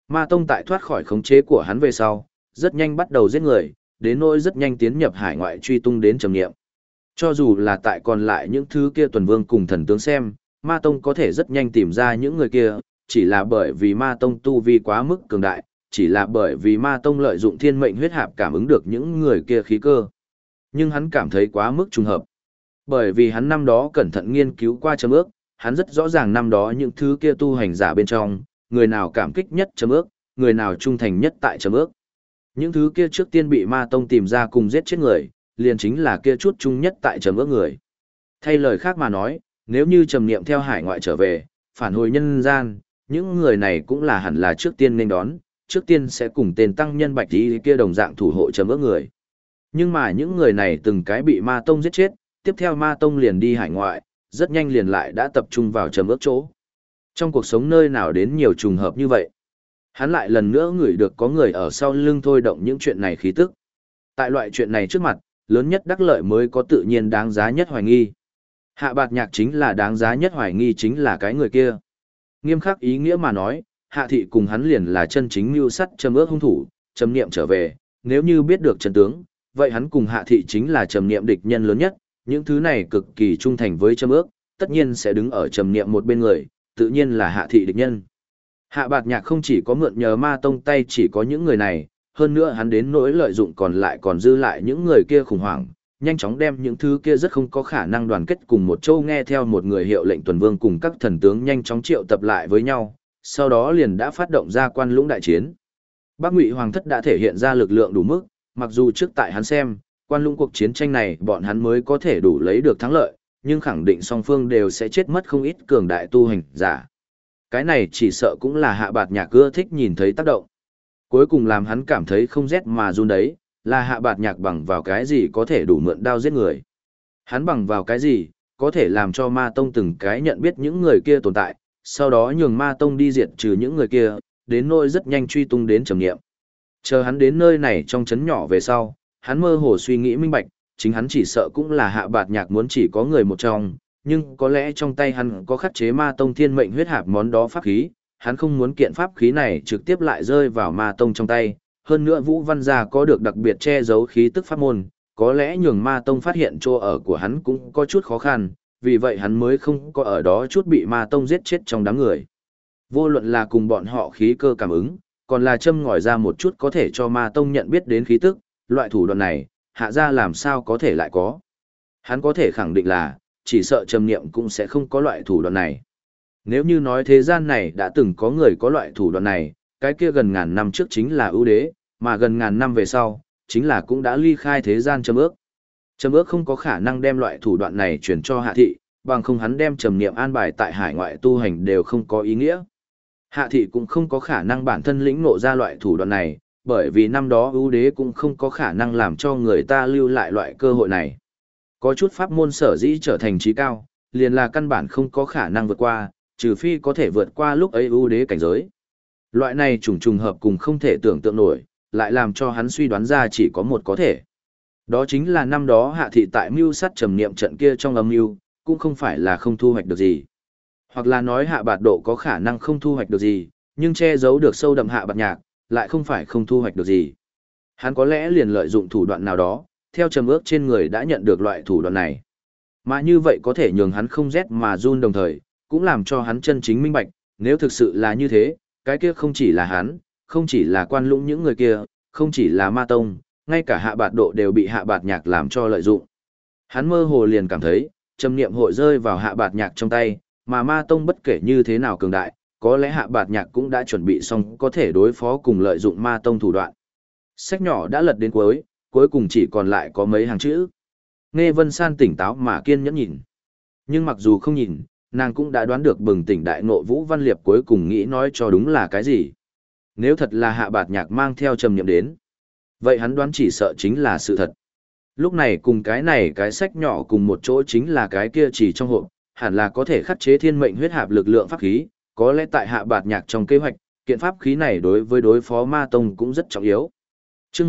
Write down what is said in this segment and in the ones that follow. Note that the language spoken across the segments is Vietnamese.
Ma tông tại thoát khỏi khống chế của hắn về sau, rất nhanh bắt đầu giết người, đến nỗi rất nhanh tiến nhập hải ngoại truy tung đến trầm niệm. Cho dù là tại còn lại những thứ kia tuần vương cùng thần tướng xem, ma tông có thể rất nhanh tìm ra những người kia, chỉ là bởi vì ma tông tu vi quá mức cường đại, chỉ là bởi vì ma tông lợi dụng thiên mệnh huyết hạp cảm ứng được những người kia khí cơ. Nhưng hắn cảm thấy quá mức trùng hợp. Bởi vì hắn năm đó cẩn thận nghiên cứu qua chấm ước, hắn rất rõ ràng năm đó những thứ kia tu hành giả bên trong, người nào cảm kích nhất chấm ước, người nào trung thành nhất tại chấm ước. Những thứ kia trước tiên bị ma tông tìm ra cùng giết chết người, liền chính là kia chút chung nhất tại chấm ước người. Thay lời khác mà nói, nếu như trầm niệm theo hải ngoại trở về, phản hồi nhân gian, những người này cũng là hẳn là trước tiên nên đón, trước tiên sẽ cùng tên tăng nhân bạch tí kia đồng dạng thủ hộ chấm ước người. Nhưng mà những người này từng cái bị ma tông giết chết, tiếp theo ma tông liền đi hải ngoại, rất nhanh liền lại đã tập trung vào chấm ước chỗ. Trong cuộc sống nơi nào đến nhiều trùng hợp như vậy? Hắn lại lần nữa ngửi được có người ở sau lưng thôi động những chuyện này khí tức. Tại loại chuyện này trước mặt, lớn nhất đắc lợi mới có tự nhiên đáng giá nhất hoài nghi. Hạ Bạt Nhạc chính là đáng giá nhất hoài nghi chính là cái người kia. Nghiêm khắc ý nghĩa mà nói, Hạ Thị cùng hắn liền là chân chính mưu sắt châm ước hung thủ, Trầm Niệm trở về, nếu như biết được chân tướng, vậy hắn cùng Hạ Thị chính là Trầm Niệm địch nhân lớn nhất, những thứ này cực kỳ trung thành với châm ước, tất nhiên sẽ đứng ở Trầm Niệm một bên người, tự nhiên là Hạ Thị địch nhân. Hạ Bạt Nhạc không chỉ có mượn nhờ ma tông tay chỉ có những người này, hơn nữa hắn đến nỗi lợi dụng còn lại còn dư lại những người kia khủng hoảng, nhanh chóng đem những thứ kia rất không có khả năng đoàn kết cùng một châu nghe theo một người hiệu lệnh tuần vương cùng các thần tướng nhanh chóng triệu tập lại với nhau, sau đó liền đã phát động ra Quan Lũng đại chiến. Bắc Ngụy Hoàng thất đã thể hiện ra lực lượng đủ mức, mặc dù trước tại hắn xem, Quan Lũng cuộc chiến tranh này bọn hắn mới có thể đủ lấy được thắng lợi, nhưng khẳng định song phương đều sẽ chết mất không ít cường đại tu hành giả. Cái này chỉ sợ cũng là Hạ Bạt Nhạc ưa thích nhìn thấy tác động. Cuối cùng làm hắn cảm thấy không rét mà run đấy, là Hạ Bạt Nhạc bằng vào cái gì có thể đủ mượn đao giết người. Hắn bằng vào cái gì, có thể làm cho ma tông từng cái nhận biết những người kia tồn tại, sau đó nhường ma tông đi diệt trừ những người kia, đến nỗi rất nhanh truy tung đến Trầm Niệm. Chờ hắn đến nơi này trong trấn nhỏ về sau, hắn mơ hồ suy nghĩ minh bạch, chính hắn chỉ sợ cũng là Hạ Bạt Nhạc muốn chỉ có người một trong, nhưng có lẽ trong tay hắn có khắc chế ma tông thiên mệnh huyết hạp món đó pháp khí, hắn không muốn kiện pháp khí này trực tiếp lại rơi vào ma tông trong tay. Hơn nữa Vũ Văn Gia có được đặc biệt che giấu khí tức pháp môn, có lẽ nhường ma tông phát hiện chỗ ở của hắn cũng có chút khó khăn, vì vậy hắn mới không có ở đó chút bị ma tông giết chết trong đám người. Vô luận là cùng bọn họ khí cơ cảm ứng, còn là châm ngòi ra một chút có thể cho ma tông nhận biết đến khí tức, loại thủ đoạn này, Hạ gia làm sao có thể lại có. Hắn có thể khẳng định là, chỉ sợ Trầm Niệm cũng sẽ không có loại thủ đoạn này. Nếu như nói thế gian này đã từng có người có loại thủ đoạn này, cái kia gần ngàn năm trước chính là ưu đế, mà gần ngàn năm về sau, chính là cũng đã ly khai thế gian Trầm Ước. Trầm Ước không có khả năng đem loại thủ đoạn này truyền cho Hạ Thị, bằng không hắn đem Trầm Niệm an bài tại hải ngoại tu hành đều không có ý nghĩa. Hạ Thị cũng không có khả năng bản thân lĩnh ngộ ra loại thủ đoạn này, bởi vì năm đó ưu đế cũng không có khả năng làm cho người ta lưu lại loại cơ hội này. Có chút pháp môn sở dĩ trở thành trí cao, liền là căn bản không có khả năng vượt qua, trừ phi có thể vượt qua lúc ấy ưu đế cảnh giới. Loại này trùng hợp cùng không thể tưởng tượng nổi, lại làm cho hắn suy đoán ra chỉ có một có thể. Đó chính là năm đó Hạ Thị tại mưu sát Trầm Niệm trận kia trong âm mưu, cũng không phải là không thu hoạch được gì. Hoặc là nói Hạ Bạt Độ có khả năng không thu hoạch được gì, nhưng che giấu được sâu đậm Hạ Bạt Nhạc, lại không phải không thu hoạch được gì. Hắn có lẽ liền lợi dụng thủ đoạn nào đó, theo Trầm Ước trên người đã nhận được loại thủ đoạn này. Mà như vậy có thể nhường hắn không rét mà run đồng thời, cũng làm cho hắn chân chính minh bạch, nếu thực sự là như thế, cái kia không chỉ là hắn, không chỉ là Quan Lũng những người kia, không chỉ là ma tông, ngay cả Hạ Bạt Độ đều bị Hạ Bạt Nhạc làm cho lợi dụng. Hắn mơ hồ liền cảm thấy, Trầm Niệm hội rơi vào Hạ Bạt Nhạc trong tay, mà ma tông bất kể như thế nào cường đại, có lẽ Hạ Bạt Nhạc cũng đã chuẩn bị xong có thể đối phó cùng lợi dụng ma tông thủ đoạn. Sách nhỏ đã lật đến cuối, cuối cùng chỉ còn lại có mấy hàng chữ. Nghe Vân San tỉnh táo mà kiên nhẫn nhìn. Nhưng mặc dù không nhìn, nàng cũng đã đoán được bừng tỉnh đại ngộ Vũ Văn Liệp cuối cùng nghĩ nói cho đúng là cái gì. Nếu thật là Hạ Bạt Nhạc mang theo Trầm Niệm đến, vậy hắn đoán chỉ sợ chính là sự thật. Lúc này cùng cái này cái sách nhỏ cùng một chỗ chính là cái kia chỉ trong hộp, hẳn là có thể khắc chế thiên mệnh huyết hạp lực lượng pháp khí, có lẽ tại Hạ Bạt Nhạc trong kế hoạch, kiện pháp khí này đối với đối phó ma tông cũng rất trọng yếu. Chương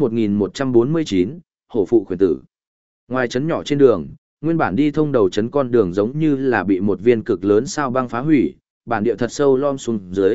1149, Hổ phụ khuyển tử. Ngoài trấn nhỏ trên đường, nguyên bản đi thông đầu trấn con đường giống như là bị một viên cực lớn sao băng phá hủy, bản địa thật sâu lom xuống dưới,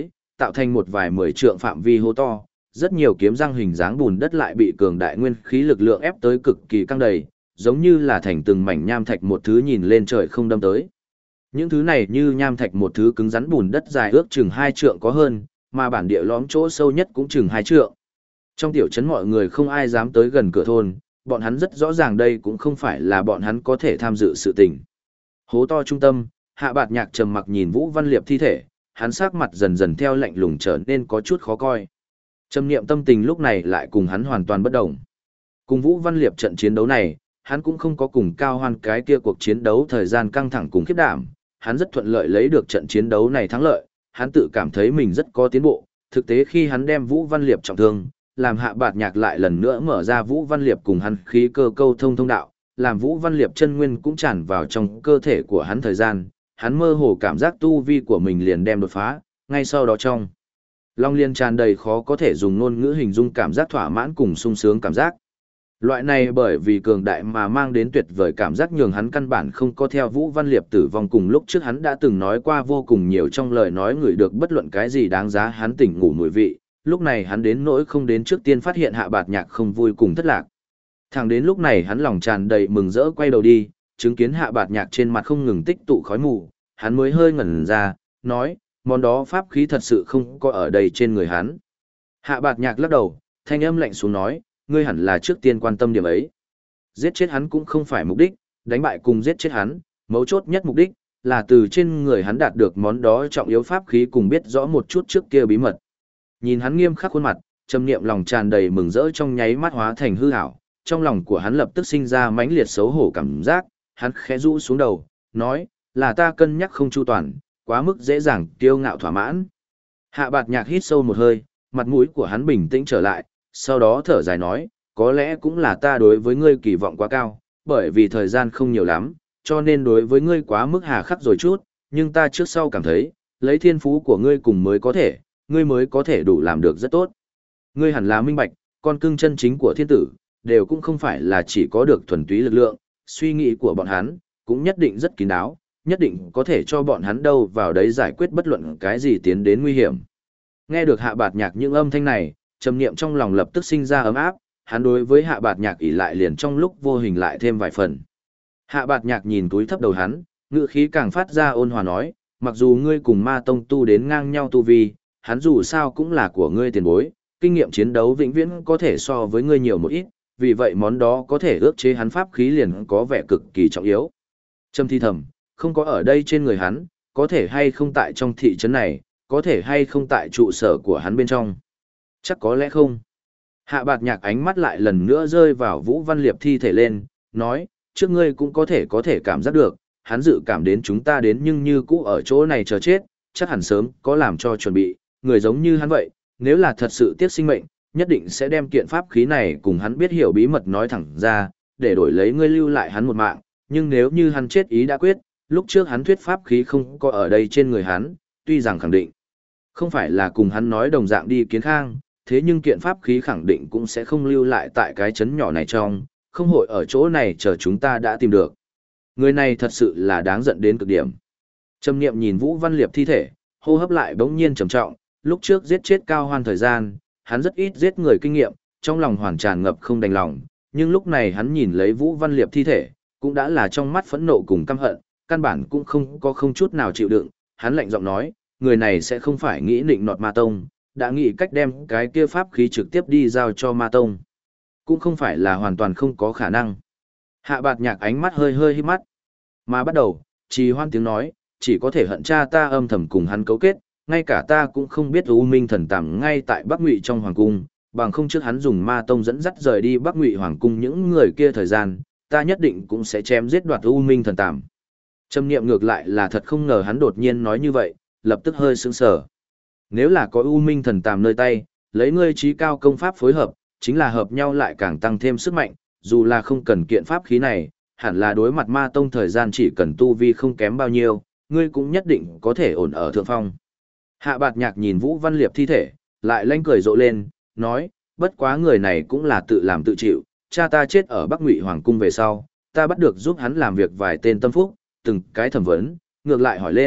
tạo thành một vài 10 trượng phạm vi hố to, rất nhiều kiếm răng hình dáng bùn đất lại bị cường đại nguyên khí lực lượng ép tới cực kỳ căng đầy, giống như là thành từng mảnh nham thạch một thứ nhìn lên trời không đâm tới. Những thứ này như nham thạch một thứ cứng rắn bùn đất dài ước chừng 2 trượng có hơn, mà bản địa lõm chỗ sâu nhất cũng chừng 2 trượng. Trong tiểu trấn mọi người không ai dám tới gần cửa thôn, bọn hắn rất rõ ràng đây cũng không phải là bọn hắn có thể tham dự sự tình. Hố to trung tâm, Hạ Bạt Nhạc trầm mặc nhìn Vũ Văn Liệp thi thể, hắn sắc mặt dần dần theo lạnh lùng trở nên có chút khó coi. Trầm niệm tâm tình lúc này lại cùng hắn hoàn toàn bất động. Cùng Vũ Văn Liệp trận chiến đấu này, hắn cũng không có cùng Cao Hoan cái kia cuộc chiến đấu thời gian căng thẳng cùng khiếp đảm, hắn rất thuận lợi lấy được trận chiến đấu này thắng lợi, hắn tự cảm thấy mình rất có tiến bộ, thực tế khi hắn đem Vũ Văn Liệp trọng thương, làm Hạ Bạt Nhạc lại lần nữa mở ra Vũ Văn Liệp cùng hắn khí cơ câu thông đạo, làm Vũ Văn Liệp chân nguyên cũng tràn vào trong cơ thể của hắn thời gian, hắn mơ hồ cảm giác tu vi của mình liền đem đột phá, ngay sau đó trong long liên tràn đầy khó có thể dùng ngôn ngữ hình dung cảm giác thỏa mãn cùng sung sướng cảm giác. Loại này bởi vì cường đại mà mang đến tuyệt vời cảm giác nhường hắn căn bản không có theo Vũ Văn Liệp tử vong cùng lúc trước hắn đã từng nói qua vô cùng nhiều trong lời nói người được bất luận cái gì đáng giá hắn tỉnh ngủ mùi vị, lúc này hắn đến nỗi không đến trước tiên phát hiện Hạ Bạt Nhạc không vui cùng thất lạc. Thẳng đến lúc này hắn lòng tràn đầy mừng rỡ quay đầu đi, chứng kiến Hạ Bạt Nhạc trên mặt không ngừng tích tụ khói mù, hắn mới hơi ngẩn ra, nói, món đó pháp khí thật sự không có ở đây trên người hắn. Hạ Bạt Nhạc lắc đầu, thanh âm lạnh xuống nói, ngươi hẳn là trước tiên quan tâm điểm ấy. Giết chết hắn cũng không phải mục đích, đánh bại cùng giết chết hắn, mấu chốt nhất mục đích, là từ trên người hắn đạt được món đó trọng yếu pháp khí cùng biết rõ một chút trước kia bí mật. Nhìn hắn nghiêm khắc khuôn mặt, trầm niệm lòng tràn đầy mừng rỡ trong nháy mắt hóa thành hư ảo, trong lòng của hắn lập tức sinh ra mãnh liệt xấu hổ cảm giác, hắn khẽ rũ xuống đầu, nói, là ta cân nhắc không chu toàn, quá mức dễ dàng kiêu ngạo thỏa mãn. Hạ Bạt Nhạc hít sâu một hơi, mặt mũi của hắn bình tĩnh trở lại, sau đó thở dài nói, có lẽ cũng là ta đối với ngươi kỳ vọng quá cao, bởi vì thời gian không nhiều lắm, cho nên đối với ngươi quá mức hà khắc rồi chút, nhưng ta trước sau cảm thấy, lấy thiên phú của ngươi cùng ngươi mới có thể đủ làm được rất tốt. Ngươi hẳn là minh bạch, con cưng chân chính của thiên tử, đều cũng không phải là chỉ có được thuần túy lực lượng, suy nghĩ của bọn hắn, cũng nhất định rất kín đáo, nhất định có thể cho bọn hắn đâu vào đấy giải quyết bất luận cái gì tiến đến nguy hiểm. Nghe được Hạ Bạt Nhạc những âm thanh này, trầm niệm trong lòng lập tức sinh ra ấm áp, hắn đối với Hạ Bạt Nhạc ỷ lại liền trong lúc vô hình lại thêm vài phần. Hạ Bạt Nhạc nhìn túi thấp đầu hắn, ngữ khí càng phát ra ôn hòa nói, mặc dù ngươi cùng Ma Tông tu đến ngang nhau tu vi, hắn dù sao cũng là của ngươi tiền bối, kinh nghiệm chiến đấu vĩnh viễn có thể so với ngươi nhiều một ít, vì vậy món đó có thể ước chế hắn pháp khí liền có vẻ cực kỳ trọng yếu. Trầm thi thầm, không có ở đây trên người hắn, có thể hay không tại trong thị trấn này, có thể hay không tại trụ sở của hắn bên trong. Chắc có lẽ không. Hạ Bạt Nhạc ánh mắt lại lần nữa rơi vào Vũ Văn Liệp thi thể lên, nói, trước ngươi cũng có thể cảm giác được, hắn dự cảm đến chúng ta đến nhưng như cũ ở chỗ này chờ chết, chắc hẳn sớm có làm cho chuẩn bị, người giống như hắn vậy, nếu là thật sự tiếc sinh mệnh, nhất định sẽ đem kiện pháp khí này cùng hắn biết hiểu bí mật nói thẳng ra, để đổi lấy ngươi lưu lại hắn một mạng, nhưng nếu như hắn chết ý đã quyết, lúc trước hắn thuyết pháp khí không có ở đây trên người hắn, tuy rằng khẳng định, không phải là cùng hắn nói đồng dạng đi kiến khang, thế nhưng kiện pháp khí khẳng định cũng sẽ không lưu lại tại cái chấn nhỏ này trong, không hội ở chỗ này chờ chúng ta đã tìm được. Người này thật sự là đáng giận đến cực điểm. Trầm niệm nhìn Vũ Văn Liệp thi thể, hô hấp lại bỗng nhiên trầm trọng, lúc trước giết chết Cao Hoan thời gian, hắn rất ít giết người kinh nghiệm, trong lòng hoàn tràn ngập không đành lòng, nhưng lúc này hắn nhìn lấy Vũ Văn Liệp thi thể, cũng đã là trong mắt phẫn nộ cùng căm hận, căn bản cũng không chút nào chịu đựng, hắn lạnh giọng nói, người này sẽ không phải nghĩ nịnh nọt Ma Tông, đã nghĩ cách đem cái kia pháp khí trực tiếp đi giao cho Ma Tông. Cũng không phải là hoàn toàn không có khả năng. Hạ Bạt Nhạc ánh mắt hơi híp mắt, mà bắt đầu, trì hoan tiếng nói, chỉ có thể hận cha ta âm thầm cùng hắn cấu kết, ngay cả ta cũng không biết U Minh Thần Tàm ngay tại Bắc Ngụy trong hoàng cung, bằng không trước hắn dùng Ma Tông dẫn dắt rời đi Bắc Ngụy hoàng cung những người kia thời gian, ta nhất định cũng sẽ chém giết đoạt U Minh Thần Tàm. Trầm niệm ngược lại là thật không ngờ hắn đột nhiên nói như vậy, lập tức hơi sững sờ. Nếu là có U Minh Thần Tàm nơi tay, lấy ngươi trí cao công pháp phối hợp, chính là hợp nhau lại càng tăng thêm sức mạnh, dù là không cần kiện pháp khí này, hẳn là đối mặt Ma Tông thời gian chỉ cần tu vi không kém bao nhiêu, ngươi cũng nhất định có thể ổn ở thượng phong. Hạ Bạt Nhạc nhìn Vũ Văn Liệp thi thể, lại lanh cười rộ lên, nói, bất quá người này cũng là tự làm tự chịu, cha ta chết ở Bắc Ngụy hoàng cung về sau, ta bắt được giúp hắn làm việc vài tên tâm phúc, từng cái thẩm vấn, ngược lại hỏi lên,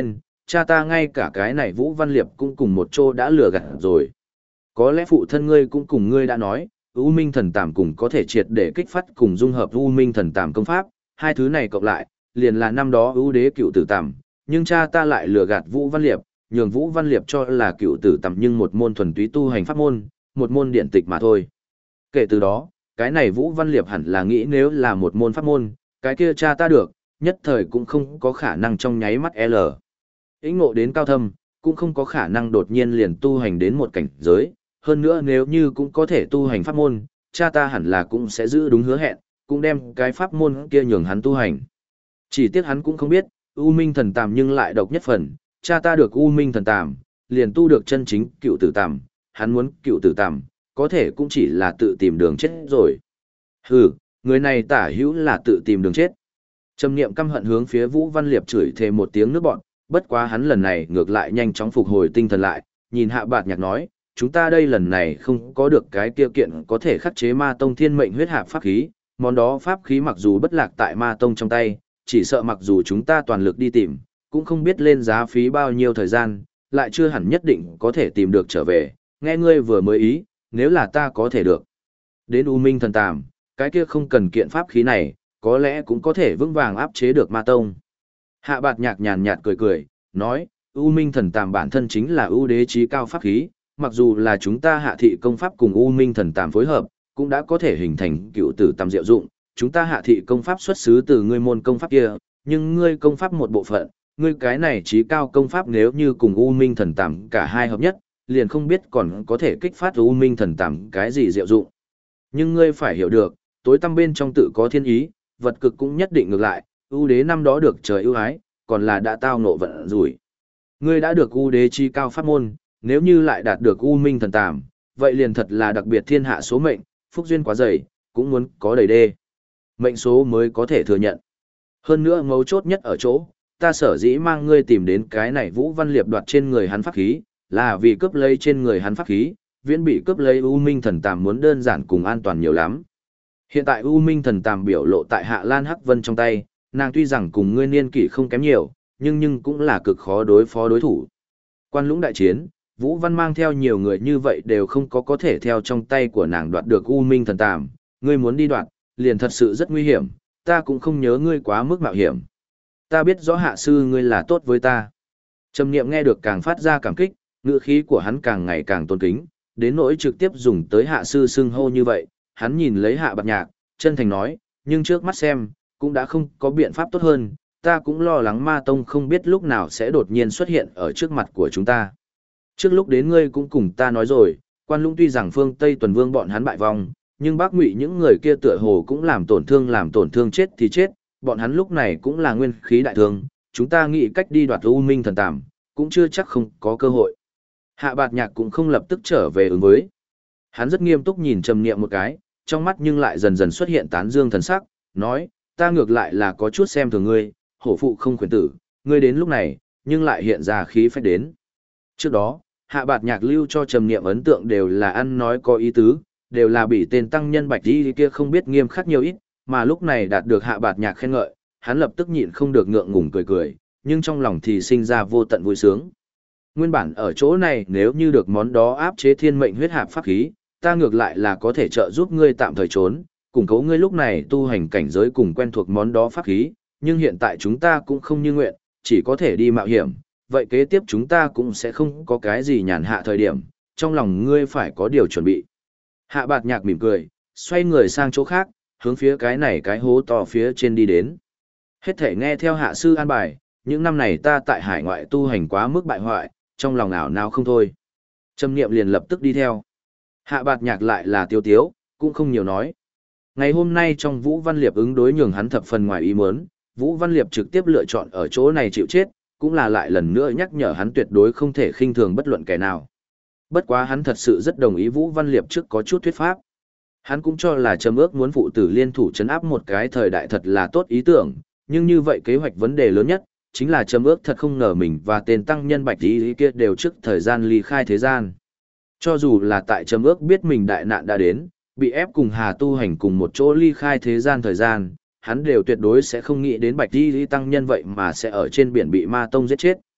cha ta ngay cả cái này Vũ Văn Liệp cũng cùng một chỗ đã lừa gạt rồi. Có lẽ phụ thân ngươi cũng cùng ngươi đã nói, U Minh Thần Tàm cùng có thể triệt để kích phát cùng dung hợp U Minh Thần Tàm công pháp, hai thứ này cộng lại, liền là năm đó ưu đế cựu tử tàm, nhưng cha ta lại lừa gạt Vũ Văn Liệp, nhường Vũ Văn Liệp cho là cựu tử tàm nhưng một môn thuần túy tu hành pháp môn, một môn điện tịch mà thôi. Kể từ đó, cái này Vũ Văn Liệp hẳn là nghĩ nếu là một môn pháp môn, cái kia cha ta được, nhất thời cũng không có khả năng trong nháy mắt L. Ĩnh ngộ đến cao thâm, cũng không có khả năng đột nhiên liền tu hành đến một cảnh giới, hơn nữa nếu như cũng có thể tu hành pháp môn, cha ta hẳn là cũng sẽ giữ đúng hứa hẹn, cũng đem cái pháp môn kia nhường hắn tu hành. Chỉ tiếc hắn cũng không biết, U Minh Thần Tàm nhưng lại độc nhất phần, cha ta được U Minh Thần Tàm, liền tu được chân chính cựu tử tàm, hắn muốn cựu tử tàm, có thể cũng chỉ là tự tìm đường chết rồi. Hừ, người này tả hữu là tự tìm đường chết. Trầm Niệm căm hận hướng phía Vũ Văn Liệp chửi thề một tiếng nước bọn, bất quá hắn lần này ngược lại nhanh chóng phục hồi tinh thần lại, nhìn Hạ Bạt Nhạc nói, chúng ta đây lần này không có được cái kia kiện có thể khắc chế Ma Tông Thiên Mệnh huyết hạp pháp khí, món đó pháp khí mặc dù bất lạc tại Ma Tông trong tay, chỉ sợ mặc dù chúng ta toàn lực đi tìm, cũng không biết lên giá phí bao nhiêu thời gian, lại chưa hẳn nhất định có thể tìm được trở về, nghe ngươi vừa mới ý, nếu là ta có thể được. Đến U Minh Thần Tàm, cái kia không cần kiện pháp khí này, có lẽ cũng có thể vững vàng áp chế được Ma Tông. Hạ Bạt Nhạc nhàn nhạt cười cười, nói, U Minh Thần Tàm bản thân chính là ưu đế chí cao pháp khí, mặc dù là chúng ta Hạ thị công pháp cùng U Minh Thần Tàm phối hợp, cũng đã có thể hình thành cựu tử tàm diệu dụng. Chúng ta Hạ thị công pháp xuất xứ từ ngươi môn công pháp kia, nhưng ngươi công pháp một bộ phận, ngươi cái này chí cao công pháp nếu như cùng U Minh Thần Tàm cả hai hợp nhất, liền không biết còn có thể kích phát U Minh Thần Tàm cái gì diệu dụng. Nhưng ngươi phải hiểu được, tối tăm bên trong tự có thiên ý, vật cực cũng nhất định ngược lại, ưu đế năm đó được trời ưu ái, còn là đã tao ngộ vận rủi. Ngươi đã được ưu đế chi cao pháp môn, nếu như lại đạt được U Minh Thần Tàm, vậy liền thật là đặc biệt thiên hạ số mệnh, phúc duyên quá dày, cũng muốn có đầy đê. Mệnh số mới có thể thừa nhận. Hơn nữa mấu chốt nhất ở chỗ, ta sở dĩ mang ngươi tìm đến cái này Vũ Văn Liệp đoạt trên người hắn pháp khí, là vì cướp lấy trên người hắn pháp khí, viễn bị cướp lấy U Minh Thần Tàm muốn đơn giản cùng an toàn nhiều lắm. Hiện tại U Minh Thần Tàm biểu lộ tại Hạ Lan Hắc Vân trong tay, nàng tuy rằng cùng ngươi niên kỷ không kém nhiều, nhưng cũng là cực khó đối phó đối thủ. Quan Lũng đại chiến, Vũ Văn mang theo nhiều người như vậy đều không có thể theo trong tay của nàng đoạt được U Minh Thần Tàm, ngươi muốn đi đoạt, liền thật sự rất nguy hiểm, ta cũng không nhớ ngươi quá mức mạo hiểm. Ta biết rõ hạ sư ngươi là tốt với ta. Trầm Niệm nghe được càng phát ra cảm kích, ngữ khí của hắn càng ngày càng tôn kính, đến nỗi trực tiếp dùng tới hạ sư xưng hô như vậy, hắn nhìn lấy Hạ Bạt Nhạc, chân thành nói, nhưng trước mắt xem, cũng đã không có biện pháp tốt hơn, ta cũng lo lắng Ma Tông không biết lúc nào sẽ đột nhiên xuất hiện ở trước mặt của chúng ta. Trước lúc đến ngươi cũng cùng ta nói rồi, Quan Lũng tuy rằng phương Tây Tuần Vương bọn hắn bại vong, nhưng Bắc Ngụy những người kia tựa hồ cũng làm tổn thương chết thì chết, bọn hắn lúc này cũng là nguyên khí đại thương, chúng ta nghĩ cách đi đoạt U Minh Thần Tàm, cũng chưa chắc không có cơ hội. Hạ Bạt Nhạc cũng không lập tức trở về ứng với. Hắn rất nghiêm túc nhìn Trầm Niệm một cái, trong mắt nhưng lại dần dần xuất hiện tán dương thần sắc, nói, ta ngược lại là có chút xem thường ngươi, hổ phụ không khuyến tử, ngươi đến lúc này, nhưng lại hiện ra khí phách đến. Trước đó, Hạ Bạt Nhạc lưu cho Trầm Niệm ấn tượng đều là ăn nói có ý tứ, đều là bị tên tăng nhân Bạch Y kia không biết nghiêm khắc nhiều ít, mà lúc này đạt được Hạ Bạt Nhạc khen ngợi, hắn lập tức nhịn không được ngượng ngùng cười cười, nhưng trong lòng thì sinh ra vô tận vui sướng. Nguyên bản ở chỗ này nếu như được món đó áp chế thiên mệnh huyết hạp pháp khí, ta ngược lại là có thể trợ giúp ngươi tạm thời trốn, củng cố ngươi lúc này tu hành cảnh giới cùng quen thuộc món đó pháp khí, nhưng hiện tại chúng ta cũng không như nguyện, chỉ có thể đi mạo hiểm, vậy kế tiếp chúng ta cũng sẽ không có cái gì nhàn hạ thời điểm, trong lòng ngươi phải có điều chuẩn bị. Hạ Bạt Nhạc mỉm cười, xoay người sang chỗ khác, hướng phía cái này cái hố to phía trên đi đến. Hết thể nghe theo hạ sư an bài, những năm này ta tại hải ngoại tu hành quá mức bại hoại, trong lòng ảo nào không thôi. Trầm Niệm liền lập tức đi theo. Hạ Bạt Nhạc lại là tiêu tiếu, cũng không nhiều nói. Ngày hôm nay trong Vũ Văn Liệp ứng đối nhường hắn thập phần ngoài ý muốn, Vũ Văn Liệp trực tiếp lựa chọn ở chỗ này chịu chết, cũng là lại lần nữa nhắc nhở hắn tuyệt đối không thể khinh thường bất luận kẻ nào. Bất quá hắn thật sự rất đồng ý Vũ Văn Liệp trước có chút thuyết pháp. Hắn cũng cho là Trầm Ước muốn phụ tử liên thủ trấn áp một cái thời đại thật là tốt ý tưởng, nhưng như vậy kế hoạch vấn đề lớn nhất, chính là Trầm Ước thật không ngờ mình và tên tăng nhân Bạch Y kia đều trước thời gian ly khai thế gian. Cho dù là tại Trầm Ước biết mình đại nạn đã đến, bị ép cùng Hà Tu Hành cùng một chỗ ly khai thế gian thời gian, hắn đều tuyệt đối sẽ không nghĩ đến Bạch Y tăng nhân vậy mà sẽ ở trên biển bị Ma Tông giết chết.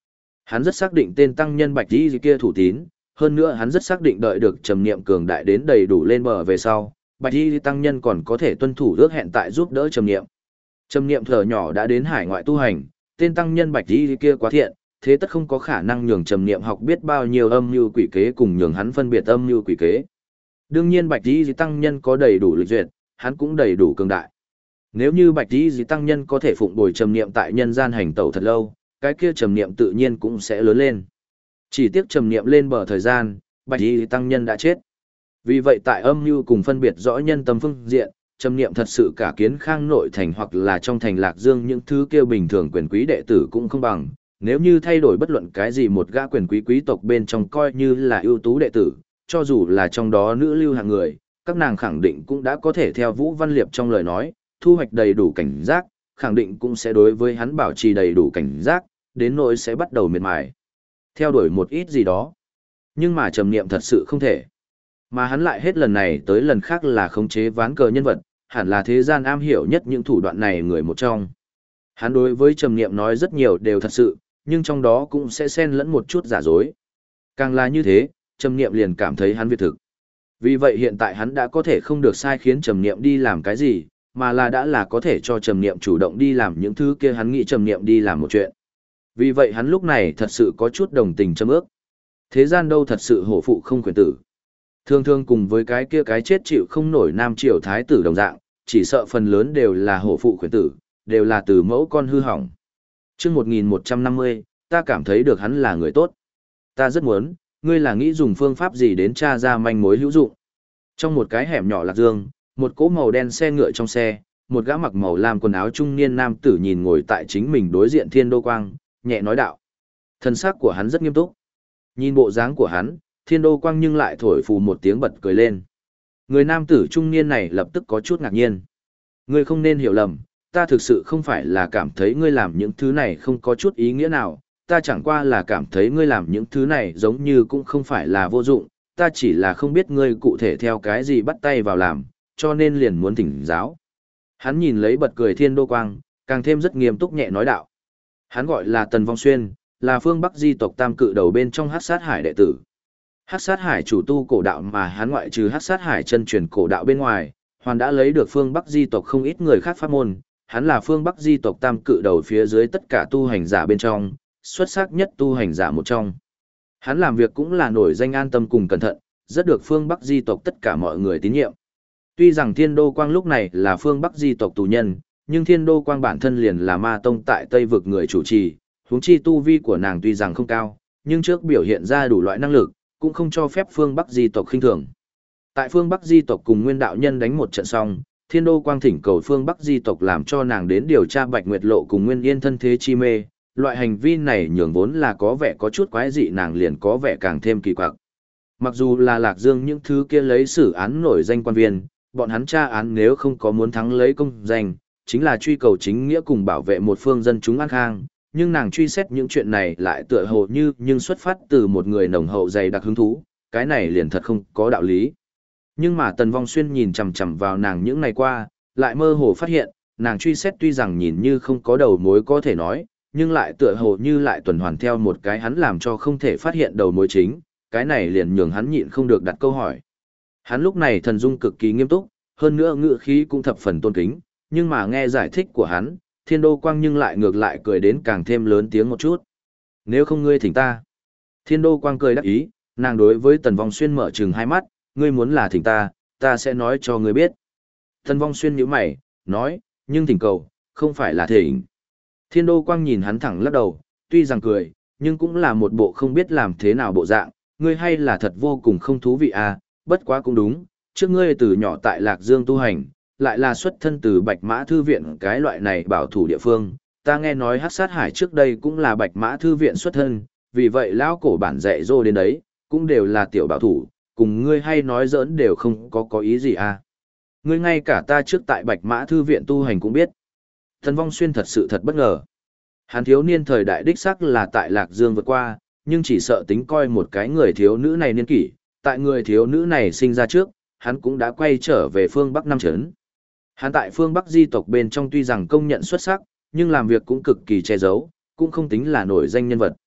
Hắn rất xác định tên tăng nhân Bạch Y kia thủ tín, hơn nữa hắn rất xác định đợi được trầm niệm cường đại đến đầy đủ lên bờ về sau, Bạch Y tăng nhân còn có thể tuân thủ ước hẹn tại giúp đỡ trầm niệm. Trầm niệm thở nhỏ đã đến hải ngoại tu hành, tên tăng nhân Bạch Y kia quá thiện, thế tất không có khả năng nhường trầm niệm học biết bao nhiêu âm mưu quỷ kế cùng nhường hắn phân biệt âm mưu quỷ kế. Đương nhiên Bạch Y tăng nhân có đầy đủ lịch duyệt, hắn cũng đầy đủ cường đại. Nếu như Bạch Y tăng nhân có thể phụng bồi trầm niệm tại nhân gian hành tẩu thật lâu, cái kia trầm niệm tự nhiên cũng sẽ lớn lên. Chỉ tiếc trầm niệm lên bờ thời gian, Bạch Y tăng nhân đã chết. Vì vậy tại âm mưu cùng phân biệt rõ nhân tâm phương diện, trầm niệm thật sự cả kiến khang nội thành hoặc là trong thành Lạc Dương những thứ kêu bình thường quyền quý đệ tử cũng không bằng. Nếu như thay đổi bất luận cái gì một gã quyền quý quý tộc bên trong coi như là ưu tú đệ tử, cho dù là trong đó nữ lưu hạng người, các nàng khẳng định cũng đã có thể theo Vũ Văn Liệp trong lời nói, thu hoạch đầy đủ cảnh giác, khẳng định cũng sẽ đối với hắn bảo trì đầy đủ cảnh giác, đến nỗi sẽ bắt đầu miệt mài, theo đuổi một ít gì đó. Nhưng mà trầm niệm thật sự không thể. Mà hắn lại hết lần này tới lần khác là khống chế ván cờ nhân vật, hẳn là thế gian am hiểu nhất những thủ đoạn này người một trong. Hắn đối với trầm niệm nói rất nhiều đều thật sự, nhưng trong đó cũng sẽ xen lẫn một chút giả dối. Càng là như thế, trầm niệm liền cảm thấy hắn việt thực. Vì vậy hiện tại hắn đã có thể không được sai khiến trầm niệm đi làm cái gì, mà là đã là có thể cho trầm niệm chủ động đi làm những thứ kia hắn nghĩ trầm niệm đi làm một chuyện. Vì vậy hắn lúc này thật sự có chút đồng tình châm ước. Thế gian đâu thật sự hổ phụ không quyền tử. Thường thường cùng với cái kia cái chết chịu không nổi nam triều thái tử đồng dạng, chỉ sợ phần lớn đều là hổ phụ quyền tử, đều là từ mẫu con hư hỏng. Trước 1150, ta cảm thấy được hắn là người tốt. Ta rất muốn, ngươi là nghĩ dùng phương pháp gì đến tra ra manh mối hữu dụng. Trong một cái hẻm nhỏ Lạc Dương, một cỗ màu đen xe ngựa trong xe, một gã mặc màu lam quần áo trung niên nam tử nhìn ngồi tại chính mình đối diện Thiên Đô Quang, nhẹ nói đạo. Thân xác của hắn rất nghiêm túc. Nhìn bộ dáng của hắn, Thiên Đô Quang nhưng lại thổi phù một tiếng bật cười lên. Người nam tử trung niên này lập tức có chút ngạc nhiên. Ngươi không nên hiểu lầm, ta thực sự không phải là cảm thấy ngươi làm những thứ này không có chút ý nghĩa nào, ta chẳng qua là cảm thấy ngươi làm những thứ này giống như cũng không phải là vô dụng, ta chỉ là không biết ngươi cụ thể theo cái gì bắt tay vào làm, cho nên liền muốn thỉnh giáo. Hắn nhìn lấy bật cười Thiên Đô Quang, càng thêm rất nghiêm túc nhẹ nói đạo. Hắn gọi là Tần Vong Xuyên, là phương Bắc di tộc tam cự đầu bên trong Hắc Sát Hải đệ tử. Hắc Sát Hải chủ tu cổ đạo mà hắn ngoại trừ Hắc Sát Hải chân truyền cổ đạo bên ngoài, hoàn đã lấy được phương Bắc di tộc không ít người khác pháp môn, hắn là phương Bắc di tộc tam cự đầu phía dưới tất cả tu hành giả bên trong, xuất sắc nhất tu hành giả một trong. Hắn làm việc cũng là nổi danh an tâm cùng cẩn thận, rất được phương Bắc di tộc tất cả mọi người tín nhiệm. Tuy rằng Thiên Đô Quang lúc này là phương Bắc di tộc tù nhân, nhưng Thiên Đô Quang bản thân liền là ma tông tại Tây vực người chủ trì, huống chi tu vi của nàng tuy rằng không cao, nhưng trước biểu hiện ra đủ loại năng lực, cũng không cho phép phương Bắc di tộc khinh thường. Tại phương Bắc di tộc cùng Nguyên đạo nhân đánh một trận xong, Thiên Đô Quang thỉnh cầu phương Bắc di tộc làm cho nàng đến điều tra Bạch Nguyệt Lộ cùng Nguyên Yên thân thế chi mê, loại hành vi này nhường vốn là có vẻ có chút quái dị nàng liền có vẻ càng thêm kỳ quặc. Mặc dù là Lạc Dương những thứ kia lấy xử án nổi danh quan viên, bọn hắn tra án nếu không có muốn thắng lấy công danh, chính là truy cầu chính nghĩa cùng bảo vệ một phương dân chúng an khang, nhưng nàng truy xét những chuyện này lại tựa hồ như nhưng xuất phát từ một người nồng hậu dày đặc hứng thú, cái này liền thật không có đạo lý. Nhưng mà Tần Vong Xuyên nhìn chằm chằm vào nàng những ngày qua, lại mơ hồ phát hiện, nàng truy xét tuy rằng nhìn như không có đầu mối có thể nói, nhưng lại tựa hồ như lại tuần hoàn theo một cái hắn làm cho không thể phát hiện đầu mối chính, cái này liền nhường hắn nhịn không được đặt câu hỏi. Hắn lúc này thần dung cực kỳ nghiêm túc, hơn nữa ngữ khí cũng thập phần tôn kính, nhưng mà nghe giải thích của hắn, Thiên Đô Quang nhưng lại ngược lại cười đến càng thêm lớn tiếng một chút. Nếu không ngươi thỉnh ta. Thiên Đô Quang cười đắc ý, nàng đối với Tần Vong Xuyên mở trừng hai mắt, ngươi muốn là thỉnh ta, ta sẽ nói cho ngươi biết. Tần Vong Xuyên nhíu mày, nói, nhưng thỉnh cầu, không phải là thỉnh. Thiên Đô Quang nhìn hắn thẳng lắc đầu, tuy rằng cười, nhưng cũng là một bộ không biết làm thế nào bộ dạng, ngươi hay là thật vô cùng không thú vị à, bất quá cũng đúng, trước ngươi từ nhỏ tại Lạc Dương tu hành, lại là xuất thân từ Bạch Mã Thư Viện cái loại này bảo thủ địa phương, ta nghe nói Hắc Sát Hải trước đây cũng là Bạch Mã Thư Viện xuất thân, vì vậy lão cổ bản dạy dỗ đến đấy, cũng đều là tiểu bảo thủ, cùng ngươi hay nói giỡn đều không có ý gì à. Ngươi ngay cả ta trước tại Bạch Mã Thư Viện tu hành cũng biết. Tần Vong Xuyên thật sự thật bất ngờ. Hắn thiếu niên thời đại đích sắc là tại Lạc Dương vượt qua, nhưng chỉ sợ tính coi một cái người thiếu nữ này niên kỷ, tại người thiếu nữ này sinh ra trước, hắn cũng đã quay trở về phương Bắc Nam Trấn. Hắn tại phương Bắc di tộc bên trong tuy rằng công nhận xuất sắc, nhưng làm việc cũng cực kỳ che giấu, cũng không tính là nổi danh nhân vật.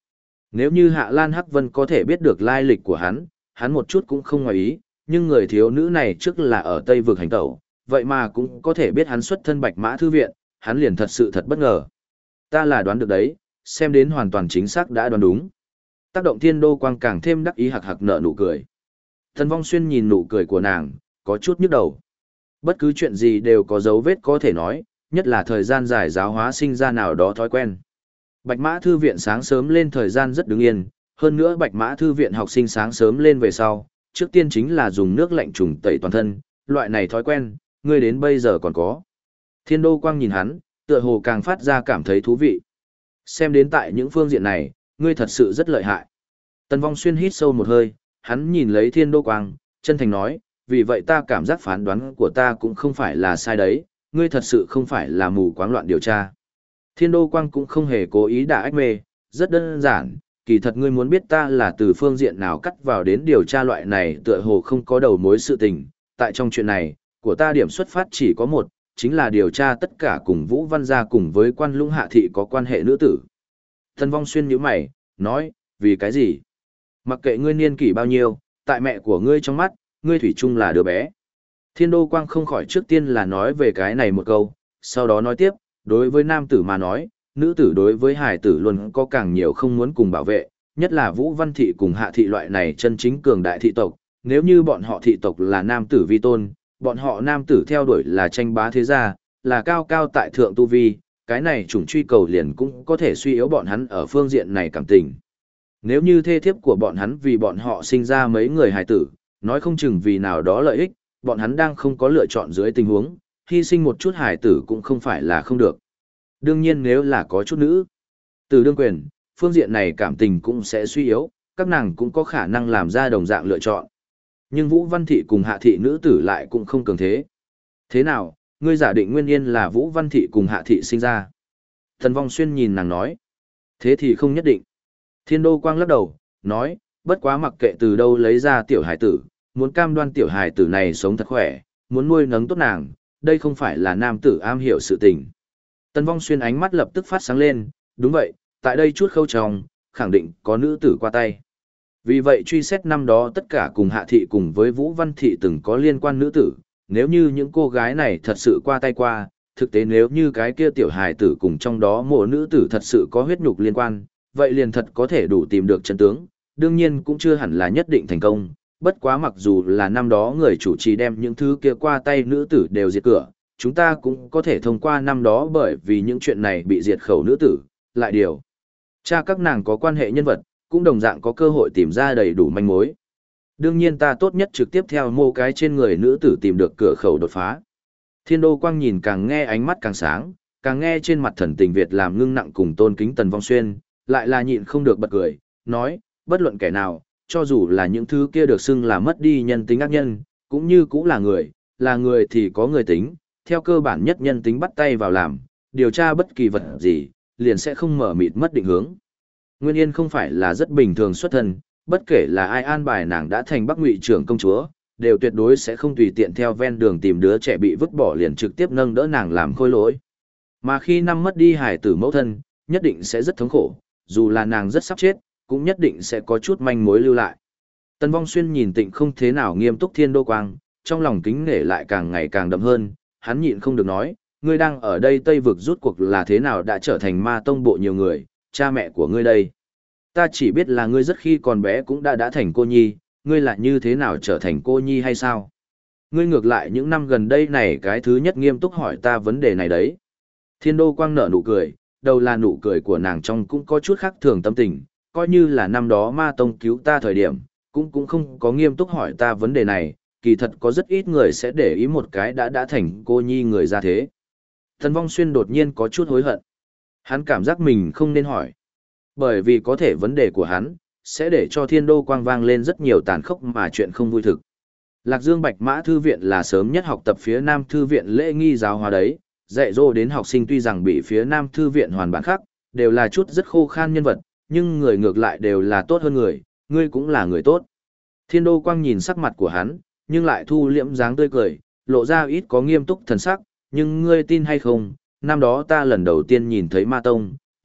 Nếu như Hạ Lan Hắc Vân có thể biết được lai lịch của hắn một chút cũng không ngoài ý, nhưng người thiếu nữ này trước là ở Tây vực hành tẩu, vậy mà cũng có thể biết hắn xuất thân Bạch Mã Thư Viện, hắn liền thật sự thật bất ngờ. Ta là đoán được đấy, xem đến hoàn toàn chính xác đã đoán đúng. Tác động Thiên Đô Quang càng thêm đắc ý hạc hạc nở nụ cười. Tần Vong Xuyên nhìn nụ cười của nàng, có chút nhức đầu. Bất cứ chuyện gì đều có dấu vết có thể nói, nhất là thời gian dài giáo hóa sinh ra nào đó thói quen. Bạch Mã Thư Viện sáng sớm lên thời gian rất đứng yên, hơn nữa Bạch Mã Thư Viện học sinh sáng sớm lên về sau, trước tiên chính là dùng nước lạnh trùng tẩy toàn thân, loại này thói quen, ngươi đến bây giờ còn có. Thiên Đô Quang nhìn hắn, tựa hồ càng phát ra cảm thấy thú vị. Xem đến tại những phương diện này, ngươi thật sự rất lợi hại. Tần Vong Xuyên hít sâu một hơi, hắn nhìn lấy Thiên Đô Quang, chân thành nói, vì vậy ta cảm giác phán đoán của ta cũng không phải là sai đấy, ngươi thật sự không phải là mù quáng loạn điều tra. Thiên Đô Quang cũng không hề cố ý đả ách mê, rất đơn giản, kỳ thật ngươi muốn biết ta là từ phương diện nào cắt vào đến điều tra loại này tựa hồ không có đầu mối sự tình, tại trong chuyện này, của ta điểm xuất phát chỉ có một, chính là điều tra tất cả cùng Vũ Văn gia cùng với Quan Lũng Hạ thị có quan hệ nữ tử. Tần Vong Xuyên nhíu mày, nói, vì cái gì? Mặc kệ ngươi niên kỷ bao nhiêu, tại mẹ của ngươi trong mắt, ngươi thủy chung là đứa bé. Thiên Đô Quang không khỏi trước tiên là nói về cái này một câu, sau đó nói tiếp, đối với nam tử mà nói, nữ tử đối với hài tử luôn có càng nhiều không muốn cùng bảo vệ, nhất là Vũ Văn thị cùng Hạ thị loại này chân chính cường đại thị tộc, nếu như bọn họ thị tộc là nam tử vi tôn, bọn họ nam tử theo đuổi là tranh bá thế gia, là cao cao tại thượng tu vi, cái này chủng truy cầu liền cũng có thể suy yếu bọn hắn ở phương diện này cảm tình. Nếu như thê thiếp của bọn hắn vì bọn họ sinh ra mấy người hài tử, nói không chừng vì nào đó lợi ích, bọn hắn đang không có lựa chọn dưới tình huống, hy sinh một chút hài tử cũng không phải là không được. Đương nhiên nếu là có chút nữ, từ đương quyền, phương diện này cảm tình cũng sẽ suy yếu, các nàng cũng có khả năng làm ra đồng dạng lựa chọn. Nhưng Vũ Văn thị cùng Hạ thị nữ tử lại cũng không cường thế. Thế nào, ngươi giả định nguyên nhân là Vũ Văn thị cùng Hạ thị sinh ra? Tần Vong Xuyên nhìn nàng nói. Thế thì không nhất định. Thiên Đô Quang lắc đầu, nói, bất quá mặc kệ từ đâu lấy ra tiểu hải tử, muốn cam đoan tiểu hải tử này sống thật khỏe, muốn nuôi nấng tốt nàng, đây không phải là nam tử am hiểu sự tình. Tần Vong Xuyên ánh mắt lập tức phát sáng lên, đúng vậy, tại đây chút khâu tròng, khẳng định có nữ tử qua tay. Vì vậy truy xét năm đó tất cả cùng Hạ thị cùng với Vũ Văn thị từng có liên quan nữ tử, nếu như những cô gái này thật sự qua tay qua, thực tế nếu như cái kia tiểu hài tử cùng trong đó mỗi nữ tử thật sự có huyết nhục liên quan, vậy liền thật có thể đủ tìm được chân tướng, đương nhiên cũng chưa hẳn là nhất định thành công, bất quá mặc dù là năm đó người chủ trì đem những thứ kia qua tay nữ tử đều diệt cửa, chúng ta cũng có thể thông qua năm đó bởi vì những chuyện này bị diệt khẩu nữ tử, lại điều. Cha các nàng có quan hệ nhân vật, cũng đồng dạng có cơ hội tìm ra đầy đủ manh mối. Đương nhiên ta tốt nhất trực tiếp theo mô cái trên người nữ tử tìm được cửa khẩu đột phá. Thiên Đô Quang nhìn càng nghe ánh mắt càng sáng, càng nghe trên mặt thần tình Việt làm ngưng nặng cùng tôn kính Tần Vong Xuyên, lại là nhịn không được bật cười, nói, bất luận kẻ nào, cho dù là những thứ kia được xưng là mất đi nhân tính ác nhân, cũng như cũng là người thì có người tính, theo cơ bản nhất nhân tính bắt tay vào làm, điều tra bất kỳ vật gì, liền sẽ không mở mịt mất định hướng. Nguyên Yên không phải là rất bình thường xuất thân, bất kể là ai an bài nàng đã thành Bắc Ngụy trưởng công chúa, đều tuyệt đối sẽ không tùy tiện theo ven đường tìm đứa trẻ bị vứt bỏ liền trực tiếp nâng đỡ nàng làm khôi lỗi. Mà khi năm mất đi hài tử mẫu thân, nhất định sẽ rất thống khổ, dù là nàng rất sắp chết, cũng nhất định sẽ có chút manh mối lưu lại. Tần Vong Xuyên nhìn Tịnh không thế nào nghiêm túc Thiên Đô Quang, trong lòng kính nể lại càng ngày càng đậm hơn, hắn nhịn không được nói, ngươi đang ở đây Tây vực rút cuộc là thế nào đã trở thành ma tông bộ nhiều người, cha mẹ của ngươi đây. Ta chỉ biết là ngươi rất khi còn bé cũng đã thành cô nhi, ngươi là như thế nào trở thành cô nhi hay sao? Ngươi ngược lại những năm gần đây này cái thứ nhất nghiêm túc hỏi ta vấn đề này đấy. Thiên Đô Quang nở nụ cười, đầu là nụ cười của nàng trong cũng có chút khác thường tâm tình, coi như là năm đó ma tông cứu ta thời điểm, cũng không có nghiêm túc hỏi ta vấn đề này, kỳ thật có rất ít người sẽ để ý một cái đã thành cô nhi người ra thế. Tần Vong Xuyên đột nhiên có chút hối hận. Hắn cảm giác mình không nên hỏi. Bởi vì có thể vấn đề của hắn, sẽ để cho Thiên Đô Quang vang lên rất nhiều tàn khốc mà chuyện không vui thực. Lạc Dương Bạch Mã Thư Viện là sớm nhất học tập phía Nam Thư Viện lễ nghi giáo hóa đấy, dạy dỗ đến học sinh tuy rằng bị phía Nam Thư Viện hoàn bản khác, đều là chút rất khô khan nhân vật, nhưng người ngược lại đều là tốt hơn người, ngươi cũng là người tốt. Thiên Đô Quang nhìn sắc mặt của hắn, nhưng lại thu liễm dáng tươi cười, lộ ra ít có nghiêm túc thần sắc, nhưng ngươi tin hay không, năm đó ta lần đầu tiên nhìn thấy Ma Tông,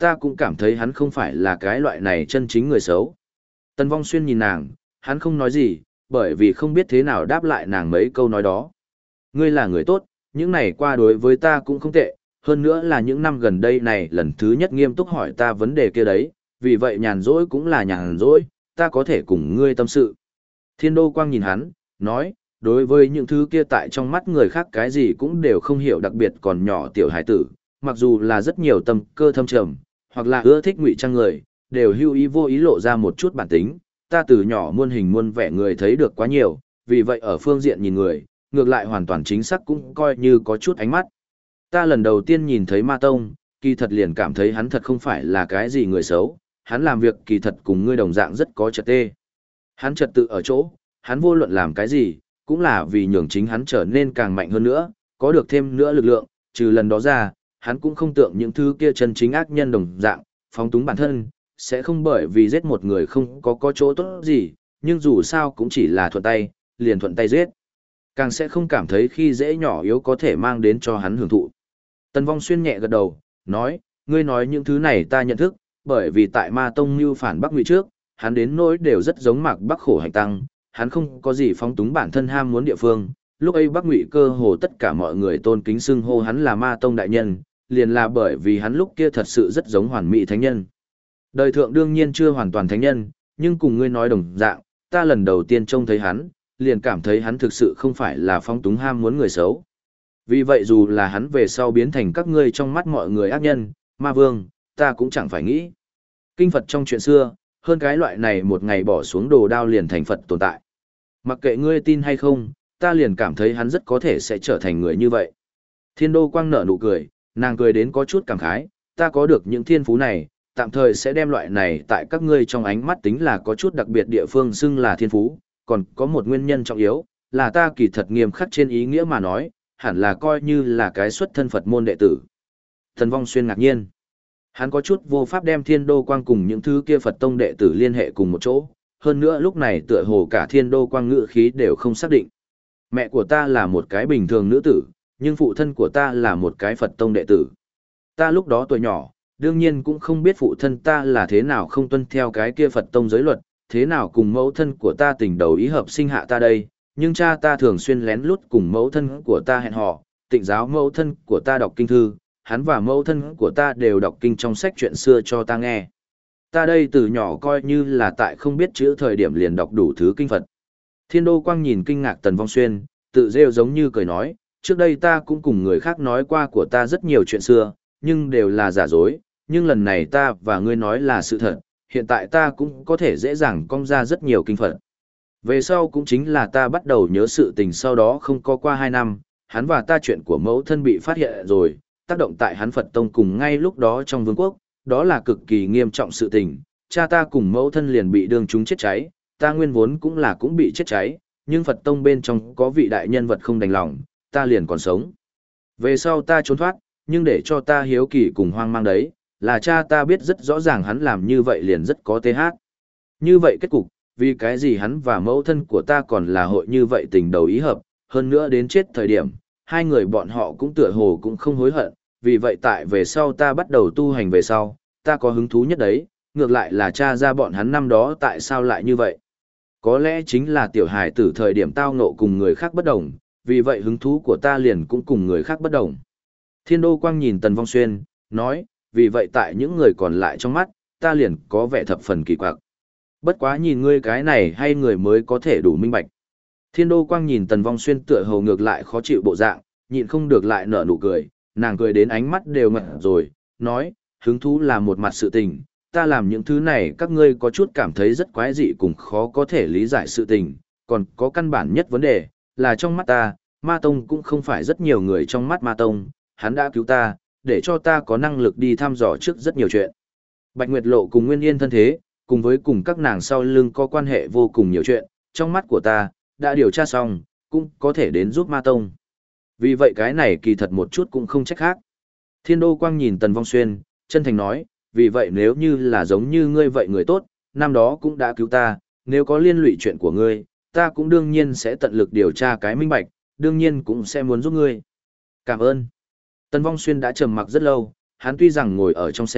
ta cũng cảm thấy hắn không phải là cái loại này chân chính người xấu. Tần Vong Xuyên nhìn nàng, hắn không nói gì, bởi vì không biết thế nào đáp lại nàng mấy câu nói đó. Ngươi là người tốt, những này qua đối với ta cũng không tệ, hơn nữa là những năm gần đây này lần thứ nhất nghiêm túc hỏi ta vấn đề kia đấy, vì vậy nhàn rỗi cũng là nhàn rỗi, ta có thể cùng ngươi tâm sự. Thiên Đô Quang nhìn hắn, nói, đối với những thứ kia tại trong mắt người khác cái gì cũng đều không hiểu, đặc biệt còn nhỏ tiểu hải tử, mặc dù là rất nhiều tâm cơ thâm trầm, hoặc là ưa thích ngụy trang người, đều hưu ý vô ý lộ ra một chút bản tính, ta từ nhỏ muôn hình muôn vẻ người thấy được quá nhiều, vì vậy ở phương diện nhìn người, ngược lại hoàn toàn chính xác cũng coi như có chút ánh mắt. Ta lần đầu tiên nhìn thấy Ma Tông, kỳ thật liền cảm thấy hắn thật không phải là cái gì người xấu, hắn làm việc kỳ thật cùng ngươi đồng dạng rất có trật tê. Hắn trật tự ở chỗ, hắn vô luận làm cái gì, cũng là vì nhường chính hắn trở nên càng mạnh hơn nữa, có được thêm nữa lực lượng, trừ lần đó ra, hắn cũng không tượng những thứ kia chân chính ác nhân đồng dạng, phóng túng bản thân, sẽ không bởi vì giết một người không có chỗ tốt gì, nhưng dù sao cũng chỉ là thuận tay, liền thuận tay giết. Càng sẽ không cảm thấy khi dễ nhỏ yếu có thể mang đến cho hắn hưởng thụ. Tần Vong Xuyên nhẹ gật đầu, nói, ngươi nói những thứ này ta nhận thức, bởi vì tại Ma Tông mưu phản Bắc Ngụy trước, hắn đến nỗi đều rất giống Mạc Bắc Khổ Hành Tăng, hắn không có gì phóng túng bản thân ham muốn địa phương. Lúc ấy Bắc Ngụy cơ hồ tất cả mọi người tôn kính xưng hô hắn là Ma Tông đại nhân, liền là bởi vì hắn lúc kia thật sự rất giống hoàn mỹ thánh nhân. Đời thượng đương nhiên chưa hoàn toàn thánh nhân, nhưng cùng ngươi nói đồng dạng, ta lần đầu tiên trông thấy hắn, liền cảm thấy hắn thực sự không phải là phóng túng ham muốn người xấu. Vì vậy dù là hắn về sau biến thành các ngươi trong mắt mọi người ác nhân, ma vương, ta cũng chẳng phải nghĩ. Kinh Phật trong chuyện xưa, hơn cái loại này một ngày bỏ xuống đồ đao liền thành Phật tồn tại. Mặc kệ ngươi tin hay không, ta liền cảm thấy hắn rất có thể sẽ trở thành người như vậy. Thiên Đô Quang nở nụ cười, nàng cười đến có chút cảm khái, ta có được những thiên phú này, tạm thời sẽ đem loại này tại các ngươi trong ánh mắt tính là có chút đặc biệt địa phương xưng là thiên phú, còn có một nguyên nhân trọng yếu, là ta kỳ thật nghiêm khắc trên ý nghĩa mà nói, hẳn là coi như là cái xuất thân Phật môn đệ tử. Tần Vong Xuyên ngạc nhiên. Hắn có chút vô pháp đem Thiên Đô Quang cùng những thứ kia Phật tông đệ tử liên hệ cùng một chỗ, hơn nữa lúc này tựa hồ cả Thiên Đô Quang ngữ khí đều không xác định. Mẹ của ta là một cái bình thường nữ tử, nhưng phụ thân của ta là một cái Phật tông đệ tử. Ta lúc đó tuổi nhỏ, đương nhiên cũng không biết phụ thân ta là thế nào không tuân theo cái kia Phật tông giới luật, thế nào cùng mẫu thân của ta tình đầu ý hợp sinh hạ ta đây, nhưng cha ta thường xuyên lén lút cùng mẫu thân của ta hẹn hò, tịnh giáo mẫu thân của ta đọc kinh thư, hắn và mẫu thân của ta đều đọc kinh trong sách chuyện xưa cho ta nghe. Ta đây từ nhỏ coi như là tại không biết chữ thời điểm liền đọc đủ thứ kinh Phật. Thiên Đô Quang nhìn kinh ngạc Tần Vong Xuyên, tự rêu giống như cười nói, trước đây ta cũng cùng người khác nói qua của ta rất nhiều chuyện xưa, nhưng đều là giả dối, nhưng lần này ta và ngươi nói là sự thật, hiện tại ta cũng có thể dễ dàng cong ra rất nhiều kinh Phật. Về sau cũng chính là ta bắt đầu nhớ sự tình sau đó không có qua 2 năm, hắn và ta chuyện của mẫu thân bị phát hiện rồi, tác động tại hắn Phật tông cùng ngay lúc đó trong vương quốc, đó là cực kỳ nghiêm trọng sự tình, cha ta cùng mẫu thân liền bị đương chúng chết cháy, ta nguyên vốn cũng bị chết cháy, nhưng Phật tông bên trong có vị đại nhân vật không đành lòng, ta liền còn sống. Về sau ta trốn thoát, nhưng để cho ta hiếu kỳ cùng hoang mang đấy, là cha ta biết rất rõ ràng hắn làm như vậy liền rất có TH. Như vậy kết cục, vì cái gì hắn và mẫu thân của ta còn là hội như vậy tình đầu ý hợp, hơn nữa đến chết thời điểm, hai người bọn họ cũng tựa hồ cũng không hối hận, vì vậy tại về sau ta bắt đầu tu hành về sau, ta có hứng thú nhất đấy, ngược lại là cha ra bọn hắn năm đó tại sao lại như vậy. Có lẽ chính là tiểu hài tử thời điểm tao ngộ cùng người khác bất đồng, vì vậy hứng thú của ta liền cũng cùng người khác bất đồng. Thiên Đô Quang nhìn Tần Vong Xuyên, nói, vì vậy tại những người còn lại trong mắt, ta liền có vẻ thập phần kỳ quặc. Bất quá nhìn ngươi cái này hay người mới có thể đủ minh bạch. Thiên Đô Quang nhìn Tần Vong Xuyên tựa hồ ngược lại khó chịu bộ dạng, nhịn không được lại nở nụ cười, nàng cười đến ánh mắt đều ngẩn rồi, nói, hứng thú là một mặt sự tình, ta làm những thứ này các ngươi có chút cảm thấy rất quái dị cùng khó có thể lý giải sự tình, còn có căn bản nhất vấn đề, là trong mắt ta, Ma Tông cũng không phải rất nhiều người trong mắt Ma Tông, hắn đã cứu ta, để cho ta có năng lực đi thăm dò trước rất nhiều chuyện. Bạch Nguyệt Lộ cùng Nguyên Yên thân thế, cùng với cùng các nàng sau lưng có quan hệ vô cùng nhiều chuyện, trong mắt của ta, đã điều tra xong, cũng có thể đến giúp Ma Tông. Vì vậy cái này kỳ thật một chút cũng không trách khác. Thiên Đô Quang nhìn Tần Vong Xuyên, chân thành nói, vì vậy nếu như là giống như ngươi vậy người tốt, năm đó cũng đã cứu ta, nếu có liên lụy chuyện của ngươi, ta cũng đương nhiên sẽ tận lực điều tra cái minh bạch, đương nhiên cũng sẽ muốn giúp ngươi. Cảm ơn. Tần Vong Xuyên đã trầm mặc rất lâu, hắn tuy rằng ngồi ở trong xe,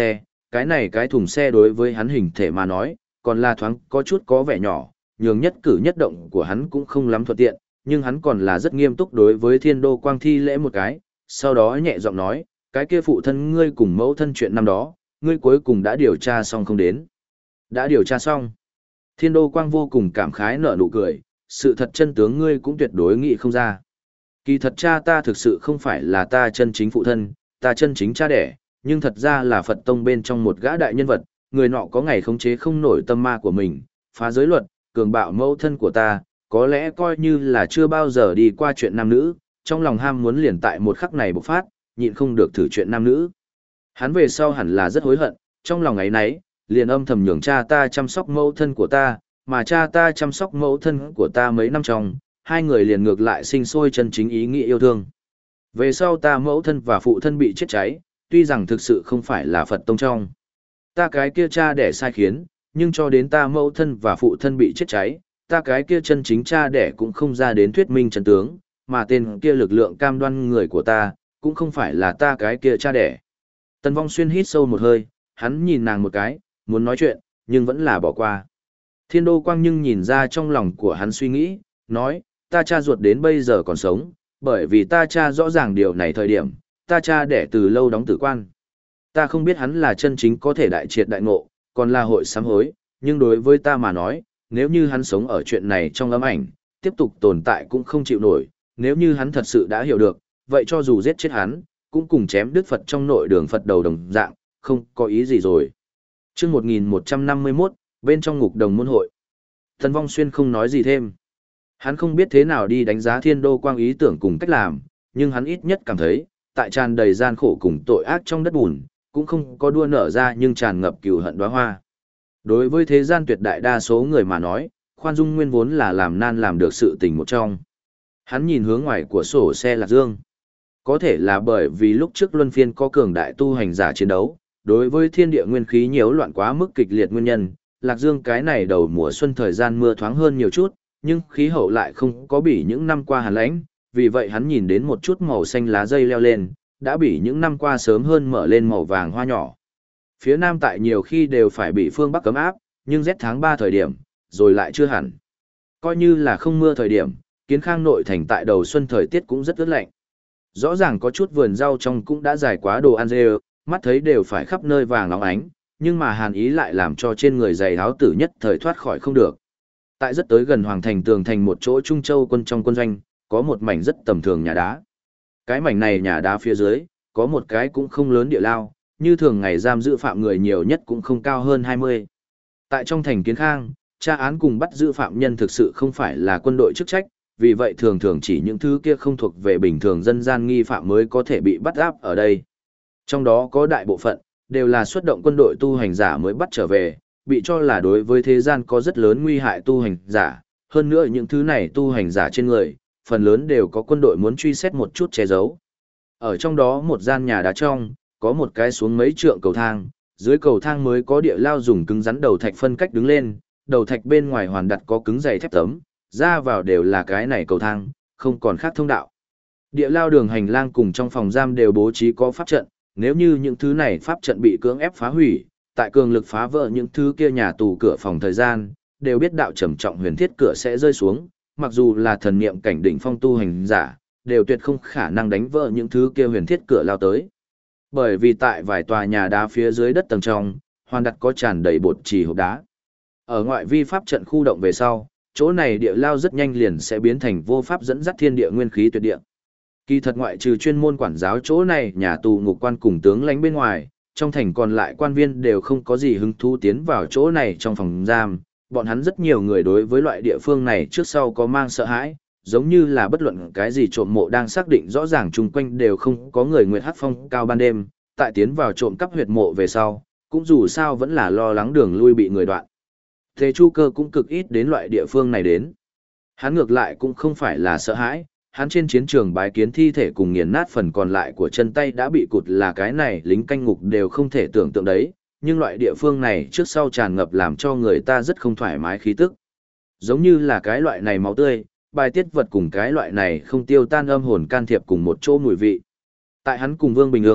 cái này cái thùng xe đối với hắn hình thể mà nói, còn là thoáng có chút có vẻ nhỏ, nhường nhất cử nhất động của hắn cũng không lắm thuận tiện, nhưng hắn còn là rất nghiêm túc đối với Thiên Đô Quang thi lễ một cái, sau đó nhẹ giọng nói, cái kia phụ thân ngươi cùng mẫu thân chuyện năm đó, ngươi cuối cùng đã điều tra xong không đến? Đã điều tra xong. Thiên Đô Quang vô cùng cảm khái nở nụ cười, sự thật chân tướng ngươi cũng tuyệt đối nghĩ không ra. Kỳ thật cha ta thực sự không phải là ta chân chính phụ thân, ta chân chính cha đẻ, nhưng thật ra là Phật tông bên trong một gã đại nhân vật, người nọ có ngày khống chế không nổi tâm ma của mình, phá giới luật, cường bạo mẫu thân của ta, có lẽ coi như là chưa bao giờ đi qua chuyện nam nữ, trong lòng ham muốn liền tại một khắc này bộc phát, nhịn không được thử chuyện nam nữ. Hắn về sau hẳn là rất hối hận, trong lòng ấy nấy, liền âm thầm nhường cha ta chăm sóc mẫu thân của ta, mà cha ta chăm sóc mẫu thân của ta mấy năm trong, hai người liền ngược lại sinh sôi chân chính ý nghĩa yêu thương. Về sau ta mẫu thân và phụ thân bị chết cháy, tuy rằng thực sự không phải là Phật tông trong. Ta cái kia cha đẻ sai khiến, nhưng cho đến ta mẫu thân và phụ thân bị chết cháy, ta cái kia chân chính cha đẻ cũng không ra đến thuyết minh chân tướng, mà tên kia lực lượng cam đoan người của ta, cũng không phải là ta cái kia cha đẻ. Tần Vong Xuyên hít sâu một hơi, hắn nhìn nàng một cái, muốn nói chuyện, nhưng vẫn là bỏ qua. Thiên Đô Quang nhưng nhìn ra trong lòng của hắn suy nghĩ, nói, ta cha ruột đến bây giờ còn sống, bởi vì ta cha rõ ràng điều này thời điểm, ta cha đẻ từ lâu đóng tử quan. Ta không biết hắn là chân chính có thể đại triệt đại ngộ, còn là hội sám hối, nhưng đối với ta mà nói, nếu như hắn sống ở chuyện này trong ấm ảnh, tiếp tục tồn tại cũng không chịu nổi, nếu như hắn thật sự đã hiểu được, vậy cho dù giết chết hắn, cũng cùng chém Đức Phật trong nội đường Phật đầu đồng dạng, không có ý gì rồi. Chương 1151, bên trong ngục đồng môn hội. Tần Vong Xuyên không nói gì thêm. Hắn không biết thế nào đi đánh giá Thiên Đô Quang ý tưởng cùng cách làm, nhưng hắn ít nhất cảm thấy, tại tràn đầy gian khổ cùng tội ác trong đất bùn, cũng không có đua nở ra nhưng tràn ngập cừu hận đóa hoa. Đối với thế gian tuyệt đại đa số người mà nói, khoan dung nguyên vốn là làm nan làm được sự tình một trong. Hắn nhìn hướng ngoài của sổ xe Lạc Dương. Có thể là bởi vì lúc trước luân phiên có cường đại tu hành giả chiến đấu, đối với thiên địa nguyên khí nhiễu loạn quá mức kịch liệt nguyên nhân, Lạc Dương cái này đầu mùa xuân thời gian mưa thoáng hơn nhiều chút, nhưng khí hậu lại không có bị những năm qua hàn lãnh, vì vậy hắn nhìn đến một chút màu xanh lá dây leo lên, đã bị những năm qua sớm hơn mở lên màu vàng hoa nhỏ. Phía Nam tại nhiều khi đều phải bị phương Bắc cấm áp, nhưng rét tháng 3 thời điểm, rồi lại chưa hẳn. Coi như là không mưa thời điểm, Kiến Khang nội thành tại đầu xuân thời tiết cũng rất ướt lạnh. Rõ ràng có chút vườn rau trong cũng đã giải quá đồ ăn dê, mắt thấy đều phải khắp nơi vàng óng ánh, nhưng mà hàn ý lại làm cho trên người giày áo tử nhất thời thoát khỏi không được. Tại rất tới gần Hoàng thành tường thành một chỗ Trung Châu quân trong quân doanh, có một mảnh rất tầm thường nhà đá. Cái mảnh này nhà đá phía dưới, có một cái cũng không lớn địa lao, như thường ngày giam giữ phạm người nhiều nhất cũng không cao hơn 20. Tại trong thành Kiến Khang, tra án cùng bắt giữ phạm nhân thực sự không phải là quân đội chức trách, vì vậy thường thường chỉ những thứ kia không thuộc về bình thường dân gian nghi phạm mới có thể bị bắt áp ở đây. Trong đó có đại bộ phận, đều là xuất động quân đội tu hành giả mới bắt trở về, bị cho là đối với thế gian có rất lớn nguy hại tu hành giả, hơn nữa những thứ này tu hành giả trên người, phần lớn đều có quân đội muốn truy xét một chút che giấu. Ở trong đó một gian nhà đá trong, có một cái xuống mấy trượng cầu thang, dưới cầu thang mới có địa lao dùng cứng rắn đầu thạch phân cách đứng lên, đầu thạch bên ngoài hoàn đặt có cứng dày thép tấm, ra vào đều là cái này cầu thang, không còn khác thông đạo. Địa lao đường hành lang cùng trong phòng giam đều bố trí có pháp trận, nếu như những thứ này pháp trận bị cưỡng ép phá hủy, tại cường lực phá vỡ những thứ kia nhà tù cửa phòng thời gian, đều biết đạo trầm trọng huyền thiết cửa sẽ rơi xuống, mặc dù là thần niệm cảnh đỉnh phong tu hành giả, đều tuyệt không khả năng đánh vỡ những thứ kia huyền thiết cửa lao tới. Bởi vì tại vài tòa nhà đá phía dưới đất tầng trong, hoàn đặt có tràn đầy bột trì hộp đá. Ở ngoại vi pháp trận khu động về sau, chỗ này địa lao rất nhanh liền sẽ biến thành vô pháp dẫn dắt thiên địa nguyên khí tuyệt địa. Kỳ thật ngoại trừ chuyên môn quản giáo chỗ này nhà tù ngục quan cùng tướng lãnh bên ngoài, trong thành còn lại quan viên đều không có gì hứng thú tiến vào chỗ này trong phòng giam, bọn hắn rất nhiều người đối với loại địa phương này trước sau có mang sợ hãi, giống như là bất luận cái gì trộm mộ đang xác định rõ ràng chung quanh đều không có người nguyệt hát phong cao ban đêm, tại tiến vào trộm cắp huyệt mộ về sau, cũng dù sao vẫn là lo lắng đường lui bị người đoạn. Thế Chu Cơ cũng cực ít đến loại địa phương này đến. Hắn ngược lại cũng không phải là sợ hãi, hắn trên chiến trường bái kiến thi thể cùng nghiền nát phần còn lại của chân tay đã bị cụt là cái này lính canh ngục đều không thể tưởng tượng đấy, nhưng loại địa phương này trước sau tràn ngập làm cho người ta rất không thoải mái khí tức. Giống như là cái loại này máu tươi, bài tiết vật cùng cái loại này không tiêu tan âm hồn can thiệp cùng một chỗ mùi vị. Tại hắn cùng Vương Bình Ương,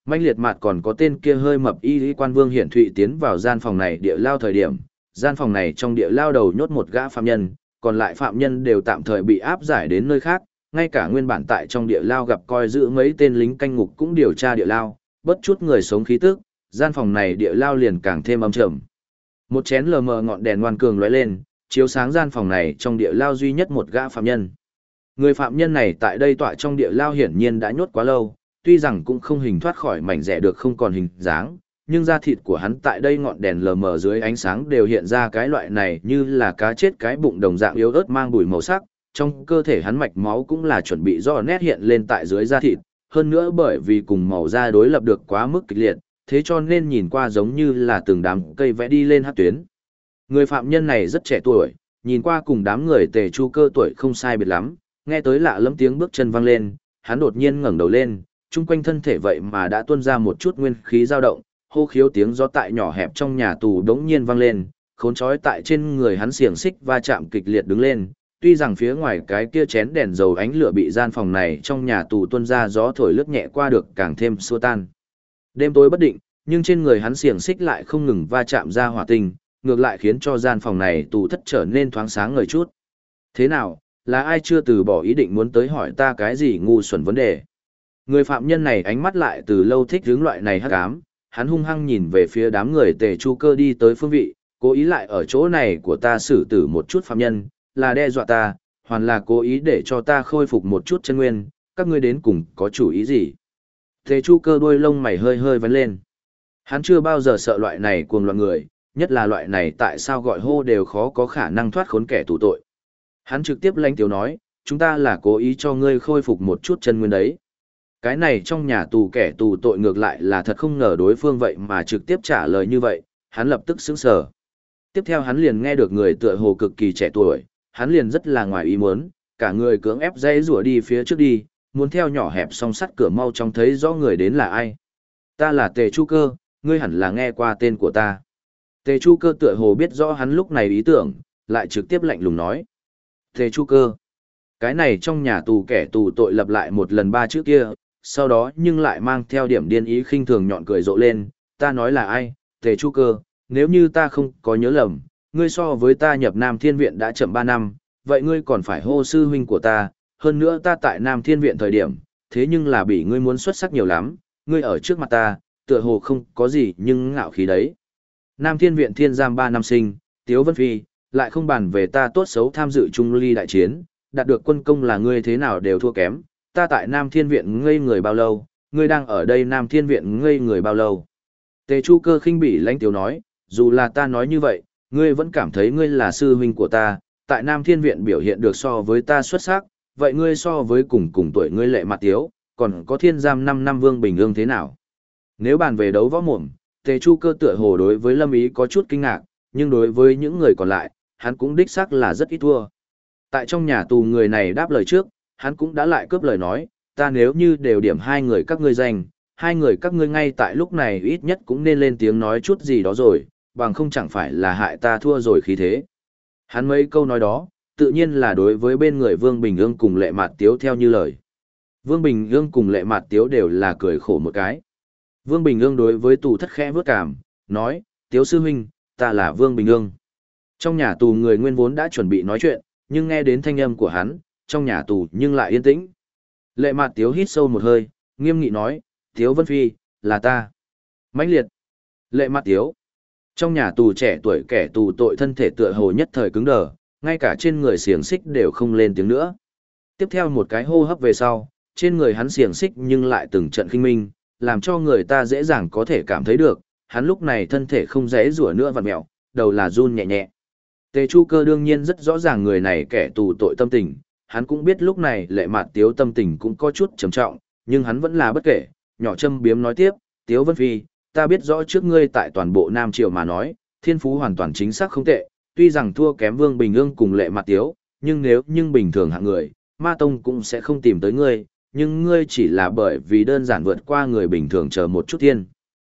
Manh liệt mặt còn có tên kia hơi mập y quan Vương Hiển Thụy tiến vào gian phòng này địa lao thời điểm, gian phòng này trong địa lao đầu nhốt một gã phạm nhân, còn lại phạm nhân đều tạm thời bị áp giải đến nơi khác, ngay cả nguyên bản tại trong địa lao gặp coi giữ mấy tên lính canh ngục cũng điều tra địa lao, bất chút người sống khí tức, gian phòng này địa lao liền càng thêm âm trầm. Một chén lờ mờ ngọn đèn ngoan cường lóe lên, chiếu sáng gian phòng này trong địa lao duy nhất một gã phạm nhân. Người phạm nhân này tại đây tọa trong địa lao hiển nhiên đã nhốt quá lâu, tuy rằng cũng không hình thoát khỏi mảnh rẻ được không còn hình dáng, nhưng da thịt của hắn tại đây ngọn đèn lờ mờ dưới ánh sáng đều hiện ra cái loại này như là cá chết cái bụng đồng dạng yếu ớt mang bùi màu sắc, trong cơ thể hắn mạch máu cũng là chuẩn bị rõ nét hiện lên tại dưới da thịt, hơn nữa bởi vì cùng màu da đối lập được quá mức kịch liệt, thế cho nên nhìn qua giống như là từng đám cây vẽ đi lên hát tuyến. Người phạm nhân này rất trẻ tuổi, nhìn qua cùng đám người Tề Chu Cơ tuổi không sai biệt lắm, nghe tới lạ lẫm tiếng bước chân vang lên, hắn đột nhiên ngẩng đầu lên, chung quanh thân thể vậy mà đã tuôn ra một chút nguyên khí dao động, hô khiếu tiếng gió tại nhỏ hẹp trong nhà tù đống nhiên vang lên, khốn trói tại trên người hắn xiềng xích va chạm kịch liệt đứng lên, tuy rằng phía ngoài cái kia chén đèn dầu ánh lửa bị gian phòng này trong nhà tù tuôn ra gió thổi lướt nhẹ qua được càng thêm xua tan. Đêm tối bất định, nhưng trên người hắn xiềng xích lại không ngừng va chạm ra hỏa tinh, ngược lại khiến cho gian phòng này tù thất trở nên thoáng sáng ngời chút. Thế nào, là ai chưa từ bỏ ý định muốn tới hỏi ta cái gì ngu xuẩn vấn đề? Người phạm nhân này ánh mắt lại từ lâu thích hướng loại này hắc ám, hắn hung hăng nhìn về phía đám người Tề Chu Cơ đi tới phương vị, cố ý lại ở chỗ này của ta xử tử một chút phạm nhân, là đe dọa ta, hoàn là cố ý để cho ta khôi phục một chút chân nguyên, các ngươi đến cùng có chủ ý gì? Tề Chu Cơ đuôi lông mày hơi hơi vấn lên. Hắn chưa bao giờ sợ loại này cuồng loạn người, nhất là loại này tại sao gọi hô đều khó có khả năng thoát khốn kẻ tù tội. Hắn trực tiếp lãnh tiếu nói, chúng ta là cố ý cho ngươi khôi phục một chút chân nguyên đấy. Cái này trong nhà tù kẻ tù tội ngược lại là thật không ngờ đối phương vậy mà trực tiếp trả lời như vậy, hắn lập tức sững sờ. Tiếp theo hắn liền nghe được người tựa hồ cực kỳ trẻ tuổi, hắn liền rất là ngoài ý muốn, cả người cưỡng ép dây rủa đi phía trước đi, muốn theo nhỏ hẹp song sắt cửa mau trong thấy rõ người đến là ai. Ta là Tề Chu Cơ, ngươi hẳn là nghe qua tên của ta. Tề Chu Cơ tựa hồ biết rõ hắn lúc này ý tưởng, lại trực tiếp lạnh lùng nói. Tề Chu Cơ. Cái này trong nhà tù kẻ tù tội lặp lại một lần ba chữ kia, sau đó nhưng lại mang theo điểm điên ý khinh thường nhọn cười rộ lên. Ta nói là ai, Tề Chu Cơ, nếu như ta không có nhớ lầm, ngươi so với ta nhập Nam Thiên Viện đã chậm 3 năm, vậy ngươi còn phải hô sư huynh của ta, hơn nữa ta tại Nam Thiên Viện thời điểm, thế nhưng là bị ngươi muốn xuất sắc nhiều lắm, ngươi ở trước mặt ta, tựa hồ không có gì nhưng ngạo khí đấy. Nam Thiên Viện thiên giam 3 năm sinh, Tiếu Vân Phi, lại không bàn về ta tốt xấu tham dự Trung Ly đại chiến, đạt được quân công là ngươi thế nào đều thua kém, ta tại Nam Thiên Viện ngây người bao lâu, ngươi đang ở đây Nam Thiên Viện ngây người bao lâu. Tề Chu Cơ khinh bỉ lãnh tiếu nói, dù là ta nói như vậy, ngươi vẫn cảm thấy ngươi là sư huynh của ta, tại Nam Thiên Viện biểu hiện được so với ta xuất sắc, vậy ngươi so với cùng tuổi ngươi Lệ Mạt Tiếu, còn có thiên giam 5 năm Vương Bình Ương thế nào? Nếu bàn về đấu võ mồm, Tề Chu Cơ tựa hồ đối với Lâm Ý có chút kinh ngạc, nhưng đối với những người còn lại, hắn cũng đích xác là rất ít thua. Tại trong nhà tù người này đáp lời trước, hắn cũng đã lại cướp lời nói, ta nếu như đều điểm hai người các ngươi danh, hai người các ngươi ngay tại lúc này ít nhất cũng nên lên tiếng nói chút gì đó rồi, bằng không chẳng phải là hại ta thua rồi khí thế. Hắn mấy câu nói đó, tự nhiên là đối với bên người Vương Bình Ương cùng Lệ Mạt Tiếu theo như lời. Vương Bình Ương cùng Lệ Mạt Tiếu đều là cười khổ một cái. Vương Bình Ương đối với tù thất khẽ vớt cảm, nói, Tiếu sư huynh, ta là Vương Bình Ương. Trong nhà tù người nguyên vốn đã chuẩn bị nói chuyện, nhưng nghe đến thanh âm của hắn, trong nhà tù nhưng lại yên tĩnh. Lệ Mạt Tiếu hít sâu một hơi, nghiêm nghị nói, Tiếu Vân Phi, là ta. Mãnh liệt. Lệ Mạt Tiếu. Trong nhà tù trẻ tuổi kẻ tù tội thân thể tựa hồ nhất thời cứng đờ, ngay cả trên người xiềng xích đều không lên tiếng nữa. Tiếp theo một cái hô hấp về sau, trên người hắn xiềng xích nhưng lại từng trận kinh minh, làm cho người ta dễ dàng có thể cảm thấy được, hắn lúc này thân thể không dễ rủa nữa vặn mẹo, đầu là run nhẹ nhẹ. Tề Chu Cơ đương nhiên rất rõ ràng người này kẻ tù tội tâm tình, hắn cũng biết lúc này Lệ Mạt Tiếu tâm tình cũng có chút trầm trọng, nhưng hắn vẫn là bất kể, nhỏ châm biếm nói tiếp, Tiếu Vân Phi, ta biết rõ trước ngươi tại toàn bộ Nam Triều mà nói, thiên phú hoàn toàn chính xác không tệ, tuy rằng thua kém Vương Bình Ương cùng Lệ Mạt Tiếu, nhưng bình thường hạng người, Ma Tông cũng sẽ không tìm tới ngươi, nhưng ngươi chỉ là bởi vì đơn giản vượt qua người bình thường chờ một chút thiên.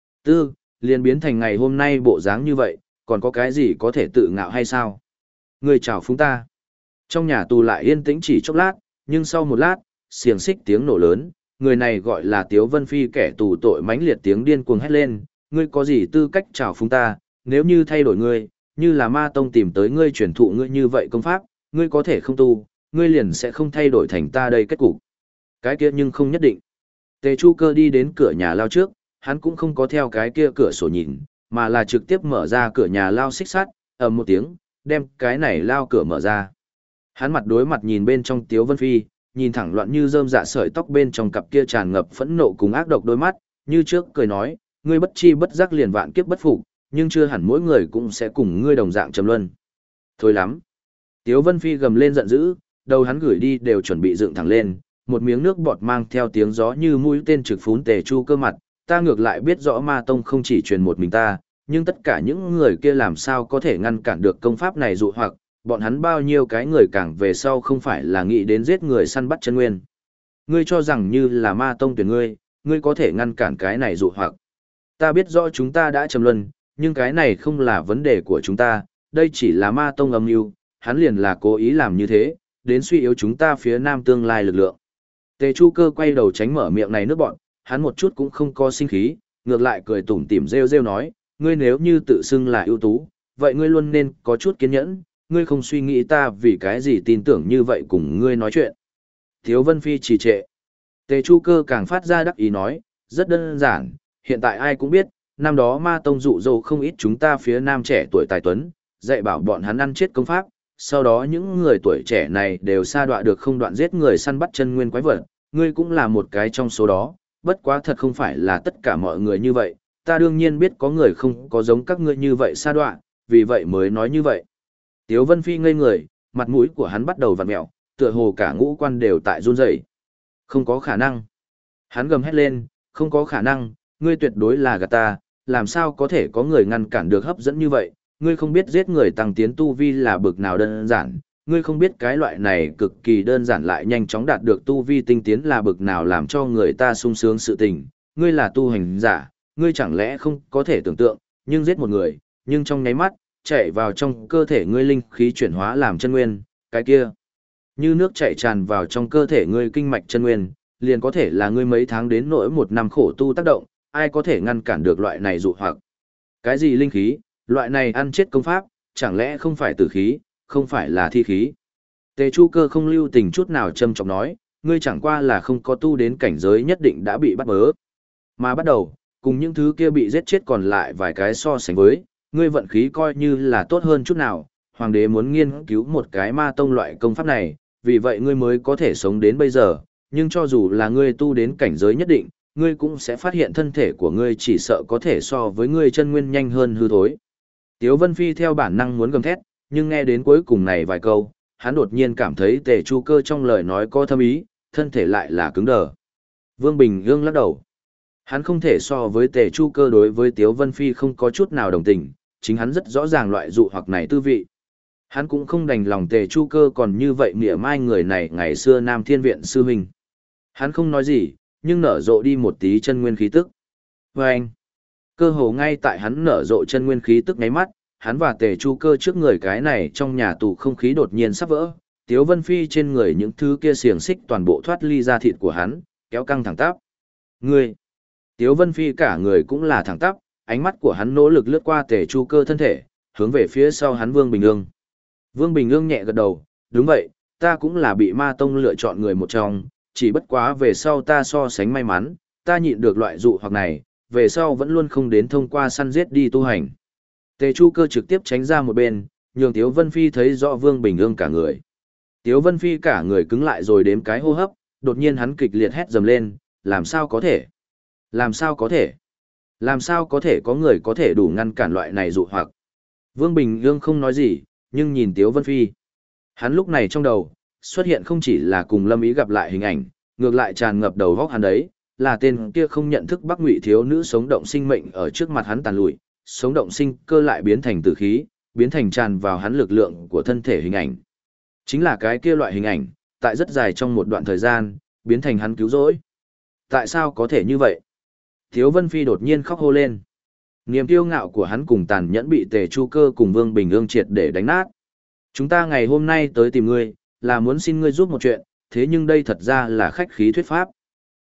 Liền biến thành ngày hôm nay bộ dáng như vậy, còn có cái gì có thể tự ngạo hay sao? Ngươi chào phúng ta. Trong nhà tù lại yên tĩnh chỉ chốc lát, nhưng sau một lát, xiềng xích tiếng nổ lớn, người này gọi là Tiếu Vân Phi, kẻ tù tội mãnh liệt tiếng điên cuồng hét lên, ngươi có gì tư cách trào phúng ta, nếu như thay đổi ngươi, như là ma tông tìm tới ngươi truyền thụ ngươi như vậy công pháp, ngươi có thể không tu, ngươi liền sẽ không thay đổi thành ta đây kết cục. Cái kia nhưng không nhất định. Tề Chu Cơ đi đến cửa nhà lao trước, hắn cũng không có theo cái kia cửa sổ nhìn, mà là trực tiếp mở ra cửa nhà lao xích sắt, ầm một tiếng, đem cái này lao cửa mở ra. Hắn mặt đối mặt nhìn bên trong Tiếu Vân Phi, nhìn thẳng loạn như rơm dạ sợi tóc bên trong cặp kia tràn ngập phẫn nộ cùng ác độc đôi mắt, như trước cười nói, ngươi bất chi bất giác liền vạn kiếp bất phục, nhưng chưa hẳn mỗi người cũng sẽ cùng ngươi đồng dạng trầm luân. Thôi lắm. Tiếu Vân Phi gầm lên giận dữ, đầu hắn gửi đi đều chuẩn bị dựng thẳng lên, một miếng nước bọt mang theo tiếng gió như mũi tên trực phún Tề Chu Cơ mặt, ta ngược lại biết rõ ma tông không chỉ truyền một mình ta, nhưng tất cả những người kia làm sao có thể ngăn cản được công pháp này dụ hoặc, bọn hắn bao nhiêu cái người càng về sau không phải là nghĩ đến giết người săn bắt chân nguyên. Ngươi cho rằng như là ma tông tuyển ngươi có thể ngăn cản cái này dụ hoặc. Ta biết rõ chúng ta đã trầm luân, nhưng cái này không là vấn đề của chúng ta, đây chỉ là ma tông âm mưu, hắn liền là cố ý làm như thế, đến suy yếu chúng ta phía nam tương lai lực lượng. Tề Chu Cơ quay đầu tránh mở miệng này nước bọn, hắn một chút cũng không có sinh khí, ngược lại cười tủm tỉm rêu rêu nói, ngươi nếu như tự xưng là ưu tú, vậy ngươi luôn nên có chút kiên nhẫn, ngươi không suy nghĩ ta vì cái gì tin tưởng như vậy cùng ngươi nói chuyện. Tiếu Vân Phi trì trệ. Tề Chu Cơ càng phát ra đắc ý nói, rất đơn giản, hiện tại ai cũng biết, năm đó ma tông dụ dỗ không ít chúng ta phía nam trẻ tuổi tài tuấn, dạy bảo bọn hắn ăn chết công pháp, sau đó những người tuổi trẻ này đều sa đọa được không đoạn giết người săn bắt chân nguyên quái vật, ngươi cũng là một cái trong số đó, bất quá thật không phải là tất cả mọi người như vậy, ta đương nhiên biết có người không có giống các ngươi như vậy sa đọa, vì vậy mới nói như vậy. Tiếu Vân Phi ngây người, mặt mũi của hắn bắt đầu vặn mẹo, tựa hồ cả ngũ quan đều tại run rẩy. Không có khả năng. Hắn gầm hét lên, không có khả năng, ngươi tuyệt đối là gạt ta, làm sao có thể có người ngăn cản được hấp dẫn như vậy, ngươi không biết giết người tăng tiến tu vi là bực nào đơn giản, ngươi không biết cái loại này cực kỳ đơn giản lại nhanh chóng đạt được tu vi tinh tiến là bực nào làm cho người ta sung sướng sự tình, ngươi là tu hành giả, ngươi chẳng lẽ không có thể tưởng tượng, nhưng giết một người, nhưng trong nháy mắt, chạy vào trong cơ thể ngươi linh khí chuyển hóa làm chân nguyên, cái kia, như nước chảy tràn vào trong cơ thể ngươi kinh mạch chân nguyên, liền có thể là ngươi mấy tháng đến nỗi một năm khổ tu tác động, ai có thể ngăn cản được loại này dụ hoặc. Cái gì linh khí, loại này ăn chết công pháp, chẳng lẽ không phải tử khí, không phải là thi khí. Tề Chu Cơ không lưu tình chút nào châm trọng nói, ngươi chẳng qua là không có tu đến cảnh giới nhất định đã bị bắt bớ. Mà bắt đầu, cùng những thứ kia bị giết chết còn lại vài cái so sánh với, ngươi vận khí coi như là tốt hơn chút nào, hoàng đế muốn nghiên cứu một cái ma tông loại công pháp này, vì vậy ngươi mới có thể sống đến bây giờ, nhưng cho dù là ngươi tu đến cảnh giới nhất định, ngươi cũng sẽ phát hiện thân thể của ngươi chỉ sợ có thể so với ngươi chân nguyên nhanh hơn hư thối. Tiếu Vân Phi theo bản năng muốn gầm thét, nhưng nghe đến cuối cùng này vài câu, hắn đột nhiên cảm thấy Tề Chu Cơ trong lời nói có thâm ý, thân thể lại là cứng đờ. Vương Bình Ương lắc đầu. Hắn không thể so với Tề Chu Cơ đối với Tiếu Vân Phi không có chút nào đồng tình, chính hắn rất rõ ràng loại dụ hoặc này tư vị. Hắn cũng không đành lòng Tề Chu Cơ còn như vậy mỉa mai người này ngày xưa Nam Thiên Viện sư huynh. Hắn không nói gì, nhưng nở rộ đi một tí chân nguyên khí tức. Và anh, cơ hồ ngay tại hắn nở rộ chân nguyên khí tức ngáy mắt, hắn và Tề Chu Cơ trước người cái này trong nhà tù không khí đột nhiên sắp vỡ, Tiếu Vân Phi trên người những thứ kia xiềng xích toàn bộ thoát ly ra thịt của hắn, kéo căng thẳng tắp. Ngươi! Tiếu Vân Phi cả người cũng là thẳng tắp, ánh mắt của hắn nỗ lực lướt qua Tề Chu Cơ thân thể, hướng về phía sau hắn Vương Bình Ương. Vương Bình Ương nhẹ gật đầu, đúng vậy, ta cũng là bị ma tông lựa chọn người một trong, chỉ bất quá về sau ta so sánh may mắn, ta nhịn được loại dụ hoặc này, về sau vẫn luôn không đến thông qua săn giết đi tu hành. Tề Chu Cơ trực tiếp tránh ra một bên, nhường Tiếu Vân Phi thấy rõ Vương Bình Ương cả người. Tiếu Vân Phi cả người cứng lại rồi đếm cái hô hấp, đột nhiên hắn kịch liệt hét dầm lên, làm sao có thể? Làm sao có thể? Làm sao có thể có người có thể đủ ngăn cản loại này dụ hoặc? Vương Bình Ương không nói gì, nhưng nhìn Tiếu Vân Phi. Hắn lúc này trong đầu, xuất hiện không chỉ là cùng Lâm Ý gặp lại hình ảnh, ngược lại tràn ngập đầu góc hắn đấy, là tên kia không nhận thức Bắc Ngụy thiếu nữ sống động sinh mệnh ở trước mặt hắn tàn lụi, sống động sinh cơ lại biến thành tử khí, biến thành tràn vào hắn lực lượng của thân thể hình ảnh. Chính là cái kia loại hình ảnh, tại rất dài trong một đoạn thời gian, biến thành hắn cứu rỗi. Tại sao có thể như vậy? Tiếu Vân Phi đột nhiên khóc hô lên. Niềm kiêu ngạo của hắn cùng tàn nhẫn bị Tề Chu Cơ cùng Vương Bình Ương triệt để đánh nát. Chúng ta ngày hôm nay tới tìm ngươi, là muốn xin ngươi giúp một chuyện, thế nhưng đây thật ra là khách khí thuyết pháp.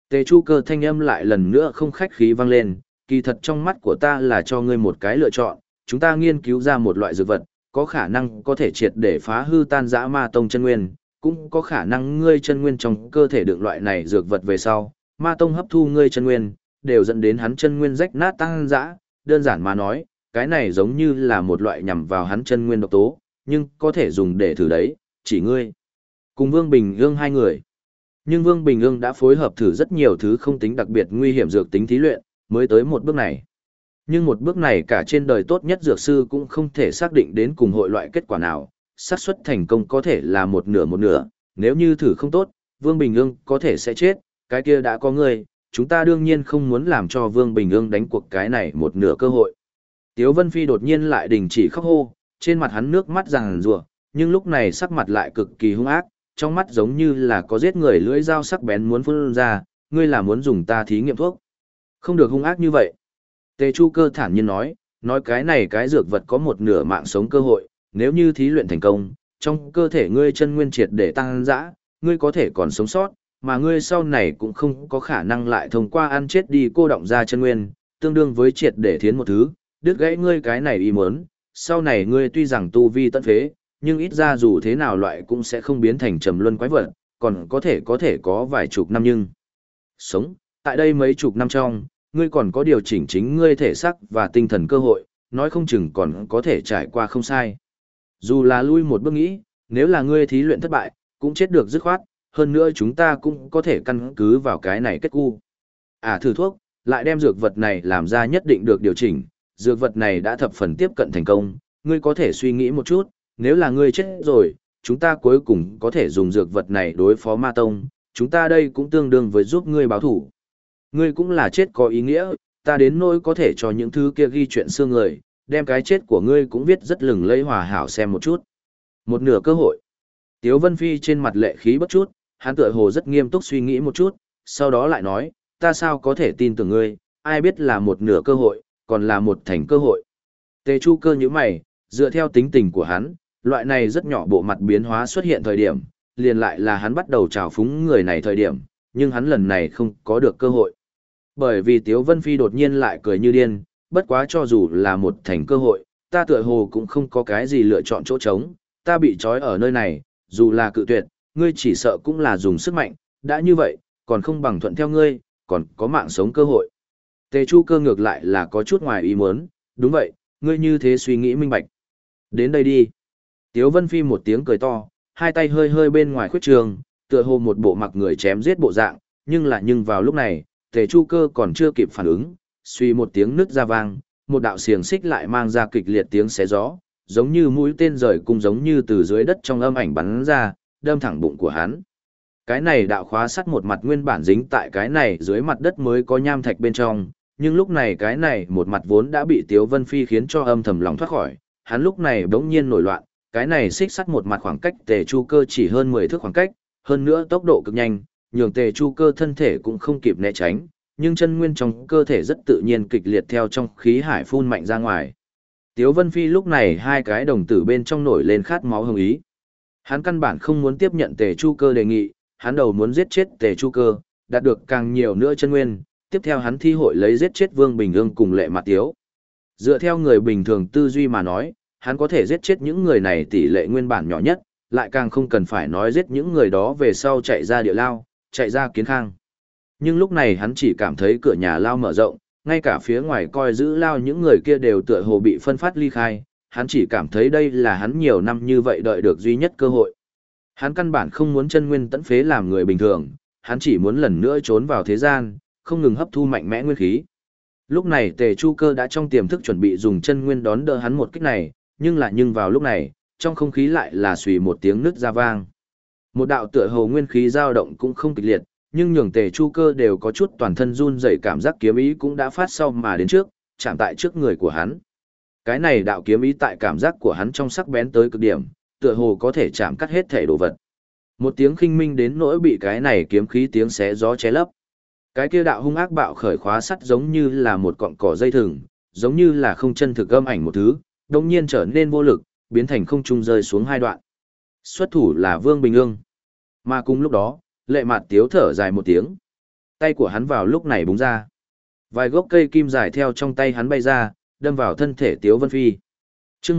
Tề Chu Cơ thanh âm lại lần nữa không khách khí vang lên, kỳ thật trong mắt của ta là cho ngươi một cái lựa chọn, chúng ta nghiên cứu ra một loại dược vật, có khả năng có thể triệt để phá hư tan rã ma tông chân nguyên, cũng có khả năng ngươi chân nguyên trong cơ thể đựng loại này dược vật về sau, ma tông hấp thu ngươi chân nguyên, đều dẫn đến hắn chân nguyên rách nát tan rã, đơn giản mà nói, cái này giống như là một loại nhằm vào hắn chân nguyên độc tố, nhưng có thể dùng để thử đấy, chỉ ngươi. Cùng Vương Bình Ương hai người. Nhưng Vương Bình Ương đã phối hợp thử rất nhiều thứ không tính đặc biệt nguy hiểm dược tính thí luyện, mới tới một bước này. Nhưng một bước này cả trên đời tốt nhất dược sư cũng không thể xác định đến cùng hội loại kết quả nào, xác suất thành công có thể là một nửa, nếu như thử không tốt, Vương Bình Ương có thể sẽ chết, cái kia đã có người, chúng ta đương nhiên không muốn làm cho Vương Bình Ương đánh cuộc cái này một nửa cơ hội. Tiếu Vân Phi đột nhiên lại đình chỉ khóc hô, trên mặt hắn nước mắt ràng rùa, nhưng lúc này sắc mặt lại cực kỳ hung ác, trong mắt giống như là có giết người lưỡi dao sắc bén muốn phun ra, ngươi là muốn dùng ta thí nghiệm thuốc. Không được hung ác như vậy. Tề Chu Cơ thản nhiên nói cái này cái dược vật có một nửa mạng sống cơ hội, nếu như thí luyện thành công, trong cơ thể ngươi chân nguyên triệt để tăng dã, ngươi có thể còn sống sót, mà ngươi sau này cũng không có khả năng lại thông qua ăn chết đi cô động ra chân nguyên, tương đương với triệt để thiến một thứ, đứt gãy ngươi cái này ý muốn, sau này ngươi tuy rằng tu vi tận phế, nhưng ít ra dù thế nào loại cũng sẽ không biến thành trầm luân quái vật, còn có thể có vài chục năm nhưng sống, tại đây mấy chục năm trong, ngươi còn có điều chỉnh chính ngươi thể xác và tinh thần cơ hội, nói không chừng còn có thể trải qua không sai. Dù là lui một bước nghĩ, nếu là ngươi thí luyện thất bại, cũng chết được dứt khoát, hơn nữa chúng ta cũng có thể căn cứ vào cái này kết cu. Thử thuốc, lại đem dược vật này làm ra nhất định được điều chỉnh, dược vật này đã thập phần tiếp cận thành công, ngươi có thể suy nghĩ một chút, nếu là ngươi chết rồi, chúng ta cuối cùng có thể dùng dược vật này đối phó ma tông, chúng ta đây cũng tương đương với giúp ngươi báo thủ. Ngươi cũng là chết có ý nghĩa, ta đến nỗi có thể cho những thứ kia ghi chuyện xương người, đem cái chết của ngươi cũng viết rất lừng lẫy hòa hảo xem một chút. Một nửa cơ hội. Tiếu Vân Phi trên mặt lệ khí bất chút, hắn tựa hồ rất nghiêm túc suy nghĩ một chút, sau đó lại nói, ta sao có thể tin tưởng ngươi, ai biết là một nửa cơ hội, còn là một thành cơ hội. Tề Chu Cơ như mày, dựa theo tính tình của hắn, loại này rất nhỏ bộ mặt biến hóa xuất hiện thời điểm, liền lại là hắn bắt đầu trào phúng người này thời điểm, nhưng hắn lần này không có được cơ hội. Bởi vì Tiếu Vân Phi đột nhiên lại cười như điên, bất quá cho dù là một thành cơ hội, ta tựa hồ cũng không có cái gì lựa chọn chỗ trống, ta bị trói ở nơi này, dù là cự tuyệt, ngươi chỉ sợ cũng là dùng sức mạnh, đã như vậy, còn không bằng thuận theo ngươi, còn có mạng sống cơ hội. Tề Chu Cơ ngược lại là có chút ngoài ý muốn, đúng vậy, ngươi như thế suy nghĩ minh bạch. Đến đây đi. Tiếu Vân Phi một tiếng cười to, hai tay hơi hơi bên ngoài khuyết trường, tựa hồ một bộ mặc người chém giết bộ dạng, nhưng vào lúc này, Tề Chu Cơ còn chưa kịp phản ứng, suy một tiếng nứt ra vang, một đạo xiềng xích lại mang ra kịch liệt tiếng xé gió, giống như mũi tên rời cung giống như từ dưới đất trong âm ảnh bắn ra, đâm thẳng bụng của hắn. Cái này đạo khóa sắt một mặt nguyên bản dính tại cái này dưới mặt đất mới có nham thạch bên trong, nhưng lúc này cái này một mặt vốn đã bị Tiếu Vân Phi khiến cho âm thầm lòng thoát khỏi, hắn lúc này bỗng nhiên nổi loạn, cái này xích sắt một mặt khoảng cách Tề Chu Cơ chỉ hơn 10 thước khoảng cách, hơn nữa tốc độ cực nhanh, nhường Tề Chu Cơ thân thể cũng không kịp né tránh, nhưng chân nguyên trong cơ thể rất tự nhiên kịch liệt theo trong khí hải phun mạnh ra ngoài. Tiếu Vân Phi lúc này hai cái đồng tử bên trong nổi lên khát máu hồng ý. Hắn căn bản không muốn tiếp nhận Tề Chu Cơ đề nghị, hắn đầu muốn giết chết Tề Chu Cơ, đạt được càng nhiều nữa chân nguyên, tiếp theo hắn thi hội lấy giết chết Vương Bình Ương cùng Lệ Mạt Tiếu. Dựa theo người bình thường tư duy mà nói, hắn có thể giết chết những người này tỷ lệ nguyên bản nhỏ nhất, lại càng không cần phải nói giết những người đó về sau chạy ra địa lao, chạy ra kiến khang. Nhưng lúc này hắn chỉ cảm thấy cửa nhà lao mở rộng, ngay cả phía ngoài coi giữ lao những người kia đều tựa hồ bị phân phát ly khai, hắn chỉ cảm thấy đây là hắn nhiều năm như vậy đợi được duy nhất cơ hội. Hắn căn bản không muốn chân nguyên tẫn phế làm người bình thường, hắn chỉ muốn lần nữa trốn vào thế gian, không ngừng hấp thu mạnh mẽ nguyên khí. Lúc này Tề Chu Cơ đã trong tiềm thức chuẩn bị dùng chân nguyên đón đỡ hắn một kích này, nhưng vào lúc này, trong không khí lại là xùy một tiếng nứt ra vang. Một đạo tựa hồ nguyên khí dao động cũng không kịch liệt, nhưng nhường Tề Chu Cơ đều có chút toàn thân run rẩy, cảm giác kiếm ý cũng đã phát sau mà đến trước, chạm tại trước người của hắn. Cái này đạo kiếm ý tại cảm giác của hắn trong sắc bén tới cực điểm, tựa hồ có thể chạm cắt hết thể đồ vật. Một tiếng khinh minh đến nỗi bị cái này kiếm khí tiếng xé gió che lấp. Cái kia đạo hung ác bạo khởi khóa sắt giống như là một cọng cỏ dây thừng, giống như là không chân thực âm ảnh một thứ, đột nhiên trở nên vô lực, biến thành không trung rơi xuống hai đoạn. Xuất thủ là Vương Bình Ương. Mà cùng lúc đó, Lệ Mạt Tiếu thở dài một tiếng. Tay của hắn vào lúc này búng ra. Vài gốc cây kim dài theo trong tay hắn bay ra, đâm vào thân thể Tiếu Vân Phi. Chương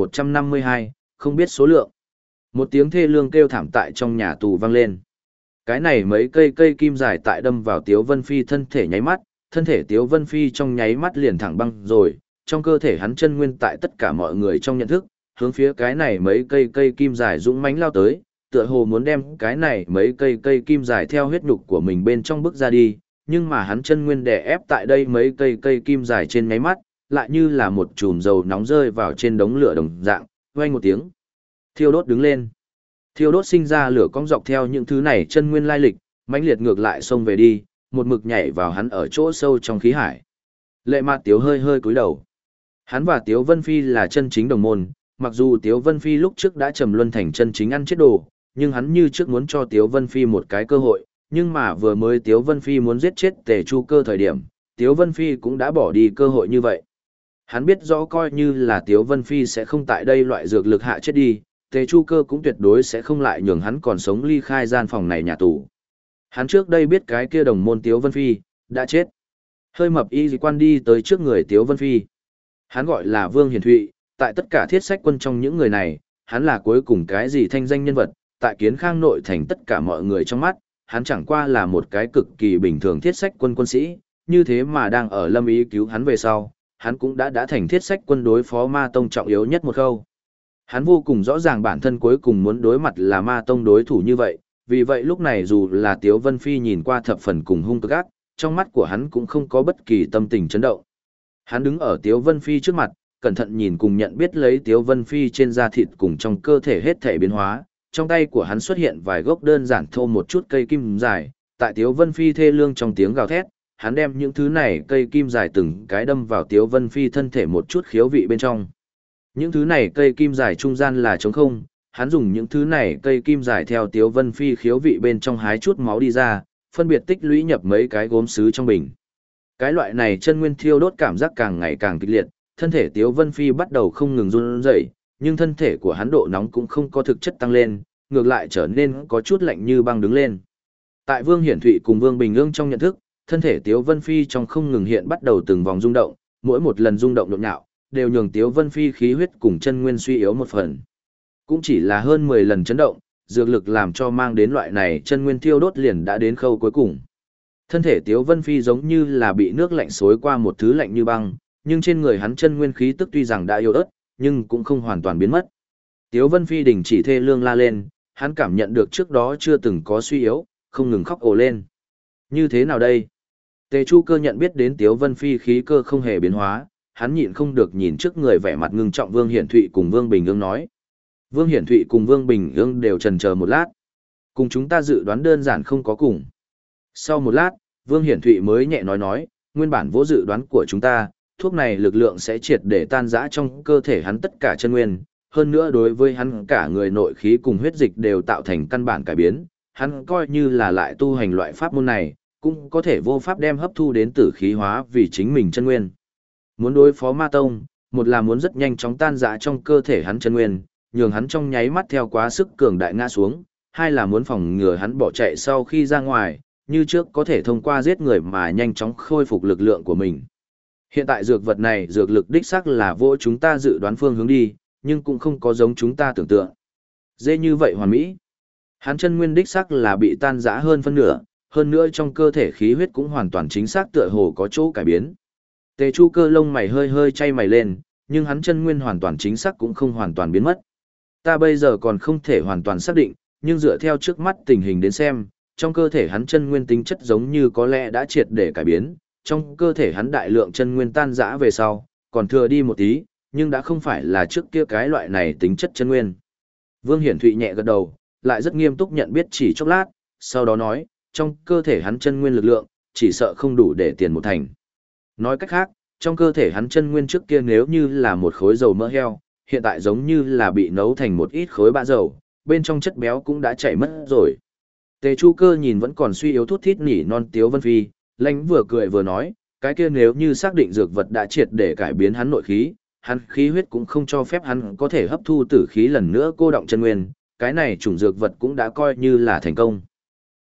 1152, không biết số lượng. Một tiếng thê lương kêu thảm tại trong nhà tù vang lên. Cái này mấy cây kim dài tại đâm vào Tiếu Vân Phi thân thể nháy mắt, thân thể Tiếu Vân Phi trong nháy mắt liền thẳng băng rồi, trong cơ thể hắn chân nguyên tại tất cả mọi người trong nhận thức, hướng phía cái này mấy cây kim dài dũng mãnh lao tới, tựa hồ muốn đem cái này mấy cây kim dài theo huyết nhục của mình bên trong bức ra đi, nhưng mà hắn chân nguyên đè ép tại đây mấy cây kim dài trên nháy mắt, lại như là một chùm dầu nóng rơi vào trên đống lửa đồng dạng, vang một tiếng. Thiêu đốt đứng lên. Thiêu đốt sinh ra lửa cong dọc theo những thứ này chân nguyên lai lịch, mãnh liệt ngược lại xông về đi, một mực nhảy vào hắn ở chỗ sâu trong khí hải. Lệ Mạt Tiếu hơi hơi cúi đầu. Hắn và Tiếu Vân Phi là chân chính đồng môn, mặc dù Tiếu Vân Phi lúc trước đã trầm luân thành chân chính ăn chết đồ, nhưng hắn như trước muốn cho Tiếu Vân Phi một cái cơ hội, nhưng mà vừa mới Tiếu Vân Phi muốn giết chết Tề Chu Cơ thời điểm, Tiếu Vân Phi cũng đã bỏ đi cơ hội như vậy. Hắn biết rõ coi như là Tiếu Vân Phi sẽ không tại đây loại dược lực hạ chết đi, Tề Chu Cơ cũng tuyệt đối sẽ không lại nhường hắn còn sống ly khai gian phòng này nhà tù. Hắn trước đây biết cái kia đồng môn Tiếu Vân Phi đã chết. Hơi mập y quan đi tới trước người Tiếu Vân Phi. Hắn gọi là Vương Hiển Thụy, tại tất cả thiết sách quân trong những người này, hắn là cuối cùng cái gì thanh danh nhân vật, tại Kiến Khang nội thành tất cả mọi người trong mắt, hắn chẳng qua là một cái cực kỳ bình thường thiết sách quân quân sĩ, như thế mà đang ở Lâm Ý cứu hắn về sau, hắn cũng đã thành thiết sách quân đối phó Ma Tông trọng yếu nhất một khâu. Hắn vô cùng rõ ràng bản thân cuối cùng muốn đối mặt là Ma Tông đối thủ như vậy, vì vậy lúc này dù là Tiếu Vân Phi nhìn qua thập phần cùng hung cực ác, trong mắt của hắn cũng không có bất kỳ tâm tình chấn động. Hắn đứng ở Tiếu Vân Phi trước mặt, cẩn thận nhìn cùng nhận biết lấy Tiếu Vân Phi trên da thịt cùng trong cơ thể hết thể biến hóa, trong tay của hắn xuất hiện vài gốc đơn giản thô một chút cây kim dài, tại Tiếu Vân Phi thê lương trong tiếng gào thét, hắn đem những thứ này cây kim dài từng cái đâm vào Tiếu Vân Phi thân thể một chút khiếu vị bên trong. Những thứ này cây kim dài trung gian là trống không, hắn dùng những thứ này cây kim dài theo Tiếu Vân Phi khiếu vị bên trong hái chút máu đi ra, phân biệt tích lũy nhập mấy cái gốm sứ trong bình. Cái loại này chân nguyên thiêu đốt cảm giác càng ngày càng kịch liệt, thân thể Tiếu Vân Phi bắt đầu không ngừng run rẩy, nhưng thân thể của hắn độ nóng cũng không có thực chất tăng lên, ngược lại trở nên có chút lạnh như băng đứng lên. Tại Vương Hiển Thụy cùng Vương Bình Ương trong nhận thức, thân thể Tiếu Vân Phi trong không ngừng hiện bắt đầu từng vòng rung động, mỗi một lần rung động nhộn nhạo, đều nhường Tiếu Vân Phi khí huyết cùng chân nguyên suy yếu một phần. Cũng chỉ là hơn 10 lần chấn động, dược lực làm cho mang đến loại này chân nguyên thiêu đốt liền đã đến khâu cuối cùng. Thân thể Tiếu Vân Phi giống như là bị nước lạnh xối qua một thứ lạnh như băng, nhưng trên người hắn chân nguyên khí tức tuy rằng đã yếu ớt, nhưng cũng không hoàn toàn biến mất. Tiếu Vân Phi đình chỉ thê lương la lên, hắn cảm nhận được trước đó chưa từng có suy yếu, không ngừng khóc ồ lên. Như thế nào đây? Tề Chu Cơ nhận biết đến Tiếu Vân Phi khí cơ không hề biến hóa, hắn nhịn không được nhìn trước người vẻ mặt ngưng trọng Vương Hiển Thụy cùng Vương Bình Ương nói. Vương Hiển Thụy cùng Vương Bình Ương đều chần chờ một lát. Cùng chúng ta dự đoán đơn giản không có cùng. Sau một lát, Vương Hiển Thụy mới nhẹ nói, nguyên bản vô dự đoán của chúng ta, thuốc này lực lượng sẽ triệt để tan rã trong cơ thể hắn tất cả chân nguyên, hơn nữa đối với hắn cả người nội khí cùng huyết dịch đều tạo thành căn bản cải biến, hắn coi như là lại tu hành loại pháp môn này, cũng có thể vô pháp đem hấp thu đến tử khí hóa vì chính mình chân nguyên. Muốn đối phó Ma Tông, một là muốn rất nhanh chóng tan rã trong cơ thể hắn chân nguyên, nhường hắn trong nháy mắt theo quá sức cường đại ngã xuống, hai là muốn phòng ngừa hắn bỏ chạy sau khi ra ngoài, như trước có thể thông qua giết người mà nhanh chóng khôi phục lực lượng của mình. Hiện tại dược vật này dược lực đích xác là vô chúng ta dự đoán phương hướng đi, nhưng cũng không có giống chúng ta tưởng tượng. Dễ như vậy hoàn mỹ. Hắn chân nguyên đích xác là bị tan rã hơn phân nửa, hơn nữa trong cơ thể khí huyết cũng hoàn toàn chính xác tựa hồ có chỗ cải biến. Tề Chu Cơ lông mày hơi hơi chay mày lên, nhưng hắn chân nguyên hoàn toàn chính xác cũng không hoàn toàn biến mất. Ta bây giờ còn không thể hoàn toàn xác định, nhưng dựa theo trước mắt tình hình đến xem, trong cơ thể hắn chân nguyên tính chất giống như có lẽ đã triệt để cải biến, trong cơ thể hắn đại lượng chân nguyên tan rã về sau, còn thừa đi một tí, nhưng đã không phải là trước kia cái loại này tính chất chân nguyên. Vương Hiển Thụy nhẹ gật đầu, lại rất nghiêm túc nhận biết chỉ chốc lát, sau đó nói, trong cơ thể hắn chân nguyên lực lượng, chỉ sợ không đủ để tiền một thành. Nói cách khác, trong cơ thể hắn chân nguyên trước kia nếu như là một khối dầu mỡ heo, hiện tại giống như là bị nấu thành một ít khối bã dầu, bên trong chất béo cũng đã chảy mất rồi. Tề Chu Cơ nhìn vẫn còn suy yếu thút thít nỉ non Tiếu Vân Phi, lãnh vừa cười vừa nói, cái kia nếu như xác định dược vật đã triệt để cải biến hắn nội khí, hắn khí huyết cũng không cho phép hắn có thể hấp thu tử khí lần nữa cô động chân nguyên, cái này chủng dược vật cũng đã coi như là thành công.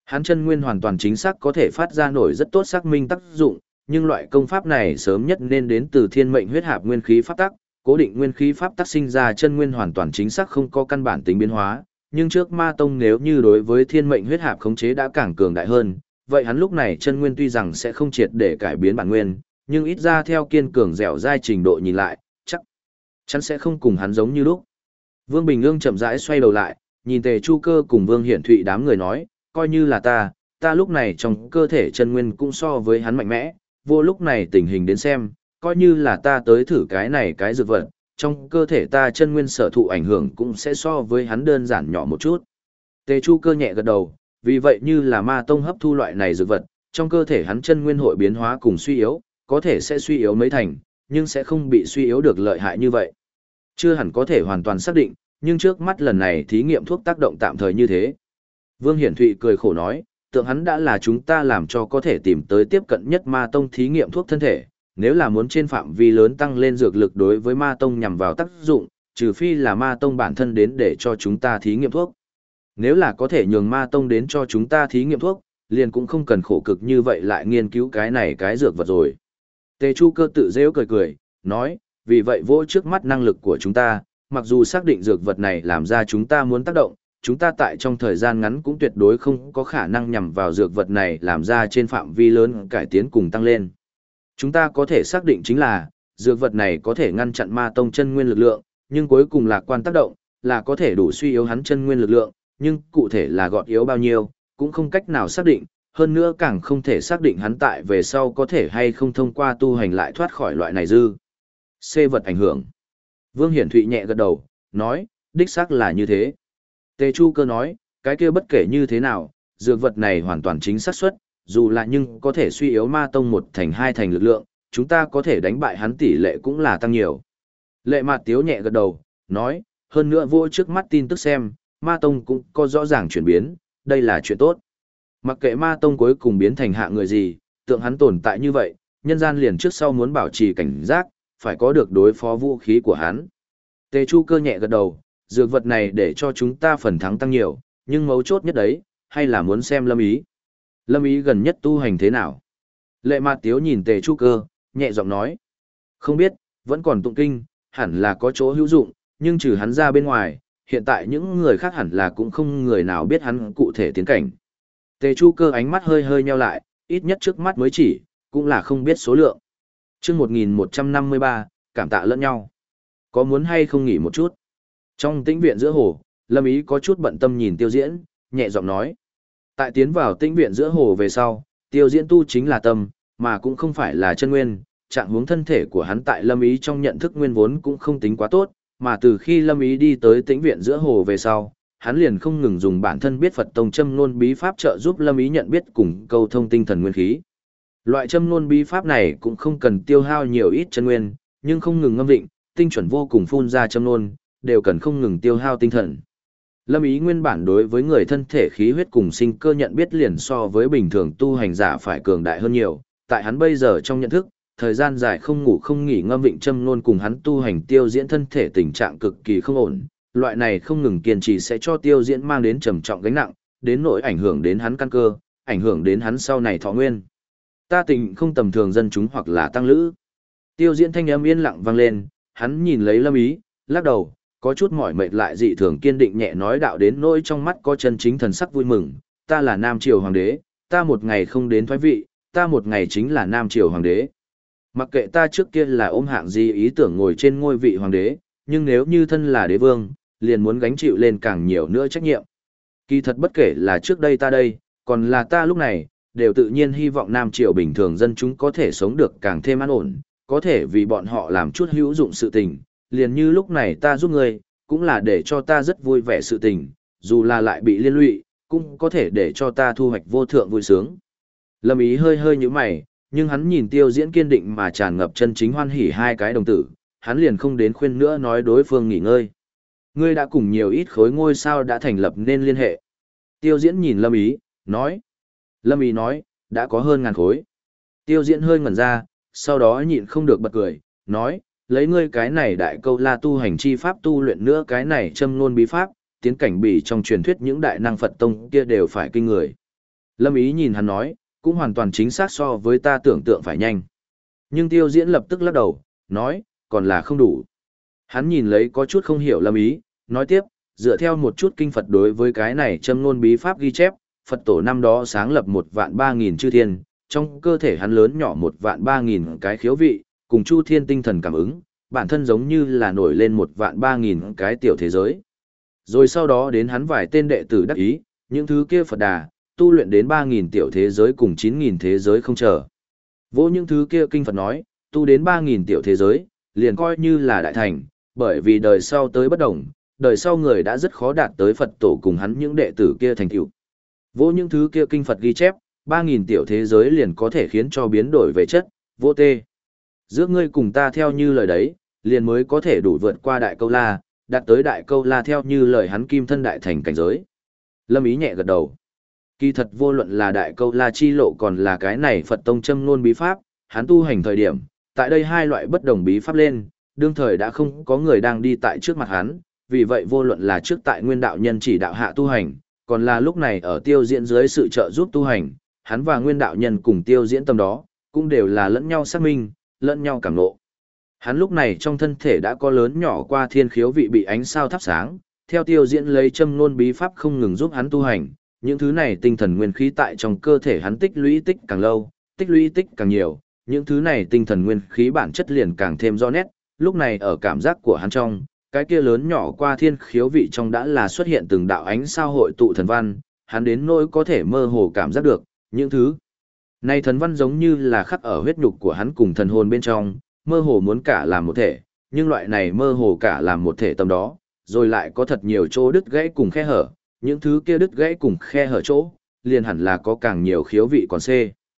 Hắn chân nguyên hoàn toàn chính xác có thể phát ra nổi rất tốt xác minh tác dụng, nhưng loại công pháp này sớm nhất nên đến từ thiên mệnh huyết hạp nguyên khí pháp tắc, cố định nguyên khí pháp tắc sinh ra chân nguyên hoàn toàn chính xác không có căn bản tính biến hóa, nhưng trước Ma Tông nếu như đối với thiên mệnh huyết hạp khống chế đã càng cường đại hơn, vậy hắn lúc này chân nguyên tuy rằng sẽ không triệt để cải biến bản nguyên, nhưng ít ra theo kiên cường dẻo dai trình độ nhìn lại, chắc chắn sẽ không cùng hắn giống như lúc. Vương Bình Ương chậm rãi xoay đầu lại, nhìn Tề Chu Cơ cùng Vương Hiển Thụy đám người nói, coi như là ta lúc này trong cơ thể chân nguyên cũng so với hắn mạnh mẽ, vô lúc này tình hình đến xem, coi như là ta tới thử cái dược vật, trong cơ thể ta chân nguyên sở thụ ảnh hưởng cũng sẽ so với hắn đơn giản nhỏ một chút. Tề Chu Cơ nhẹ gật đầu, vì vậy như là Ma Tông hấp thu loại này dược vật, trong cơ thể hắn chân nguyên hội biến hóa cùng suy yếu, có thể sẽ suy yếu mấy thành, nhưng sẽ không bị suy yếu được lợi hại như vậy. Chưa hẳn có thể hoàn toàn xác định, nhưng trước mắt lần này thí nghiệm thuốc tác động tạm thời như thế. Vương Hiển Thụy cười khổ nói, tượng hắn đã là chúng ta làm cho có thể tìm tới tiếp cận nhất Ma Tông thí nghiệm thuốc thân thể, nếu là muốn trên phạm vi lớn tăng lên dược lực đối với Ma Tông nhằm vào tác dụng, trừ phi là Ma Tông bản thân đến để cho chúng ta thí nghiệm thuốc. Nếu là có thể nhường Ma Tông đến cho chúng ta thí nghiệm thuốc, liền cũng không cần khổ cực như vậy lại nghiên cứu cái dược vật rồi. Tề Chu Cơ tự rêu cười, nói, vì vậy vô trước mắt năng lực của chúng ta, mặc dù xác định dược vật này làm ra chúng ta muốn tác động, chúng ta tại trong thời gian ngắn cũng tuyệt đối không có khả năng nhằm vào dược vật này làm ra trên phạm vi lớn cải tiến cùng tăng lên. Chúng ta có thể xác định chính là, dược vật này có thể ngăn chặn Ma Tông chân nguyên lực lượng, nhưng cuối cùng lạc quan tác động, là có thể đủ suy yếu hắn chân nguyên lực lượng, nhưng cụ thể là gọt yếu bao nhiêu, cũng không cách nào xác định, hơn nữa càng không thể xác định hắn tại về sau có thể hay không thông qua tu hành lại thoát khỏi loại này dư. C vật ảnh hưởng. Vương Hiển Thụy nhẹ gật đầu, nói, đích xác là như thế. Tề Chu Cơ nói, cái kia bất kể như thế nào, dược vật này hoàn toàn chính xác suất, dù là nhưng có thể suy yếu Ma Tông 1/2 lực lượng, chúng ta có thể đánh bại hắn tỷ lệ cũng là tăng nhiều. Lệ Mạt Tiếu nhẹ gật đầu, nói, hơn nữa vô trước mắt tin tức xem, Ma Tông cũng có rõ ràng chuyển biến, đây là chuyện tốt. Mặc kệ Ma Tông cuối cùng biến thành hạ người gì, tượng hắn tồn tại như vậy, nhân gian liền trước sau muốn bảo trì cảnh giác, phải có được đối phó vũ khí của hắn. Tề Chu Cơ nhẹ gật đầu, dược vật này để cho chúng ta phần thắng tăng nhiều, nhưng mấu chốt nhất đấy, hay là muốn xem Lâm Ý. Lâm Ý gần nhất tu hành thế nào? Lệ Mạt Tiếu nhìn Tề Chu Cơ, nhẹ giọng nói. Không biết, vẫn còn tụng kinh, hẳn là có chỗ hữu dụng, nhưng trừ hắn ra bên ngoài, hiện tại những người khác hẳn là cũng không người nào biết hắn cụ thể tiến cảnh. Tề Chu Cơ ánh mắt hơi hơi nheo lại, ít nhất trước mắt mới chỉ, cũng là không biết số lượng. Chương 1153, cảm tạ lẫn nhau. Có muốn hay không nghỉ một chút? Trong tĩnh viện giữa hồ, Lâm Ý có chút bận tâm nhìn Tiêu Diễn, nhẹ giọng nói. Tại tiến vào tĩnh viện giữa hồ về sau, Tiêu Diễn tu chính là tâm, mà cũng không phải là chân nguyên, trạng huống thân thể của hắn tại Lâm Ý trong nhận thức nguyên vốn cũng không tính quá tốt, mà từ khi Lâm Ý đi tới tĩnh viện giữa hồ về sau, hắn liền không ngừng dùng bản thân biết Phật tông châm ngôn bí pháp trợ giúp Lâm Ý nhận biết cùng câu thông tinh thần nguyên khí. Loại châm ngôn bí pháp này cũng không cần tiêu hao nhiều ít chân nguyên, nhưng không ngừng ngâm vịnh, tinh chuẩn vô cùng phun ra châm ngôn, đều cần không ngừng tiêu hao tinh thần. Lâm Ý nguyên bản đối với người thân thể khí huyết cùng sinh cơ nhận biết liền so với bình thường tu hành giả phải cường đại hơn nhiều, tại hắn bây giờ trong nhận thức, thời gian dài không ngủ không nghỉ ngâm vịnh châm ngôn cùng hắn tu hành Tiêu Diễn thân thể tình trạng cực kỳ không ổn, loại này không ngừng kiên trì sẽ cho Tiêu Diễn mang đến trầm trọng gánh nặng, đến nỗi ảnh hưởng đến hắn căn cơ, ảnh hưởng đến hắn sau này thọ nguyên. Ta tình không tầm thường dân chúng hoặc là tăng lữ. Tiêu Diễn thanh âm yên lặng vang lên, hắn nhìn lấy Lâm Ý, lắc đầu, có chút mỏi mệt lại dị thường kiên định nhẹ nói đạo đến nỗi trong mắt có chân chính thần sắc vui mừng, ta là Nam Triều Hoàng đế, ta một ngày không đến thoái vị, ta một ngày chính là Nam Triều Hoàng đế. Mặc kệ ta trước kia là ôm hạng gì ý tưởng ngồi trên ngôi vị Hoàng đế, nhưng nếu như thân là đế vương, liền muốn gánh chịu lên càng nhiều nữa trách nhiệm. Kỳ thật bất kể là trước đây ta đây, còn là ta lúc này, đều tự nhiên hy vọng Nam Triều bình thường dân chúng có thể sống được càng thêm an ổn, có thể vì bọn họ làm chút hữu dụng sự tình, liền như lúc này ta giúp ngươi, cũng là để cho ta rất vui vẻ sự tình, dù là lại bị liên lụy, cũng có thể để cho ta thu hoạch vô thượng vui sướng. Lâm Ý hơi hơi như mày, nhưng hắn nhìn Tiêu Diễn kiên định mà tràn ngập chân chính hoan hỉ hai cái đồng tử, hắn liền không đến khuyên nữa nói đối phương nghỉ ngơi. Ngươi đã cùng nhiều ít khối ngôi sao đã thành lập nên liên hệ. Tiêu Diễn nhìn Lâm Ý, nói. Lâm Ý nói, đã có hơn 1000 khối. Tiêu Diễn hơi ngẩn ra, sau đó nhịn không được bật cười, nói, lấy ngươi cái này đại câu la tu hành chi pháp tu luyện nữa cái này châm ngôn bí pháp, tiến cảnh bỉ trong truyền thuyết những đại năng Phật tông kia đều phải kinh người. Lâm Ý nhìn hắn nói, cũng hoàn toàn chính xác so với ta tưởng tượng phải nhanh. Nhưng Tiêu Diễn lập tức lắc đầu, nói, còn là không đủ. Hắn nhìn lấy có chút không hiểu Lâm Ý, nói tiếp, dựa theo một chút kinh Phật đối với cái này châm ngôn bí pháp ghi chép, Phật tổ năm đó sáng lập 1.300.000 chư thiên, trong cơ thể hắn lớn nhỏ 1.300.000 cái khiếu vị, cùng chu thiên tinh thần cảm ứng, bản thân giống như là nổi lên 1.300.000 cái tiểu thế giới. Rồi sau đó đến hắn vài tên đệ tử đắc ý, những thứ kia Phật đà, tu luyện đến 3.000 tiểu thế giới cùng 9.000 thế giới không chờ. Vô những thứ kia kinh Phật nói, tu đến 3.000 tiểu thế giới, liền coi như là đại thành, bởi vì đời sau tới bất đồng, đời sau người đã rất khó đạt tới Phật tổ cùng hắn những đệ tử kia thành tựu. Vô những thứ kia kinh Phật ghi chép, 3.000 tiểu thế giới liền có thể khiến cho biến đổi về chất, vô tê. Giữa ngươi cùng ta theo như lời đấy, liền mới có thể đủ vượt qua đại câu la, đạt tới đại câu la theo như lời hắn kim thân đại thành cảnh giới. Lâm Ý nhẹ gật đầu. Kỳ thật vô luận là đại câu la chi lộ còn là cái này Phật tông châm ngôn bí pháp, hắn tu hành thời điểm, tại đây hai loại bất đồng bí pháp lên, đương thời đã không có người đang đi tại trước mặt hắn, vì vậy vô luận là trước tại nguyên đạo nhân chỉ đạo hạ tu hành, còn là lúc này ở tiêu diễn dưới sự trợ giúp tu hành, hắn và nguyên đạo nhân cùng tiêu diễn tâm đó, cũng đều là lẫn nhau xác minh, lẫn nhau cảm ngộ. Hắn lúc này trong thân thể đã có lớn nhỏ qua thiên khiếu vị bị ánh sao thắp sáng, theo tiêu diễn lấy châm ngôn bí pháp không ngừng giúp hắn tu hành, những thứ này tinh thần nguyên khí tại trong cơ thể hắn tích lũy tích càng lâu, tích lũy tích càng nhiều, những thứ này tinh thần nguyên khí bản chất liền càng thêm rõ nét, lúc này ở cảm giác của hắn trong, cái kia lớn nhỏ qua thiên khiếu vị trong đã là xuất hiện từng đạo ánh sao hội tụ thần văn, hắn đến nỗi có thể mơ hồ cảm giác được, những thứ này thần văn giống như là khắc ở huyết nhục của hắn cùng thần hồn bên trong, mơ hồ muốn cả làm một thể, nhưng loại này mơ hồ cả làm một thể tâm đó, rồi lại có thật nhiều chỗ đứt gãy cùng khe hở, những thứ kia đứt gãy cùng khe hở chỗ, liền hẳn là có càng nhiều khiếu vị còn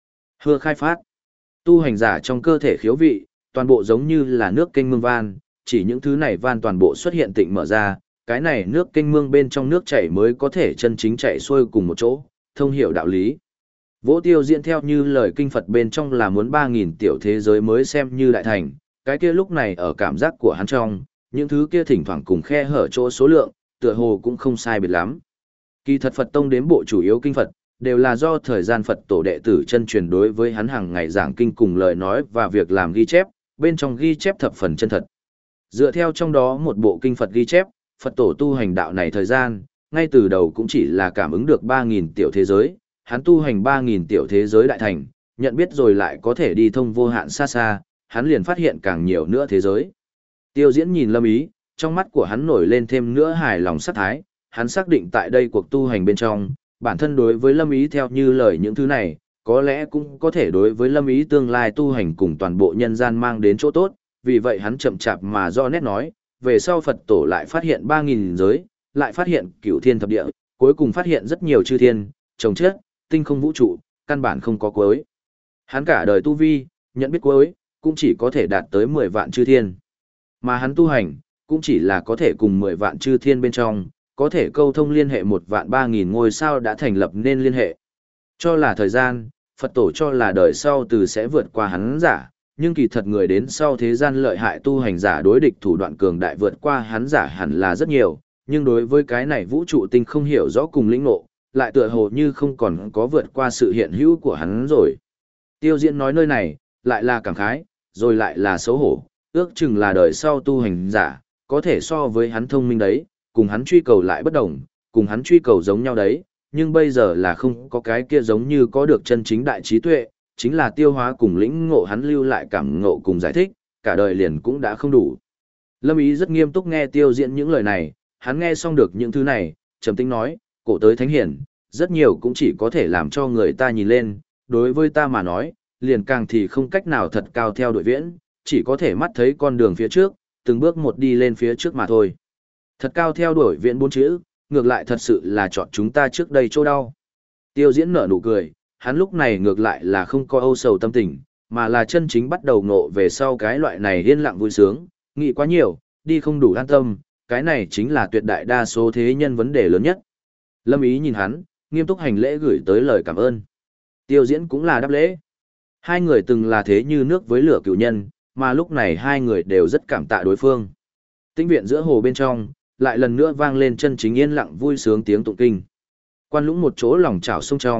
hưa khai phát. Tu hành giả trong cơ thể khiếu vị, toàn bộ giống như là nước kênh mương van, chỉ những thứ này van toàn bộ xuất hiện tịnh mở ra, cái này nước kênh mương bên trong nước chảy mới có thể chân chính chảy xuôi cùng một chỗ, thông hiểu đạo lý. Vỗ Tiêu Diễn theo như lời kinh Phật bên trong là muốn 3.000 tiểu thế giới mới xem như đại thành, cái kia lúc này ở cảm giác của hắn trong, những thứ kia thỉnh thoảng cùng khe hở chỗ số lượng, tựa hồ cũng không sai biệt lắm. Kỳ thật Phật tông đếm bộ chủ yếu kinh Phật, đều là do thời gian Phật tổ đệ tử chân truyền đối với hắn hàng ngày giảng kinh cùng lời nói và việc làm ghi chép, bên trong ghi chép thập phần chân thật. Dựa theo trong đó một bộ kinh Phật ghi chép, Phật tổ tu hành đạo này thời gian, ngay từ đầu cũng chỉ là cảm ứng được 3.000 tiểu thế giới, hắn tu hành 3.000 tiểu thế giới đại thành, nhận biết rồi lại có thể đi thông vô hạn xa xa, hắn liền phát hiện càng nhiều nữa thế giới. Tiêu Diễn nhìn Lâm Ý, trong mắt của hắn nổi lên thêm nữa hài lòng sát thái, hắn xác định tại đây cuộc tu hành bên trong, bản thân đối với Lâm Ý theo như lời những thứ này, có lẽ cũng có thể đối với Lâm Ý tương lai tu hành cùng toàn bộ nhân gian mang đến chỗ tốt, vì vậy hắn chậm chạp mà do nét nói, về sau Phật tổ lại phát hiện 3.000 giới, lại phát hiện cửu thiên thập địa, cuối cùng phát hiện rất nhiều chư thiên, trồng chất, tinh không vũ trụ, căn bản không có cuối. Hắn cả đời tu vi, nhận biết cuối, cũng chỉ có thể đạt tới 10 vạn chư thiên. Mà hắn tu hành, cũng chỉ là có thể cùng 10 vạn chư thiên bên trong, có thể câu thông liên hệ 1.300.000 ngôi sao đã thành lập nên liên hệ. Cho là thời gian, Phật tổ cho là đời sau từ sẽ vượt qua hắn giả, nhưng kỳ thật người đến sau thế gian lợi hại tu hành giả đối địch thủ đoạn cường đại vượt qua hắn giả hẳn là rất nhiều, nhưng đối với cái này vũ trụ tinh không hiểu rõ cùng lĩnh ngộ, lại tựa hồ như không còn có vượt qua sự hiện hữu của hắn rồi. Tiêu Diễn nói nơi này, lại là cảm khái, rồi lại là xấu hổ, ước chừng là đời sau tu hành giả, có thể so với hắn thông minh đấy, cùng hắn truy cầu lại bất đồng, cùng hắn truy cầu giống nhau đấy, nhưng bây giờ là không có cái kia giống như có được chân chính đại trí tuệ, chính là tiêu hóa cùng lĩnh ngộ hắn lưu lại cảm ngộ cùng giải thích, cả đời liền cũng đã không đủ. Lâm Ý rất nghiêm túc nghe Tiêu Diễn những lời này, hắn nghe xong được những thứ này, trầm tĩnh nói, cổ tới thánh hiển, rất nhiều cũng chỉ có thể làm cho người ta nhìn lên, đối với ta mà nói, liền càng thì không cách nào thật cao theo đuổi viễn, chỉ có thể mắt thấy con đường phía trước, từng bước một đi lên phía trước mà thôi. Thật cao theo đuổi viễn 4 chữ, ngược lại thật sự là chọn chúng ta trước đây chỗ đau. Tiêu Diễn nở nụ cười, hắn lúc này ngược lại là không có âu sầu tâm tình, mà là chân chính bắt đầu ngộ về sau cái loại này yên lặng vui sướng, nghĩ quá nhiều, đi không đủ an tâm, cái này chính là tuyệt đại đa số thế nhân vấn đề lớn nhất. Lâm Ý nhìn hắn, nghiêm túc hành lễ gửi tới lời cảm ơn. Tiêu Diễn cũng là đáp lễ. Hai người từng là thế như nước với lửa cựu nhân, mà lúc này hai người đều rất cảm tạ đối phương. Tĩnh viện giữa hồ bên trong, lại lần nữa vang lên chân chính yên lặng vui sướng tiếng tụng kinh. Quan Lũng một chỗ lòng chảo sông trong,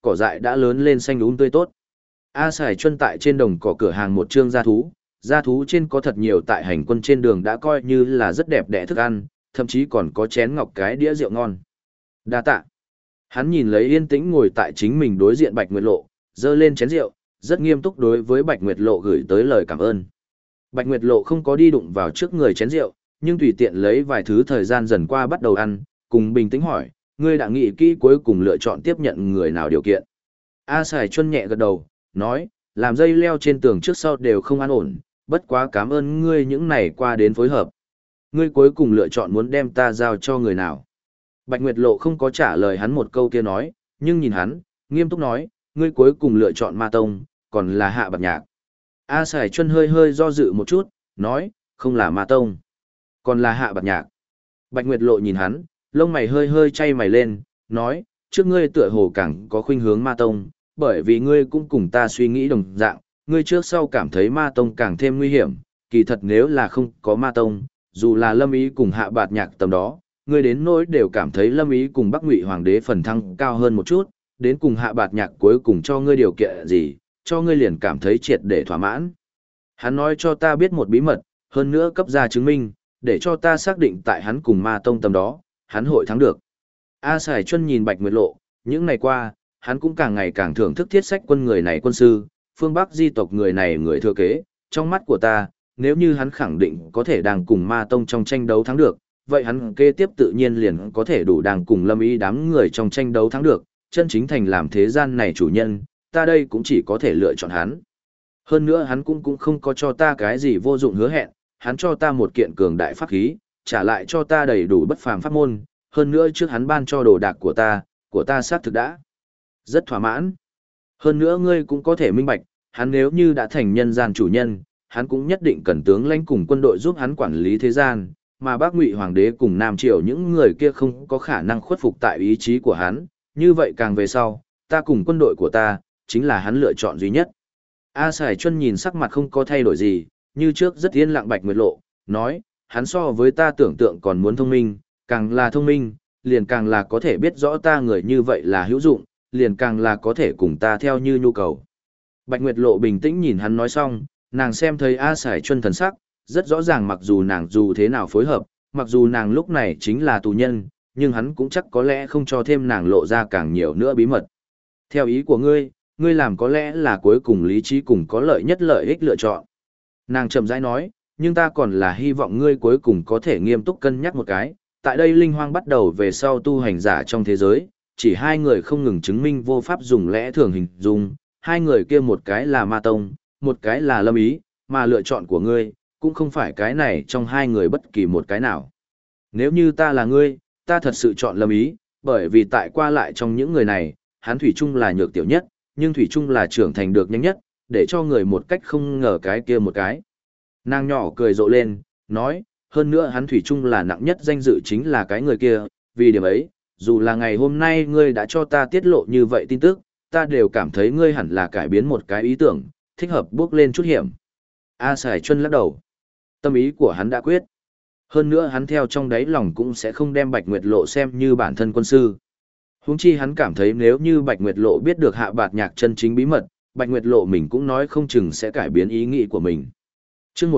cỏ dại đã lớn lên xanh úng tươi tốt. A Sải Chuân tại trên đồng cỏ cửa hàng một trương gia thú trên có thật nhiều tại hành quân trên đường đã coi như là rất đẹp đẽ thức ăn, thậm chí còn có chén ngọc cái đĩa rượu ngon. Đa tạ. Hắn nhìn lấy yên tĩnh ngồi tại chính mình đối diện Bạch Nguyệt Lộ, dơ lên chén rượu, rất nghiêm túc đối với Bạch Nguyệt Lộ gửi tới lời cảm ơn. Bạch Nguyệt Lộ không có đi đụng vào trước người chén rượu, nhưng tùy tiện lấy vài thứ thời gian dần qua bắt đầu ăn, cùng bình tĩnh hỏi, ngươi đã nghĩ kỹ cuối cùng lựa chọn tiếp nhận người nào điều kiện. A Sải Chuân nhẹ gật đầu, nói, làm dây leo trên tường trước sau đều không an ổn, bất quá cảm ơn ngươi những này qua đến phối hợp. Ngươi cuối cùng lựa chọn muốn đem ta giao cho người nào. Bạch Nguyệt Lộ không có trả lời hắn một câu kia nói, nhưng nhìn hắn, nghiêm túc nói, ngươi cuối cùng lựa chọn Ma Tông, còn là Hạ Bạt Nhạc. A Sải Chuân hơi hơi do dự một chút, nói, không là Ma Tông, còn là Hạ Bạt Nhạc. Bạch Nguyệt Lộ nhìn hắn, lông mày hơi hơi chay mày lên, nói, trước ngươi tựa hồ càng có khuynh hướng Ma Tông, bởi vì ngươi cũng cùng ta suy nghĩ đồng dạng, ngươi trước sau cảm thấy Ma Tông càng thêm nguy hiểm, kỳ thật nếu là không có Ma Tông, dù là Lâm Ý cùng Hạ Bạt Nhạc tầm đó, ngươi đến nỗi đều cảm thấy Lâm Ý cùng Bắc Ngụy Hoàng đế phần thăng cao hơn một chút, đến cùng Hạ Bạt Nhạc cuối cùng cho ngươi điều kiện gì, cho ngươi liền cảm thấy triệt để thỏa mãn. Hắn nói cho ta biết một bí mật, hơn nữa cấp ra chứng minh, để cho ta xác định tại hắn cùng Ma Tông tầm đó, hắn hội thắng được. A Sải Chuân nhìn Bạch Nguyệt Lộ, những ngày qua, hắn cũng càng ngày càng thưởng thức Thiết Sách Quân người này quân sư, phương Bắc di tộc người này người thừa kế, trong mắt của ta, nếu như hắn khẳng định có thể đang cùng Ma Tông trong tranh đấu thắng được, vậy hắn kế tiếp tự nhiên liền có thể đủ đang cùng Lâm Ý đám người trong tranh đấu thắng được, chân chính thành làm thế gian này chủ nhân, ta đây cũng chỉ có thể lựa chọn hắn. Hơn nữa hắn cũng không có cho ta cái gì vô dụng hứa hẹn, hắn cho ta một kiện cường đại pháp khí, trả lại cho ta đầy đủ bất phàm pháp môn, hơn nữa trước hắn ban cho đồ đạc của ta xác thực đã rất thỏa mãn. Hơn nữa ngươi cũng có thể minh bạch, hắn nếu như đã thành nhân gian chủ nhân, hắn cũng nhất định cần tướng lãnh cùng quân đội giúp hắn quản lý thế gian, mà Bắc Ngụy Hoàng đế cùng Nam Triều những người kia không có khả năng khuất phục tại ý chí của hắn, như vậy càng về sau, ta cùng quân đội của ta, chính là hắn lựa chọn duy nhất. A Sải Chuân nhìn sắc mặt không có thay đổi gì, như trước rất yên lặng Bạch Nguyệt Lộ, nói, hắn so với ta tưởng tượng còn muốn thông minh, càng là thông minh, liền càng là có thể biết rõ ta người như vậy là hữu dụng, liền càng là có thể cùng ta theo như nhu cầu. Bạch Nguyệt Lộ bình tĩnh nhìn hắn nói xong, nàng xem thấy A Sải Chuân thần sắc, rất rõ ràng mặc dù nàng dù thế nào phối hợp, mặc dù nàng lúc này chính là tù nhân, nhưng hắn cũng chắc có lẽ không cho thêm nàng lộ ra càng nhiều nữa bí mật. Theo ý của ngươi, ngươi làm có lẽ là cuối cùng lý trí cùng có lợi nhất lợi ích lựa chọn. Nàng chậm rãi nói, nhưng ta còn là hy vọng ngươi cuối cùng có thể nghiêm túc cân nhắc một cái. Tại đây linh hoang bắt đầu về sau tu hành giả trong thế giới, chỉ hai người không ngừng chứng minh vô pháp dùng lẽ thường hình dung, hai người kia một cái là Ma Tông, một cái là Lâm Ý, mà lựa chọn của ngươi, cũng không phải cái này trong hai người bất kỳ một cái nào. Nếu như ta là ngươi, ta thật sự chọn Lâm Ý, bởi vì tại qua lại trong những người này, hắn Thủy Trung là nhược tiểu nhất, nhưng Thủy Trung là trưởng thành được nhanh nhất, để cho người một cách không ngờ cái kia một cái. Nàng nhỏ cười rộ lên, nói, hơn nữa hắn Thủy Trung là nặng nhất danh dự chính là cái người kia, vì điểm ấy, dù là ngày hôm nay ngươi đã cho ta tiết lộ như vậy tin tức, ta đều cảm thấy ngươi hẳn là cải biến một cái ý tưởng, thích hợp bước lên chút hiểm. A Sải Chuân lắc đầu. Tâm ý của hắn đã quyết. Hơn nữa hắn theo trong đáy lòng cũng sẽ không đem Bạch Nguyệt Lộ xem như bản thân quân sư. Huống chi hắn cảm thấy nếu như Bạch Nguyệt Lộ biết được Hạ Bạt Nhạc chân chính bí mật, Bạch Nguyệt Lộ mình cũng nói không chừng sẽ cải biến ý nghĩ của mình. Chương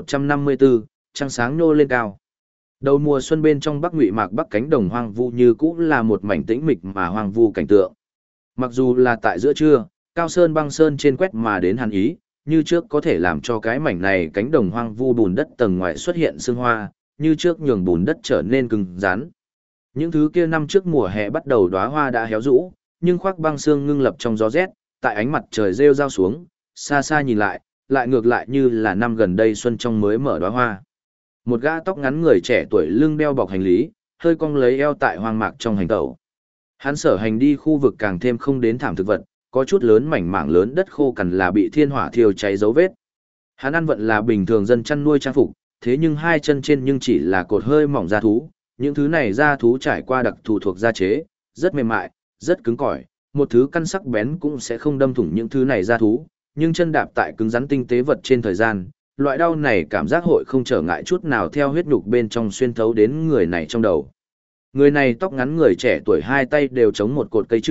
1154, trăng sáng nô lên cao. Đầu mùa xuân bên trong Bắc Ngụy Mạc Bắc cánh đồng hoang vu như cũ là một mảnh tĩnh mịch mà hoang vu cảnh tượng. Mặc dù là tại giữa trưa, cao sơn băng sơn trên quét mà đến hàn ý, như trước có thể làm cho cái mảnh này cánh đồng hoang vu bùn đất tầng ngoài xuất hiện sương hoa, như trước nhường bùn đất trở nên cứng rắn. Những thứ kia năm trước mùa hè bắt đầu đóa hoa đã héo rũ, nhưng khoác băng sương ngưng lập trong gió rét, tại ánh mặt trời rêu rao xuống, xa xa nhìn lại, lại ngược lại như là năm gần đây xuân trong mới mở đóa hoa. Một gã tóc ngắn người trẻ tuổi lưng đeo bọc hành lý, hơi cong lấy eo tại hoang mạc trong hành tẩu. Hắn sở hành đi khu vực càng thêm không đến thảm thực vật, có chút lớn mảnh mảng lớn đất khô cằn là bị thiên hỏa thiêu cháy dấu vết. Hắn ăn vận là bình thường dân chăn nuôi trang phục, thế nhưng hai chân trên nhưng chỉ là cột hơi mỏng da thú, những thứ này da thú trải qua đặc thù thuộc da chế, rất mềm mại, rất cứng cỏi, một thứ căn sắc bén cũng sẽ không đâm thủng những thứ này da thú, nhưng chân đạp tại cứng rắn tinh tế vật trên thời gian, loại đau này cảm giác hội không trở ngại chút nào theo huyết nhục bên trong xuyên thấu đến người này trong đầu. Người này tóc ngắn người trẻ tuổi hai tay đều chống một cột cây trượng,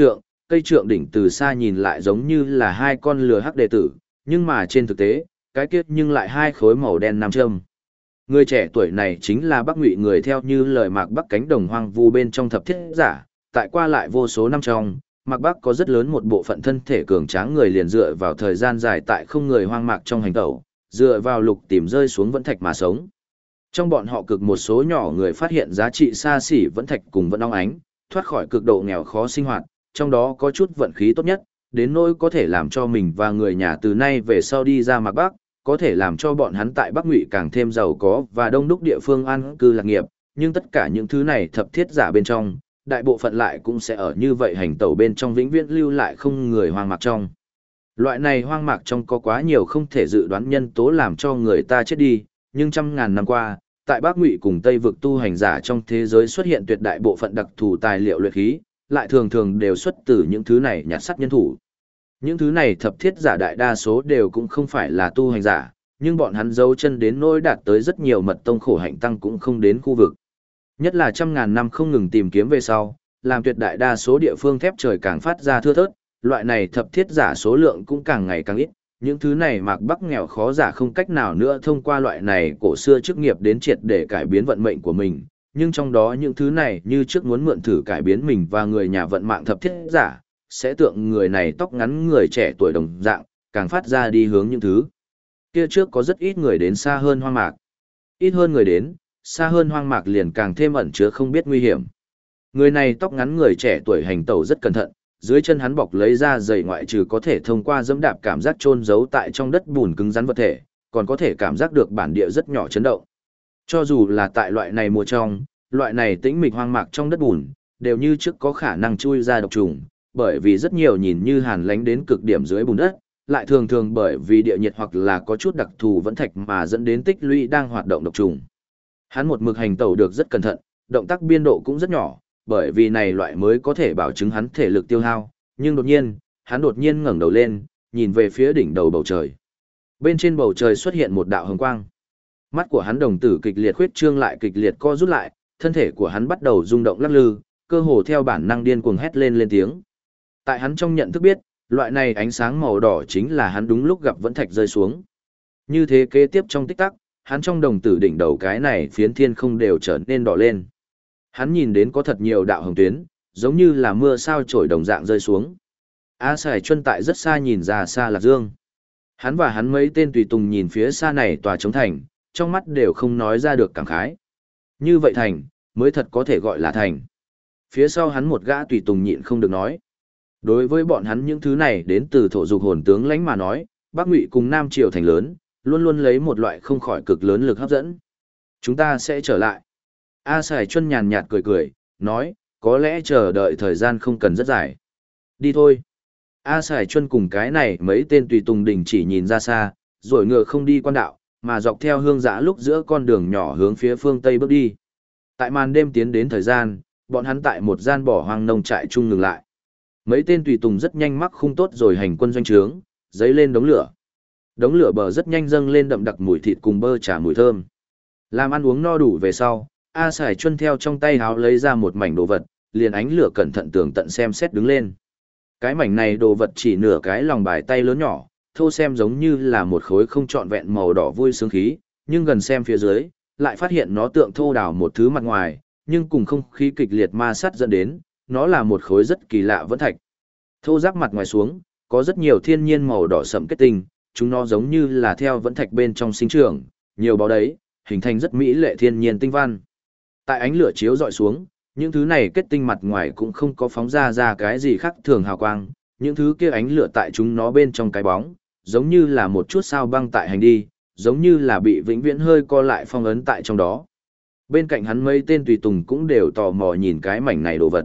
cây trượng đỉnh từ xa nhìn lại giống như là hai con lừa hắc đệ tử, nhưng mà trên thực tế, cái kiết nhưng lại hai khối màu đen nam châm. Người trẻ tuổi này chính là Bắc Ngụy người theo như lời Mạc Bắc cánh đồng hoang vu bên trong thập thiết giả, tại qua lại vô số năm trong, Mạc Bắc có rất lớn một bộ phận thân thể cường tráng người liền dựa vào thời gian dài tại không người hoang mạc trong hành tẩu, dựa vào lục tìm rơi xuống vẫn thạch mà sống. Trong bọn họ cực một số nhỏ người phát hiện giá trị xa xỉ vẫn thạch cùng vẫn óng ánh, thoát khỏi cực độ nghèo khó sinh hoạt, trong đó có chút vận khí tốt nhất, đến nỗi có thể làm cho mình và người nhà từ nay về sau đi ra Mạc Bắc, có thể làm cho bọn hắn tại Bắc Ngụy càng thêm giàu có và đông đúc địa phương an cư lạc nghiệp, nhưng tất cả những thứ này thập thiết giả bên trong, đại bộ phận lại cũng sẽ ở như vậy hành tẩu bên trong vĩnh viễn lưu lại không người hoang mạc trong. Loại này hoang mạc trong có quá nhiều không thể dự đoán nhân tố làm cho người ta chết đi, nhưng trăm ngàn năm qua, tại Bắc Ngụy cùng Tây vực tu hành giả trong thế giới xuất hiện tuyệt đại bộ phận đặc thù tài liệu luyện khí, lại thường thường đều xuất từ những thứ này nhặt sắt nhân thủ. Những thứ này thập thiết giả đại đa số đều cũng không phải là tu hành giả, nhưng bọn hắn giấu chân đến nỗi đạt tới rất nhiều mật tông khổ hạnh tăng cũng không đến khu vực. Nhất là trăm ngàn năm không ngừng tìm kiếm về sau, làm tuyệt đại đa số địa phương thép trời càng phát ra thưa thớt, loại này thập thiết giả số lượng cũng càng ngày càng ít. Những thứ này Mạc Bắc nghèo khó giả không cách nào nữa thông qua loại này cổ xưa chức nghiệp đến triệt để cải biến vận mệnh của mình, nhưng trong đó những thứ này như trước muốn mượn thử cải biến mình và người nhà vận mạng thập thiết giả, sẽ tượng người này tóc ngắn người trẻ tuổi đồng dạng, càng phát ra đi hướng những thứ. Kia trước có rất ít người đến xa hơn hoang mạc. Ít hơn người đến, xa hơn hoang mạc liền càng thêm ẩn chứa không biết nguy hiểm. Người này tóc ngắn người trẻ tuổi hành tẩu rất cẩn thận, dưới chân hắn bọc lấy ra giày ngoại trừ có thể thông qua dẫm đạp cảm giác chôn giấu tại trong đất bùn cứng rắn vật thể, còn có thể cảm giác được bản địa rất nhỏ chấn động. Cho dù là tại loại này mùa trong, loại này tĩnh mịch hoang mạc trong đất bùn, đều như trước có khả năng chui ra độc trùng, bởi vì rất nhiều nhìn như hàn lánh đến cực điểm dưới bùn đất, lại thường thường bởi vì địa nhiệt hoặc là có chút đặc thù vẫn thạch mà dẫn đến tích lũy đang hoạt động độc trùng. Hắn một mực hành tẩu được rất cẩn thận, động tác biên độ cũng rất nhỏ, bởi vì này loại mới có thể bảo chứng hắn thể lực tiêu hao, nhưng hắn đột nhiên ngẩng đầu lên, nhìn về phía đỉnh đầu bầu trời. Bên trên bầu trời xuất hiện một đạo hồng quang. Mắt của hắn đồng tử kịch liệt khuyết trương lại kịch liệt co rút lại, thân thể của hắn bắt đầu rung động lắc lư, cơ hồ theo bản năng điên cuồng hét lên tiếng. Tại hắn trong nhận thức biết, loại này ánh sáng màu đỏ chính là hắn đúng lúc gặp vẫn thạch rơi xuống. Như thế kế tiếp trong tích tắc, hắn trong đồng tử đỉnh đầu cái này phiến thiên không đều trở nên đỏ lên. Hắn nhìn đến có thật nhiều đạo hồng tuyến, giống như là mưa sao trổi đồng dạng rơi xuống. A Sải Chuân tại rất xa nhìn ra xa Lạc Dương. Hắn và hắn mấy tên tùy tùng nhìn phía xa này tòa trống thành, trong mắt đều không nói ra được cảm khái. Như vậy thành, mới thật có thể gọi là thành. Phía sau hắn một gã tùy tùng nhịn không được nói. Đối với bọn hắn những thứ này đến từ thổ dục hồn tướng lãnh mà nói, Bắc Ngụy cùng Nam Triều thành lớn, luôn luôn lấy một loại không khỏi cực lớn lực hấp dẫn. Chúng ta sẽ trở lại. A Sải Chuân nhàn nhạt cười cười, nói, có lẽ chờ đợi thời gian không cần rất dài. Đi thôi. A Sải Chuân cùng cái này mấy tên tùy tùng đình chỉ nhìn ra xa, rồi ngựa không đi quan đạo, mà dọc theo hương dã lúc giữa con đường nhỏ hướng phía phương Tây bước đi. Tại màn đêm tiến đến thời gian, bọn hắn tại một gian bỏ hoang nông trại chung ngừng lại. Mấy tên tùy tùng rất nhanh mắc khung tốt rồi hành quân doanh trướng, dấy lên đống lửa. Đống lửa bờ rất nhanh dâng lên đậm đặc mùi thịt cùng bơ trà mùi thơm. Làm ăn uống no đủ về sau, A Sải Chuân theo trong tay háo lấy ra một mảnh đồ vật, liền ánh lửa cẩn thận tường tận xem xét đứng lên. Cái mảnh này đồ vật chỉ nửa cái lòng bài tay lớn nhỏ, thô xem giống như là một khối không trọn vẹn màu đỏ vui sướng khí, nhưng gần xem phía dưới, lại phát hiện nó tượng thô đào một thứ mặt ngoài, nhưng cùng không khí kịch liệt ma sát dẫn đến, nó là một khối rất kỳ lạ vẫn thạch. Thô ráp mặt ngoài xuống, có rất nhiều thiên nhiên màu đỏ sẫm kết tinh, chúng nó giống như là theo vẫn thạch bên trong sinh trưởng, nhiều báo đấy, hình thành rất mỹ lệ thiên nhiên tinh văn. Tại ánh lửa chiếu dọi xuống, những thứ này kết tinh mặt ngoài cũng không có phóng ra cái gì khác thường hào quang, những thứ kia ánh lửa tại chúng nó bên trong cái bóng, giống như là một chút sao băng tại hành đi, giống như là bị vĩnh viễn hơi co lại phong ấn tại trong đó. Bên cạnh hắn mấy tên tùy tùng cũng đều tò mò nhìn cái mảnh này đồ vật.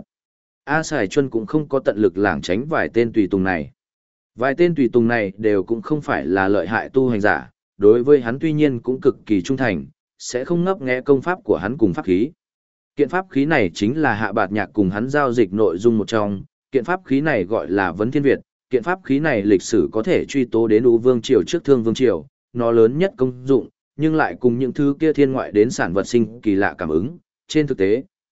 A Sải Chuân cũng không có tận lực lảng tránh vài tên tùy tùng này. Vài tên tùy tùng này đều cũng không phải là lợi hại tu hành giả, đối với hắn tuy nhiên cũng cực kỳ trung thành, sẽ không ngấp nghé công pháp của hắn cùng pháp khí. Kiện pháp khí này chính là Hạ Bạt Nhạc cùng hắn giao dịch nội dung một trong, kiện pháp khí này gọi là Vấn Thiên Việt, kiện pháp khí này lịch sử có thể truy tố đến U Vương Triều trước Thương Vương Triều, nó lớn nhất công dụng, nhưng lại cùng những thứ kia thiên ngoại đến sản vật sinh kỳ lạ cảm ứng. Trên thực tế,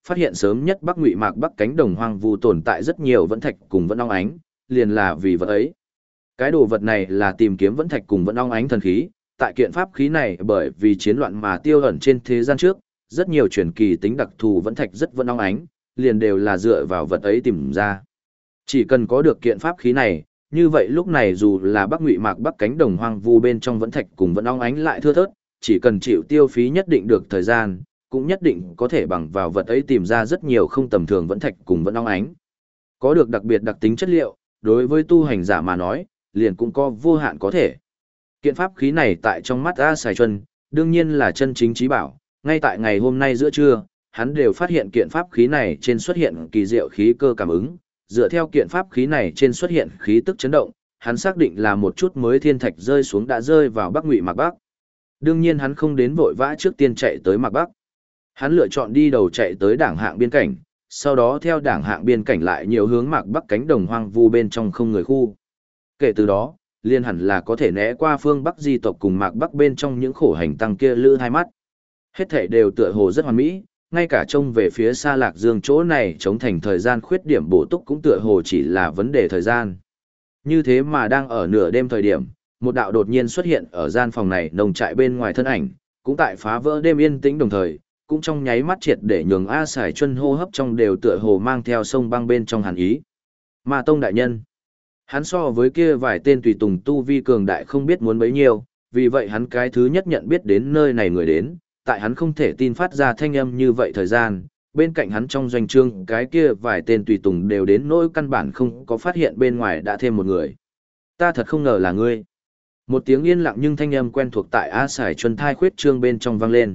phát hiện sớm nhất Bắc Ngụy Mạc Bắc cánh đồng hoang vu tồn tại rất nhiều vẫn thạch cùng vẫn óng ánh, liền là vì vật ấy. Cái đồ vật này là tìm kiếm vẫn thạch cùng vẫn óng ánh thần khí, tại kiện pháp khí này bởi vì chiến loạn mà tiêu ẩn trên thế gian trước, rất nhiều truyền kỳ tính đặc thù vẫn thạch rất vẫn óng ánh, liền đều là dựa vào vật ấy tìm ra. Chỉ cần có được kiện pháp khí này, như vậy lúc này dù là Bắc Ngụy Mạc Bắc cánh đồng hoang vu bên trong vẫn thạch cùng vẫn óng ánh lại thưa thớt, chỉ cần chịu tiêu phí nhất định được thời gian, cũng nhất định có thể bằng vào vật ấy tìm ra rất nhiều không tầm thường vẫn thạch cùng vẫn óng ánh. Có được đặc biệt đặc tính chất liệu, đối với tu hành giả mà nói, liền cũng có vô hạn có thể. Kiện pháp khí này tại trong mắt A Sài Chuân, đương nhiên là chân chính trí bảo, ngay tại ngày hôm nay giữa trưa, hắn đều phát hiện kiện pháp khí này trên xuất hiện kỳ diệu khí cơ cảm ứng, dựa theo kiện pháp khí này trên xuất hiện khí tức chấn động, hắn xác định là một chút mới thiên thạch rơi xuống đã rơi vào Bắc Ngụy Mạc Bắc. Đương nhiên hắn không đến vội vã trước tiên chạy tới Mạc Bắc. Hắn lựa chọn đi đầu chạy tới đảng hạng biên cảnh, sau đó theo đảng hạng biên cảnh lại nhiều hướng Mạc Bắc cánh đồng hoang vu bên trong không người khu. Kể từ đó, liên hẳn là có thể né qua phương Bắc di tộc cùng Mạc Bắc bên trong những khổ hành tăng kia lữ hai mắt. Hết thảy đều tựa hồ rất hoàn mỹ, ngay cả trông về phía xa Lạc Dương chỗ này chống thành thời gian khuyết điểm bổ túc cũng tựa hồ chỉ là vấn đề thời gian. Như thế mà đang ở nửa đêm thời điểm, một đạo đột nhiên xuất hiện ở gian phòng này nồng trại bên ngoài thân ảnh, cũng tại phá vỡ đêm yên tĩnh đồng thời, cũng trong nháy mắt triệt để nhường A Sải Chuân hô hấp trong đều tựa hồ mang theo sông băng bên trong hàn ý. Ma Tông đại nhân. Hắn so với kia vài tên tùy tùng tu vi cường đại không biết muốn bấy nhiêu, vì vậy hắn cái thứ nhất nhận biết đến nơi này người đến, tại hắn không thể tin phát ra thanh âm như vậy thời gian, bên cạnh hắn trong doanh trương cái kia vài tên tùy tùng đều đến nỗi căn bản không có phát hiện bên ngoài đã thêm một người. Ta thật không ngờ là ngươi. Một tiếng yên lặng nhưng thanh âm quen thuộc tại A Sải Chuân thai khuyết trương bên trong vang lên.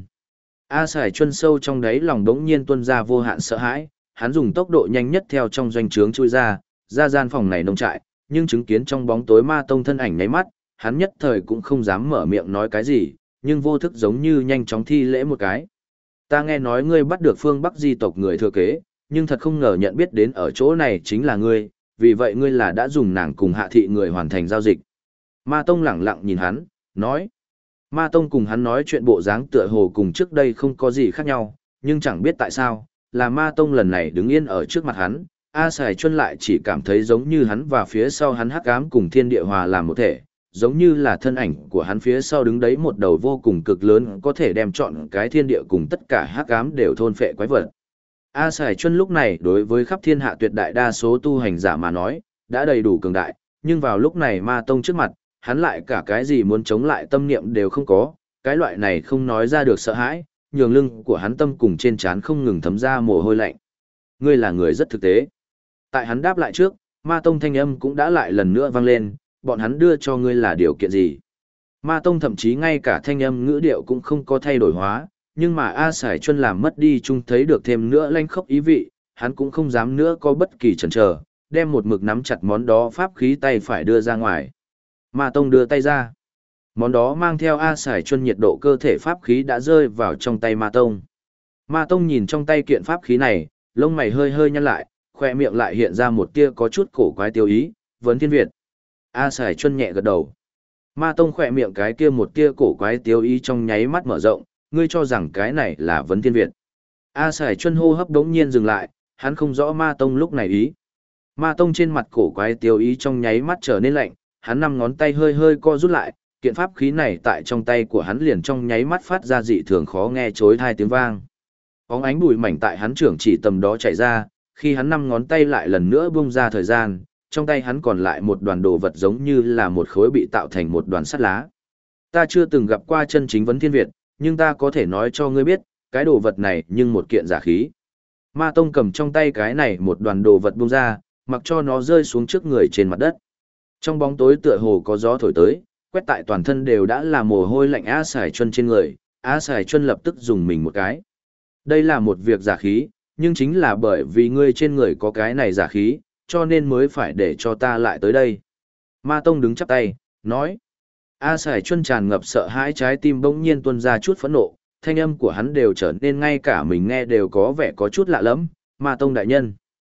A Sải Chuân sâu trong đáy lòng đống nhiên tuôn ra vô hạn sợ hãi, hắn dùng tốc độ nhanh nhất theo trong doanh trướng chui ra gian phòng này nông trại, nhưng chứng kiến trong bóng tối Ma Tông thân ảnh nháy mắt, hắn nhất thời cũng không dám mở miệng nói cái gì, nhưng vô thức giống như nhanh chóng thi lễ một cái. Ta nghe nói ngươi bắt được phương Bắc di tộc người thừa kế, nhưng thật không ngờ nhận biết đến ở chỗ này chính là ngươi, vì vậy ngươi là đã dùng nàng cùng hạ thị người hoàn thành giao dịch. Ma Tông lẳng lặng nhìn hắn, nói. Ma Tông cùng hắn nói chuyện bộ dáng tựa hồ cùng trước đây không có gì khác nhau, nhưng chẳng biết tại sao, là Ma Tông lần này đứng yên ở trước mặt hắn, A Sài Chuân lại chỉ cảm thấy giống như hắn và phía sau hắn hắc ám cùng thiên địa hòa làm một thể, giống như là thân ảnh của hắn phía sau đứng đấy một đầu vô cùng cực lớn có thể đem trọn cái thiên địa cùng tất cả hắc ám đều thôn phệ quái vật. A Sài Chuân lúc này đối với khắp thiên hạ tuyệt đại đa số tu hành giả mà nói, đã đầy đủ cường đại, nhưng vào lúc này Ma Tông trước mặt, hắn lại cả cái gì muốn chống lại tâm niệm đều không có, cái loại này không nói ra được sợ hãi, nhường lưng của hắn tâm cùng trên trán không ngừng thấm ra mồ hôi lạnh. Ngươi là người rất thực tế. Tại hắn đáp lại trước, Ma Tông thanh âm cũng đã lại lần nữa vang lên, bọn hắn đưa cho ngươi là điều kiện gì? Ma Tông thậm chí ngay cả thanh âm ngữ điệu cũng không có thay đổi hóa, nhưng mà A Sải Chuân làm mất đi chung thấy được thêm nữa lanh khốc ý vị, hắn cũng không dám nữa có bất kỳ chần chờ, đem một mực nắm chặt món đó pháp khí tay phải đưa ra ngoài. Ma Tông đưa tay ra. Món đó mang theo A Sải Chuân nhiệt độ cơ thể pháp khí đã rơi vào trong tay Ma Tông. Ma Tông nhìn trong tay kiện pháp khí này, lông mày hơi hơi nhăn lại, khoe miệng lại hiện ra một tia có chút cổ quái tiêu ý, vấn thiên Việt. A Sải Chuân nhẹ gật đầu. Ma Tông khoe miệng cái kia một tia cổ quái tiêu ý trong nháy mắt mở rộng, ngươi cho rằng cái này là vấn thiên Việt. A Sải Chuân hô hấp đống nhiên dừng lại, hắn không rõ Ma Tông lúc này ý. Ma Tông trên mặt cổ quái tiêu ý trong nháy mắt trở nên lạnh, hắn năm ngón tay hơi hơi co rút lại, kiện pháp khí này tại trong tay của hắn liền trong nháy mắt phát ra dị thường khó nghe chối tai tiếng vang. Bóng ánh bụi mảnh tại hắn trưởng chỉ tầm đó chạy ra, khi hắn năm ngón tay lại lần nữa bung ra thời gian, trong tay hắn còn lại một đoàn đồ vật giống như là một khối bị tạo thành một đoàn sắt lá. Ta chưa từng gặp qua chân chính vấn thiên Việt, nhưng ta có thể nói cho ngươi biết, cái đồ vật này nhưng một kiện giả khí. Ma Tông cầm trong tay cái này một đoàn đồ vật bung ra, mặc cho nó rơi xuống trước người trên mặt đất. Trong bóng tối tựa hồ có gió thổi tới, quét tại toàn thân đều đã là mồ hôi lạnh A Sải Chuân trên người, A Sải Chuân lập tức dùng mình một cái. Đây là một việc giả khí, nhưng chính là bởi vì ngươi trên người có cái này giả khí, cho nên mới phải để cho ta lại tới đây. Ma Tông đứng chắp tay, nói. A Sải Chuân tràn ngập sợ hãi, trái tim bỗng nhiên tuôn ra chút phẫn nộ, thanh âm của hắn đều trở nên ngay cả mình nghe đều có vẻ có chút lạ lẫm. Ma Tông đại nhân,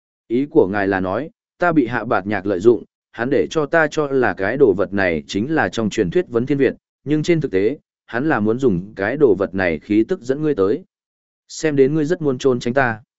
ý của ngài là nói, ta bị Hạ Bạt Nhạc lợi dụng, hắn để cho ta cho là cái đồ vật này chính là trong truyền thuyết vấn thiên Việt, nhưng trên thực tế, hắn là muốn dùng cái đồ vật này khí tức dẫn ngươi tới. Xem đến ngươi rất muốn trốn tránh ta.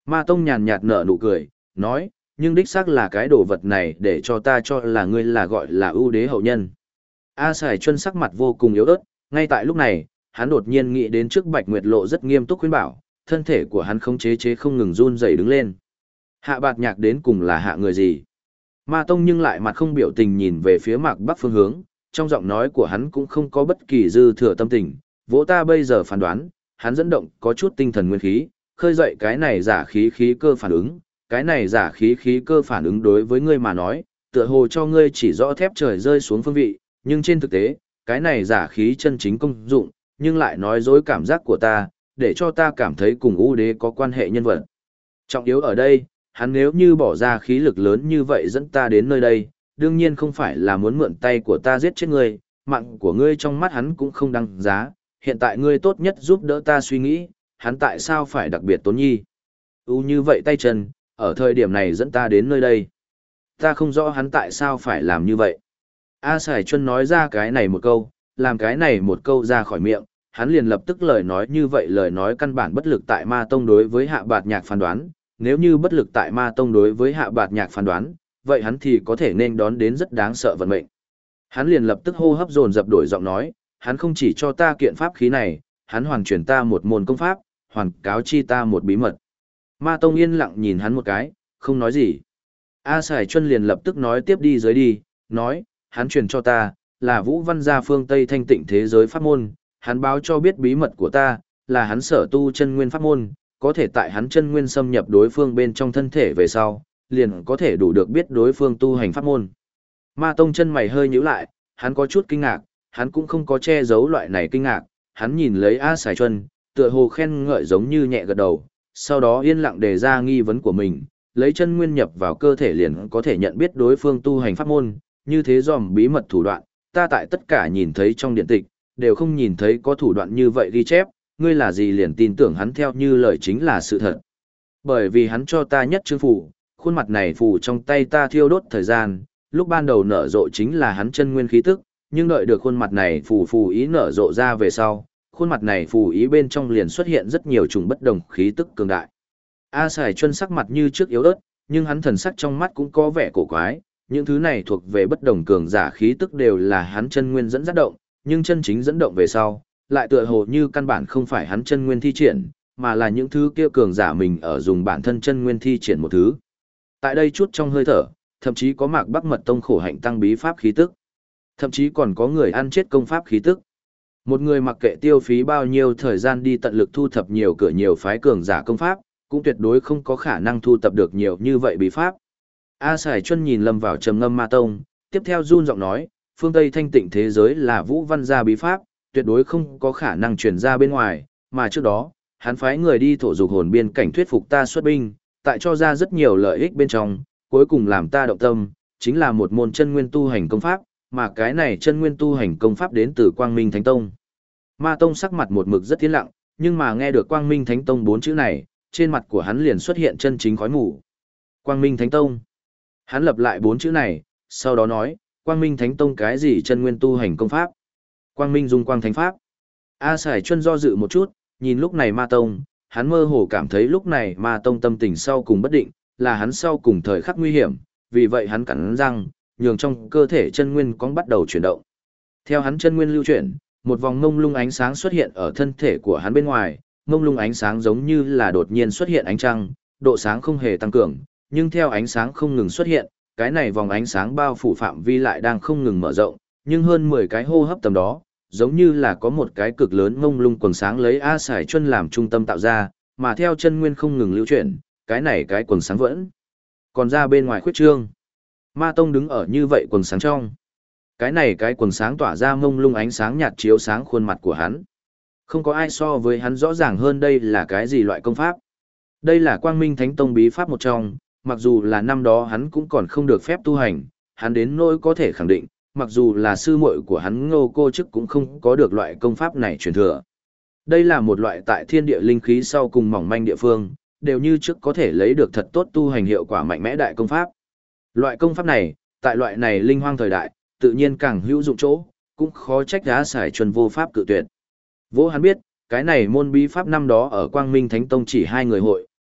Ma Tông nhàn nhạt nở nụ cười, nói, nhưng đích xác là cái đồ vật này để cho ta cho là ngươi là gọi là ưu đế hậu nhân. A Sải Chuân sắc mặt vô cùng yếu ớt, ngay tại lúc này, hắn đột nhiên nghĩ đến trước Bạch Nguyệt Lộ rất nghiêm túc khuyên bảo, thân thể của hắn không chế không ngừng run rẩy đứng lên. Hạ Bạt Nhạc đến cùng là hạ người gì? Ma Tông nhưng lại mặt không biểu tình nhìn về phía Mạc Bắc phương hướng, trong giọng nói của hắn cũng không có bất kỳ dư thừa tâm tình, vỗ ta bây giờ phán đoán, hắn dẫn động có chút tinh thần nguyên khí, khơi dậy cái này giả khí khí cơ phản ứng, cái này giả khí khí cơ phản ứng đối với ngươi mà nói, tựa hồ cho ngươi chỉ rõ thép trời rơi xuống phương vị, nhưng trên thực tế, cái này giả khí chân chính công dụng, nhưng lại nói dối cảm giác của ta, để cho ta cảm thấy cùng ưu đế có quan hệ nhân vật. Trọng yếu ở đây, hắn nếu như bỏ ra khí lực lớn như vậy dẫn ta đến nơi đây, đương nhiên không phải là muốn mượn tay của ta giết chết ngươi, mạng của ngươi trong mắt hắn cũng không đăng giá, hiện tại ngươi tốt nhất giúp đỡ ta suy nghĩ, hắn tại sao phải đặc biệt tốn nhi. Như vậy tay chân, ở thời điểm này dẫn ta đến nơi đây. Ta không rõ hắn tại sao phải làm như vậy. A Sải Chuân nói ra cái này một câu, làm cái này một câu ra khỏi miệng, hắn liền lập tức lời nói như vậy, lời nói căn bản bất lực tại Ma Tông đối với Hạ Bạt Nhạc phán đoán, nếu như bất lực tại Ma Tông đối với Hạ Bạt Nhạc phán đoán, vậy hắn thì có thể nên đón đến rất đáng sợ vận mệnh. Hắn liền lập tức hô hấp dồn dập đổi giọng nói, hắn không chỉ cho ta kiện pháp khí này, hắn hoàn truyền ta một môn công pháp, hoàn cáo chi ta một bí mật. Ma Tông yên lặng nhìn hắn một cái, không nói gì. A Sải Chuân liền lập tức nói tiếp đi dưới đi, nói, hắn truyền cho ta, là Vũ Văn gia phương Tây thanh tịnh thế giới pháp môn, hắn báo cho biết bí mật của ta, là hắn sở tu chân nguyên pháp môn, có thể tại hắn chân nguyên xâm nhập đối phương bên trong thân thể về sau, liền có thể đủ được biết đối phương tu hành pháp môn. Ma Tông chân mày hơi nhíu lại, hắn có chút kinh ngạc, hắn cũng không có che giấu loại này kinh ngạc, hắn nhìn lấy A Sải Chuân, tựa hồ khen ngợi giống như nhẹ gật đầu, sau đó yên lặng đề ra nghi vấn của mình, lấy chân nguyên nhập vào cơ thể liền có thể nhận biết đối phương tu hành pháp môn, như thế dòm bí mật thủ đoạn, ta tại tất cả nhìn thấy trong điện tịch, đều không nhìn thấy có thủ đoạn như vậy ghi chép, ngươi là gì liền tin tưởng hắn theo như lời chính là sự thật. Bởi vì hắn cho ta nhất chương phù, khuôn mặt này phù trong tay ta thiêu đốt thời gian, lúc ban đầu nở rộ chính là hắn chân nguyên khí tức, nhưng đợi được khuôn mặt này phù ý nở rộ ra về sau, khuôn mặt này phù ý bên trong liền xuất hiện rất nhiều chủng bất đồng khí tức cường đại. A Sải Chuân sắc mặt như trước yếu ớt, nhưng hắn thần sắc trong mắt cũng có vẻ cổ quái, những thứ này thuộc về bất đồng cường giả khí tức đều là hắn chân nguyên dẫn dắt động, nhưng chân chính dẫn động về sau, lại tựa hồ như căn bản không phải hắn chân nguyên thi triển, mà là những thứ kia cường giả mình ở dùng bản thân chân nguyên thi triển một thứ. Tại đây chút trong hơi thở, thậm chí có Mạc Bắc Mật Tông khổ hạnh tăng bí pháp khí tức, thậm chí còn có người ăn chết công pháp khí tức. Một người mặc kệ tiêu phí bao nhiêu thời gian đi tận lực thu thập nhiều cửa nhiều phái cường giả công pháp, cũng tuyệt đối không có khả năng thu thập được nhiều như vậy bí pháp. A Sải Chuân nhìn lâm vào trầm ngâm Ma Tông, tiếp theo run giọng nói, phương Tây thanh tịnh thế giới là Vũ Văn gia bí pháp, tuyệt đối không có khả năng truyền ra bên ngoài, mà trước đó, hắn phái người đi thổ dục hồn biên cảnh thuyết phục ta xuất binh, tại cho ra rất nhiều lợi ích bên trong, cuối cùng làm ta động tâm, chính là một môn chân nguyên tu hành công pháp, mà cái này chân nguyên tu hành công pháp đến từ Quang Minh Thánh Tông. Ma Tông sắc mặt một mực rất tiến lặng, nhưng mà nghe được Quang Minh Thánh Tông 4 chữ này, trên mặt của hắn liền xuất hiện chân chính khói mù. Quang Minh Thánh Tông. Hắn lặp lại 4 chữ này, sau đó nói, Quang Minh Thánh Tông cái gì chân nguyên tu hành công pháp? Quang Minh dung quang thánh pháp. A Sải Chuân do dự một chút, nhìn lúc này Ma Tông, hắn mơ hồ cảm thấy lúc này Ma Tông tâm tình sau cùng bất định, là hắn sau cùng thời khắc nguy hiểm, vì vậy hắn cắn răng, nhường trong cơ thể chân nguyên cong bắt đầu chuyển động. Theo hắn chân nguyên lưu chuyển, một vòng mông lung ánh sáng xuất hiện ở thân thể của hắn bên ngoài, mông lung ánh sáng giống như là đột nhiên xuất hiện ánh trăng, độ sáng không hề tăng cường, nhưng theo ánh sáng không ngừng xuất hiện, cái này vòng ánh sáng bao phủ phạm vi lại đang không ngừng mở rộng, nhưng hơn 10 cái hô hấp tầm đó, giống như là có một cái cực lớn mông lung quầng sáng lấy A Sải Chuân làm trung tâm tạo ra, mà theo chân nguyên không ngừng lưu chuyển, cái này cái quầng sáng vẫn còn ra bên ngoài khuyết trương. Ma Tông đứng ở như vậy quầng sáng trong. Cái này cái quầng sáng tỏa ra mông lung ánh sáng nhạt chiếu sáng khuôn mặt của hắn. Không có ai so với hắn rõ ràng hơn đây là cái gì loại công pháp. Đây là Quang Minh Thánh Tông bí pháp một trong, mặc dù là năm đó hắn cũng còn không được phép tu hành, hắn đến nỗi có thể khẳng định, mặc dù là sư muội của hắn Ngô Cô Chức cũng không có được loại công pháp này truyền thừa. Đây là một loại tại thiên địa linh khí sau cùng mỏng manh địa phương, đều như trước có thể lấy được thật tốt tu hành hiệu quả mạnh mẽ đại công pháp. Loại công pháp này, tại loại này linh hoang thời đại, tự nhiên càng hữu dụng chỗ, cũng khó trách A Sải Chuân vô pháp cự tuyệt. Vô hắn biết, cái này môn bí pháp năm đó ở Quang Minh Thánh Tông chỉ 2 người hội,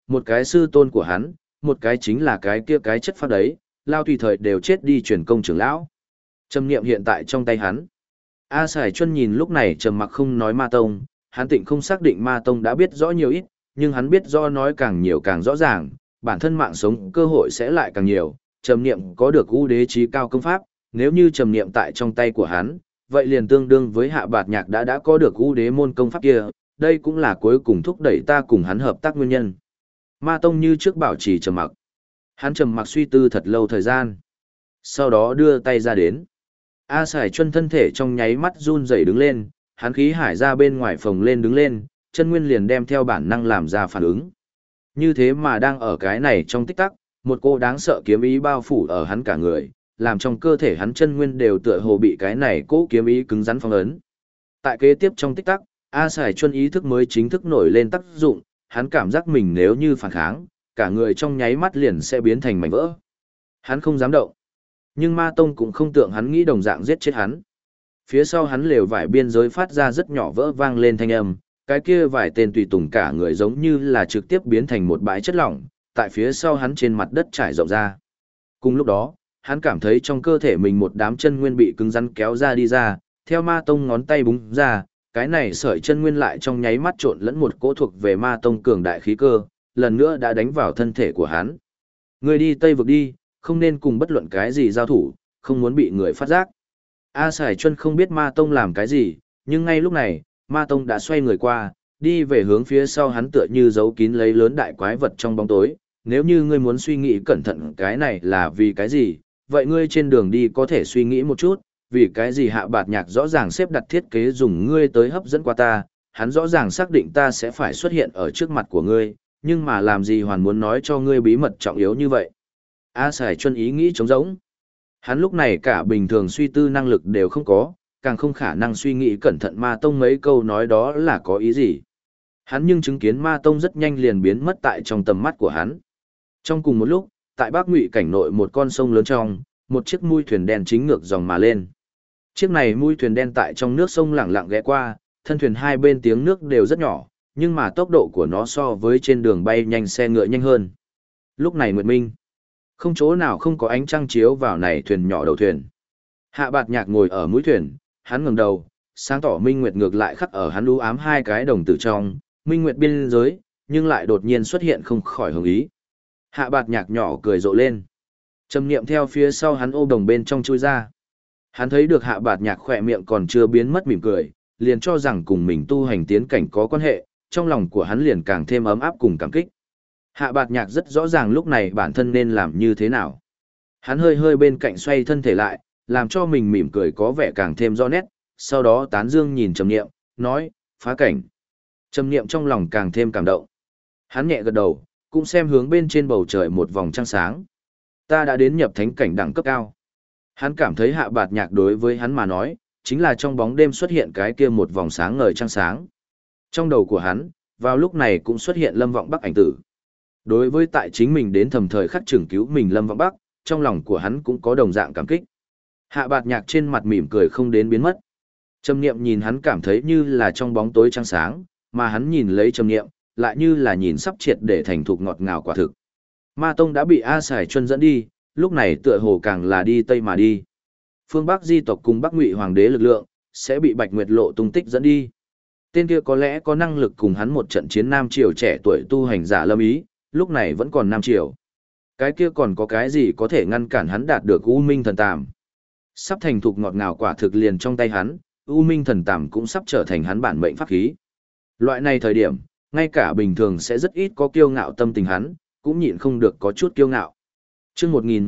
một cái sư tôn của hắn, một cái chính là cái kia cái chất phát đấy, lao tùy thời đều chết đi truyền công trưởng lão. Trầm niệm hiện tại trong tay hắn. A Sải Chuân nhìn lúc này trầm mặc không nói Ma Tông, hắn tịnh không xác định Ma Tông đã biết rõ nhiều ít, nhưng hắn biết do nói càng nhiều càng rõ ràng, bản thân mạng sống cơ hội sẽ lại càng nhiều. Trầm niệm có được ưu đế trí cao công pháp, nếu như trầm niệm tại trong tay của hắn, vậy liền tương đương với Hạ Bạt Nhạc đã có được ưu đế môn công pháp kia, đây cũng là cuối cùng thúc đẩy ta cùng hắn hợp tác nguyên nhân. Ma Tông như trước bảo trì trầm mặc. Hắn trầm mặc suy tư thật lâu thời gian. Sau đó đưa tay ra đến. A Sải Chuân thân thể trong nháy mắt run rẩy đứng lên, hắn khí hải ra bên ngoài phồng lên đứng lên, chân nguyên liền đem theo bản năng làm ra phản ứng. Như thế mà đang ở cái này trong tích tắc, một cô đáng sợ kiếm ý bao phủ ở hắn cả người, làm trong cơ thể hắn chân nguyên đều tựa hồ bị cái này cố kiếm ý cứng rắn phong ấn. Tại kế tiếp trong tích tắc, A Sải Chuân ý thức mới chính thức nổi lên tác dụng, hắn cảm giác mình nếu như phản kháng, cả người trong nháy mắt liền sẽ biến thành mảnh vỡ. Hắn không dám động. Nhưng Ma Tông cũng không tưởng hắn nghĩ đồng dạng giết chết hắn. Phía sau hắn lều vải biên giới phát ra rất nhỏ vỡ vang lên thanh âm, cái kia vài tên tùy tùng cả người giống như là trực tiếp biến thành một bãi chất lỏng, tại phía sau hắn trên mặt đất trải rộng ra. Cùng lúc đó, hắn cảm thấy trong cơ thể mình một đám chân nguyên bị cứng rắn kéo ra đi ra, theo Ma Tông ngón tay búng ra, cái này sợi chân nguyên lại trong nháy mắt trộn lẫn một cỗ thuộc về Ma Tông cường đại khí cơ, lần nữa đã đánh vào thân thể của hắn. Người đi Tây vực đi, không nên cùng bất luận cái gì giao thủ, không muốn bị người phát giác. A Sải Chuân không biết Ma Tông làm cái gì, nhưng ngay lúc này, Ma Tông đã xoay người qua, đi về hướng phía sau hắn tựa như giấu kín lấy lớn đại quái vật trong bóng tối. Nếu như ngươi muốn suy nghĩ cẩn thận cái này là vì cái gì, vậy ngươi trên đường đi có thể suy nghĩ một chút, vì cái gì Hạ Bạt Nhạc rõ ràng xếp đặt thiết kế dùng ngươi tới hấp dẫn qua ta, hắn rõ ràng xác định ta sẽ phải xuất hiện ở trước mặt của ngươi, nhưng mà làm gì hoàn muốn nói cho ngươi bí mật trọng yếu như vậy. A Sải Chuân ý nghĩ trống rỗng. Hắn lúc này cả bình thường suy tư năng lực đều không có, càng không khả năng suy nghĩ cẩn thận Ma Tông mấy câu nói đó là có ý gì. Hắn nhưng chứng kiến Ma Tông rất nhanh liền biến mất tại trong tầm mắt của hắn. Trong cùng một lúc, tại Bắc Ngụy cảnh nội một con sông lớn trong, một chiếc mui thuyền đen chính ngược dòng mà lên. Chiếc này mui thuyền đen tại trong nước sông lẳng lặng ghé qua, thân thuyền hai bên tiếng nước đều rất nhỏ, nhưng mà tốc độ của nó so với trên đường bay nhanh xe ngựa nhanh hơn. Lúc này Nguyệt Minh, không chỗ nào không có ánh trăng chiếu vào này thuyền nhỏ đầu thuyền. Hạ Bạt Nhạc ngồi ở mũi thuyền, hắn ngẩng đầu, sáng tỏ minh nguyệt ngược lại khắc ở hắn u ám hai cái đồng tử trong, minh nguyệt biên giới, nhưng lại đột nhiên xuất hiện không khỏi hứng ý. Hạ Bạt Nhạc nhỏ cười rộ lên. Trầm niệm theo phía sau hắn ôm đồng bên trong chui ra. Hắn thấy được Hạ Bạt Nhạc khỏe miệng còn chưa biến mất mỉm cười, liền cho rằng cùng mình tu hành tiến cảnh có quan hệ, trong lòng của hắn liền càng thêm ấm áp cùng cảm kích. Hạ Bạt Nhạc rất rõ ràng lúc này bản thân nên làm như thế nào. Hắn hơi hơi bên cạnh xoay thân thể lại, làm cho mình mỉm cười có vẻ càng thêm rõ nét, sau đó tán dương nhìn Trầm Niệm, nói, phá cảnh. Trầm Niệm trong lòng càng thêm cảm động. Hắn nhẹ gật đầu, cũng xem hướng bên trên bầu trời một vòng trăng sáng. Ta đã đến nhập thánh cảnh đẳng cấp cao. Hắn cảm thấy Hạ Bạt Nhạc đối với hắn mà nói, chính là trong bóng đêm xuất hiện cái kia một vòng sáng ngời trăng sáng. Trong đầu của hắn, vào lúc này cũng xuất hiện Lâm Vọng Bắc ảnh tử. Đối với tại chính mình đến thầm thời khắc trưởng cứu mình Lâm Vọng Bắc, trong lòng của hắn cũng có đồng dạng cảm kích. Hạ Bạt Nhạc trên mặt mỉm cười không đến biến mất. Trầm Niệm nhìn hắn cảm thấy như là trong bóng tối trăng sáng, mà hắn nhìn lấy Trầm Niệm, lại như là nhìn sắp triệt để thành thục ngọt ngào quả thực. Ma Tông đã bị A Sải Chuân dẫn đi, lúc này tựa hồ càng là đi Tây mà đi. Phương Bắc di tộc cùng Bắc Ngụy Hoàng đế lực lượng, sẽ bị Bạch Nguyệt Lộ tung tích dẫn đi. Tên kia có lẽ có năng lực cùng hắn một trận chiến Nam Triều trẻ tuổi tu hành giả Lâm Ý, lúc này vẫn còn Nam Triều. Cái kia còn có cái gì có thể ngăn cản hắn đạt được U Minh Thần Tàm. Sắp thành thục ngọt ngào quả thực liền trong tay hắn, U Minh Thần Tàm cũng sắp trở thành hắn bản mệnh pháp khí. Loại này thời điểm, ngay cả bình thường sẽ rất ít có kiêu ngạo tâm tình hắn, cũng nhịn không được có chút kiêu ngạo. Chương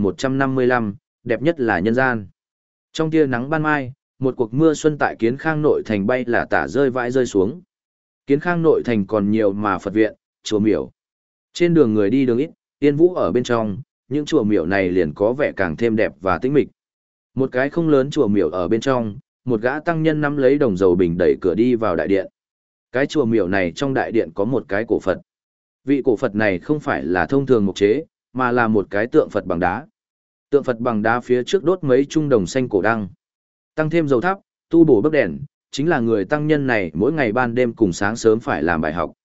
1155, đẹp nhất là nhân gian. Trong tia nắng ban mai, một cuộc mưa xuân tại Kiến Khang nội thành bay là tả rơi vãi rơi xuống. Kiến Khang nội thành còn nhiều mà Phật viện, chùa miểu. Trên đường người đi đường ít, Yên Vũ ở bên trong, những chùa miểu này liền có vẻ càng thêm đẹp và tĩnh mịch. Một cái không lớn chùa miểu ở bên trong, một gã tăng nhân nắm lấy đồng dầu bình đẩy cửa đi vào đại điện. Cái chùa miểu này trong đại điện có một cái cổ Phật. Vị cổ Phật này không phải là thông thường mục chế, mà là một cái tượng Phật bằng đá. Tượng Phật bằng đá phía trước đốt mấy trung đồng xanh cổ đăng. Tăng thêm dầu thắp, tu bổ bức đèn, chính là người tăng nhân này mỗi ngày ban đêm cùng sáng sớm phải làm bài học.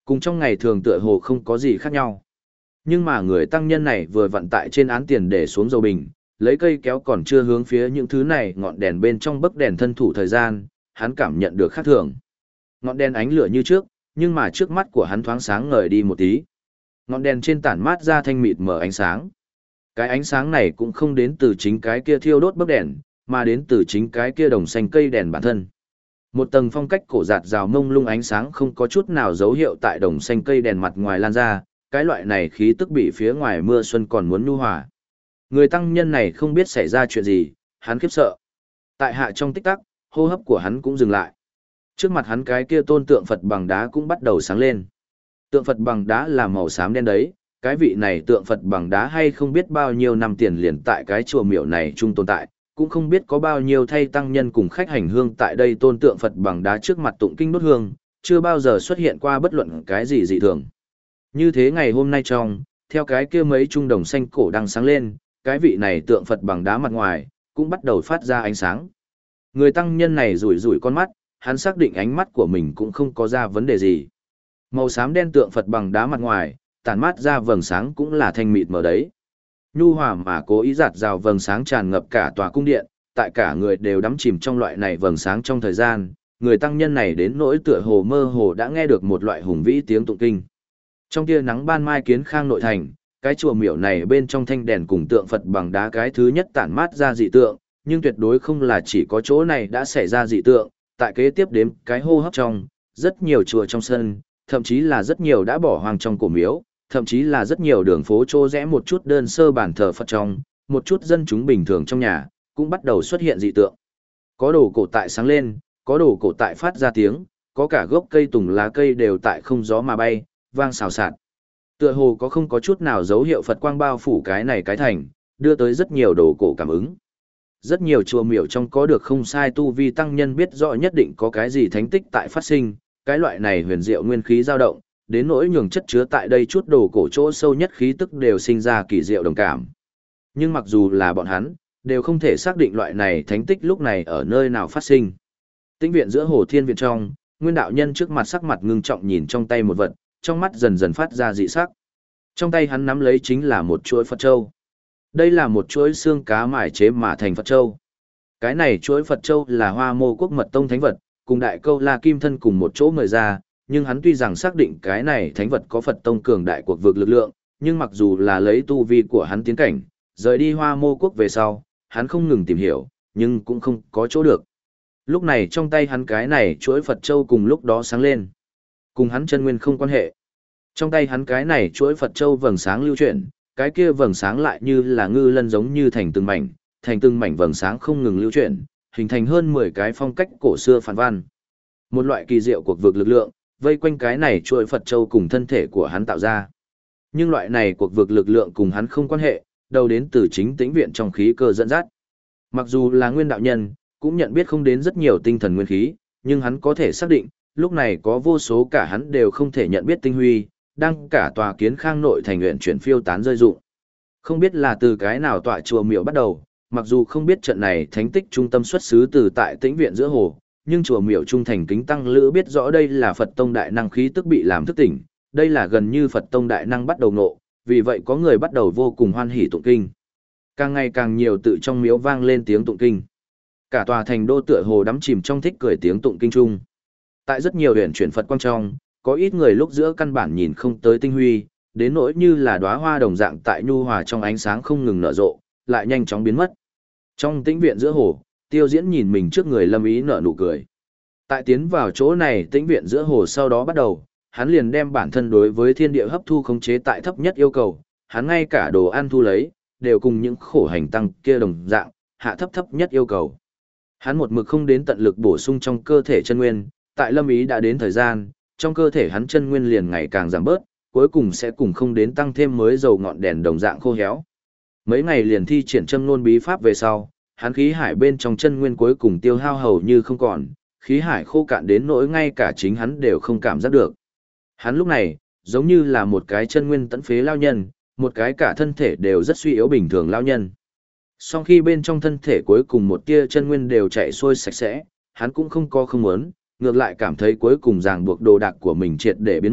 Cùng trong ngày thường tựa hồ không có gì khác nhau. Nhưng mà người tăng nhân này vừa vặn tại trên án tiền để xuống dầu bình, lấy cây kéo còn chưa hướng phía những thứ này ngọn đèn bên trong bấc đèn thân thủ thời gian, hắn cảm nhận được khác thường. Ngọn đèn ánh lửa như trước, nhưng mà trước mắt của hắn thoáng sáng ngời đi một tí. Ngọn đèn trên tản mát ra thanh mịt mở ánh sáng. Cái ánh sáng này cũng không đến từ chính cái kia thiêu đốt bấc đèn, mà đến từ chính cái kia đồng xanh cây đèn bản thân. Một tầng phong cách cổ giạt rào mông lung ánh sáng không có chút nào dấu hiệu tại đồng xanh cây đèn mặt ngoài lan ra, cái loại này khí tức bị phía ngoài mưa xuân còn muốn nhu hòa. Người tăng nhân này không biết xảy ra chuyện gì, hắn khiếp sợ. Tại hạ trong tích tắc, hô hấp của hắn cũng dừng lại. Trước mặt hắn cái kia tôn tượng Phật bằng đá cũng bắt đầu sáng lên. Tượng Phật bằng đá là màu xám đen đấy, cái vị này tượng Phật bằng đá hay không biết bao nhiêu năm tiền liền tại cái chùa miểu này chung tồn tại, cũng không biết có bao nhiêu thay tăng nhân cùng khách hành hương tại đây tôn tượng Phật bằng đá trước mặt tụng kinh đốt hương, chưa bao giờ xuất hiện qua bất luận cái gì dị thường. Như thế ngày hôm nay trong, theo cái kia mấy trung đồng xanh cổ đang sáng lên, cái vị này tượng Phật bằng đá mặt ngoài, cũng bắt đầu phát ra ánh sáng. Người tăng nhân này rủi rủi con mắt, hắn xác định ánh mắt của mình cũng không có ra vấn đề gì. Màu xám đen tượng Phật bằng đá mặt ngoài, tản mát ra vầng sáng cũng là thanh mịt mờ đấy. Nhu hòa mà cố ý giạt rào vầng sáng tràn ngập cả tòa cung điện, tại cả người đều đắm chìm trong loại này vầng sáng trong thời gian, người tăng nhân này đến nỗi tựa hồ mơ hồ đã nghe được một loại hùng vĩ tiếng tụng kinh. Trong tia nắng ban mai kiến khang nội thành, cái chùa miểu này bên trong thanh đèn cùng tượng Phật bằng đá cái thứ nhất tản mát ra dị tượng, nhưng tuyệt đối không là chỉ có chỗ này đã xảy ra dị tượng, tại kế tiếp đếm cái hô hấp trong, rất nhiều chùa trong sân, thậm chí là rất nhiều đã bỏ hoang trong cổ miếu, thậm chí là rất nhiều đường phố trô rẽ một chút đơn sơ bàn thờ Phật trong, một chút dân chúng bình thường trong nhà, cũng bắt đầu xuất hiện dị tượng. Có đồ cổ tại sáng lên, có đồ cổ tại phát ra tiếng, có cả gốc cây tùng lá cây đều tại không gió mà bay, vang xào xạc. Tựa hồ có không có chút nào dấu hiệu Phật quang bao phủ cái này cái thành, đưa tới rất nhiều đồ cổ cảm ứng. Rất nhiều chùa miểu trong có được không sai tu vi tăng nhân biết rõ nhất định có cái gì thánh tích tại phát sinh, cái loại này huyền diệu nguyên khí dao động, đến nỗi nhường chất chứa tại đây chút đồ cổ chỗ sâu nhất khí tức đều sinh ra kỳ diệu đồng cảm. Nhưng mặc dù là bọn hắn, đều không thể xác định loại này thánh tích lúc này ở nơi nào phát sinh. Tĩnh viện giữa hồ thiên viện trong, nguyên đạo nhân trước mặt sắc mặt ngưng trọng nhìn trong tay một vật, trong mắt dần dần phát ra dị sắc. Trong tay hắn nắm lấy chính là một chuỗi Phật châu. Đây là một chuỗi xương cá mài chế mà thành Phật châu. Cái này chuỗi Phật châu là Hoa Mô Quốc Mật Tông thánh vật, cùng Đại Câu La Kim Thân cùng một chỗ mời ra, nhưng hắn tuy rằng xác định cái này thánh vật có Phật Tông cường đại cuộc vực lực lượng, nhưng mặc dù là lấy tu vi của hắn tiến cảnh, rời đi Hoa Mô Quốc về sau, hắn không ngừng tìm hiểu, nhưng cũng không có chỗ được. Lúc này trong tay hắn cái này chuỗi Phật châu cùng lúc đó sáng lên. Cùng hắn chân nguyên không quan hệ. Trong tay hắn cái này chuỗi Phật châu vầng sáng lưu chuyển, cái kia vầng sáng lại như là ngư lân giống như thành từng mảnh vầng sáng không ngừng lưu chuyển, hình thành hơn 10 cái phong cách cổ xưa phản văn. Một loại kỳ diệu cuộc vực lực lượng, vây quanh cái này chuỗi Phật châu cùng thân thể của hắn tạo ra. Nhưng loại này cuộc vực lực lượng cùng hắn không quan hệ, đầu đến từ chính tĩnh viện trong khí cơ dẫn dắt. Mặc dù là nguyên đạo nhân, cũng nhận biết không đến rất nhiều tinh thần nguyên khí, nhưng hắn có thể xác định, lúc này có vô số cả hắn đều không thể nhận biết tinh huy, đang cả tòa kiến khang nội thành nguyện chuyển phiêu tán rơi rụng. Không biết là từ cái nào tọa chùa miểu bắt đầu, mặc dù không biết trận này thánh tích trung tâm xuất xứ từ tại tĩnh viện giữa hồ, nhưng chùa miểu trung thành kính tăng lữ biết rõ đây là Phật tông đại năng khí tức bị làm thức tỉnh, đây là gần như Phật tông đại năng bắt đầu nộ, vì vậy có người bắt đầu vô cùng hoan hỉ tụng kinh. Càng ngày càng nhiều tự trong miếu vang lên tiếng tụng kinh. Cả tòa thành đô tựa hồ đắm chìm trong thích cười tiếng tụng kinh trung. Tại rất nhiều huyền chuyển Phật quang trong, có ít người lúc giữa căn bản nhìn không tới tinh huy, đến nỗi như là đóa hoa đồng dạng tại nhu hòa trong ánh sáng không ngừng nở rộ, lại nhanh chóng biến mất. Trong tĩnh viện giữa hồ, Tiêu Diễn nhìn mình trước người Lâm Ý nở nụ cười. Tại tiến vào chỗ này tĩnh viện giữa hồ sau đó bắt đầu, hắn liền đem bản thân đối với thiên địa hấp thu khống chế tại thấp nhất yêu cầu, hắn ngay cả đồ ăn thu lấy, đều cùng những khổ hành tăng kia đồng dạng, hạ thấp nhất yêu cầu. Hắn một mực không đến tận lực bổ sung trong cơ thể chân nguyên, tại Lâm Ý đã đến thời gian, trong cơ thể hắn chân nguyên liền ngày càng giảm bớt, cuối cùng sẽ cùng không đến tăng thêm mới dầu ngọn đèn đồng dạng khô héo. Mấy ngày liền thi triển châm nôn bí pháp về sau, hắn khí hải bên trong chân nguyên cuối cùng tiêu hao hầu như không còn, khí hải khô cạn đến nỗi ngay cả chính hắn đều không cảm giác được. Hắn lúc này, giống như là một cái chân nguyên tận phế lao nhân, một cái cả thân thể đều rất suy yếu bình thường lao nhân. Sau khi bên trong thân thể cuối cùng một tia chân nguyên đều chạy xuôi sạch sẽ, hắn cũng không có không muốn, ngược lại cảm thấy cuối cùng ràng buộc đồ đạc của mình triệt để biến mất,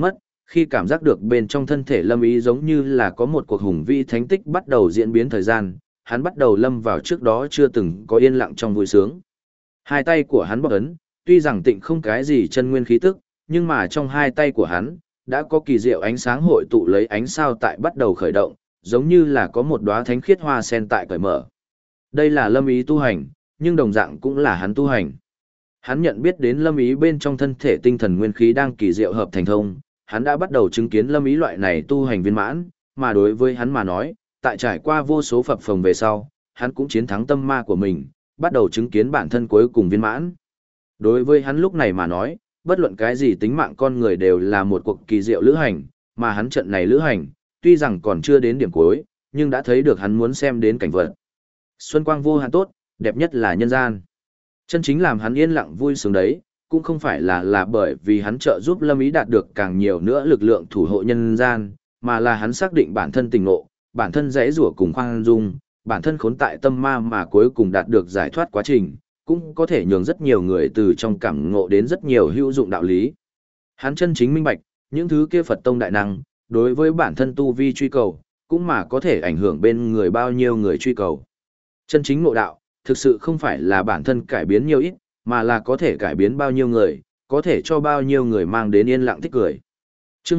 Khi cảm giác được bên trong thân thể Lâm Ý giống như là có một cuộc hùng vĩ thánh tích bắt đầu diễn biến thời gian, hắn bắt đầu lâm vào trước đó chưa từng có yên lặng trong vui sướng. Hai tay của hắn bóp ấn, tuy rằng tịnh không cái gì chân nguyên khí tức, nhưng mà trong hai tay của hắn, đã có kỳ diệu ánh sáng hội tụ lấy ánh sao tại bắt đầu khởi động, giống như là có một đóa thánh khiết hoa sen tại cởi mở. Đây là Lâm Ý tu hành, nhưng đồng dạng cũng là hắn tu hành. Hắn nhận biết đến Lâm Ý bên trong thân thể tinh thần nguyên khí đang kỳ diệu hợp thành thông, hắn đã bắt đầu chứng kiến Lâm Ý loại này tu hành viên mãn, mà đối với hắn mà nói, tại trải qua vô số phập phồng về sau, hắn cũng chiến thắng tâm ma của mình, bắt đầu chứng kiến bản thân cuối cùng viên mãn. Đối với hắn lúc này mà nói, bất luận cái gì tính mạng con người đều là một cuộc kỳ diệu lữ hành, mà hắn trận này lữ hành, tuy rằng còn chưa đến điểm cuối, nhưng đã thấy được hắn muốn xem đến cảnh vật. Xuân quang vô hạn tốt, đẹp nhất là nhân gian. Chân chính làm hắn yên lặng vui sướng đấy, cũng không phải là bởi vì hắn trợ giúp Lâm Ý đạt được càng nhiều nữa lực lượng thủ hộ nhân gian, mà là hắn xác định bản thân tình ngộ, bản thân dễ rủa cùng khoan dung, bản thân khốn tại tâm ma mà cuối cùng đạt được giải thoát quá trình, cũng có thể nhường rất nhiều người từ trong cảm ngộ đến rất nhiều hữu dụng đạo lý. Hắn chân chính minh bạch, những thứ kia Phật tông đại năng, đối với bản thân tu vi truy cầu, cũng mà có thể ảnh hưởng bên người bao nhiêu người truy cầu. Chân chính ngộ đạo, thực sự không phải là bản thân cải biến nhiều ít, mà là có thể cải biến bao nhiêu người, có thể cho bao nhiêu người mang đến yên lặng thích cười. Chương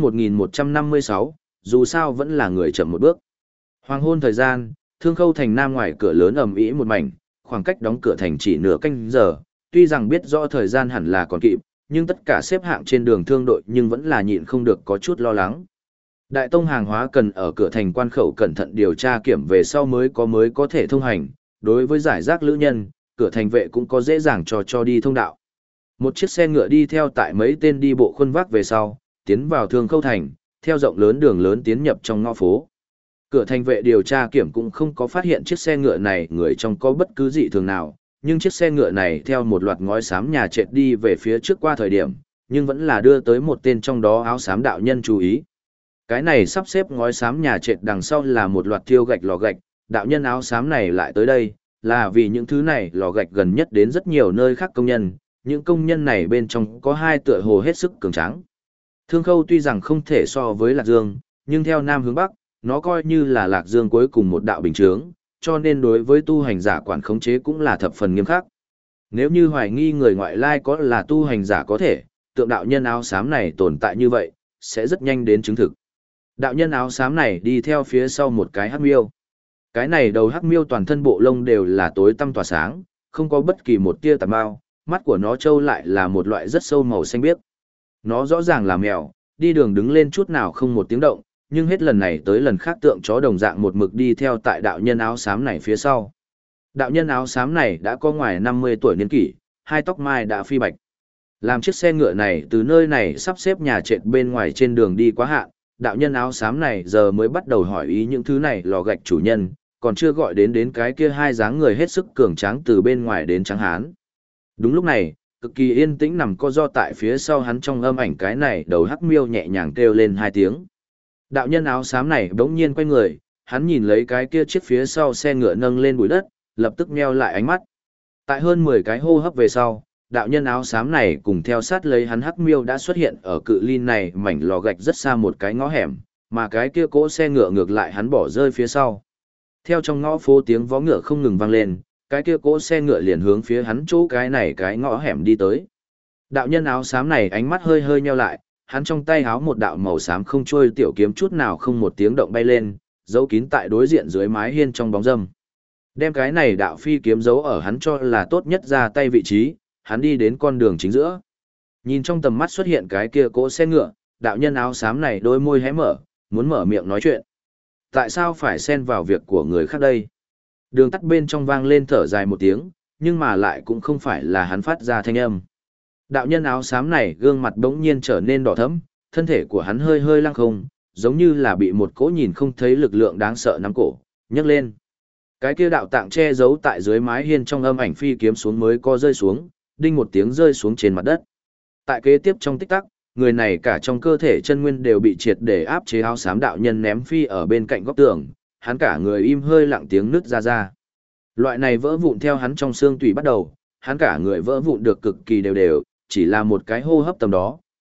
1156, dù sao vẫn là người chậm một bước. Hoàng hôn thời gian, Thương Khâu thành nam ngoài cửa lớn ầm ĩ một mảnh, khoảng cách đóng cửa thành chỉ nửa canh giờ, tuy rằng biết rõ thời gian hẳn là còn kịp, nhưng tất cả xếp hạng trên đường thương đội nhưng vẫn là nhịn không được có chút lo lắng. Đại tông hàng hóa cần ở cửa thành quan khẩu cẩn thận điều tra kiểm về sau mới có thể thông hành, đối với giải rác lữ nhân, cửa thành vệ cũng có dễ dàng cho đi thông đạo. Một chiếc xe ngựa đi theo tại mấy tên đi bộ khuôn vác về sau, tiến vào Thương Khâu thành, theo rộng lớn đường lớn tiến nhập trong ngõ phố. Cửa thành vệ điều tra kiểm cũng không có phát hiện chiếc xe ngựa này người trong có bất cứ dị thường nào, nhưng chiếc xe ngựa này theo một loạt ngói xám nhà trệt đi về phía trước qua thời điểm, nhưng vẫn là đưa tới một tên trong đó áo xám đạo nhân chú ý. Cái này sắp xếp ngói xám nhà trệt đằng sau là một loạt thiêu gạch lò gạch, đạo nhân áo xám này lại tới đây, là vì những thứ này lò gạch gần nhất đến rất nhiều nơi khác công nhân, những công nhân này bên trong có hai tựa hồ hết sức cường tráng. Thương Khâu tuy rằng không thể so với Lạc Dương, nhưng theo Nam hướng Bắc, nó coi như là Lạc Dương cuối cùng một đạo bình chướng, cho nên đối với tu hành giả quản khống chế cũng là thập phần nghiêm khắc. Nếu như hoài nghi người ngoại lai có là tu hành giả có thể, tượng đạo nhân áo xám này tồn tại như vậy, sẽ rất nhanh đến chứng thực. Đạo nhân áo xám này đi theo phía sau một cái hắc miêu. Cái này đầu hắc miêu toàn thân bộ lông đều là tối tăm tỏa sáng, không có bất kỳ một tia tạp bao, mắt của nó trâu lại là một loại rất sâu màu xanh biếc. Nó rõ ràng là mèo, đi đường đứng lên chút nào không một tiếng động, nhưng hết lần này tới lần khác tượng chó đồng dạng một mực đi theo tại đạo nhân áo xám này phía sau. Đạo nhân áo xám này đã có ngoài 50 tuổi niên kỷ, hai tóc mai đã phi bạch. Làm chiếc xe ngựa này từ nơi này sắp xếp nhà trệt bên ngoài trên đường đi quá hạn, đạo nhân áo xám này giờ mới bắt đầu hỏi ý những thứ này lò gạch chủ nhân, còn chưa gọi đến cái kia hai dáng người hết sức cường tráng từ bên ngoài đến trắng hán. Đúng lúc này, cực kỳ yên tĩnh nằm co ro tại phía sau hắn trong âm ảnh cái này đầu hắc miêu nhẹ nhàng kêu lên hai tiếng. Đạo nhân áo xám này bỗng nhiên quay người, hắn nhìn lấy cái kia chiếc phía sau xe ngựa nâng lên bụi đất, lập tức nheo lại ánh mắt. Tại hơn 10 cái hô hấp về sau, đạo nhân áo xám này cùng theo sát lấy hắn hắc miêu đã xuất hiện ở cự ly này mảnh lò gạch rất xa một cái ngõ hẻm, mà cái kia cỗ xe ngựa ngược lại hắn bỏ rơi phía sau. Theo trong ngõ phố tiếng vó ngựa không ngừng vang lên, cái kia cỗ xe ngựa liền hướng phía hắn chỗ cái này cái ngõ hẻm đi tới. Đạo nhân áo xám này ánh mắt hơi hơi nheo lại, hắn trong tay háo một đạo màu xám không trôi tiểu kiếm chút nào không một tiếng động bay lên, giấu kín tại đối diện dưới mái hiên trong bóng râm. Đem cái này đạo phi kiếm giấu ở hắn cho là tốt nhất ra tay vị trí, hắn đi đến con đường chính giữa. Nhìn trong tầm mắt xuất hiện cái kia cỗ xe ngựa, đạo nhân áo xám này đôi môi hé mở, muốn mở miệng nói chuyện. Tại sao phải xen vào việc của người khác đây? Đường tắt bên trong vang lên thở dài một tiếng, nhưng mà lại cũng không phải là hắn phát ra thanh âm. Đạo nhân áo xám này gương mặt đống nhiên trở nên đỏ thẫm, thân thể của hắn hơi hơi lăng không, giống như là bị một cỗ nhìn không thấy lực lượng đáng sợ nắm cổ, nhấc lên. Cái kia đạo tạng che giấu tại dưới mái hiên trong âm ảnh phi kiếm xuống mới co rơi xuống, đinh một tiếng rơi xuống trên mặt đất. Tại kế tiếp trong tích tắc, người này cả trong cơ thể chân nguyên đều bị triệt để áp chế áo xám đạo nhân ném phi ở bên cạnh góc tường, hắn cả người im hơi lặng tiếng nứt ra. Loại này vỡ vụn theo hắn trong xương tủy bắt đầu, hắn cả người vỡ vụn được cực kỳ đều, chỉ là một cái hô hấp tầm đó,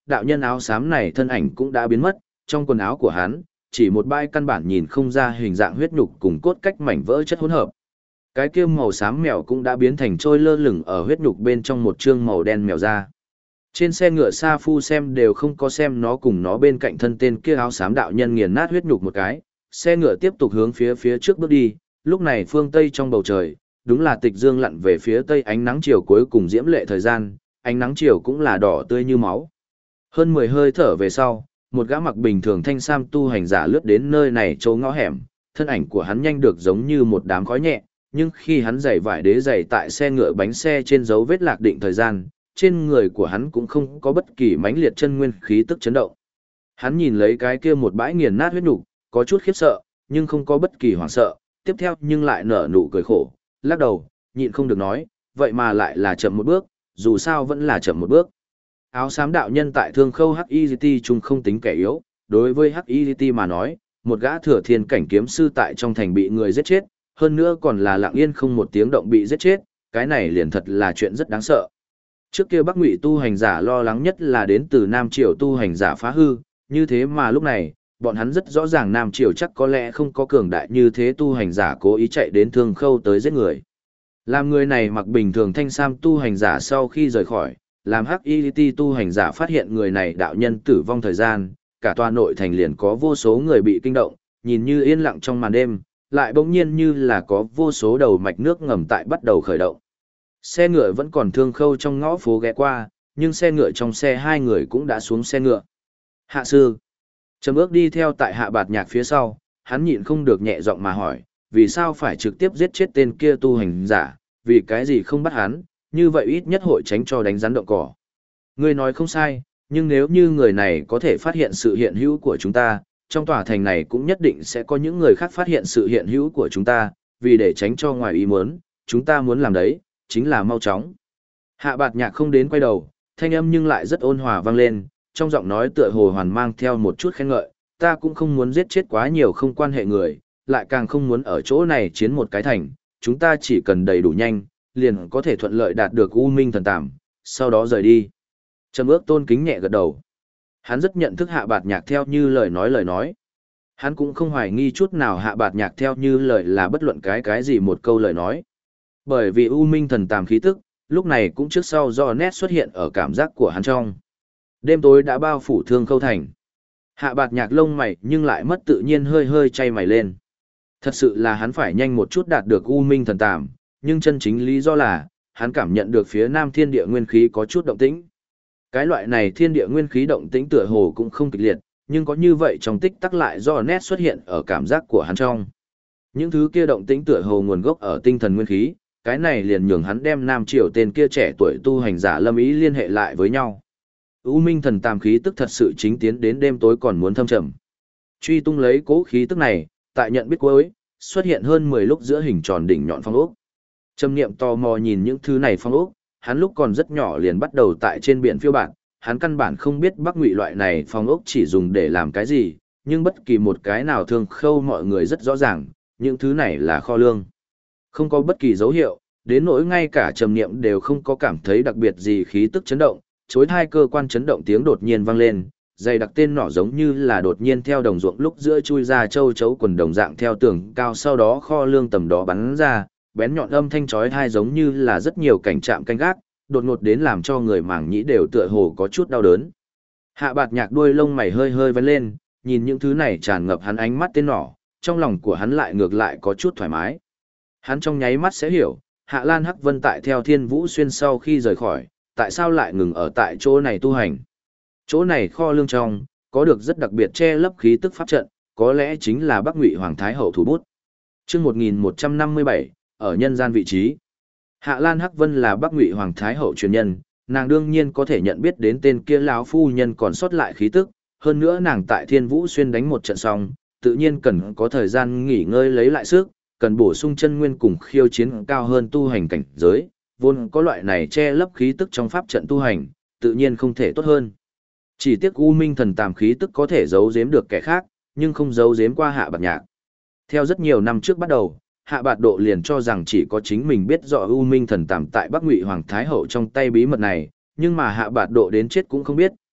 đạo nhân áo xám này thân ảnh cũng đã biến mất, trong quần áo của hắn, chỉ một bãi căn bản nhìn không ra hình dạng huyết nhục cùng cốt cách mảnh vỡ chất hỗn hợp. Cái kia màu xám mèo cũng đã biến thành trôi lơ lửng ở huyết nhục bên trong một chương màu đen mèo da. Trên xe ngựa Sa Phu xem đều không có xem nó cùng nó bên cạnh thân tên kia áo xám đạo nhân nghiền nát huyết nhục một cái, xe ngựa tiếp tục hướng phía trước bước đi, lúc này phương Tây trong bầu trời, đúng là tịch dương lặn về phía Tây ánh nắng chiều cuối cùng diễm lệ thời gian, ánh nắng chiều cũng là đỏ tươi như máu. Hơn 10 hơi thở về sau, một gã mặc bình thường thanh sam tu hành giả lướt đến nơi này chỗ ngõ hẻm, thân ảnh của hắn nhanh được giống như một đám khói nhẹ, nhưng khi hắn giày vải đế giày tại xe ngựa bánh xe trên dấu vết lạc định thời gian, trên người của hắn cũng không có bất kỳ mãnh liệt chân nguyên khí tức chấn động. Hắn nhìn lấy cái kia một bãi nghiền nát huyết nục, có chút khiếp sợ, nhưng không có bất kỳ hoảng sợ, tiếp theo nhưng lại nở nụ cười khổ, lắc đầu, nhịn không được nói, vậy mà lại là chậm một bước, dù sao vẫn là chậm một bước. Áo xám đạo nhân tại Thương Khâu HIGT chung không tính kẻ yếu, đối với HIGT mà nói, một gã thừa thiên cảnh kiếm sư tại trong thành bị người giết chết, hơn nữa còn là lặng yên không một tiếng động bị giết chết, cái này liền thật là chuyện rất đáng sợ. Trước kia Bắc Ngụy tu hành giả lo lắng nhất là đến từ Nam Triều tu hành giả phá hư, như thế mà lúc này, bọn hắn rất rõ ràng Nam Triều chắc có lẽ không có cường đại như thế tu hành giả cố ý chạy đến Thương Khâu tới giết người. Làm người này mặc bình thường thanh sam tu hành giả sau khi rời khỏi, làm HIT tu hành giả phát hiện người này đạo nhân tử vong thời gian, cả tòa nội thành liền có vô số người bị kinh động, nhìn như yên lặng trong màn đêm, lại bỗng nhiên như là có vô số đầu mạch nước ngầm tại bắt đầu khởi động. Xe ngựa vẫn còn Thương Khâu trong ngõ phố ghé qua, nhưng xe ngựa trong xe hai người cũng đã xuống xe ngựa. Hạ sư, Trầm Ước đi theo tại Hạ Bạt Nhạc phía sau, hắn nhịn không được nhẹ giọng mà hỏi, vì sao phải trực tiếp giết chết tên kia tu hành giả, vì cái gì không bắt hắn, như vậy ít nhất hội tránh cho đánh rắn động cỏ. Ngươi nói không sai, nhưng nếu như người này có thể phát hiện sự hiện hữu của chúng ta, trong tòa thành này cũng nhất định sẽ có những người khác phát hiện sự hiện hữu của chúng ta, vì để tránh cho ngoài ý muốn, chúng ta muốn làm đấy, chính là mau chóng. Hạ Bạt Nhạc không đến quay đầu, thanh âm nhưng lại rất ôn hòa vang lên, trong giọng nói tựa hồ hoàn mang theo một chút khen ngợi, ta cũng không muốn giết chết quá nhiều không quan hệ người, lại càng không muốn ở chỗ này chiến một cái thành, chúng ta chỉ cần đầy đủ nhanh, liền có thể thuận lợi đạt được U Minh thần tàm, sau đó rời đi. Trầm Ước tôn kính nhẹ gật đầu. Hắn rất nhận thức Hạ Bạt Nhạc theo như lời nói. Hắn cũng không hoài nghi chút nào Hạ Bạt Nhạc theo như lời là bất luận cái gì một câu lời nói. Bởi vì U Minh thần tàm khí tức, lúc này cũng trước sau do nét xuất hiện ở cảm giác của hắn trong. Đêm tối đã bao phủ Thương Khâu thành. Hạ Bạt Nhạc lông mày nhưng lại mất tự nhiên hơi chay mày lên. Thật sự là hắn phải nhanh một chút đạt được U Minh thần tàm, nhưng chân chính lý do là, hắn cảm nhận được phía Nam thiên địa nguyên khí có chút động tĩnh. Cái loại này thiên địa nguyên khí động tĩnh tựa hồ cũng không kịch liệt, nhưng có như vậy trong tích tắc lại do nét xuất hiện ở cảm giác của hắn trong. Những thứ kia động tĩnh tựa hồ nguồn gốc ở tinh thần nguyên khí, cái này liền nhường hắn đem Nam Triều tên kia trẻ tuổi tu hành giả Lâm Ý liên hệ lại với nhau. U Minh thần tàm khí tức thật sự chính tiến đến đêm tối còn muốn thâm trầm. Truy tung lấy cố khí tức này, tại nhận biết cuối, xuất hiện hơn 10 lúc giữa hình tròn đỉnh nhọn phong ốc. Trầm Niệm tò mò nhìn những thứ này phong ốc, hắn lúc còn rất nhỏ liền bắt đầu tại trên biển phiêu bạt, hắn căn bản không biết Bắc Ngụy loại này phong ốc chỉ dùng để làm cái gì, nhưng bất kỳ một cái nào Thương Khâu mọi người rất rõ ràng, những thứ này là kho lương. Không có bất kỳ dấu hiệu, đến nỗi ngay cả Trầm Niệm đều không có cảm thấy đặc biệt gì khí tức chấn động, chối tai cơ quan chấn động tiếng đột nhiên vang lên, dày đặc tên nỏ giống như là đột nhiên theo đồng ruộng lúc giữa chui ra châu chấu quần đồng dạng theo tường cao, sau đó kho lương tầm đó bắn ra, bén nhọn âm thanh chói tai giống như là rất nhiều cảnh trạm canh gác, đột ngột đến làm cho người màng nhĩ đều tựa hồ có chút đau đớn. Hạ Bạt Nhạc đuôi lông mày hơi vén lên, nhìn những thứ này tràn ngập hắn ánh mắt tên nỏ, trong lòng của hắn lại ngược lại có chút thoải mái. Hắn trong nháy mắt sẽ hiểu, Hạ Lan Hắc Vân tại theo Thiên Vũ Xuyên sau khi rời khỏi, tại sao lại ngừng ở tại chỗ này tu hành. Chỗ này kho lương trong, có được rất đặc biệt che lấp khí tức pháp trận, có lẽ chính là Bắc Ngụy Hoàng Thái Hậu thủ bút. Chương 1157, ở nhân gian vị trí. Hạ Lan Hắc Vân là Bắc Ngụy Hoàng Thái Hậu truyền nhân, nàng đương nhiên có thể nhận biết đến tên kia lão phu nhân còn sót lại khí tức, hơn nữa nàng tại Thiên Vũ Xuyên đánh một trận xong, tự nhiên cần có thời gian nghỉ ngơi lấy lại sức, cần bổ sung chân nguyên cùng khiêu chiến cao hơn tu hành cảnh giới, vốn có loại này che lấp khí tức trong pháp trận tu hành, tự nhiên không thể tốt hơn. Chỉ tiếc U Minh thần tàm khí tức có thể giấu giếm được kẻ khác, nhưng không giấu giếm qua Hạ Bạt Nhạc. Theo rất nhiều năm trước bắt đầu, Hạ Bạt Độ liền cho rằng chỉ có chính mình biết rõ U Minh thần tàm tại Bắc Ngụy Hoàng Thái Hậu trong tay bí mật này, nhưng mà Hạ Bạt Độ đến chết cũng không biết,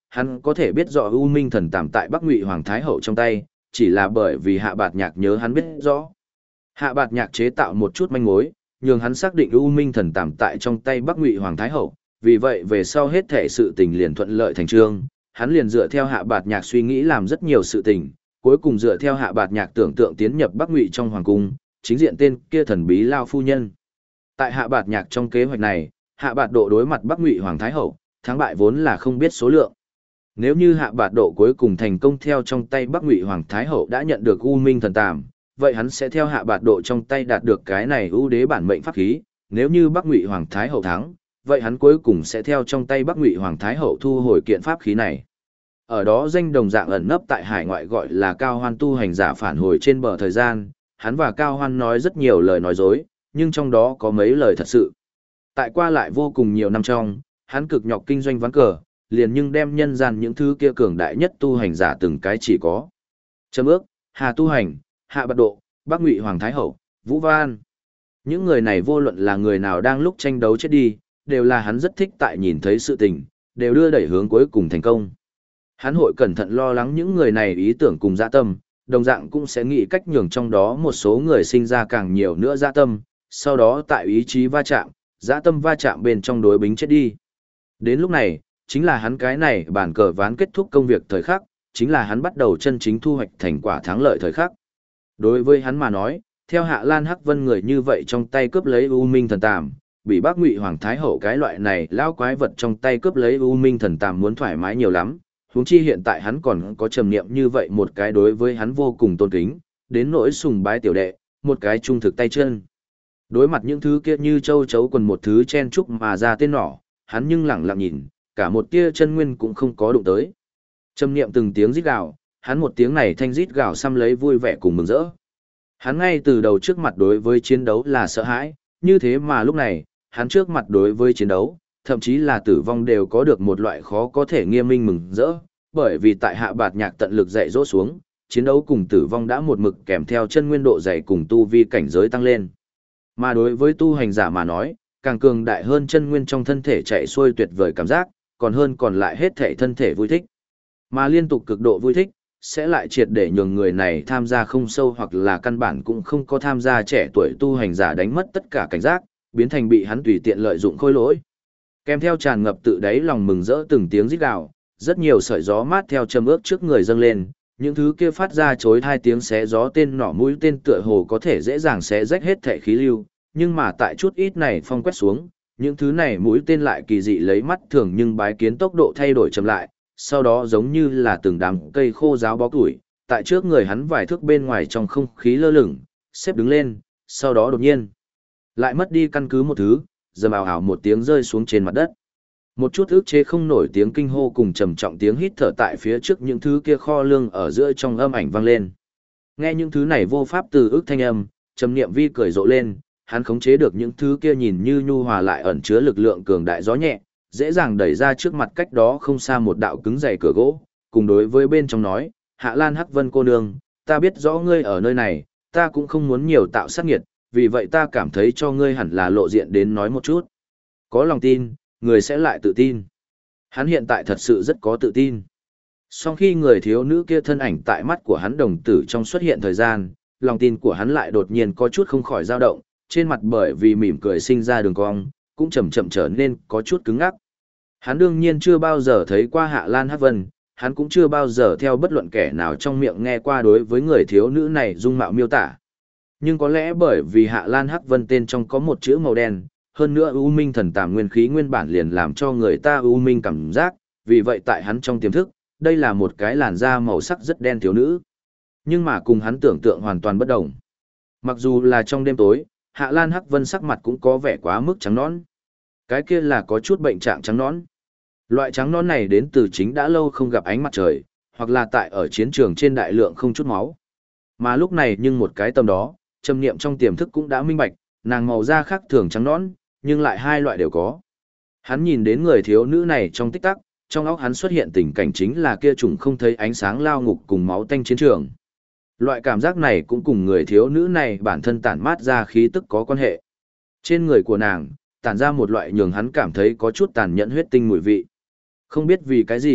hắn có thể biết rõ U Minh Thần Tàm tại Bắc Ngụy Hoàng Thái Hậu trong tay, chỉ là bởi vì Hạ Bạt Nhạc nhớ hắn biết rõ. Hạ Bạt Nhạc chế tạo một chút manh mối, nhường hắn xác định U Minh Thần Tàm tại trong tay Bắc Ngụy Hoàng Thái Hậu, vì vậy về sau hết thể sự tình liền thuận lợi thành trương, hắn liền dựa theo Hạ Bạt Nhạc suy nghĩ làm rất nhiều sự tình, cuối cùng dựa theo Hạ Bạt Nhạc tưởng tượng tiến nhập Bắc Ngụy trong hoàng cung, chính diện tên kia thần bí Lao phu nhân. Tại Hạ Bạt Nhạc trong kế hoạch này, Hạ Bạt Độ đối mặt Bắc Ngụy Hoàng Thái Hậu, thắng bại vốn là không biết số lượng. Nếu như Hạ Bạt Độ cuối cùng thành công theo trong tay Bắc Ngụy Hoàng Thái Hậu đã nhận được U Minh Thần Tàm, vậy hắn sẽ theo Hạ Bạt Độ trong tay đạt được cái này ưu đế bản mệnh pháp khí, nếu như Bắc Ngụy Hoàng Thái Hậu thắng, vậy hắn cuối cùng sẽ theo trong tay Bắc Ngụy Hoàng Thái Hậu thu hồi kiện pháp khí này. Ở đó danh đồng dạng ẩn nấp tại hải ngoại gọi là Cao Hoan tu hành giả phản hồi trên bờ thời gian, hắn và Cao Hoan nói rất nhiều lời nói dối, nhưng trong đó có mấy lời thật sự. Tại qua lại vô cùng nhiều năm trong, hắn cực nhọc kinh doanh ván cờ, liền nhưng đem nhân gian những thứ kia cường đại nhất tu hành giả từng cái chỉ có. Trầm Ước, Hà Tu Hành, Hạ Bạt Độ, Bắc Ngụy Hoàng Thái Hậu, Vũ Văn. Những người này vô luận là người nào đang lúc tranh đấu chết đi, đều là hắn rất thích tại nhìn thấy sự tình, đều đưa đẩy hướng cuối cùng thành công. Hắn hội cẩn thận lo lắng những người này ý tưởng cùng dã tâm, đồng dạng cũng sẽ nghĩ cách nhường trong đó một số người sinh ra càng nhiều nữa dã tâm, sau đó tại ý chí va chạm, dã tâm va chạm bên trong đối bính chết đi. Đến lúc này, chính là hắn cái này bản cờ ván kết thúc công việc thời khắc, chính là hắn bắt đầu chân chính thu hoạch thành quả thắng lợi thời khắc. Đối với hắn mà nói, theo Hạ Lan Hắc Vân người như vậy trong tay cướp lấy U Minh Thần Tàm, bị Bắc Ngụy Hoàng Thái Hậu cái loại này lao quái vật trong tay cướp lấy U Minh Thần Tàm muốn thoải mái nhiều lắm, huống chi hiện tại hắn còn có trầm niệm như vậy một cái đối với hắn vô cùng tôn kính, đến nỗi sùng bái tiểu đệ, một cái trung thực tay chân. Đối mặt những thứ kia như châu chấu quần một thứ chen chúc mà ra tên nỏ, hắn nhưng lẳng lặng nhìn, cả một tia chân nguyên cũng không có đụng tới. Trầm niệm từng tiếng rít gào, hắn một tiếng này thanh rít gào xăm lấy vui vẻ cùng mừng rỡ. Hắn ngay từ đầu trước mặt đối với chiến đấu là sợ hãi, như thế mà lúc này, hắn trước mặt đối với chiến đấu, thậm chí là tử vong đều có được một loại khó có thể nghiêm minh mừng rỡ, bởi vì tại Hạ Bạt Nhạc tận lực dạy dỗ xuống, chiến đấu cùng tử vong đã một mực kèm theo chân nguyên độ dày cùng tu vi cảnh giới tăng lên. Mà đối với tu hành giả mà nói, càng cường đại hơn chân nguyên trong thân thể chạy xuôi tuyệt vời cảm giác, còn hơn còn lại hết thể thân thể vui thích. Mà liên tục cực độ vui thích, sẽ lại triệt để nhường người này tham gia không sâu hoặc là căn bản cũng không có tham gia trẻ tuổi tu hành giả đánh mất tất cả cảnh giác, biến thành bị hắn tùy tiện lợi dụng khôi lỗi. Kèm theo tràn ngập tự đáy lòng mừng rỡ từng tiếng rít gào, rất nhiều sợi gió mát theo châm ước trước người dâng lên, những thứ kia phát ra chối hai tiếng xé gió tên nỏ mũi tên tựa hồ có thể dễ dàng xé rách hết thể khí lưu, nhưng mà tại chút ít này phong quét xuống, những thứ này mũi tên lại kỳ dị lấy mắt thường nhưng bái kiến tốc độ thay đổi chậm lại, sau đó giống như là từng đám cây khô ráo bó củi, tại trước người hắn vài thước bên ngoài trong không khí lơ lửng, xếp đứng lên, sau đó đột nhiên lại mất đi căn cứ một thứ, rầm ào ào một tiếng rơi xuống trên mặt đất. Một chút ức chế không nổi tiếng kinh hô cùng trầm trọng tiếng hít thở tại phía trước những thứ kia kho lương ở giữa trong âm ảnh vang lên. Nghe những thứ này vô pháp từ ức thanh âm, Trầm Niệm Vi cười rộ lên, hắn khống chế được những thứ kia nhìn như nhu hòa lại ẩn chứa lực lượng cường đại gió nhẹ, dễ dàng đẩy ra trước mặt cách đó không xa một đạo cứng dày cửa gỗ, cùng đối với bên trong nói, Hạ Lan Hắc Vân cô nương, ta biết rõ ngươi ở nơi này, ta cũng không muốn nhiều tạo sát nghiệt, vì vậy ta cảm thấy cho ngươi hẳn là lộ diện đến nói một chút. Có lòng tin, người sẽ lại tự tin. Hắn hiện tại thật sự rất có tự tin. Sau khi người thiếu nữ kia thân ảnh tại mắt của hắn đồng tử trong xuất hiện thời gian, lòng tin của hắn lại đột nhiên có chút không khỏi dao động, trên mặt bởi vì mỉm cười sinh ra đường cong, cũng chậm chậm trở nên có chút cứng ngắc. Hắn đương nhiên chưa bao giờ thấy qua Hạ Lan Hắc Vân, hắn cũng chưa bao giờ theo bất luận kẻ nào trong miệng nghe qua đối với người thiếu nữ này dung mạo miêu tả. Nhưng có lẽ bởi vì Hạ Lan Hắc Vân tên trong có một chữ màu đen, hơn nữa U Minh Thần Tàm nguyên khí nguyên bản liền làm cho người ta U Minh cảm giác, vì vậy tại hắn trong tiềm thức, đây là một cái làn da màu sắc rất đen thiếu nữ. Nhưng mà cùng hắn tưởng tượng hoàn toàn bất đồng. Mặc dù là trong đêm tối, Hạ Lan Hắc Vân sắc mặt cũng có vẻ quá mức trắng nõn. Cái kia là có chút bệnh trạng trắng nõn. Loại trắng nõn này đến từ chính đã lâu không gặp ánh mặt trời, hoặc là tại ở chiến trường trên đại lượng không chút máu. Mà lúc này nhưng một cái tầm đó, Trầm Niệm trong tiềm thức cũng đã minh bạch, nàng màu da khác thường trắng nõn, nhưng lại hai loại đều có. Hắn nhìn đến người thiếu nữ này trong tích tắc, trong óc hắn xuất hiện tình cảnh chính là kia trùng không thấy ánh sáng lao ngục cùng máu tanh chiến trường. Loại cảm giác này cũng cùng người thiếu nữ này bản thân tản mát ra khí tức có quan hệ. Trên người của nàng, tản ra một loại nhường hắn cảm thấy có chút tàn nhẫn huyết tinh mùi vị. Không biết vì cái gì,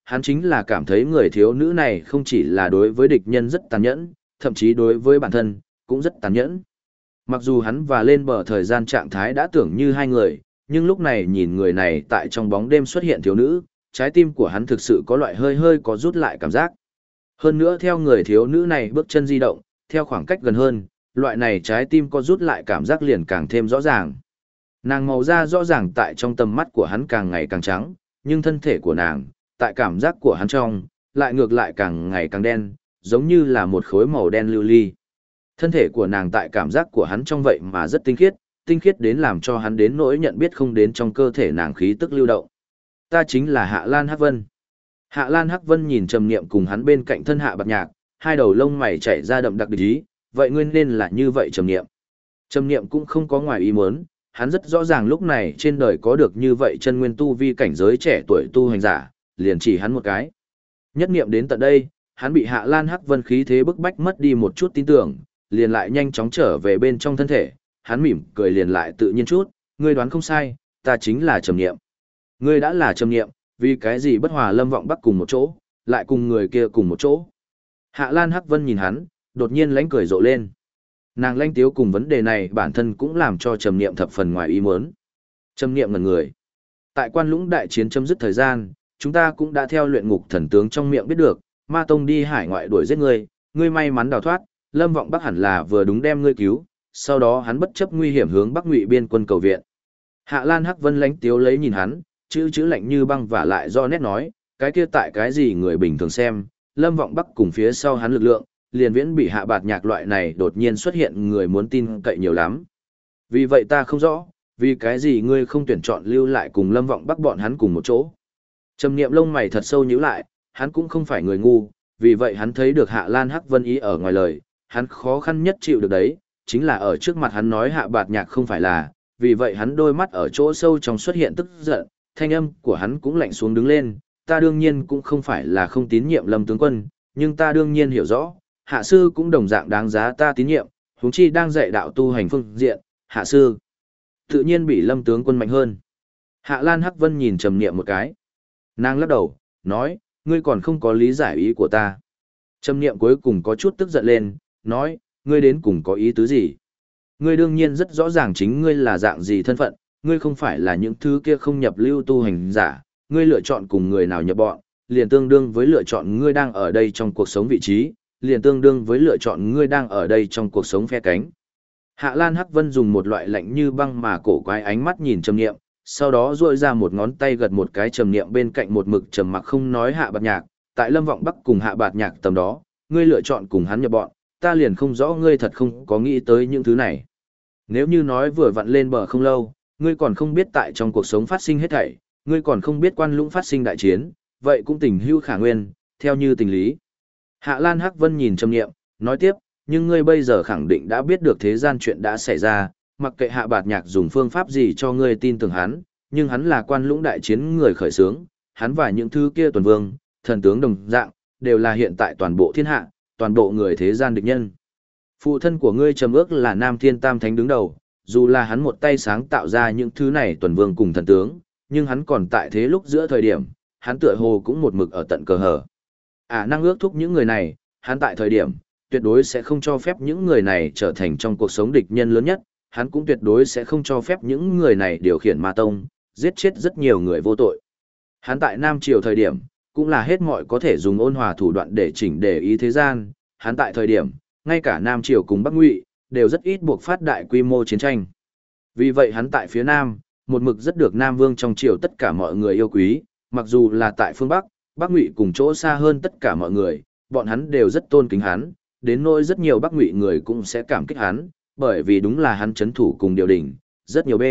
hắn chính là cảm thấy người thiếu nữ này không chỉ là đối với địch nhân rất tàn nhẫn, thậm chí đối với bản thân, cũng rất tàn nhẫn. Mặc dù hắn và lên bờ thời gian trạng thái đã tưởng như hai người, nhưng lúc này nhìn người này tại trong bóng đêm xuất hiện thiếu nữ, trái tim của hắn thực sự có loại hơi hơi có rút lại cảm giác. Hơn nữa theo người thiếu nữ này bước chân di động, theo khoảng cách gần hơn, loại này trái tim có rút lại cảm giác liền càng thêm rõ ràng. Nàng màu da rõ ràng tại trong tầm mắt của hắn càng ngày càng trắng, nhưng thân thể của nàng, tại cảm giác của hắn trong, lại ngược lại càng ngày càng đen, giống như là một khối màu đen lưu ly. Thân thể của nàng tại cảm giác của hắn trong vậy mà rất tinh khiết đến làm cho hắn đến nỗi nhận biết không đến trong cơ thể nàng khí tức lưu động. Ta chính là Hạ Lan Hắc Vân. Hạ Lan Hắc Vân nhìn Trầm Niệm cùng hắn bên cạnh thân Hạ Bạt Nhạc, hai đầu lông mày chảy ra đậm đặc địch ý, vậy ngươi nên là như vậy Trầm Niệm. Trầm Niệm cũng không có ngoài ý muốn, hắn rất rõ ràng lúc này trên đời có được như vậy chân nguyên tu vi cảnh giới trẻ tuổi tu hành giả, liền chỉ hắn một cái. Nhất niệm đến tận đây, hắn bị Hạ Lan Hắc Vân khí thế bức bách mất đi một chút tin tưởng, liền lại nhanh chóng trở về bên trong thân thể, hắn mỉm cười liền lại tự nhiên chút, ngươi đoán không sai, ta chính là Trầm Niệm. Ngươi đã là Trầm Niệm, vì cái gì bất hòa Lâm Vọng Bắc cùng một chỗ, lại cùng người kia cùng một chỗ. Hạ Lan Hắc Vân nhìn hắn, đột nhiên lánh cười rộ lên. Nàng lanh tiếu cùng vấn đề này bản thân cũng làm cho Trầm Niệm thập phần ngoài ý muốn. Trầm Niệm ngẩn người. Tại Quan Lũng đại chiến chấm dứt thời gian, chúng ta cũng đã theo luyện ngục thần tướng trong miệng biết được, Ma Tông đi hải ngoại đuổi giết ngươi, ngươi may mắn đào thoát, Lâm Vọng Bắc hẳn là vừa đúng đem ngươi cứu, sau đó hắn bất chấp nguy hiểm hướng Bắc Ngụy biên quân cầu viện. Hạ Lan Hắc Vân lánh tiếu lấy nhìn hắn, chữ lạnh như băng và lại do nét nói, cái kia tại cái gì người bình thường xem, Lâm Vọng Bắc cùng phía sau hắn lực lượng, liền viễn bị Hạ Bạt Nhạc loại này đột nhiên xuất hiện người muốn tin cậy nhiều lắm. Vì vậy ta không rõ, vì cái gì ngươi không tuyển chọn lưu lại cùng Lâm Vọng Bắc bọn hắn cùng một chỗ. Trầm Niệm lông mày thật sâu nhíu lại, hắn cũng không phải người ngu, vì vậy hắn thấy được Hạ Lan Hắc Vân ý ở ngoài lời, hắn khó khăn nhất chịu được đấy, chính là ở trước mặt hắn nói Hạ Bạt Nhạc không phải là, vì vậy hắn đôi mắt ở chỗ sâu trong xuất hiện tức giận, thanh âm của hắn cũng lạnh xuống đứng lên, ta đương nhiên cũng không phải là không tín nhiệm Lâm tướng quân, nhưng ta đương nhiên hiểu rõ, hạ sư cũng đồng dạng đáng giá ta tín nhiệm, huống chi đang dạy đạo tu hành phương diện, hạ sư tự nhiên bị Lâm tướng quân mạnh hơn. Hạ Lan Hắc Vân nhìn Trầm Niệm một cái. Nàng lắc đầu, nói, ngươi còn không có lý giải ý của ta. Trầm Niệm cuối cùng có chút tức giận lên, nói, ngươi đến cùng có ý tứ gì? Ngươi đương nhiên rất rõ ràng chính ngươi là dạng gì thân phận, ngươi không phải là những thứ kia không nhập lưu tu hành giả, ngươi lựa chọn cùng người nào nhập bọn, liền tương đương với lựa chọn ngươi đang ở đây trong cuộc sống vị trí, liền tương đương với lựa chọn ngươi đang ở đây trong cuộc sống phe cánh. Hạ Lan Hắc Vân dùng một loại lạnh như băng mà cổ quái ánh mắt nhìn Trầm Niệm, sau đó duỗi ra một ngón tay gật một cái Trầm Niệm bên cạnh một mực trầm mặc không nói Hạ Bạt Nhạc, tại Lâm Vọng Bắc cùng Hạ Bạt Nhạc tầm đó, ngươi lựa chọn cùng hắn nhập bọn, ta liền không rõ ngươi thật không có nghĩ tới những thứ này. Nếu như nói vừa vặn lên bờ không lâu, ngươi còn không biết tại trong cuộc sống phát sinh hết thảy, ngươi còn không biết Quan Lũng phát sinh đại chiến, vậy cũng tình hữu khả nguyên, theo như tình lý. Hạ Lan Hắc Vân nhìn Trầm Niệm, nói tiếp, nhưng ngươi bây giờ khẳng định đã biết được thế gian chuyện đã xảy ra, mặc kệ Hạ Bạt Nhạc dùng phương pháp gì cho ngươi tin tưởng hắn, nhưng hắn là Quan Lũng đại chiến người khởi xướng, hắn và những thứ kia tuần vương, thần tướng đồng dạng, đều là hiện tại toàn bộ thiên hạ, toàn bộ người thế gian địch nhân. Phụ thân của ngươi Trầm Ước là Nam Thiên Tam Thánh đứng đầu, dù là hắn một tay sáng tạo ra những thứ này tuần vương cùng thần tướng, nhưng hắn còn tại thế lúc giữa thời điểm, hắn tựa hồ cũng một mực ở tận cờ hở. Năng ước thúc những người này, hắn tại thời điểm, tuyệt đối sẽ không cho phép những người này trở thành trong cuộc sống địch nhân lớn nhất, hắn cũng tuyệt đối sẽ không cho phép những người này điều khiển Ma Tông, giết chết rất nhiều người vô tội. Hắn tại Nam Triều thời điểm, cũng là hết mọi có thể dùng ôn hòa thủ đoạn để chỉnh để ý thế gian, hắn tại thời điểm, ngay cả Nam Triều cùng Bắc Ngụy đều rất ít buộc phát đại quy mô chiến tranh. Vì vậy hắn tại phía Nam, một mực rất được Nam Vương trong triều tất cả mọi người yêu quý, mặc dù là tại phương Bắc, Bắc Ngụy cùng chỗ xa hơn tất cả mọi người, bọn hắn đều rất tôn kính hắn, đến nỗi rất nhiều Bắc Ngụy người cũng sẽ cảm kích hắn, bởi vì đúng là hắn chấn thủ cùng điều đình, rất nhiều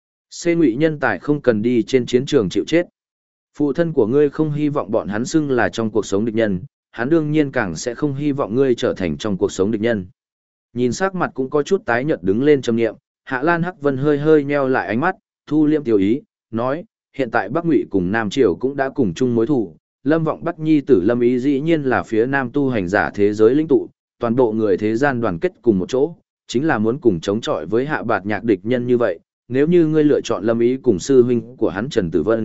C Ngụy nhân tài không cần đi trên chiến trường chịu chết. Phụ thân của ngươi không hy vọng bọn hắn xưng là trong cuộc sống địch nhân, hắn đương nhiên càng sẽ không hy vọng ngươi trở thành trong cuộc sống địch nhân. Nhìn sắc mặt cũng có chút tái nhợt đứng lên Trầm Niệm, Hạ Lan Hắc Vân hơi hơi nheo lại ánh mắt, thu liêm tiêu ý, nói, hiện tại Bắc Ngụy cùng Nam Triều cũng đã cùng chung mối thù, Lâm Vọng Bắc nhi tử Lâm Ý dĩ nhiên là phía Nam tu hành giả thế giới lĩnh tụ, toàn bộ người thế gian đoàn kết cùng một chỗ, chính là muốn cùng chống chọi với Hạ Bạt Nhạc địch nhân như vậy, nếu như ngươi lựa chọn Lâm Ý cùng sư huynh của hắn Trần Tử Vân,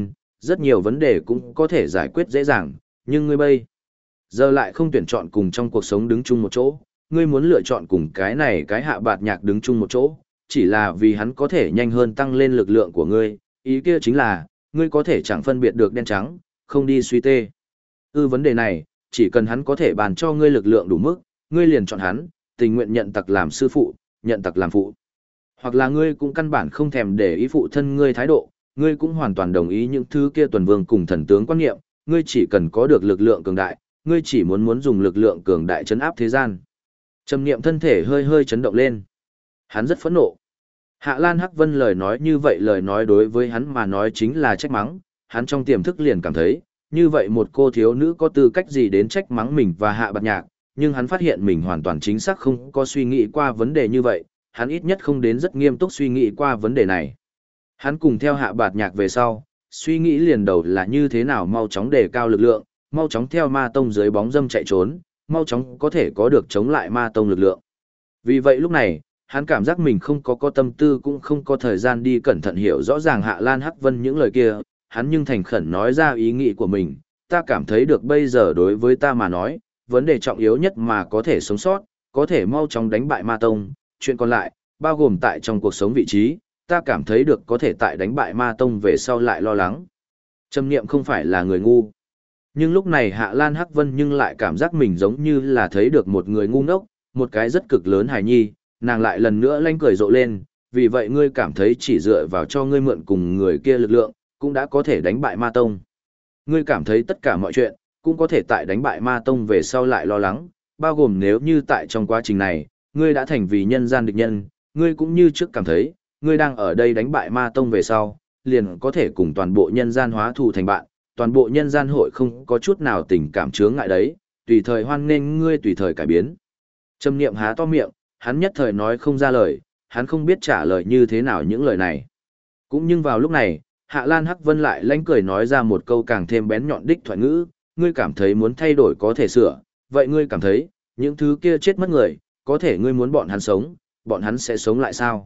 rất nhiều vấn đề cũng có thể giải quyết dễ dàng, nhưng ngươi bây giờ lại không tuyển chọn cùng trong cuộc sống đứng chung một chỗ, ngươi muốn lựa chọn cùng cái này cái Hạ Bạt Nhạc đứng chung một chỗ, chỉ là vì hắn có thể nhanh hơn tăng lên lực lượng của ngươi, ý kia chính là, ngươi có thể chẳng phân biệt được đen trắng, không đi suy tê. Vấn đề này, chỉ cần hắn có thể bàn cho ngươi lực lượng đủ mức, ngươi liền chọn hắn, tình nguyện nhận tặc làm sư phụ, nhận tặc làm phụ. Hoặc là ngươi cũng căn bản không thèm để ý phụ thân ngươi thái độ, ngươi cũng hoàn toàn đồng ý những thứ kia tuần vương cùng thần tướng quan niệm, ngươi chỉ cần có được lực lượng cường đại, ngươi chỉ muốn dùng lực lượng cường đại chấn áp thế gian. Trầm niệm thân thể hơi hơi chấn động lên. Hắn rất phẫn nộ. Hạ Lan Hắc Vân lời nói như vậy lời nói đối với hắn mà nói chính là trách mắng, hắn trong tiềm thức liền cảm thấy, như vậy một cô thiếu nữ có tư cách gì đến trách mắng mình và Hạ Bạt Nhạc, nhưng hắn phát hiện mình hoàn toàn chính xác không có suy nghĩ qua vấn đề như vậy, hắn ít nhất không đến rất nghiêm túc suy nghĩ qua vấn đề này. Hắn cùng theo Hạ Bạt Nhạc về sau, suy nghĩ liền đầu là như thế nào mau chóng đề cao lực lượng, mau chóng theo ma tông dưới bóng dâm chạy trốn, mau chóng có thể có được chống lại ma tông lực lượng. Vì vậy lúc này, hắn cảm giác mình không có tâm tư cũng không có thời gian đi cẩn thận hiểu rõ ràng Hạ Lan Hắc Vân những lời kia, hắn nhưng thành khẩn nói ra ý nghĩ của mình, ta cảm thấy được bây giờ đối với ta mà nói, vấn đề trọng yếu nhất mà có thể sống sót, có thể mau chóng đánh bại ma tông, chuyện còn lại, bao gồm tại trong cuộc sống vị trí, ta cảm thấy được có thể tại đánh bại ma tông về sau lại lo lắng. Trầm Niệm không phải là người ngu. Nhưng lúc này Hạ Lan Hắc Vân nhưng lại cảm giác mình giống như là thấy được một người ngu ngốc, một cái rất cực lớn hài nhi, nàng lại lần nữa lanh cười rộ lên, vì vậy ngươi cảm thấy chỉ dựa vào cho ngươi mượn cùng người kia lực lượng, cũng đã có thể đánh bại ma tông. Ngươi cảm thấy tất cả mọi chuyện, cũng có thể tại đánh bại ma tông về sau lại lo lắng, bao gồm nếu như tại trong quá trình này, ngươi đã thành vì nhân gian địch nhân, ngươi cũng như trước cảm thấy, ngươi đang ở đây đánh bại ma tông về sau, liền có thể cùng toàn bộ nhân gian hóa thù thành bạn, toàn bộ nhân gian hội không có chút nào tình cảm chướng ngại đấy, tùy thời hoan nghênh ngươi tùy thời cải biến. Trầm Niệm há to miệng, hắn nhất thời nói không ra lời, hắn không biết trả lời như thế nào những lời này. Cũng nhưng vào lúc này, Hạ Lan Hắc Vân lại lánh cười nói ra một câu càng thêm bén nhọn đích thoại ngữ, ngươi cảm thấy muốn thay đổi có thể sửa, vậy ngươi cảm thấy, những thứ kia chết mất người, có thể ngươi muốn bọn hắn sống, bọn hắn sẽ sống lại sao?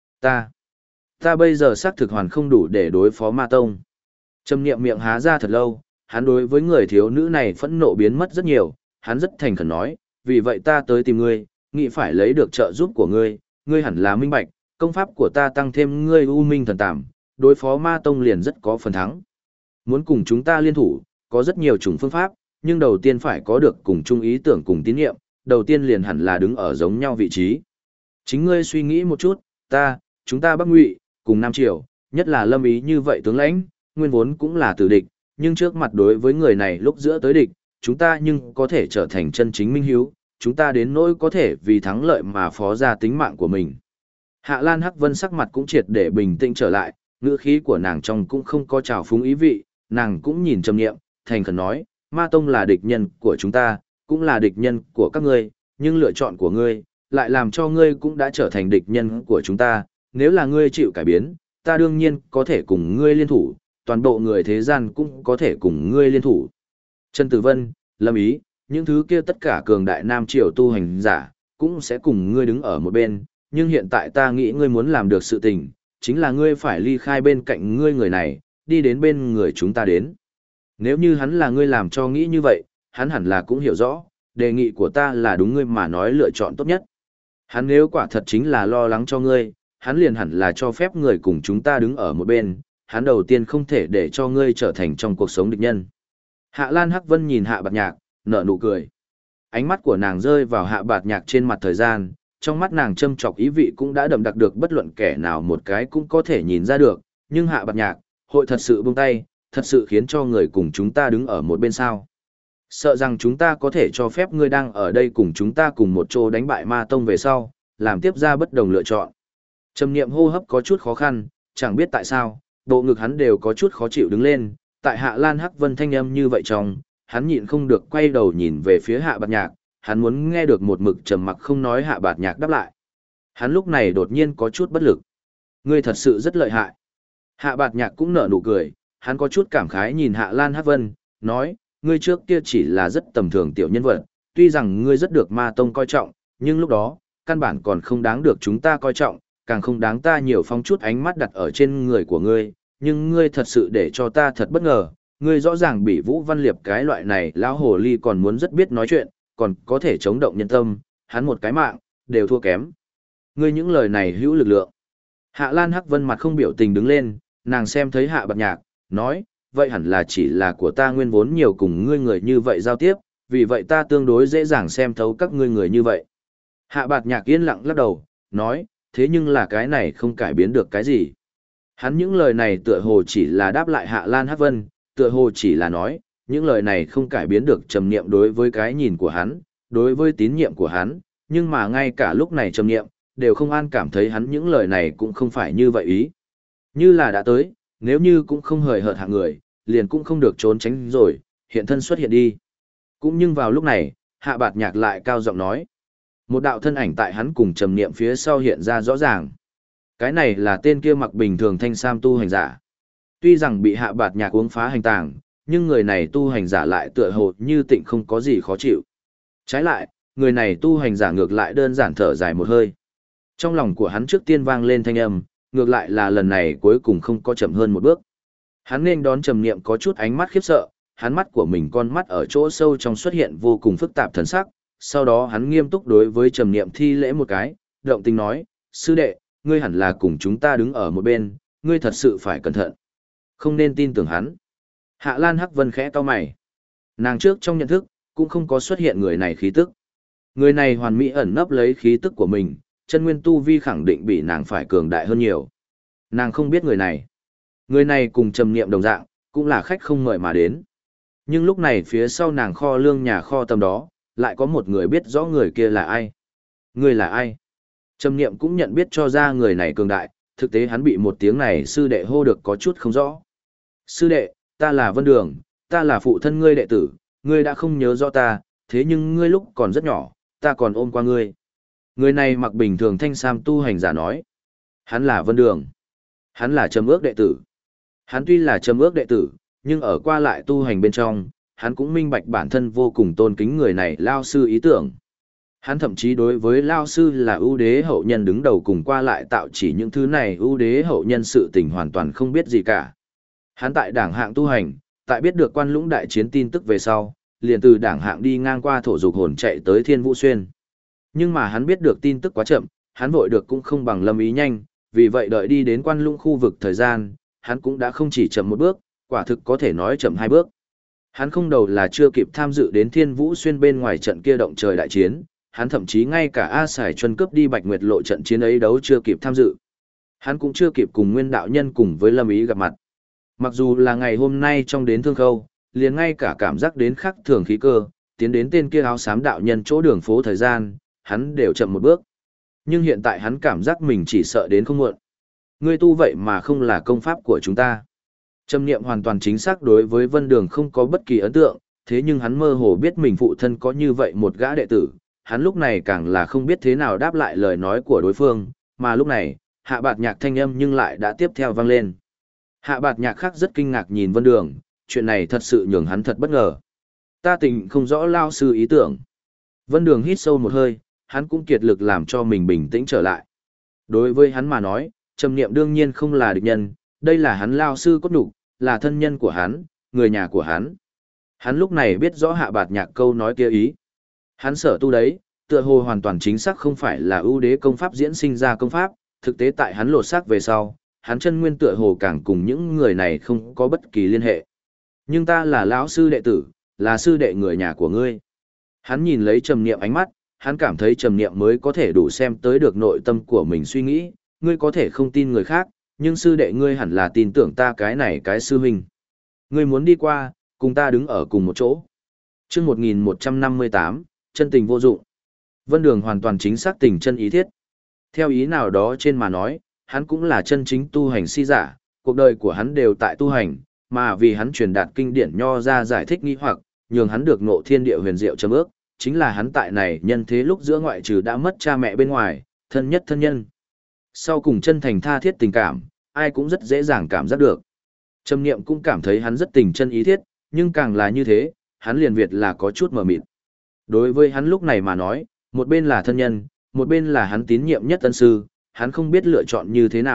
Ta bây giờ xác thực hoàn không đủ để đối phó ma tông. Trầm Niệm miệng há ra thật lâu, hắn đối với người thiếu nữ này phẫn nộ biến mất rất nhiều, hắn rất thành khẩn nói, vì vậy ta tới tìm ngươi, nghĩ phải lấy được trợ giúp của ngươi, ngươi hẳn là minh bạch, công pháp của ta tăng thêm ngươi u minh thần tàm, đối phó ma tông liền rất có phần thắng. Muốn cùng chúng ta liên thủ, có rất nhiều chủng phương pháp, nhưng đầu tiên phải có được cùng chung ý tưởng cùng tín nhiệm, đầu tiên liền hẳn là đứng ở giống nhau vị trí. Chính ngươi suy nghĩ một chút, chúng ta Bắc Ngụy, cùng Nam Triều, nhất là Lâm Ý như vậy tướng lãnh, nguyên vốn cũng là tử địch, nhưng trước mặt đối với người này lúc giữa tới địch, chúng ta nhưng có thể trở thành chân chính minh hiếu, chúng ta đến nỗi có thể vì thắng lợi mà phó ra tính mạng của mình. Hạ Lan Hắc Vân sắc mặt cũng triệt để bình tĩnh trở lại, ngữ khí của nàng trong cũng không có trào phúng ý vị, nàng cũng nhìn Trầm Niệm, thành khẩn nói, ma tông là địch nhân của chúng ta, cũng là địch nhân của các ngươi, nhưng lựa chọn của ngươi, lại làm cho ngươi cũng đã trở thành địch nhân của chúng ta, nếu là ngươi chịu cải biến, ta đương nhiên có thể cùng ngươi liên thủ, toàn bộ người thế gian cũng có thể cùng ngươi liên thủ. Trần Tử Vân, Lâm Ý, những thứ kia tất cả cường đại Nam Triều tu hành giả, cũng sẽ cùng ngươi đứng ở một bên, nhưng hiện tại ta nghĩ ngươi muốn làm được sự tình, chính là ngươi phải ly khai bên cạnh ngươi người này, đi đến bên người chúng ta đến. Nếu như hắn là ngươi làm cho nghĩ như vậy, hắn hẳn là cũng hiểu rõ, đề nghị của ta là đúng ngươi mà nói lựa chọn tốt nhất. Hắn nếu quả thật chính là lo lắng cho ngươi, hắn liền hẳn là cho phép người cùng chúng ta đứng ở một bên, hắn đầu tiên không thể để cho ngươi trở thành trong cuộc sống địch nhân. Hạ Lan Hắc Vân nhìn Hạ Bạt Nhạc, nở nụ cười. Ánh mắt của nàng rơi vào Hạ Bạt Nhạc trên mặt thời gian, trong mắt nàng châm chọc ý vị cũng đã đậm đặc được bất luận kẻ nào một cái cũng có thể nhìn ra được, nhưng Hạ Bạt Nhạc, hội thật sự buông tay, thật sự khiến cho người cùng chúng ta đứng ở một bên sao. Sợ rằng chúng ta có thể cho phép ngươi đang ở đây cùng chúng ta cùng một chỗ đánh bại ma tông về sau, làm tiếp ra bất đồng lựa chọn. Trầm Niệm hô hấp có chút khó khăn, chẳng biết tại sao, bộ ngực hắn đều có chút khó chịu đứng lên, tại Hạ Lan Hắc Vân thanh âm như vậy trong, hắn nhịn không được quay đầu nhìn về phía Hạ Bạt Nhạc, hắn muốn nghe được một mực trầm mặc không nói Hạ Bạt Nhạc đáp lại. Hắn lúc này đột nhiên có chút bất lực. Ngươi thật sự rất lợi hại. Hạ Bạt Nhạc cũng nở nụ cười, hắn có chút cảm khái nhìn Hạ Lan Hắc Vân, nói, ngươi trước kia chỉ là rất tầm thường tiểu nhân vật, tuy rằng ngươi rất được ma tông coi trọng, nhưng lúc đó, căn bản còn không đáng được chúng ta coi trọng, càng không đáng ta nhiều phong chút ánh mắt đặt ở trên người của ngươi, nhưng ngươi thật sự để cho ta thật bất ngờ, ngươi rõ ràng bị Vũ Văn Liệp cái loại này lão hồ ly còn muốn rất biết nói chuyện, còn có thể chống động nhân tâm, hắn một cái mạng, đều thua kém. Ngươi những lời này hữu lực lượng. Hạ Lan Hắc Vân mặt không biểu tình đứng lên, nàng xem thấy Hạ Bạt Nhạc, nói, vậy hẳn là chỉ là của ta nguyên vốn nhiều cùng ngươi người như vậy giao tiếp, vì vậy ta tương đối dễ dàng xem thấu các ngươi người như vậy. Hạ Bạt Nhạc yên lặng lắc đầu, nói, thế nhưng là cái này không cải biến được cái gì. Hắn những lời này tựa hồ chỉ là đáp lại Hạ Lan Hắc Vân, tựa hồ chỉ là nói, những lời này không cải biến được trầm niệm đối với cái nhìn của hắn, đối với tín nhiệm của hắn, nhưng mà ngay cả lúc này trầm niệm, đều không an cảm thấy hắn những lời này cũng không phải như vậy ý. Như là đã tới, nếu như cũng không hời hợt hạng người, liền cũng không được trốn tránh rồi, hiện thân xuất hiện đi. Cũng nhưng vào lúc này, Hạ Bạt Nhạc lại cao giọng nói. Một đạo thân ảnh tại hắn cùng trầm niệm phía sau hiện ra rõ ràng. Cái này là tên kia mặc bình thường thanh sam tu hành giả. Tuy rằng bị Hạ Bạt Nhạc uống phá hành tàng, nhưng người này tu hành giả lại tựa hồ như tịnh không có gì khó chịu. Trái lại, người này tu hành giả ngược lại đơn giản thở dài một hơi. Trong lòng của hắn trước tiên vang lên thanh âm, ngược lại là lần này cuối cùng không có chậm hơn một bước. Hắn nên đón trầm niệm có chút ánh mắt khiếp sợ, hắn mắt của mình con mắt ở chỗ sâu trong xuất hiện vô cùng phức tạp thần sắc, sau đó hắn nghiêm túc đối với trầm niệm thi lễ một cái, động tình nói, sư đệ, ngươi hẳn là cùng chúng ta đứng ở một bên, ngươi thật sự phải cẩn thận. Không nên tin tưởng hắn. Hạ Lan Hắc Vân khẽ cau mày. Nàng trước trong nhận thức, cũng không có xuất hiện người này khí tức. Người này hoàn mỹ ẩn nấp lấy khí tức của mình, chân nguyên tu vi khẳng định bị nàng phải cường đại hơn nhiều. Nàng không biết người này. Người này cùng trầm niệm đồng dạng, cũng là khách không mời mà đến. Nhưng lúc này phía sau nàng kho lương nhà kho tầm đó, lại có một người biết rõ người kia là ai. Người là ai? Trầm niệm cũng nhận biết cho ra người này cường đại, thực tế hắn bị một tiếng này sư đệ hô được có chút không rõ. Sư đệ, ta là Vân Đường, ta là phụ thân ngươi đệ tử, ngươi đã không nhớ rõ ta, thế nhưng ngươi lúc còn rất nhỏ, ta còn ôm qua ngươi. Người này mặc bình thường thanh sam tu hành giả nói. Hắn là Vân Đường. Hắn là Trầm Ước đệ tử. Hắn tuy là Trầm Ước đệ tử, nhưng ở qua lại tu hành bên trong, hắn cũng minh bạch bản thân vô cùng tôn kính người này lao sư ý tưởng. Hắn thậm chí đối với lao sư là ưu đế hậu nhân đứng đầu cùng qua lại tạo chỉ những thứ này ưu đế hậu nhân sự tình hoàn toàn không biết gì cả. Hắn tại đảng hạng tu hành, tại biết được Quan Lũng đại chiến tin tức về sau, liền từ đảng hạng đi ngang qua thổ dục hồn chạy tới Thiên Vũ Xuyên. Nhưng mà hắn biết được tin tức quá chậm, hắn vội được cũng không bằng Lâm Ý nhanh, vì vậy đợi đi đến Quan Lũng khu vực thời gian, hắn cũng đã không chỉ chậm một bước, quả thực có thể nói chậm hai bước. Hắn không đầu là chưa kịp tham dự đến Thiên Vũ Xuyên bên ngoài trận kia động trời đại chiến, hắn thậm chí ngay cả A Sải Chuân cướp đi Bạch Nguyệt lộ trận chiến ấy đấu chưa kịp tham dự. Hắn cũng chưa kịp cùng Nguyên đạo nhân cùng với Lâm Ý gặp mặt. Mặc dù là ngày hôm nay trong đến Thương Khâu, liền ngay cả cảm giác đến khắc thường khí cơ, tiến đến tên kia áo xám đạo nhân chỗ đường phố thời gian, hắn đều chậm một bước. Nhưng hiện tại hắn cảm giác mình chỉ sợ đến không muộn. Ngươi tu vậy mà không là công pháp của chúng ta. Trầm niệm hoàn toàn chính xác đối với Vân Đường không có bất kỳ ấn tượng, thế nhưng hắn mơ hồ biết mình phụ thân có như vậy một gã đệ tử, hắn lúc này càng là không biết thế nào đáp lại lời nói của đối phương, mà lúc này, Hạ Bạt Nhạc thanh âm nhưng lại đã tiếp theo vang lên. Hạ Bạt Nhạc khác rất kinh ngạc nhìn Vân Đường, chuyện này thật sự nhường hắn thật bất ngờ. Ta tình không rõ lao sư ý tưởng. Vân Đường hít sâu một hơi, hắn cũng kiệt lực làm cho mình bình tĩnh trở lại. Đối với hắn mà nói, Trầm Niệm đương nhiên không là địch nhân, đây là hắn lao sư cốt nhục, là thân nhân của hắn, người nhà của hắn. Hắn lúc này biết rõ Hạ Bạt Nhạc câu nói kia ý. Hắn sở tu đấy, tựa hồ hoàn toàn chính xác không phải là ưu đế công pháp diễn sinh ra công pháp, thực tế tại hắn lột xác về sau, hắn chân nguyên tựa hồ càng cùng những người này không có bất kỳ liên hệ. Nhưng ta là lão sư đệ tử, là sư đệ người nhà của ngươi. Hắn nhìn lấy Trầm Niệm ánh mắt, hắn cảm thấy Trầm Niệm mới có thể đủ xem tới được nội tâm của mình suy nghĩ, ngươi có thể không tin người khác, nhưng sư đệ ngươi hẳn là tin tưởng ta cái này cái sư huynh. Ngươi muốn đi qua, cùng ta đứng ở cùng một chỗ. Chương 1158, chân tình vô dụng. Vân Đường hoàn toàn chính xác tình chân ý thiết. Theo ý nào đó trên mà nói, hắn cũng là chân chính tu hành si giả, cuộc đời của hắn đều tại tu hành, mà vì hắn truyền đạt kinh điển nho ra giải thích nghi hoặc, nhường hắn được ngộ thiên địa huyền diệu châm ước, chính là hắn tại này nhân thế lúc giữa ngoại trừ đã mất cha mẹ bên ngoài, thân nhất thân nhân. Sau cùng chân thành tha thiết tình cảm, ai cũng rất dễ dàng cảm giác được. Trầm Niệm cũng cảm thấy hắn rất tình chân ý thiết, nhưng càng là như thế, hắn liền Việt là có chút mờ mịt. Đối với hắn lúc này mà nói, một bên là thân nhân, một bên là hắn tín nhiệm nhất ân sư, hắn không biết lựa chọn như thế nào,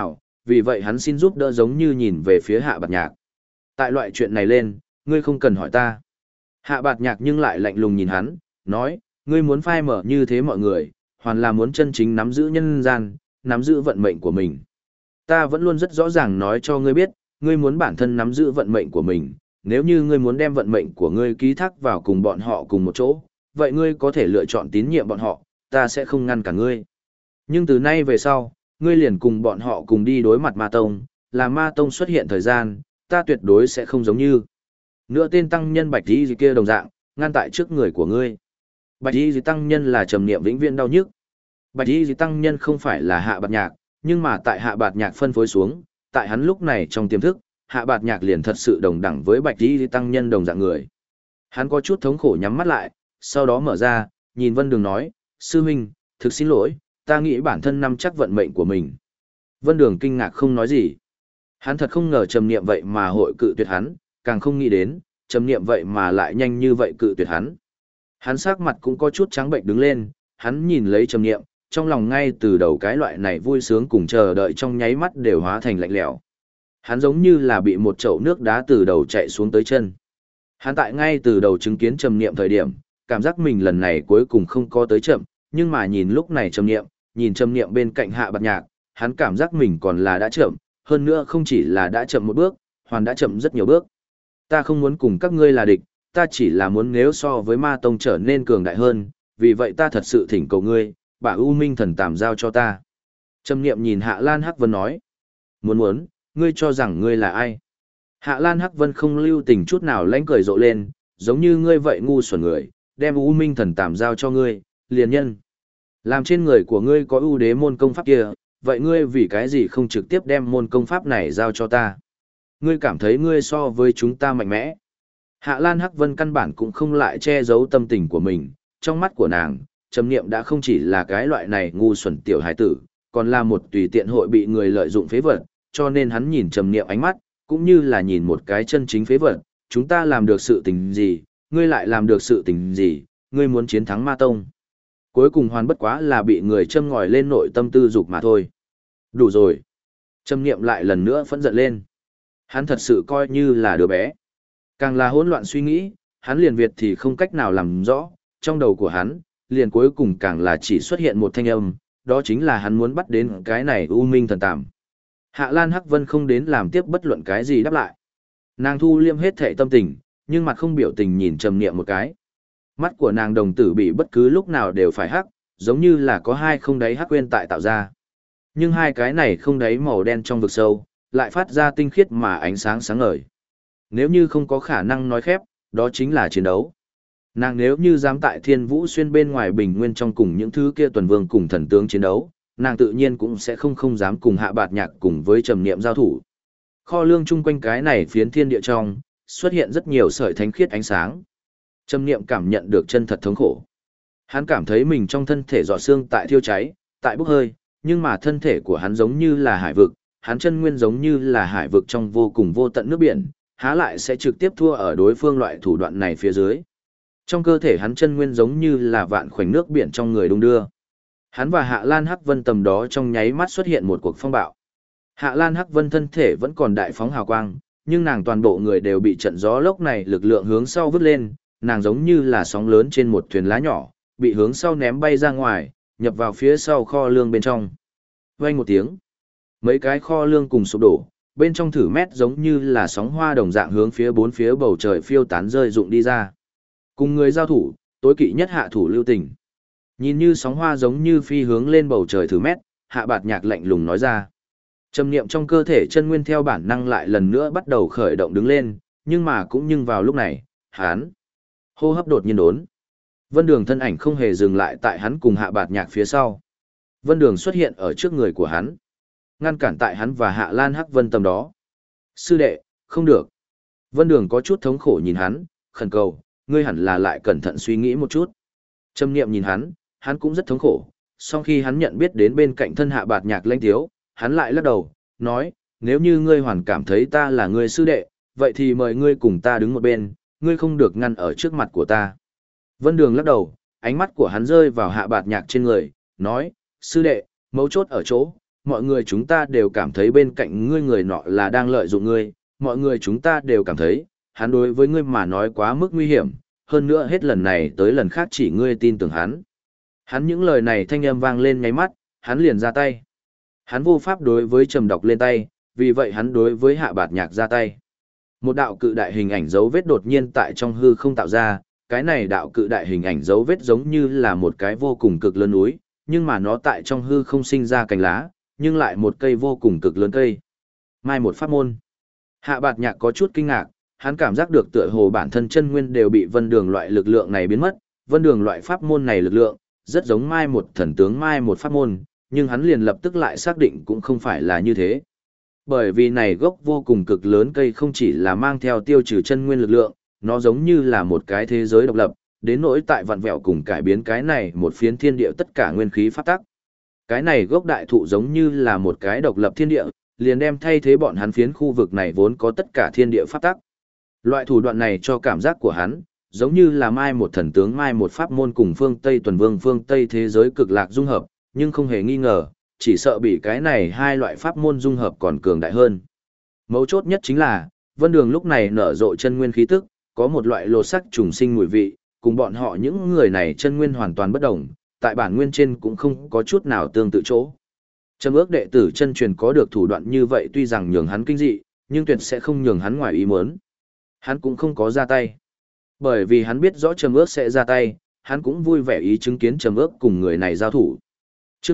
vì vậy hắn xin giúp đỡ giống như nhìn về phía Hạ Bạt Nhạc. Tại loại chuyện này lên, ngươi không cần hỏi ta. Hạ Bạt Nhạc nhưng lại lạnh lùng nhìn hắn, nói, ngươi muốn phai mở như thế mọi người, hoàn là muốn chân chính nắm giữ nhân gian, nắm giữ vận mệnh của mình. Ta vẫn luôn rất rõ ràng nói cho ngươi biết, ngươi muốn bản thân nắm giữ vận mệnh của mình, nếu như ngươi muốn đem vận mệnh của ngươi ký thác vào cùng bọn họ cùng một chỗ, vậy ngươi có thể lựa chọn tín nhiệm bọn họ, ta sẽ không ngăn cả ngươi. Nhưng từ nay về sau, ngươi liền cùng bọn họ cùng đi đối mặt Ma Tông, là Ma Tông xuất hiện thời gian, ta tuyệt đối sẽ không giống như nữa tên tăng nhân Bạch Y kia đồng dạng, ngăn tại trước người của ngươi. Bạch Y tăng nhân là trầm niệm vĩnh viễn đau nhức. Bạch Y tăng nhân không phải là Hạ Bạt Nhạc, nhưng mà tại Hạ Bạt Nhạc phân phối xuống, tại hắn lúc này trong tiềm thức, Hạ Bạt Nhạc liền thật sự đồng đẳng với Bạch Y tăng nhân đồng dạng người. Hắn có chút thống khổ nhắm mắt lại, sau đó mở ra, nhìn Vân Đường nói, sư huynh, thực xin lỗi, ta nghĩ bản thân nắm chắc vận mệnh của mình. Vân Đường kinh ngạc không nói gì. Hắn thật không ngờ Trầm Niệm vậy mà hội cự tuyệt hắn, càng không nghĩ đến, Trầm Niệm vậy mà lại nhanh như vậy cự tuyệt hắn. Hắn sắc mặt cũng có chút trắng bệnh đứng lên, hắn nhìn lấy Trầm Niệm, trong lòng ngay từ đầu cái loại này vui sướng cùng chờ đợi trong nháy mắt đều hóa thành lạnh lẽo. Hắn giống như là bị một chậu nước đá từ đầu chạy xuống tới chân. Hắn tại ngay từ đầu chứng kiến Trầm Niệm thời điểm, cảm giác mình lần này cuối cùng không có tới chậm, nhưng mà nhìn lúc này Trầm Niệm, nhìn Trầm Niệm bên cạnh Hạ Bạt Nhạc, hắn cảm giác mình còn là đã chậm, hơn nữa không chỉ là đã chậm một bước, hoàn đã chậm rất nhiều bước. Ta không muốn cùng các ngươi là địch, ta chỉ là muốn nếu so với Ma Tông trở nên cường đại hơn, vì vậy ta thật sự thỉnh cầu ngươi,把U Minh Thần Tàm giao cho ta. Trầm Niệm nhìn Hạ Lan Hắc Vân nói, muốn, ngươi cho rằng ngươi là ai? Hạ Lan Hắc Vân không lưu tình chút nào lánh cười rộ lên, giống như ngươi vậy ngu xuẩn người, đem U Minh Thần Tàm giao cho ngươi, liền nhân. Làm trên người của ngươi có ưu đế môn công pháp kia, vậy ngươi vì cái gì không trực tiếp đem môn công pháp này giao cho ta? Ngươi cảm thấy ngươi so với chúng ta mạnh mẽ. Hạ Lan Hắc Vân căn bản cũng không lại che giấu tâm tình của mình, trong mắt của nàng, Trầm Niệm đã không chỉ là cái loại này ngu xuẩn tiểu hải tử, còn là một tùy tiện hội bị người lợi dụng phế vật, cho nên hắn nhìn Trầm Niệm ánh mắt, cũng như là nhìn một cái chân chính phế vật, chúng ta làm được sự tình gì, ngươi lại làm được sự tình gì, ngươi muốn chiến thắng Ma Tông. Cuối cùng hoàn bất quá là bị người châm ngòi lên nội tâm tư dục mà thôi. Đủ rồi. Trầm Niệm lại lần nữa phẫn giận lên. Hắn thật sự coi như là đứa bé. Càng là hỗn loạn suy nghĩ, hắn liền Việt thì không cách nào làm rõ, trong đầu của hắn, liền cuối cùng càng là chỉ xuất hiện một thanh âm, đó chính là hắn muốn bắt đến cái này U Minh Thần Tàm. Hạ Lan Hắc Vân không đến làm tiếp bất luận cái gì đáp lại. Nàng thu liêm hết thệ tâm tình, nhưng mặt không biểu tình nhìn Trầm Niệm một cái. Mắt của nàng đồng tử bị bất cứ lúc nào đều phải hắc, giống như là có hai không đáy hắc quên tại tạo ra. Nhưng hai cái này không đáy màu đen trong vực sâu, lại phát ra tinh khiết mà ánh sáng sáng ngời. Nếu như không có khả năng nói khép, đó chính là chiến đấu. Nàng nếu như dám tại Thiên Vũ Xuyên bên ngoài bình nguyên trong cùng những thứ kia tuần vương cùng thần tướng chiến đấu, nàng tự nhiên cũng sẽ không dám cùng Hạ Bạt Nhạc cùng với Trầm Niệm giao thủ. Kho lương chung quanh cái này phiến thiên địa trong, xuất hiện rất nhiều sợi thánh khiết ánh sáng. Trầm Niệm cảm nhận được chân thật thống khổ. Hắn cảm thấy mình trong thân thể giọt xương tại thiêu cháy, tại bốc hơi, nhưng mà thân thể của hắn giống như là hải vực, hắn chân nguyên giống như là hải vực trong vô cùng vô tận nước biển, há lại sẽ trực tiếp thua ở đối phương loại thủ đoạn này phía dưới. Trong cơ thể hắn chân nguyên giống như là vạn khoảnh nước biển trong người đung đưa. Hắn và Hạ Lan Hắc Vân tầm đó trong nháy mắt xuất hiện một cuộc phong bạo. Hạ Lan Hắc Vân thân thể vẫn còn đại phóng hào quang, nhưng nàng toàn bộ người đều bị trận gió lốc này lực lượng hướng sau vứt lên, nàng giống như là sóng lớn trên một thuyền lá nhỏ, bị hướng sau ném bay ra ngoài, nhập vào phía sau kho lương bên trong. Vang một tiếng, mấy cái kho lương cùng sụp đổ, bên trong thử mét giống như là sóng hoa đồng dạng hướng phía bốn phía bầu trời phiêu tán rơi rụng đi ra. Cùng người giao thủ, tối kỵ nhất hạ thủ lưu tình. Nhìn như sóng hoa giống như phi hướng lên bầu trời thử mét, Hạ Bạt Nhạc lạnh lùng nói ra. Trầm niệm trong cơ thể chân nguyên theo bản năng lại lần nữa bắt đầu khởi động đứng lên, nhưng mà cũng nhưng vào lúc này, hắn hô hấp đột nhiên đốn. Vân Đường thân ảnh không hề dừng lại tại hắn cùng Hạ Bạt Nhạc phía sau. Vân Đường xuất hiện ở trước người của hắn, ngăn cản tại hắn và Hạ Lan Hắc Vân tầm đó. Sư đệ, không được. Vân Đường có chút thống khổ nhìn hắn, khẩn cầu, ngươi hẳn là lại cẩn thận suy nghĩ một chút. Trầm niệm nhìn hắn cũng rất thống khổ, song khi hắn nhận biết đến bên cạnh thân Hạ Bạt Nhạc lãnh thiếu, hắn lại lắc đầu, nói, nếu như ngươi hoàn cảm thấy ta là ngươi sư đệ, vậy thì mời ngươi cùng ta đứng một bên, ngươi không được ngăn ở trước mặt của ta. Vân Đường lắc đầu, ánh mắt của hắn rơi vào Hạ Bạt Nhạc trên người, nói, sư đệ, mấu chốt ở chỗ, mọi người chúng ta đều cảm thấy bên cạnh ngươi người nọ là đang lợi dụng ngươi, mọi người chúng ta đều cảm thấy, hắn đối với ngươi mà nói quá mức nguy hiểm, hơn nữa hết lần này tới lần khác chỉ ngươi tin tưởng hắn. Hắn những lời này thanh âm vang lên nháy mắt, hắn liền ra tay. Hắn vô pháp đối với Trầm Đọc lên tay, vì vậy hắn đối với Hạ Bạt Nhạc ra tay. Một đạo cự đại hình ảnh dấu vết đột nhiên tại trong hư không tạo ra, cái này đạo cự đại hình ảnh dấu vết giống như là một cái vô cùng cực lớn núi, nhưng mà nó tại trong hư không sinh ra cành lá, nhưng lại một cây vô cùng cực lớn cây. Mai một pháp môn. Hạ Bạt Nhạc có chút kinh ngạc, hắn cảm giác được tựa hồ bản thân chân nguyên đều bị vân đường loại lực lượng này biến mất, vân đường loại pháp môn này lực lượng, rất giống mai một thần tướng mai một pháp môn, nhưng hắn liền lập tức lại xác định cũng không phải là như thế. Bởi vì này gốc vô cùng cực lớn cây không chỉ là mang theo tiêu trừ chân nguyên lực lượng, nó giống như là một cái thế giới độc lập, đến nỗi tại vặn vẹo cùng cải biến cái này một phiến thiên địa tất cả nguyên khí pháp tắc. Cái này gốc đại thụ giống như là một cái độc lập thiên địa, liền đem thay thế bọn hắn phiến khu vực này vốn có tất cả thiên địa pháp tắc. Loại thủ đoạn này cho cảm giác của hắn, giống như là mai một thần tướng mai một pháp môn cùng phương Tây tuần vương phương Tây thế giới cực lạc dung hợp, nhưng không hề nghi ngờ, chỉ sợ bị cái này hai loại pháp môn dung hợp còn cường đại hơn. Mấu chốt nhất chính là, vân đường lúc này nở rộ chân nguyên khí tức, có một loại lột sắc trùng sinh mùi vị, cùng bọn họ những người này chân nguyên hoàn toàn bất đồng, tại bản nguyên trên cũng không có chút nào tương tự chỗ. Trầm ước đệ tử chân truyền có được thủ đoạn như vậy tuy rằng nhường hắn kinh dị, nhưng tuyệt sẽ không nhường hắn ngoài ý muốn. Hắn cũng không có ra tay. Bởi vì hắn biết rõ Trầm ước sẽ ra tay, hắn cũng vui vẻ ý chứng kiến Trầm ước cùng người này giao thủ. Chương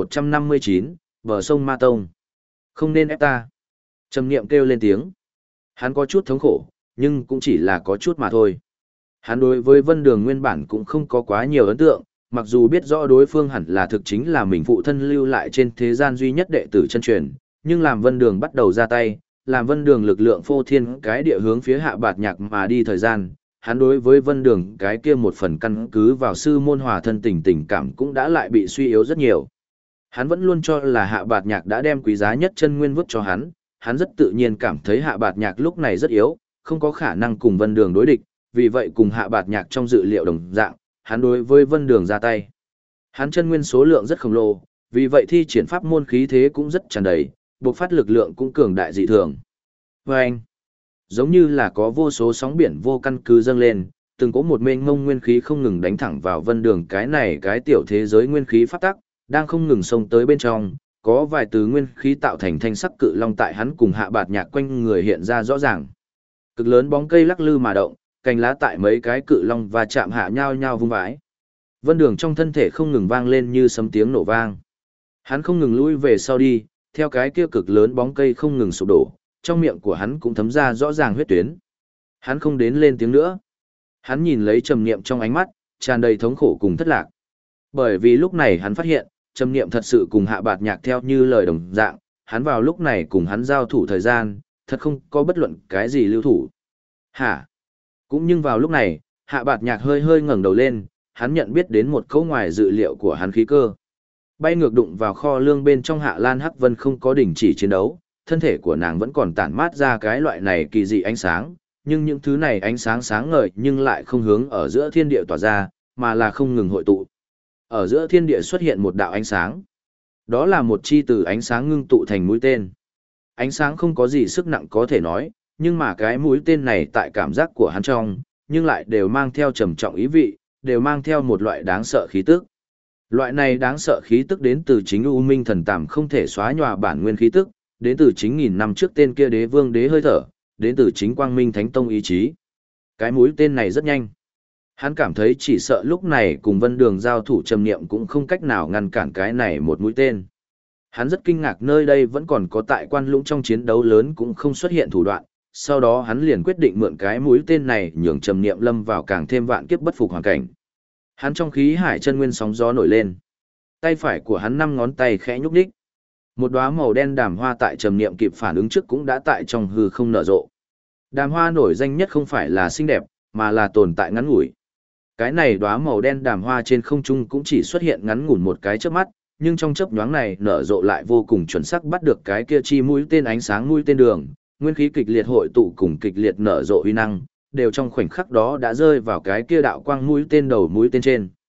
1159, bờ sông Ma Tông. Không nên ép ta. Trầm Niệm kêu lên tiếng. Hắn có chút thống khổ, nhưng cũng chỉ là có chút mà thôi. Hắn đối với Vân Đường nguyên bản cũng không có quá nhiều ấn tượng, mặc dù biết rõ đối phương hẳn là thực chính là mình phụ thân lưu lại trên thế gian duy nhất đệ tử chân truyền, nhưng làm Vân Đường bắt đầu ra tay, làm Vân Đường lực lượng phô thiên cái địa hướng phía Hạ Bạt Nhạc mà đi thời gian, hắn đối với Vân Đường cái kia một phần căn cứ vào sư môn hòa thân tình cảm cũng đã lại bị suy yếu rất nhiều. Hắn vẫn luôn cho là Hạ Bạt Nhạc đã đem quý giá nhất chân nguyên vứt cho hắn rất tự nhiên cảm thấy Hạ Bạt Nhạc lúc này rất yếu, không có khả năng cùng Vân Đường đối địch, vì vậy cùng Hạ Bạt Nhạc trong dự liệu đồng dạng, hắn đối với Vân Đường ra tay. Hắn chân nguyên số lượng rất khổng lồ, vì vậy thi triển pháp môn khí thế cũng rất tràn đầy, bộc phát lực lượng cũng cường đại dị thường. Và anh, giống như là có vô số sóng biển vô căn cứ dâng lên, từng có một mênh mông nguyên khí không ngừng đánh thẳng vào Vân Đường cái này cái tiểu thế giới nguyên khí pháp tắc, đang không ngừng xông tới bên trong, có vài từ nguyên khí tạo thành thanh sắc cự long tại hắn cùng Hạ Bạt Nhạc quanh người hiện ra rõ ràng. Cực lớn bóng cây lắc lư mà động, cành lá tại mấy cái cự long và chạm hạ nhau nhau vung vãi. Vân Đường trong thân thể không ngừng vang lên như sấm tiếng nổ vang. Hắn không ngừng lui về sau đi, theo cái kia cực lớn bóng cây không ngừng sụp đổ, trong miệng của hắn cũng thấm ra rõ ràng huyết tuyến. Hắn không đến lên tiếng nữa. Hắn nhìn lấy Trầm Niệm trong ánh mắt, tràn đầy thống khổ cùng thất lạc. Bởi vì lúc này hắn phát hiện, Trầm Niệm thật sự cùng Hạ Bạt Nhạc theo như lời đồng dạng, hắn vào lúc này cùng hắn giao thủ thời gian, thật không có bất luận cái gì lưu thủ. Hả? Cũng nhưng vào lúc này, Hạ Bạt Nhạc hơi hơi ngẩng đầu lên, hắn nhận biết đến một câu ngoài dự liệu của hắn khí cơ. Bay ngược đụng vào kho lương bên trong Hạ Lan Hắc Vân không có đình chỉ chiến đấu, thân thể của nàng vẫn còn tản mát ra cái loại này kỳ dị ánh sáng, nhưng những thứ này ánh sáng sáng ngời nhưng lại không hướng ở giữa thiên địa tỏa ra, mà là không ngừng hội tụ. Ở giữa thiên địa xuất hiện một đạo ánh sáng. Đó là một chi từ ánh sáng ngưng tụ thành mũi tên. Ánh sáng không có gì sức nặng có thể nói, nhưng mà cái mũi tên này tại cảm giác của hắn trong, nhưng lại đều mang theo trầm trọng ý vị, đều mang theo một loại đáng sợ khí tức. Loại này đáng sợ khí tức đến từ chính U Minh Thần Tàm không thể xóa nhòa bản nguyên khí tức, đến từ chính nghìn năm trước tên kia đế vương đế hơi thở, đến từ chính Quang Minh Thánh Tông ý chí. Cái mũi tên này rất nhanh. Hắn cảm thấy chỉ sợ lúc này cùng Vân Đường giao thủ Trầm Niệm cũng không cách nào ngăn cản cái này một mũi tên. Hắn rất kinh ngạc nơi đây vẫn còn có tại Quan Lũng trong chiến đấu lớn cũng không xuất hiện thủ đoạn, sau đó hắn liền quyết định mượn cái mũi tên này nhường Trầm Niệm lâm vào càng thêm vạn kiếp bất phục hoàn cảnh. Hắn trong khí hải chân nguyên sóng gió nổi lên. Tay phải của hắn 5 ngón tay khẽ nhúc nhích. Một đóa màu đen đàm hoa tại Trầm Niệm kịp phản ứng trước cũng đã tại trong hư không nở rộ. Đàm hoa nổi danh nhất không phải là xinh đẹp, mà là tồn tại ngắn ngủi. Cái này đóa màu đen đàm hoa trên không trung cũng chỉ xuất hiện ngắn ngủn một cái chớp mắt, nhưng trong chớp nhoáng này nở rộ lại vô cùng chuẩn xác bắt được cái kia chi mũi tên ánh sáng mũi tên đường, nguyên khí kịch liệt hội tụ cùng kịch liệt nở rộ uy năng, đều trong khoảnh khắc đó đã rơi vào cái kia đạo quang mũi tên đầu mũi tên trên.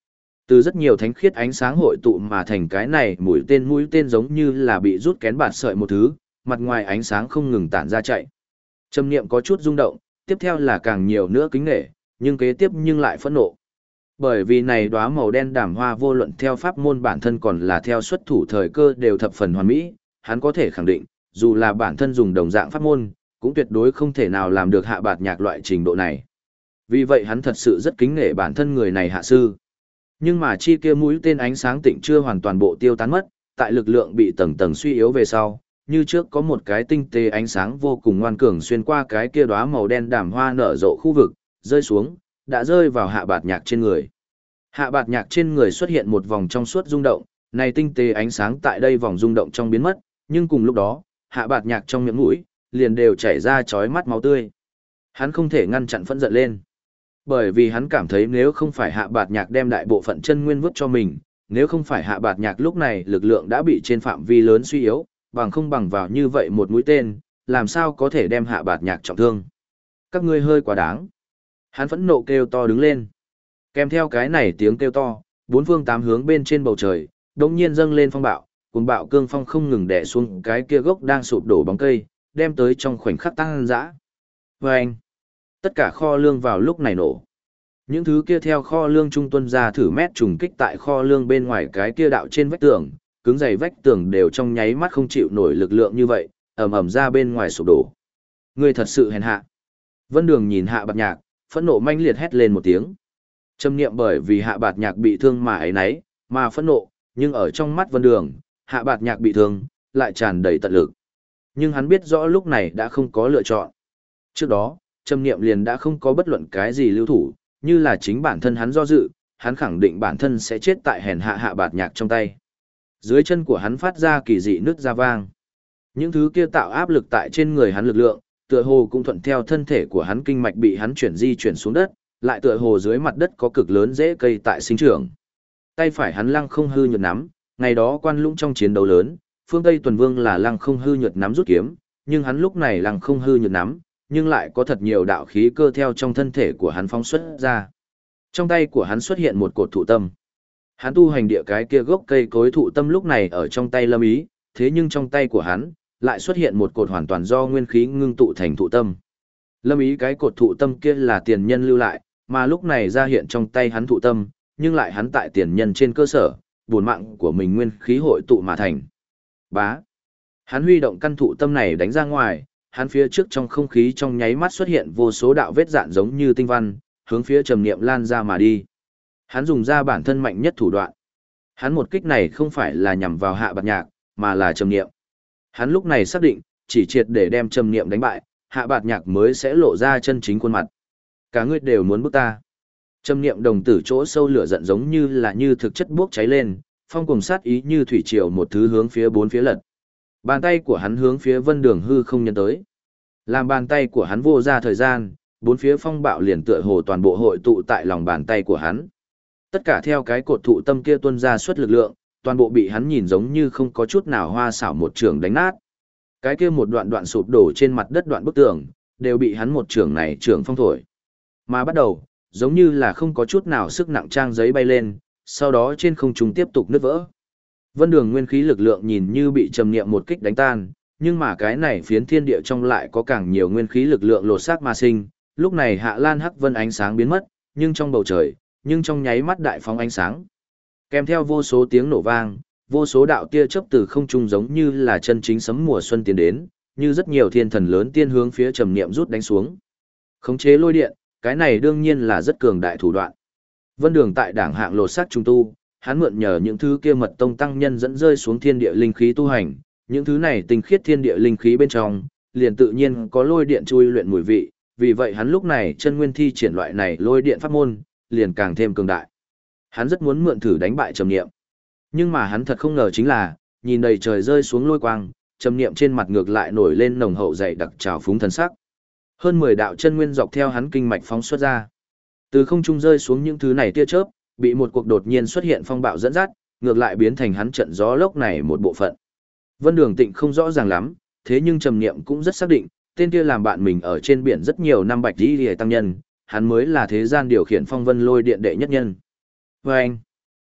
Từ rất nhiều thánh khiết ánh sáng hội tụ mà thành cái này mũi tên giống như là bị rút kén bạt sợi một thứ, mặt ngoài ánh sáng không ngừng tản ra chạy. Trầm niệm có chút rung động, tiếp theo là càng nhiều nữa kính nể, nhưng kế tiếp nhưng lại phẫn nộ. Bởi vì này đóa màu đen đàm hoa vô luận theo pháp môn bản thân còn là theo xuất thủ thời cơ đều thập phần hoàn mỹ, hắn có thể khẳng định, dù là bản thân dùng đồng dạng pháp môn, cũng tuyệt đối không thể nào làm được Hạ Bạt Nhạc loại trình độ này. Vì vậy hắn thật sự rất kính nể bản thân người này hạ sư. Nhưng mà chi kia mũi tên ánh sáng tịnh chưa hoàn toàn bộ tiêu tán mất, tại lực lượng bị tầng tầng suy yếu về sau, như trước có một cái tinh tế ánh sáng vô cùng ngoan cường xuyên qua cái kia đóa màu đen đàm hoa nở rộ khu vực, rơi xuống, đã rơi vào Hạ Bạt Nhạc trên người. Hạ Bạt Nhạc trên người xuất hiện một vòng trong suốt rung động, này tinh tế ánh sáng tại đây vòng rung động trong biến mất, nhưng cùng lúc đó, Hạ Bạt Nhạc trong miệng mũi liền đều chảy ra chói mắt máu tươi. Hắn không thể ngăn chặn phẫn giận lên. Bởi vì hắn cảm thấy nếu không phải Hạ Bạt Nhạc đem đại bộ phận chân nguyên vứt cho mình, nếu không phải Hạ Bạt Nhạc lúc này lực lượng đã bị trên phạm vi lớn suy yếu, bằng không bằng vào như vậy một mũi tên, làm sao có thể đem Hạ Bạt Nhạc trọng thương. Các ngươi hơi quá đáng. Hắn phẫn nộ kêu to đứng lên. Kèm theo cái này tiếng kêu to, bốn phương tám hướng bên trên bầu trời, đột nhiên dâng lên phong bạo, cuồng bạo cương phong không ngừng đè xuống cái kia gốc đang sụp đổ bóng cây, đem tới trong khoảnh khắc tăng dã. Vâng! Tất cả kho lương vào lúc này nổ. Những thứ kia theo kho lương trung tuân ra thử mét trùng kích tại kho lương bên ngoài cái kia đạo trên vách tường, cứng dày vách tường đều trong nháy mắt không chịu nổi lực lượng như vậy, ầm ầm ra bên ngoài sụp đổ. Ngươi thật sự hèn hạ. Vân Đường nhìn Hạ Bạt Nhạc, phẫn nộ manh liệt hét lên một tiếng. Trầm niệm bởi vì Hạ Bạt Nhạc bị thương mà ấy nấy, mà phẫn nộ, nhưng ở trong mắt Vân Đường, Hạ Bạt Nhạc bị thương, lại tràn đầy tận lực. Nhưng hắn biết rõ lúc này đã không có lựa chọn. Trước đó, Trầm niệm liền đã không có bất luận cái gì lưu thủ, như là chính bản thân hắn do dự, hắn khẳng định bản thân sẽ chết tại hèn hạ Hạ Bạt Nhạc trong tay. Dưới chân của hắn phát ra kỳ dị nứt ra vang. Những thứ kia tạo áp lực tại trên người hắn lực lượng, tựa hồ cũng thuận theo thân thể của hắn kinh mạch bị hắn di chuyển xuống đất, lại tựa hồ dưới mặt đất có cực lớn rễ cây tại sinh trưởng. Tay phải hắn lăng không hư nhược nắm, ngày đó Quan Lũng trong chiến đấu lớn, phương Tây Tuần Vương là lăng không hư nhược nắm rút kiếm, nhưng hắn lúc này lăng không hư nhược nắm, nhưng lại có thật nhiều đạo khí cơ theo trong thân thể của hắn phóng xuất ra. Trong tay của hắn xuất hiện một cột thụ tâm. Hắn tu hành địa cái kia gốc cây cối thụ tâm lúc này ở trong tay Lâm Ý, thế nhưng trong tay của hắn lại xuất hiện một cột hoàn toàn do nguyên khí ngưng tụ thành thụ tâm. Lâm Ý cái cột thụ tâm kia là tiền nhân lưu lại, mà lúc này ra hiện trong tay hắn thụ tâm, nhưng lại hắn tại tiền nhân trên cơ sở, bổn mạng của mình nguyên khí hội tụ mà thành. Bá. Hắn huy động căn thụ tâm này đánh ra ngoài, hắn phía trước trong không khí trong nháy mắt xuất hiện vô số đạo vết dạn giống như tinh văn, hướng phía Trầm Niệm lan ra mà đi. Hắn dùng ra bản thân mạnh nhất thủ đoạn. Hắn một kích này không phải là nhằm vào Hạ Bạt Nhạc, mà là Trầm Niệm. Hắn lúc này xác định, chỉ triệt để đem Trầm Niệm đánh bại, Hạ Bạt Nhạc mới sẽ lộ ra chân chính khuôn mặt. Cả ngươi đều muốn bức ta. Trầm Niệm đồng tử chỗ sâu lửa giận giống như là như thực chất bốc cháy lên, phong cùng sát ý như thủy triều một thứ hướng phía bốn phía lật. Bàn tay của hắn hướng phía Vân Đường hư không nhân tới. Làm bàn tay của hắn vô ra thời gian, bốn phía phong bạo liền tựa hồ toàn bộ hội tụ tại lòng bàn tay của hắn. Tất cả theo cái cột thụ tâm kia tuôn ra suất lực lượng, toàn bộ bị hắn nhìn giống như không có chút nào hoa xảo một trường đánh nát. Cái kia một đoạn đoạn sụp đổ trên mặt đất đoạn bức tường, đều bị hắn một trường này trường phong thổi. Mà bắt đầu, giống như là không có chút nào sức nặng trang giấy bay lên, sau đó trên không trung tiếp tục nứt vỡ. Vân Đường nguyên khí lực lượng nhìn như bị Trầm Niệm một kích đánh tan, nhưng mà cái này phiến thiên địa trong lại có càng nhiều nguyên khí lực lượng lột xác mà sinh. Lúc này Hạ Lan Hắc Vân ánh sáng biến mất, nhưng trong bầu trời, nhưng trong nháy mắt đại phóng ánh sáng. Kèm theo vô số tiếng nổ vang, vô số đạo tia chớp từ không trung giống như là chân chính sấm mùa xuân tiến đến, như rất nhiều thiên thần lớn tiên hướng phía Trầm Niệm rút đánh xuống. Khống chế lôi điện, cái này đương nhiên là rất cường đại thủ đoạn. Vân Đường tại đảng hạng lột xác trung tu, hắn mượn nhờ những thứ kia mật tông tăng nhân dẫn rơi xuống thiên địa linh khí tu hành, những thứ này tinh khiết thiên địa linh khí bên trong, liền tự nhiên có lôi điện chui luyện mùi vị, vì vậy hắn lúc này chân nguyên thi triển loại này lôi điện pháp môn, liền càng thêm cường đại. Hắn rất muốn mượn thử đánh bại Trầm Niệm. Nhưng mà hắn thật không ngờ chính là, nhìn đầy trời rơi xuống lôi quang, Trầm Niệm trên mặt ngược lại nổi lên nồng hậu dày đặc trào phúng thần sắc. Hơn 10 đạo chân nguyên dọc theo hắn kinh mạch phóng xuất ra. Từ không trung rơi xuống những thứ này tia chớp, bị một cuộc đột nhiên xuất hiện phong bạo dẫn dắt, ngược lại biến thành hắn trận gió lốc này một bộ phận. Vân Đường Tịnh không rõ ràng lắm, thế nhưng Trầm Niệm cũng rất xác định, tên kia làm bạn mình ở trên biển rất nhiều năm Bạch Y Liễu tăng nhân, hắn mới là thế gian điều khiển phong vân lôi điện đệ nhất nhân. Và anh,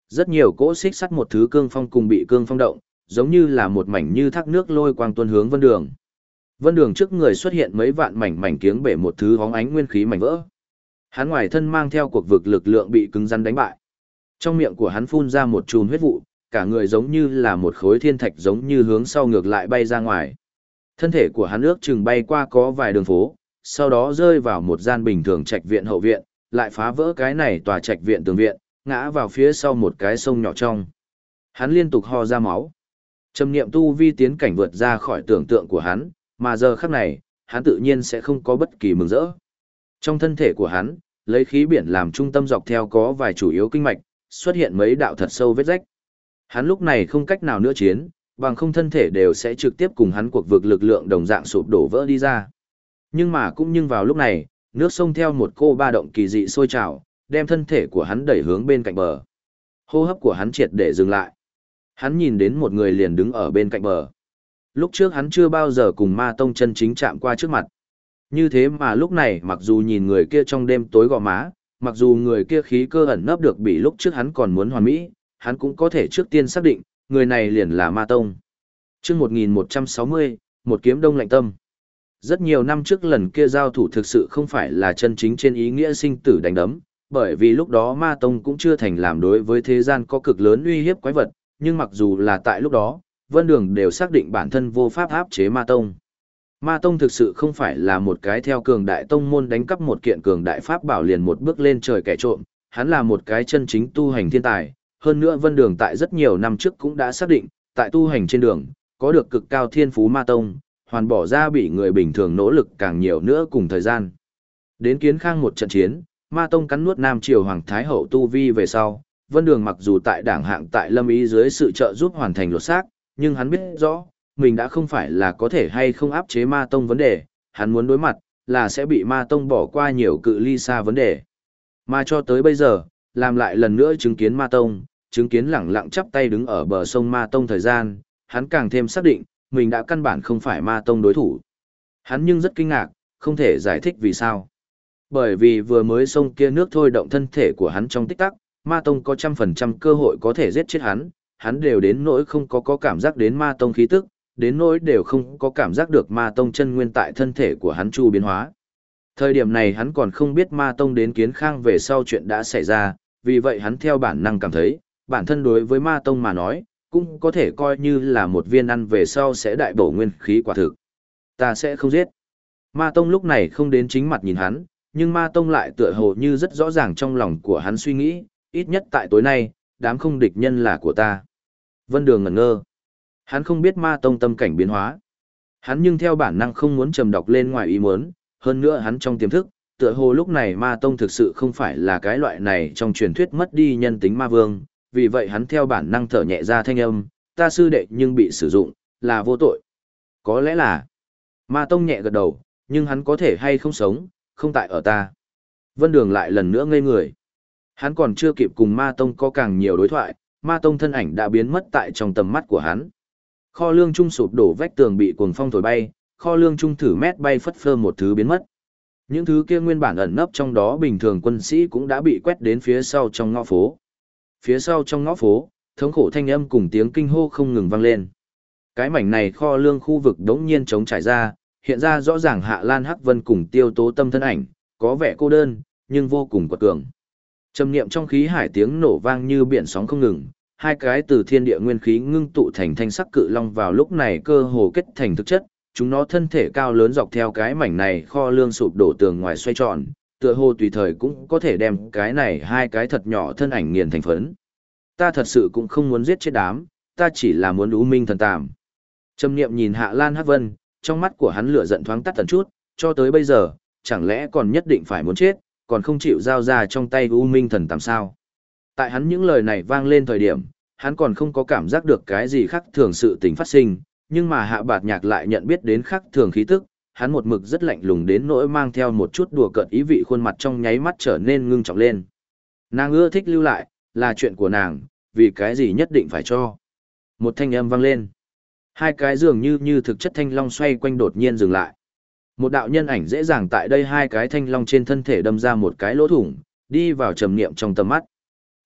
Rất nhiều cỗ xích sắt một thứ cương phong cùng bị cương phong động, giống như là một mảnh như thác nước lôi quang tuôn hướng Vân Đường. Vân Đường trước người xuất hiện mấy vạn mảnh mảnh kiếng bể một thứ hóng ánh nguyên khí mảnh vỡ. Hắn ngoài thân mang theo cuộc vực lực lượng bị cứng rắn đánh bại. Trong miệng của hắn phun ra một chùm huyết vụ, cả người giống như là một khối thiên thạch giống như hướng sau ngược lại bay ra ngoài. Thân thể của hắn ước chừng bay qua có vài đường phố, sau đó rơi vào một gian bình thường trạch viện hậu viện, lại phá vỡ cái này tòa trạch viện tường viện, ngã vào phía sau một cái sông nhỏ trong. Hắn liên tục ho ra máu. Trầm niệm tu vi tiến cảnh vượt ra khỏi tưởng tượng của hắn, mà giờ khắc này, hắn tự nhiên sẽ không có bất kỳ mừng rỡ. Trong thân thể của hắn, lấy khí biển làm trung tâm dọc theo có vài chủ yếu kinh mạch, xuất hiện mấy đạo thật sâu vết rách. Hắn lúc này không cách nào nữa chiến, bằng không thân thể đều sẽ trực tiếp cùng hắn cuộc vực lực lượng đồng dạng sụp đổ vỡ đi ra. Nhưng mà cũng nhưng vào lúc này, nước sông theo một cô ba động kỳ dị sôi trào, đem thân thể của hắn đẩy hướng bên cạnh bờ. Hô hấp của hắn triệt để dừng lại. Hắn nhìn đến một người liền đứng ở bên cạnh bờ. Lúc trước hắn chưa bao giờ cùng ma tông chân chính chạm qua trước mặt. Như thế mà lúc này mặc dù nhìn người kia trong đêm tối gò má, mặc dù người kia khí cơ ẩn nấp được bị lúc trước hắn còn muốn hoàn mỹ, hắn cũng có thể trước tiên xác định, người này liền là ma tông. Trước 1160, một kiếm đông lạnh tâm. Rất nhiều năm trước lần kia giao thủ thực sự không phải là chân chính trên ý nghĩa sinh tử đánh đấm, bởi vì lúc đó ma tông cũng chưa thành làm đối với thế gian có cực lớn uy hiếp quái vật, nhưng mặc dù là tại lúc đó, Vân Đường đều xác định bản thân vô pháp áp chế ma tông. Ma tông thực sự không phải là một cái theo cường đại tông môn đánh cắp một kiện cường đại pháp bảo liền một bước lên trời kẻ trộm, hắn là một cái chân chính tu hành thiên tài. Hơn nữa Vân Đường tại rất nhiều năm trước cũng đã xác định, tại tu hành trên đường, có được cực cao thiên phú ma tông, hoàn bỏ ra bị người bình thường nỗ lực càng nhiều nữa cùng thời gian. Đến Kiến Khang một trận chiến, ma tông cắn nuốt Nam Triều Hoàng Thái Hậu tu vi về sau, Vân Đường mặc dù tại đảng hạng tại Lâm Ý dưới sự trợ giúp hoàn thành lột xác, nhưng hắn biết rõ, mình đã không phải là có thể hay không áp chế ma tông vấn đề, hắn muốn đối mặt, là sẽ bị ma tông bỏ qua nhiều cự ly xa vấn đề. Mà cho tới bây giờ, làm lại lần nữa chứng kiến ma tông, chứng kiến lẳng lặng chắp tay đứng ở bờ sông ma tông thời gian, hắn càng thêm xác định, mình đã căn bản không phải ma tông đối thủ. Hắn nhưng rất kinh ngạc, không thể giải thích vì sao. Bởi vì vừa mới sông kia nước thôi động thân thể của hắn trong tích tắc, ma tông có 100% cơ hội có thể giết chết hắn đều đến nỗi không có cảm giác đến ma tông khí tức, đến nỗi đều không có cảm giác được ma tông chân nguyên tại thân thể của hắn chu biến hóa. Thời điểm này hắn còn không biết ma tông đến Kiến Khang về sau chuyện đã xảy ra, vì vậy hắn theo bản năng cảm thấy, bản thân đối với ma tông mà nói, cũng có thể coi như là một viên ăn về sau sẽ đại bổ nguyên khí quả thực. Ta sẽ không giết. Ma tông lúc này không đến chính mặt nhìn hắn, nhưng ma tông lại tựa hồ như rất rõ ràng trong lòng của hắn suy nghĩ, ít nhất tại tối nay, đám không địch nhân là của ta. Vân Đường ngẩn ngơ. Hắn không biết ma tông tâm cảnh biến hóa. Hắn nhưng theo bản năng không muốn trầm đọc lên ngoài ý muốn, hơn nữa hắn trong tiềm thức, tựa hồ lúc này ma tông thực sự không phải là cái loại này trong truyền thuyết mất đi nhân tính ma vương, vì vậy hắn theo bản năng thở nhẹ ra thanh âm, ta sư đệ nhưng bị sử dụng, là vô tội. Có lẽ là, ma tông nhẹ gật đầu, nhưng hắn có thể hay không sống, không tại ở ta. Vân Đường lại lần nữa ngây người. Hắn còn chưa kịp cùng ma tông có càng nhiều đối thoại, ma tông thân ảnh đã biến mất tại trong tầm mắt của hắn. Kho lương trung sụp đổ vách tường bị cuồng phong thổi bay, kho lương trung thử mét bay phất phơ một thứ biến mất. Những thứ kia nguyên bản ẩn nấp trong đó bình thường quân sĩ cũng đã bị quét đến phía sau trong ngõ phố. Phía sau trong ngõ phố, thống khổ thanh âm cùng tiếng kinh hô không ngừng vang lên. Cái mảnh này kho lương khu vực đống nhiên trống trải ra, hiện ra rõ ràng Hạ Lan Hắc Vân cùng Tiêu Tố Tâm thân ảnh, có vẻ cô đơn, nhưng vô cùng quật cường. Trầm niệm trong khí hải tiếng nổ vang như biển sóng không ngừng, hai cái từ thiên địa nguyên khí ngưng tụ thành thanh sắc cự long vào lúc này cơ hồ kết thành thực chất, chúng nó thân thể cao lớn dọc theo cái mảnh này kho lương sụp đổ tường ngoài xoay tròn, tựa hồ tùy thời cũng có thể đem cái này hai cái thật nhỏ thân ảnh nghiền thành phấn. Ta thật sự cũng không muốn giết chết đám, ta chỉ là muốn u minh thần tàm. Trầm niệm nhìn Hạ Lan Hắc Vân, trong mắt của hắn lửa giận thoáng tắt tần chút, cho tới bây giờ, chẳng lẽ còn nhất định phải muốn chết, còn không chịu giao ra trong tay u minh thần tàm sao? Tại hắn những lời này vang lên thời điểm, hắn còn không có cảm giác được cái gì khác thường sự tình phát sinh, nhưng mà Hạ Bạt Nhạc lại nhận biết đến khác thường khí tức, hắn một mực rất lạnh lùng đến nỗi mang theo một chút đùa cợt ý vị, khuôn mặt trong nháy mắt trở nên ngưng trọng lên. Nàng ưa thích lưu lại, là chuyện của nàng, vì cái gì nhất định phải cho. Một thanh âm vang lên. Hai cái dường như thực chất thanh long xoay quanh đột nhiên dừng lại. Một đạo nhân ảnh dễ dàng tại đây hai cái thanh long trên thân thể đâm ra một cái lỗ thủng, đi vào trầm niệm trong tầm mắt.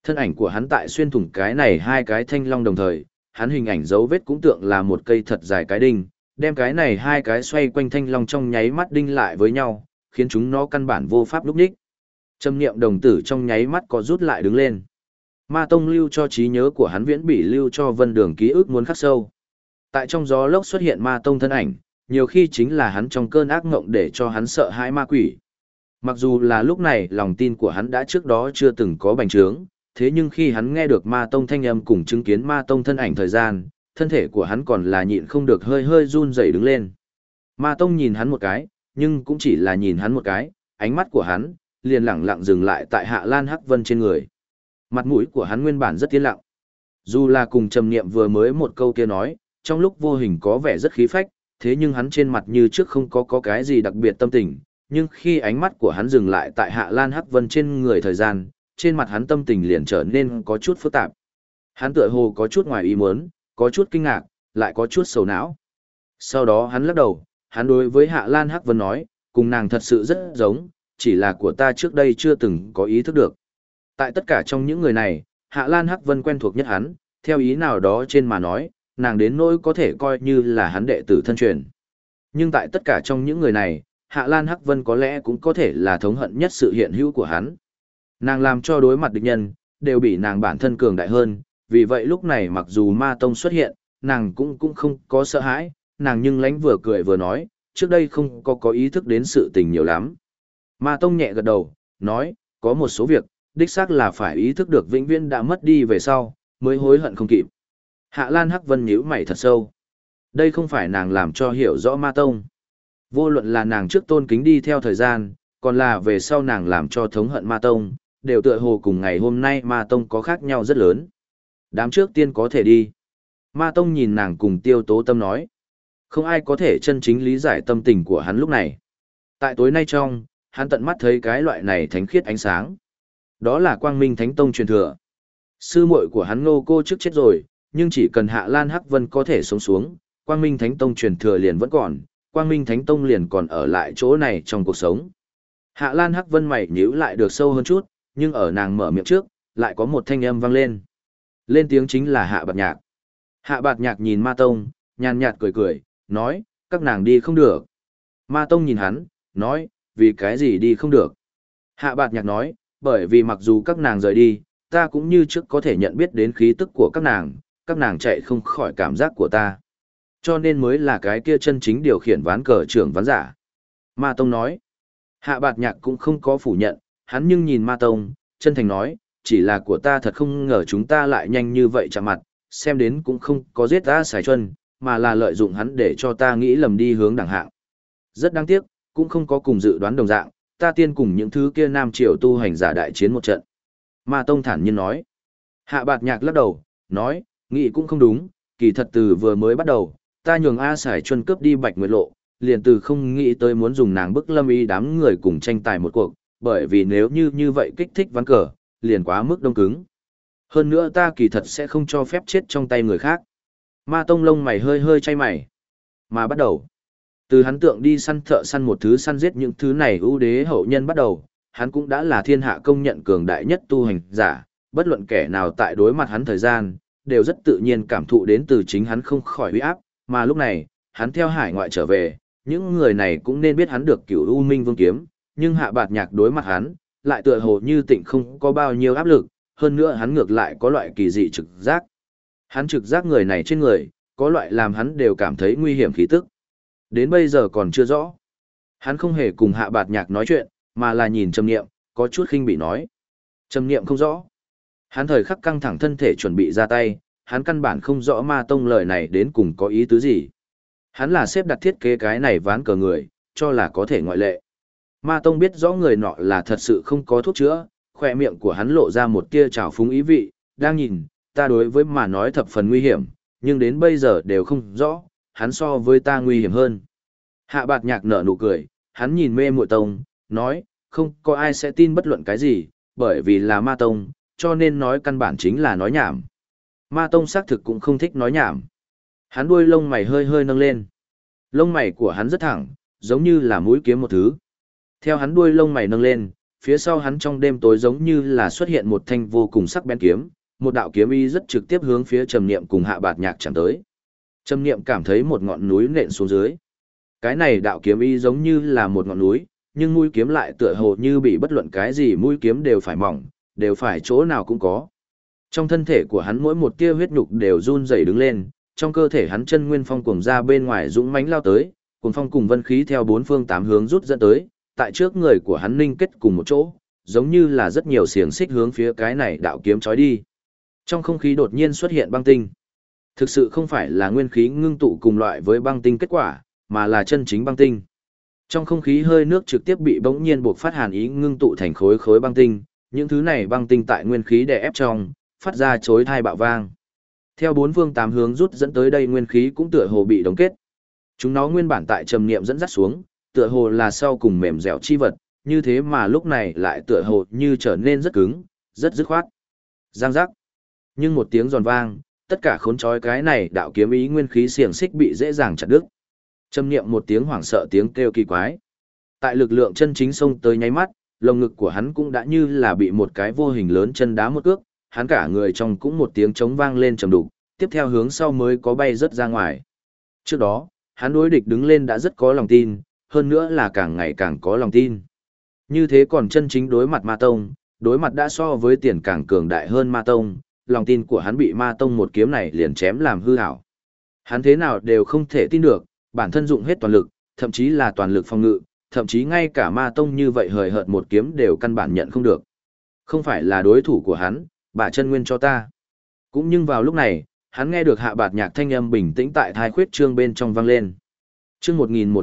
Thân ảnh của hắn tại xuyên thủng cái này hai cái thanh long đồng thời, hắn hình ảnh dấu vết cũng tượng là một cây thật dài cái đinh, đem cái này hai cái xoay quanh thanh long trong nháy mắt đinh lại với nhau, khiến chúng nó căn bản vô pháp lúc đích. Trầm niệm đồng tử trong nháy mắt có rút lại đứng lên. Ma tông lưu cho trí nhớ của hắn viễn bị lưu cho vân đường ký ức muốn khắc sâu. Tại trong gió lốc xuất hiện ma tông thân ảnh, nhiều khi chính là hắn trong cơn ác ngộng để cho hắn sợ hãi ma quỷ. Mặc dù là lúc này lòng tin của hắn đã trước đó chưa từng có bành trướng, thế nhưng khi hắn nghe được ma tông thanh âm cùng chứng kiến ma tông thân ảnh thời gian, thân thể của hắn còn là nhịn không được hơi hơi run rẩy đứng lên. Ma tông nhìn hắn một cái, nhưng cũng chỉ là nhìn hắn một cái, ánh mắt của hắn liền lẳng lặng dừng lại tại Hạ Lan Hắc Vân trên người. Mặt mũi của hắn nguyên bản rất yên lặng. Dù là cùng Trầm Niệm vừa mới một câu kia nói, trong lúc vô hình có vẻ rất khí phách, thế nhưng hắn trên mặt như trước không có cái gì đặc biệt tâm tình, nhưng khi ánh mắt của hắn dừng lại tại Hạ Lan Hắc Vân trên người thời gian, trên mặt hắn tâm tình liền trở nên có chút phức tạp. Hắn tựa hồ có chút ngoài ý muốn, có chút kinh ngạc, lại có chút sầu não. Sau đó hắn lắc đầu, hắn đối với Hạ Lan Hắc Vân nói, cùng nàng thật sự rất giống, chỉ là của ta trước đây chưa từng có ý thức được. Tại tất cả trong những người này, Hạ Lan Hắc Vân quen thuộc nhất hắn, theo ý nào đó trên mà nói, nàng đến nỗi có thể coi như là hắn đệ tử thân truyền. Nhưng tại tất cả trong những người này, Hạ Lan Hắc Vân có lẽ cũng có thể là thống hận nhất sự hiện hữu của hắn. Nàng làm cho đối mặt địch nhân, đều bị nàng bản thân cường đại hơn, vì vậy lúc này mặc dù ma tông xuất hiện, nàng cũng không có sợ hãi, nàng nhưng lánh vừa cười vừa nói, trước đây không có ý thức đến sự tình nhiều lắm. Ma tông nhẹ gật đầu, nói, có một số việc, đích xác là phải ý thức được vĩnh viễn đã mất đi về sau, mới hối hận không kịp. Hạ Lan Hắc Vân nhíu mày thật sâu. Đây không phải nàng làm cho hiểu rõ ma tông. Vô luận là nàng trước tôn kính đi theo thời gian, còn là về sau nàng làm cho thống hận ma tông, đều tựa hồ cùng ngày hôm nay ma tông có khác nhau rất lớn. Đám trước tiên có thể đi. Ma tông nhìn nàng cùng Tiêu Tố Tâm nói. Không ai có thể chân chính lý giải tâm tình của hắn lúc này. Tại tối nay trong, hắn tận mắt thấy cái loại này thánh khiết ánh sáng. Đó là Quang Minh Thánh Tông truyền thừa. Sư muội của hắn Ngô Cô trước chết rồi, nhưng chỉ cần Hạ Lan Hắc Vân có thể sống xuống, Quang Minh Thánh Tông truyền thừa liền vẫn còn, Quang Minh Thánh Tông liền còn ở lại chỗ này trong cuộc sống. Hạ Lan Hắc Vân mày nhíu lại được sâu hơn chút, nhưng ở nàng mở miệng trước, lại có một thanh âm vang lên. Lên tiếng chính là Hạ Bạt Nhạc. Hạ Bạt Nhạc nhìn Ma Tông, nhàn nhạt cười cười, nói, các nàng đi không được. Ma Tông nhìn hắn, nói, vì cái gì đi không được. Hạ Bạt Nhạc nói, bởi vì mặc dù các nàng rời đi, ta cũng như trước có thể nhận biết đến khí tức của các nàng chạy không khỏi cảm giác của ta. Cho nên mới là cái kia chân chính điều khiển ván cờ trưởng ván giả. Ma Tông nói, Hạ Bạt Nhạc cũng không có phủ nhận, hắn nhưng nhìn Ma Tông, chân thành nói, chỉ là của ta thật không ngờ chúng ta lại nhanh như vậy chạm mặt, xem đến cũng không có giết ta xài chuân, mà là lợi dụng hắn để cho ta nghĩ lầm đi hướng đẳng hạng. Rất đáng tiếc, cũng không có cùng dự đoán đồng dạng, ta tiên cùng những thứ kia Nam Triều tu hành giả đại chiến một trận. Ma Tông thản nhiên nói. Hạ Bạt Nhạc lắc đầu, nói, nghĩ cũng không đúng, kỳ thật từ vừa mới bắt đầu, ta nhường A Sải Chuân cướp đi Bạch Nguyệt Lộ, liền từ không nghĩ tới muốn dùng nàng bức Lâm Y đám người cùng tranh tài một cuộc, bởi vì nếu như vậy kích thích ván cờ, liền quá mức đông cứng. Hơn nữa ta kỳ thật sẽ không cho phép chết trong tay người khác. Ma Tông lông mày hơi hơi chay mày. Mà bắt đầu, từ hắn tượng đi săn thợ săn một thứ săn giết những thứ này ưu đế hậu nhân bắt đầu, hắn cũng đã là thiên hạ công nhận cường đại nhất tu hành giả, bất luận kẻ nào tại đối mặt hắn thời gian, đều rất tự nhiên cảm thụ đến từ chính hắn không khỏi uy áp, mà lúc này, hắn theo hải ngoại trở về, những người này cũng nên biết hắn được Cửu U Minh Vương kiếm, nhưng Hạ Bạt Nhạc đối mặt hắn, lại tựa hồ như tịnh không có bao nhiêu áp lực, hơn nữa hắn ngược lại có loại kỳ dị trực giác. Hắn trực giác người này trên người, có loại làm hắn đều cảm thấy nguy hiểm khí tức. Đến bây giờ còn chưa rõ. Hắn không hề cùng Hạ Bạt Nhạc nói chuyện, mà là nhìn Trầm Niệm, có chút khinh bị nói. Trầm Niệm không rõ. Hắn thời khắc căng thẳng thân thể chuẩn bị ra tay, hắn căn bản không rõ Ma Tông lời này đến cùng có ý tứ gì. Hắn là xếp đặt thiết kế cái này ván cờ người, cho là có thể ngoại lệ. Ma Tông biết rõ người nọ là thật sự không có thuốc chữa, khỏe miệng của hắn lộ ra một tia trào phúng ý vị, đang nhìn, ta đối với mà nói thập phần nguy hiểm, nhưng đến bây giờ đều không rõ, hắn so với ta nguy hiểm hơn. Hạ Bạt Nhạc nở nụ cười, hắn nhìn Mê Muội Tông, nói, không có ai sẽ tin bất luận cái gì, bởi vì là Ma Tông, cho nên nói căn bản chính là nói nhảm. Ma Tông xác thực cũng không thích nói nhảm. Hắn đuôi lông mày hơi hơi nâng lên. Lông mày của hắn rất thẳng, giống như là mũi kiếm một thứ. Theo hắn đuôi lông mày nâng lên, phía sau hắn trong đêm tối giống như là xuất hiện một thanh vô cùng sắc bén kiếm, một đạo kiếm ý rất trực tiếp hướng phía Trầm Niệm cùng Hạ Bạt Nhạc chạm tới. Trầm Niệm cảm thấy một ngọn núi nện xuống dưới. Cái này đạo kiếm ý giống như là một ngọn núi, nhưng mũi kiếm lại tựa hồ như bị bất luận cái gì mũi kiếm đều phải mỏng, đều phải chỗ nào cũng có. Trong thân thể của hắn mỗi một tia huyết nhục đều run rẩy đứng lên, trong cơ thể hắn chân nguyên phong cuồng ra bên ngoài dũng mãnh lao tới, cuồng phong cùng vân khí theo bốn phương tám hướng rút dẫn tới, tại trước người của hắn ninh kết cùng một chỗ, giống như là rất nhiều xiềng xích hướng phía cái này đạo kiếm chói đi. Trong không khí đột nhiên xuất hiện băng tinh. Thực sự không phải là nguyên khí ngưng tụ cùng loại với băng tinh kết quả, mà là chân chính băng tinh. Trong không khí hơi nước trực tiếp bị bỗng nhiên buộc phát hàn ý ngưng tụ thành khối khối băng tinh, những thứ này băng tinh tại nguyên khí đè ép trong, phát ra chối tai bạo vang. Theo bốn phương tám hướng rút dẫn tới đây nguyên khí cũng tựa hồ bị đóng kết. Chúng nó nguyên bản tại Trầm Niệm dẫn dắt xuống, tựa hồ là sau cùng mềm dẻo chi vật, như thế mà lúc này lại tựa hồ như trở nên rất cứng, rất dứt khoát. Giang giác. Nhưng một tiếng giòn vang, tất cả khốn trói cái này đạo kiếm ý nguyên khí xiềng xích bị dễ dàng chặt đứt. Trầm Niệm một tiếng hoảng sợ tiếng kêu kỳ quái. Tại lực lượng chân chính xông tới nháy mắt, lồng ngực của hắn cũng đã như là bị một cái vô hình lớn chân đá một cước, hắn cả người trong cũng một tiếng trống vang lên trầm đục, tiếp theo hướng sau mới có bay rất ra ngoài. Trước đó, hắn đối địch đứng lên đã rất có lòng tin, hơn nữa là càng ngày càng có lòng tin. Như thế còn chân chính đối mặt Ma Tông, đối mặt đã so với tiền càng cường đại hơn Ma Tông, lòng tin của hắn bị Ma Tông một kiếm này liền chém làm hư hảo. Hắn thế nào đều không thể tin được, bản thân dụng hết toàn lực, thậm chí là toàn lực phòng ngự, thậm chí ngay cả Ma Tông như vậy hời hợt một kiếm đều căn bản nhận không được. Không phải là đối thủ của hắn, bả chân nguyên cho ta. Cũng nhưng vào lúc này, hắn nghe được Hạ Bạt Nhạc thanh âm bình tĩnh tại thai khuyết trương bên trong vang lên. Chương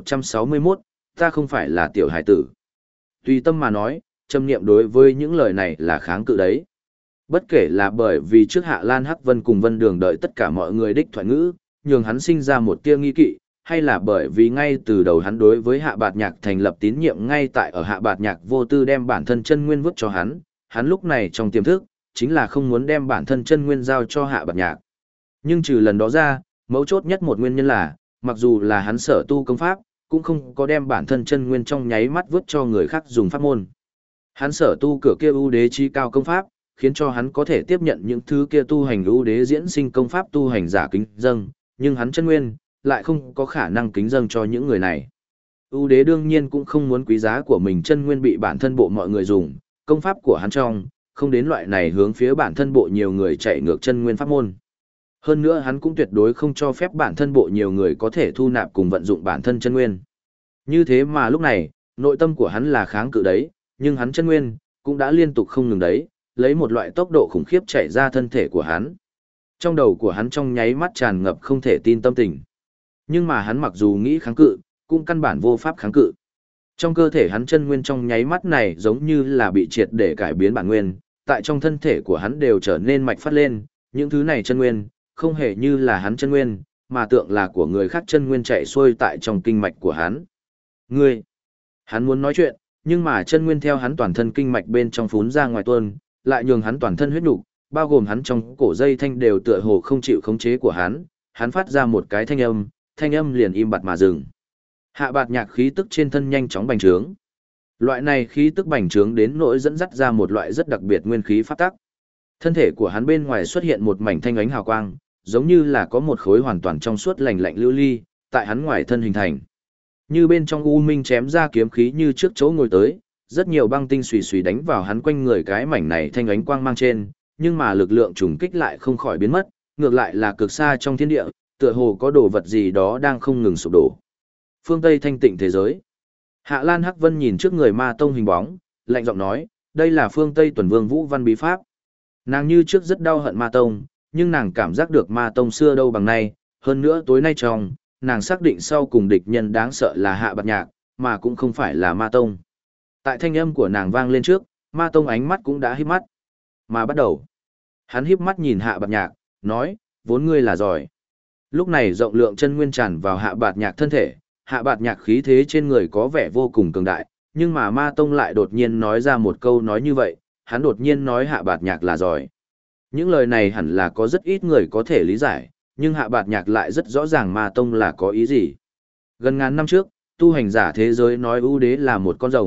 1161, ta không phải là tiểu hải tử. Tùy tâm mà nói, Trầm Niệm đối với những lời này là kháng cự đấy. Bất kể là bởi vì trước Hạ Lan Hắc Vân cùng Vân Đường đợi tất cả mọi người đích thoại ngữ, nhường hắn sinh ra một tia nghi kỵ, hay là bởi vì ngay từ đầu hắn đối với Hạ Bạt Nhạc thành lập tín nhiệm ngay tại ở Hạ Bạt Nhạc vô tư đem bản thân chân nguyên vứt cho hắn lúc này trong tiềm thức, chính là không muốn đem bản thân chân nguyên giao cho Hạ Bạt Nhạc. Nhưng trừ lần đó ra, mấu chốt nhất một nguyên nhân là, mặc dù là hắn sở tu công pháp, cũng không có đem bản thân chân nguyên trong nháy mắt vứt cho người khác dùng pháp môn. Hắn sở tu cửa kia ưu đế chi cao công pháp, khiến cho hắn có thể tiếp nhận những thứ kia tu hành ưu đế diễn sinh công pháp tu hành giả kính dâng, nhưng hắn chân nguyên lại không có khả năng kính dâng cho những người này. Ưu đế đương nhiên cũng không muốn quý giá của mình chân nguyên bị bản thân bộ mọi người dùng, công pháp của hắn trong, không đến loại này hướng phía bản thân bộ nhiều người chạy ngược chân nguyên pháp môn. Hơn nữa hắn cũng tuyệt đối không cho phép bản thân bộ nhiều người có thể thu nạp cùng vận dụng bản thân chân nguyên. Như thế mà lúc này, nội tâm của hắn là kháng cự đấy, nhưng hắn chân nguyên cũng đã liên tục không ngừng đấy, lấy một loại tốc độ khủng khiếp chạy ra thân thể của hắn. Trong đầu của hắn trong nháy mắt tràn ngập không thể tin tâm tình. Nhưng mà hắn mặc dù nghĩ kháng cự, cũng căn bản vô pháp kháng cự. Trong cơ thể hắn chân nguyên trong nháy mắt này giống như là bị triệt để cải biến bản nguyên, tại trong thân thể của hắn đều trở nên mạch phát lên, những thứ này chân nguyên, không hề như là hắn chân nguyên, mà tượng là của người khác chân nguyên chạy xuôi tại trong kinh mạch của hắn. Ngươi! Hắn muốn nói chuyện, nhưng mà chân nguyên theo hắn toàn thân kinh mạch bên trong phún ra ngoài tuôn, lại nhường hắn toàn thân huyết nục, bao gồm hắn trong cổ dây thanh đều tựa hồ không chịu khống chế của hắn phát ra một cái thanh âm liền im bặt mà dừng. Hạ Bạt Nhạc khí tức trên thân nhanh chóng bành trướng. Loại này khí tức bành trướng đến nỗi dẫn dắt ra một loại rất đặc biệt nguyên khí pháp tắc. Thân thể của hắn bên ngoài xuất hiện một mảnh thanh ánh hào quang, giống như là có một khối hoàn toàn trong suốt lạnh lạnh lưu ly, tại hắn ngoài thân hình thành. Như bên trong u minh chém ra kiếm khí như trước chỗ ngồi tới, rất nhiều băng tinh xùy xùy đánh vào hắn quanh người cái mảnh này thanh ánh quang mang trên, nhưng mà lực lượng trùng kích lại không khỏi biến mất, ngược lại là cực xa trong thiên địa, tựa hồ có đồ vật gì đó đang không ngừng sụp đổ. Phương Tây thanh tịnh thế giới. Hạ Lan Hắc Vân nhìn trước người Ma Tông hình bóng, lạnh giọng nói, đây là Phương Tây Tuần Vương Vũ Văn bí pháp. Nàng như trước rất đau hận Ma Tông, nhưng nàng cảm giác được Ma Tông xưa đâu bằng nay, hơn nữa tối nay trong, nàng xác định sau cùng địch nhân đáng sợ là Hạ Bạt Nhạc, mà cũng không phải là Ma Tông. Tại thanh âm của nàng vang lên trước, Ma Tông ánh mắt cũng đã híp mắt. Mà bắt đầu, hắn híp mắt nhìn Hạ Bạt Nhạc, nói, vốn ngươi là giỏi. Lúc này rộng lượng chân nguyên tràn vào Hạ Bạt Nhạc thân thể, Hạ Bạt Nhạc khí thế trên người có vẻ vô cùng cường đại, nhưng mà Ma Tông lại đột nhiên nói ra một câu nói như vậy, hắn đột nhiên nói Hạ Bạt Nhạc là giỏi. Những lời này hẳn là có rất ít người có thể lý giải, nhưng Hạ Bạt Nhạc lại rất rõ ràng Ma Tông là có ý gì. Gần ngàn năm trước, tu hành giả thế giới nói ưu đế là một con rồng,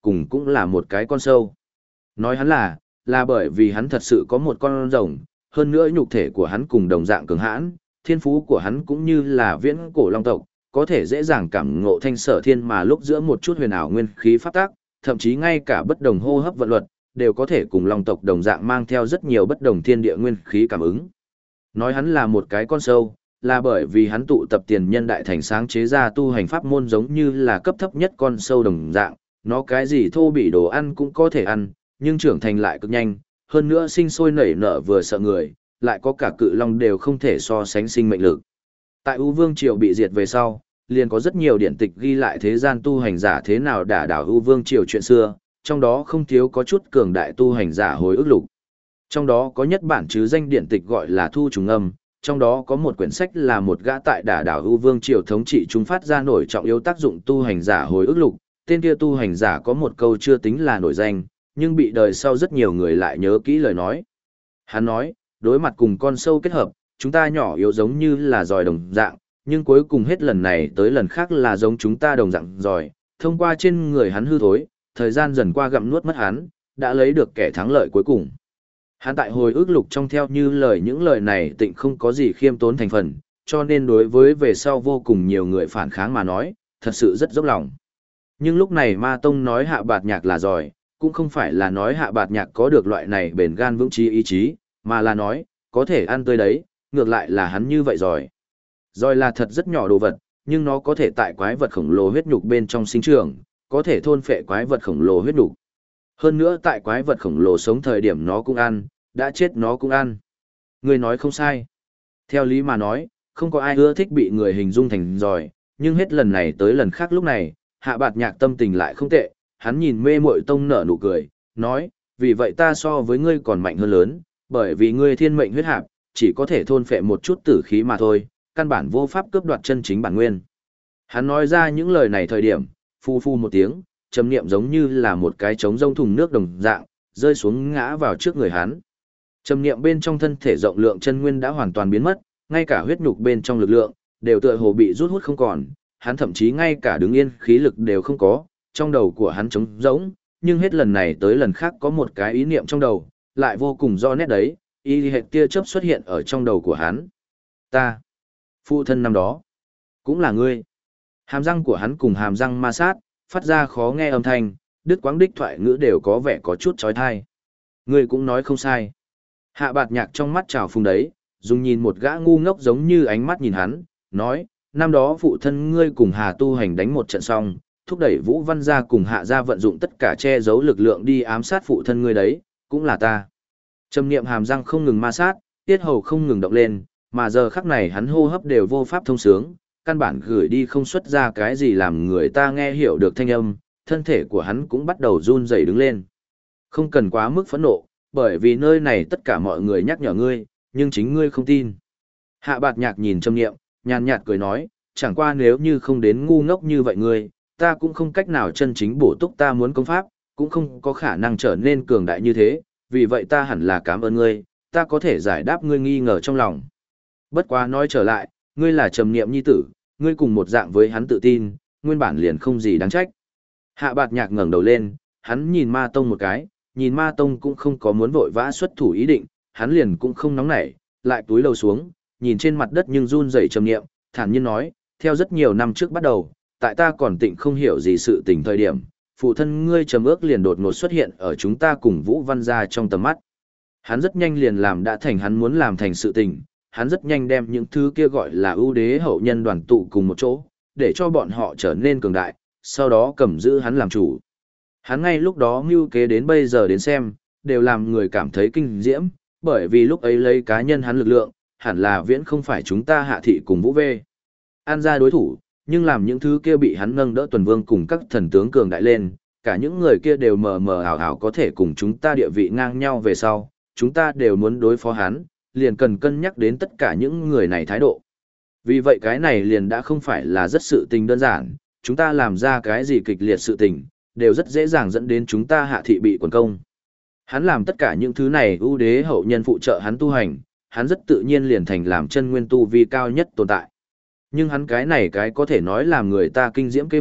cùng cũng là một cái con sâu. Nói hắn là bởi vì hắn thật sự có một con rồng, hơn nữa nhục thể của hắn cùng đồng dạng cường hãn, thiên phú của hắn cũng như là viễn cổ long tộc, có thể dễ dàng cảm ngộ thanh sở thiên mà lúc giữa một chút huyền ảo nguyên khí pháp tác, thậm chí ngay cả bất đồng hô hấp vận luật, đều có thể cùng long tộc đồng dạng mang theo rất nhiều bất đồng thiên địa nguyên khí cảm ứng. Nói hắn là một cái con sâu, là bởi vì hắn tụ tập tiền nhân đại thành sáng chế ra tu hành pháp môn giống như là cấp thấp nhất con sâu đồng dạng, nó cái gì thô bị đồ ăn cũng có thể ăn, nhưng trưởng thành lại cực nhanh, hơn nữa sinh sôi nảy nở vừa sợ người, lại có cả cự long đều không thể so sánh sinh mệnh lực. Tại U Vương Triều bị diệt về sau, liền có rất nhiều điển tịch ghi lại thế gian tu hành giả thế nào đả đảo U Vương Triều chuyện xưa, trong đó không thiếu có chút cường đại tu hành giả hồi ức lục. Trong đó có nhất bản chứ danh điển tịch gọi là Thu Trùng Âm, trong đó có một quyển sách là một gã tại đả đảo U Vương Triều thống trị chúng phát ra nổi trọng yếu tác dụng tu hành giả hồi ức lục, tên kia tu hành giả có một câu chưa tính là nổi danh, nhưng bị đời sau rất nhiều người lại nhớ kỹ lời nói. Hắn nói, đối mặt cùng con sâu kết hợp, chúng ta nhỏ yếu giống như là giòi đồng dạng, nhưng cuối cùng hết lần này tới lần khác là giống chúng ta đồng dạng giòi, thông qua trên người hắn hư thối, thời gian dần qua gặm nuốt mất hắn, đã lấy được kẻ thắng lợi cuối cùng. Hắn tại hồi ức lục trong theo như lời những lời này tịnh không có gì khiêm tốn thành phần, cho nên đối với về sau vô cùng nhiều người phản kháng mà nói, thật sự rất dốc lòng. Nhưng lúc này Ma Tông nói Hạ Bạt Nhạc là giỏi, cũng không phải là nói Hạ Bạt Nhạc có được loại này bền gan vững trí ý chí, mà là nói, có thể ăn tươi đấy, ngược lại là hắn như vậy rồi. Giỏi là thật rất nhỏ đồ vật, nhưng nó có thể tại quái vật khổng lồ huyết nhục bên trong sinh trưởng, có thể thôn phệ quái vật khổng lồ huyết nhục. Hơn nữa tại quái vật khổng lồ sống thời điểm nó cũng ăn, đã chết nó cũng ăn. Người nói không sai. Theo lý mà nói, không có ai ưa thích bị người hình dung thành giỏi, nhưng hết lần này tới lần khác lúc này, Hạ Bạt Nhạc tâm tình lại không tệ, hắn nhìn Mê Muội Tông nở nụ cười, nói, vì vậy ta so với ngươi còn mạnh hơn lớn, bởi vì ngươi thiên mệnh huyết hạp, chỉ có thể thôn phệ một chút tử khí mà thôi, căn bản vô pháp cướp đoạt chân chính bản nguyên. Hắn nói ra những lời này thời điểm, phu phu một tiếng, trầm niệm giống như là một cái trống rông thùng nước đồng dạng, rơi xuống ngã vào trước người hắn. Trầm niệm bên trong thân thể rộng lượng chân nguyên đã hoàn toàn biến mất, ngay cả huyết nhục bên trong lực lượng đều tựa hồ bị rút hút không còn, hắn thậm chí ngay cả đứng yên khí lực đều không có, trong đầu của hắn trống rỗng, nhưng hết lần này tới lần khác có một cái ý niệm trong đầu, lại vô cùng rõ nét đấy, y hệt tia chớp xuất hiện ở trong đầu của hắn. Ta, phụ thân năm đó, cũng là ngươi. Hàm răng của hắn cùng hàm răng ma sát, phát ra khó nghe âm thanh, đứt quãng đích thoại ngữ đều có vẻ có chút chói tai. Ngươi cũng nói không sai. Hạ Bạt Nhạc trong mắt trào phung đấy, dùng nhìn một gã ngu ngốc giống như ánh mắt nhìn hắn, nói, năm đó phụ thân ngươi cùng Hà Tu Hành đánh một trận xong, thúc đẩy Vũ Văn gia cùng Hạ gia vận dụng tất cả che giấu lực lượng đi ám sát phụ thân ngươi đấy, cũng là ta. Trầm niệm hàm răng không ngừng ma sát, tiết hầu không ngừng động lên, mà giờ khắc này hắn hô hấp đều vô pháp thông sướng, căn bản gửi đi không xuất ra cái gì làm người ta nghe hiểu được thanh âm, thân thể của hắn cũng bắt đầu run rẩy đứng lên. Không cần quá mức phẫn nộ, bởi vì nơi này tất cả mọi người nhắc nhở ngươi, nhưng chính ngươi không tin. Hạ Bạt Nhạc nhìn Trầm niệm, nhàn nhạt cười nói, chẳng qua nếu như không đến ngu ngốc như vậy ngươi, ta cũng không cách nào chân chính bổ túc ta muốn công pháp, cũng không có khả năng trở nên cường đại như thế, vì vậy ta hẳn là cảm ơn ngươi, ta có thể giải đáp ngươi nghi ngờ trong lòng. Bất quá nói trở lại, ngươi là Trầm niệm nhi tử, ngươi cùng một dạng với hắn tự tin, nguyên bản liền không gì đáng trách. Hạ Bạt Nhạc ngẩng đầu lên, hắn nhìn Ma Tông một cái, nhìn Ma Tông cũng không có muốn vội vã xuất thủ ý định, hắn liền cũng không nóng nảy, lại túi lầu xuống, nhìn trên mặt đất nhưng run rẩy Trầm niệm, thản nhiên nói, theo rất nhiều năm trước bắt đầu, tại ta còn tịnh không hiểu gì sự tình thời điểm, phụ thân ngươi Trầm Ước liền đột ngột xuất hiện ở chúng ta cùng Vũ Văn gia trong tầm mắt. Hắn rất nhanh liền làm đã thành hắn muốn làm thành sự tình, hắn rất nhanh đem những thứ kia gọi là ưu đế hậu nhân đoàn tụ cùng một chỗ, để cho bọn họ trở nên cường đại, sau đó cầm giữ hắn làm chủ. Hắn ngay lúc đó mưu kế đến bây giờ đến xem, đều làm người cảm thấy kinh diễm, bởi vì lúc ấy lấy cá nhân hắn lực lượng, hẳn là viễn không phải chúng ta Hạ thị cùng Vũ Vê an ra đối thủ, nhưng làm những thứ kia bị hắn nâng đỡ tuần vương cùng các thần tướng cường đại lên, cả những người kia đều mờ mờ ảo ảo có thể cùng chúng ta địa vị ngang nhau về sau, chúng ta đều muốn đối phó hắn, liền cần cân nhắc đến tất cả những người này thái độ. Vì vậy cái này liền đã không phải là rất sự tình đơn giản, chúng ta làm ra cái gì kịch liệt sự tình, đều rất dễ dàng dẫn đến chúng ta Hạ thị bị quần công. Hắn làm tất cả những thứ này ưu đế hậu nhân phụ trợ hắn tu hành, hắn rất tự nhiên liền thành làm chân nguyên tu vi cao nhất tồn tại. Nhưng hắn cái này cái có thể nói làm người ta kinh diễm kế hoạch,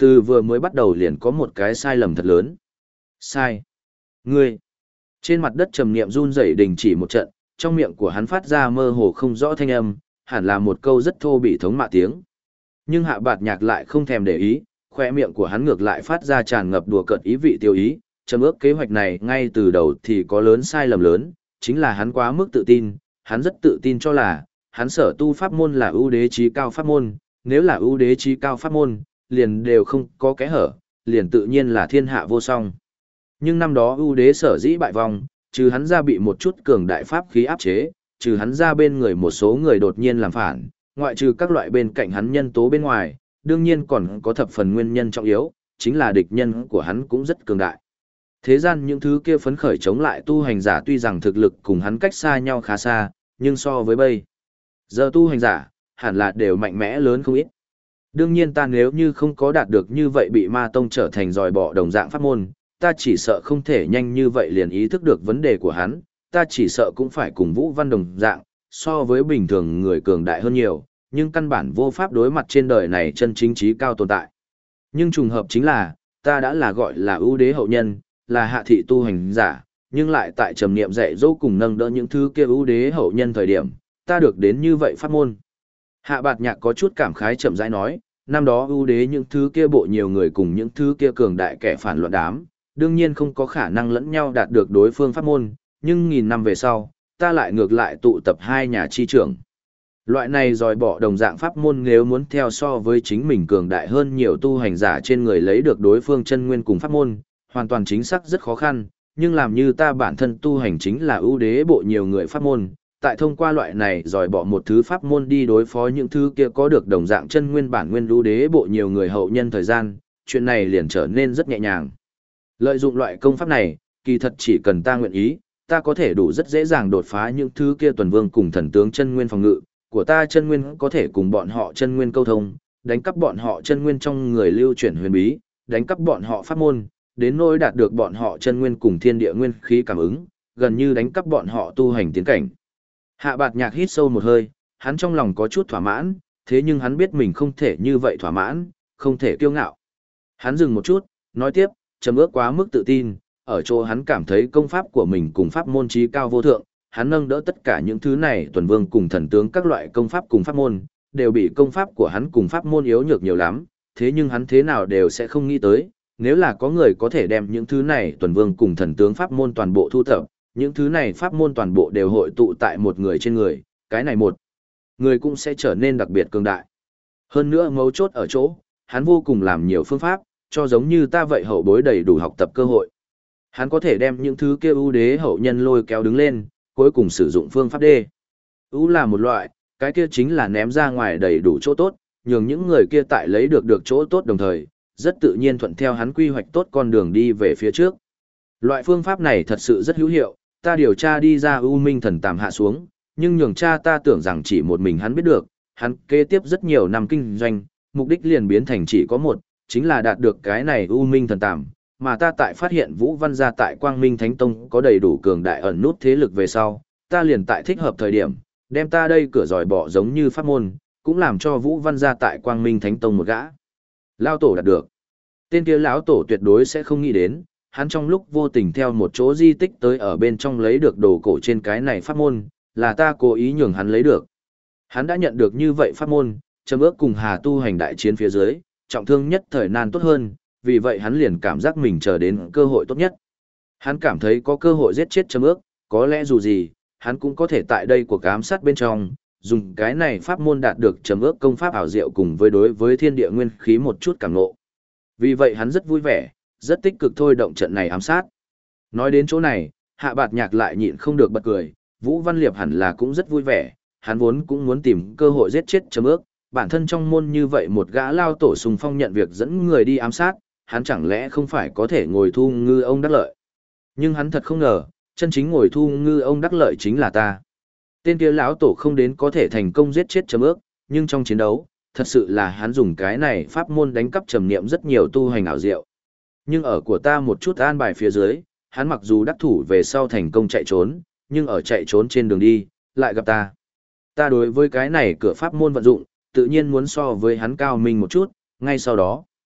từ vừa mới bắt đầu liền có một cái sai lầm thật lớn. Sai. Ngươi. Trên mặt đất trầm niệm run rẩy đình chỉ một trận, trong miệng của hắn phát ra mơ hồ không rõ thanh âm, hẳn là một câu rất thô bỉ thống mạ tiếng. Nhưng Hạ Bạt Nhạc lại không thèm để ý, khoe miệng của hắn ngược lại phát ra tràn ngập đùa cợt ý vị tiêu ý, trầm ước kế hoạch này ngay từ đầu thì có lớn sai lầm lớn, chính là hắn quá mức tự tin, hắn rất tự tin cho là, hắn sở tu pháp môn là ưu đế chí cao pháp môn, nếu là ưu đế chí cao pháp môn, liền đều không có kẽ hở, liền tự nhiên là thiên hạ vô song. Nhưng năm đó ưu đế sở dĩ bại vong, trừ hắn ra bị một chút cường đại pháp khí áp chế, trừ hắn ra bên người một số người đột nhiên làm phản, ngoại trừ các loại bên cạnh hắn nhân tố bên ngoài, đương nhiên còn có thập phần nguyên nhân trọng yếu, chính là địch nhân của hắn cũng rất cường đại. Thế gian những thứ kia phấn khởi chống lại tu hành giả tuy rằng thực lực cùng hắn cách xa nhau khá xa, nhưng so với bây giờ tu hành giả, hẳn là đều mạnh mẽ lớn không ít. Đương nhiên ta nếu như không có đạt được như vậy bị ma tông trở thành dòi bỏ đồng dạng pháp môn, ta chỉ sợ không thể nhanh như vậy liền ý thức được vấn đề của hắn, ta chỉ sợ cũng phải cùng Vũ Văn đồng dạng, so với bình thường người cường đại hơn nhiều, nhưng căn bản vô pháp đối mặt trên đời này chân chính trí cao tồn tại. Nhưng trùng hợp chính là, ta đã là gọi là ưu đế hậu nhân, là hạ thị tu hành giả, nhưng lại tại trầm niệm dạy dỗ cùng nâng đỡ những thứ kia ưu đế hậu nhân thời điểm, ta được đến như vậy pháp môn. Hạ Bạt Nhạc có chút cảm khái chậm rãi nói, năm đó ưu đế những thứ kia bộ nhiều người cùng những thứ kia cường đại kẻ phản loạn đám, đương nhiên không có khả năng lẫn nhau đạt được đối phương pháp môn, nhưng nghìn năm về sau, ta lại ngược lại tụ tập hai nhà chi trưởng. Loại này dòi bỏ đồng dạng pháp môn nếu muốn theo so với chính mình cường đại hơn nhiều tu hành giả trên người lấy được đối phương chân nguyên cùng pháp môn, hoàn toàn chính xác rất khó khăn, nhưng làm như ta bản thân tu hành chính là ưu đế bộ nhiều người pháp môn, tại thông qua loại này dòi bỏ một thứ pháp môn đi đối phó những thứ kia có được đồng dạng chân nguyên bản nguyên ưu đế bộ nhiều người hậu nhân thời gian, chuyện này liền trở nên rất nhẹ nhàng. Lợi dụng loại công pháp này, kỳ thật chỉ cần ta nguyện ý, ta có thể đủ rất dễ dàng đột phá những thứ kia tuần vương cùng thần tướng chân nguyên phòng ngự, của ta chân nguyên có thể cùng bọn họ chân nguyên câu thông, đánh cắp bọn họ chân nguyên trong người lưu chuyển huyền bí, đánh cắp bọn họ pháp môn, đến nỗi đạt được bọn họ chân nguyên cùng thiên địa nguyên khí cảm ứng, gần như đánh cắp bọn họ tu hành tiến cảnh. Hạ Bạt Nhạc hít sâu một hơi, hắn trong lòng có chút thỏa mãn, thế nhưng hắn biết mình không thể như vậy thỏa mãn, không thể kiêu ngạo. Hắn dừng một chút, nói tiếp, trầm ước quá mức tự tin, ở chỗ hắn cảm thấy công pháp của mình cùng pháp môn trí cao vô thượng, hắn nâng đỡ tất cả những thứ này tuần vương cùng thần tướng các loại công pháp cùng pháp môn, đều bị công pháp của hắn cùng pháp môn yếu nhược nhiều lắm, thế nhưng hắn thế nào đều sẽ không nghĩ tới, nếu là có người có thể đem những thứ này tuần vương cùng thần tướng pháp môn toàn bộ thu thập, những thứ này pháp môn toàn bộ đều hội tụ tại một người trên người, cái này một người cũng sẽ trở nên đặc biệt cường đại. Hơn nữa mấu chốt ở chỗ, hắn vô cùng làm nhiều phương pháp, cho giống như ta vậy hậu bối đầy đủ học tập cơ hội. Hắn có thể đem những thứ kia ưu đế hậu nhân lôi kéo đứng lên, cuối cùng sử dụng phương pháp D. Ưu là một loại, cái kia chính là ném ra ngoài đầy đủ chỗ tốt, nhường những người kia tại lấy được chỗ tốt đồng thời, rất tự nhiên thuận theo hắn quy hoạch tốt con đường đi về phía trước. Loại phương pháp này thật sự rất hữu hiệu, ta điều tra đi ra ưu minh thần tàm hạ xuống, nhưng nhường cha ta tưởng rằng chỉ một mình hắn biết được, hắn kế tiếp rất nhiều năm kinh doanh, mục đích liền biến thành chỉ có một, chính là đạt được cái này ưu minh thần tàm, mà ta tại phát hiện Vũ Văn gia tại Quang Minh Thánh Tông có đầy đủ cường đại ẩn nút thế lực về sau, ta liền tại thích hợp thời điểm, đem ta đây cửa giỏi bỏ giống như pháp môn, cũng làm cho Vũ Văn gia tại Quang Minh Thánh Tông một gã lao tổ đạt được. Tên kia lão tổ tuyệt đối sẽ không nghĩ đến, hắn trong lúc vô tình theo một chỗ di tích tới ở bên trong lấy được đồ cổ trên cái này pháp môn, là ta cố ý nhường hắn lấy được. Hắn đã nhận được như vậy pháp môn, châm ước cùng Hà tu hành đại chiến phía dưới, trọng thương nhất thời nan tốt hơn, vì vậy hắn liền cảm giác mình chờ đến cơ hội tốt nhất. Hắn cảm thấy có cơ hội giết chết châm ước, có lẽ dù gì, hắn cũng có thể tại đây cuộc ám sát bên trong, dùng cái này pháp môn đạt được châm ước công pháp ảo diệu cùng với đối với thiên địa nguyên khí một chút cảm ngộ. Vì vậy hắn rất vui vẻ, rất tích cực thôi động trận này ám sát. Nói đến chỗ này, Hạ Bạt Nhạc lại nhịn không được bật cười, Vũ Văn Liệp hẳn là cũng rất vui vẻ, hắn vốn cũng muốn tìm cơ hội giết chết châm ước, bản thân trong môn như vậy một gã lao tổ sùng phong nhận việc dẫn người đi ám sát, hắn chẳng lẽ không phải có thể ngồi thu ngư ông đắc lợi. Nhưng hắn thật không ngờ, chân chính ngồi thu ngư ông đắc lợi chính là ta. Tên kia lão tổ không đến có thể thành công giết chết châm ước, nhưng trong chiến đấu, thật sự là hắn dùng cái này pháp môn đánh cắp trầm niệm rất nhiều tu hành ảo diệu. Nhưng ở của ta một chút an bài phía dưới, hắn mặc dù đắc thủ về sau thành công chạy trốn, nhưng ở chạy trốn trên đường đi, lại gặp ta. Ta đối với cái này cửa pháp môn vận dụng, tự nhiên muốn so với hắn cao minh một chút, ngay sau đó.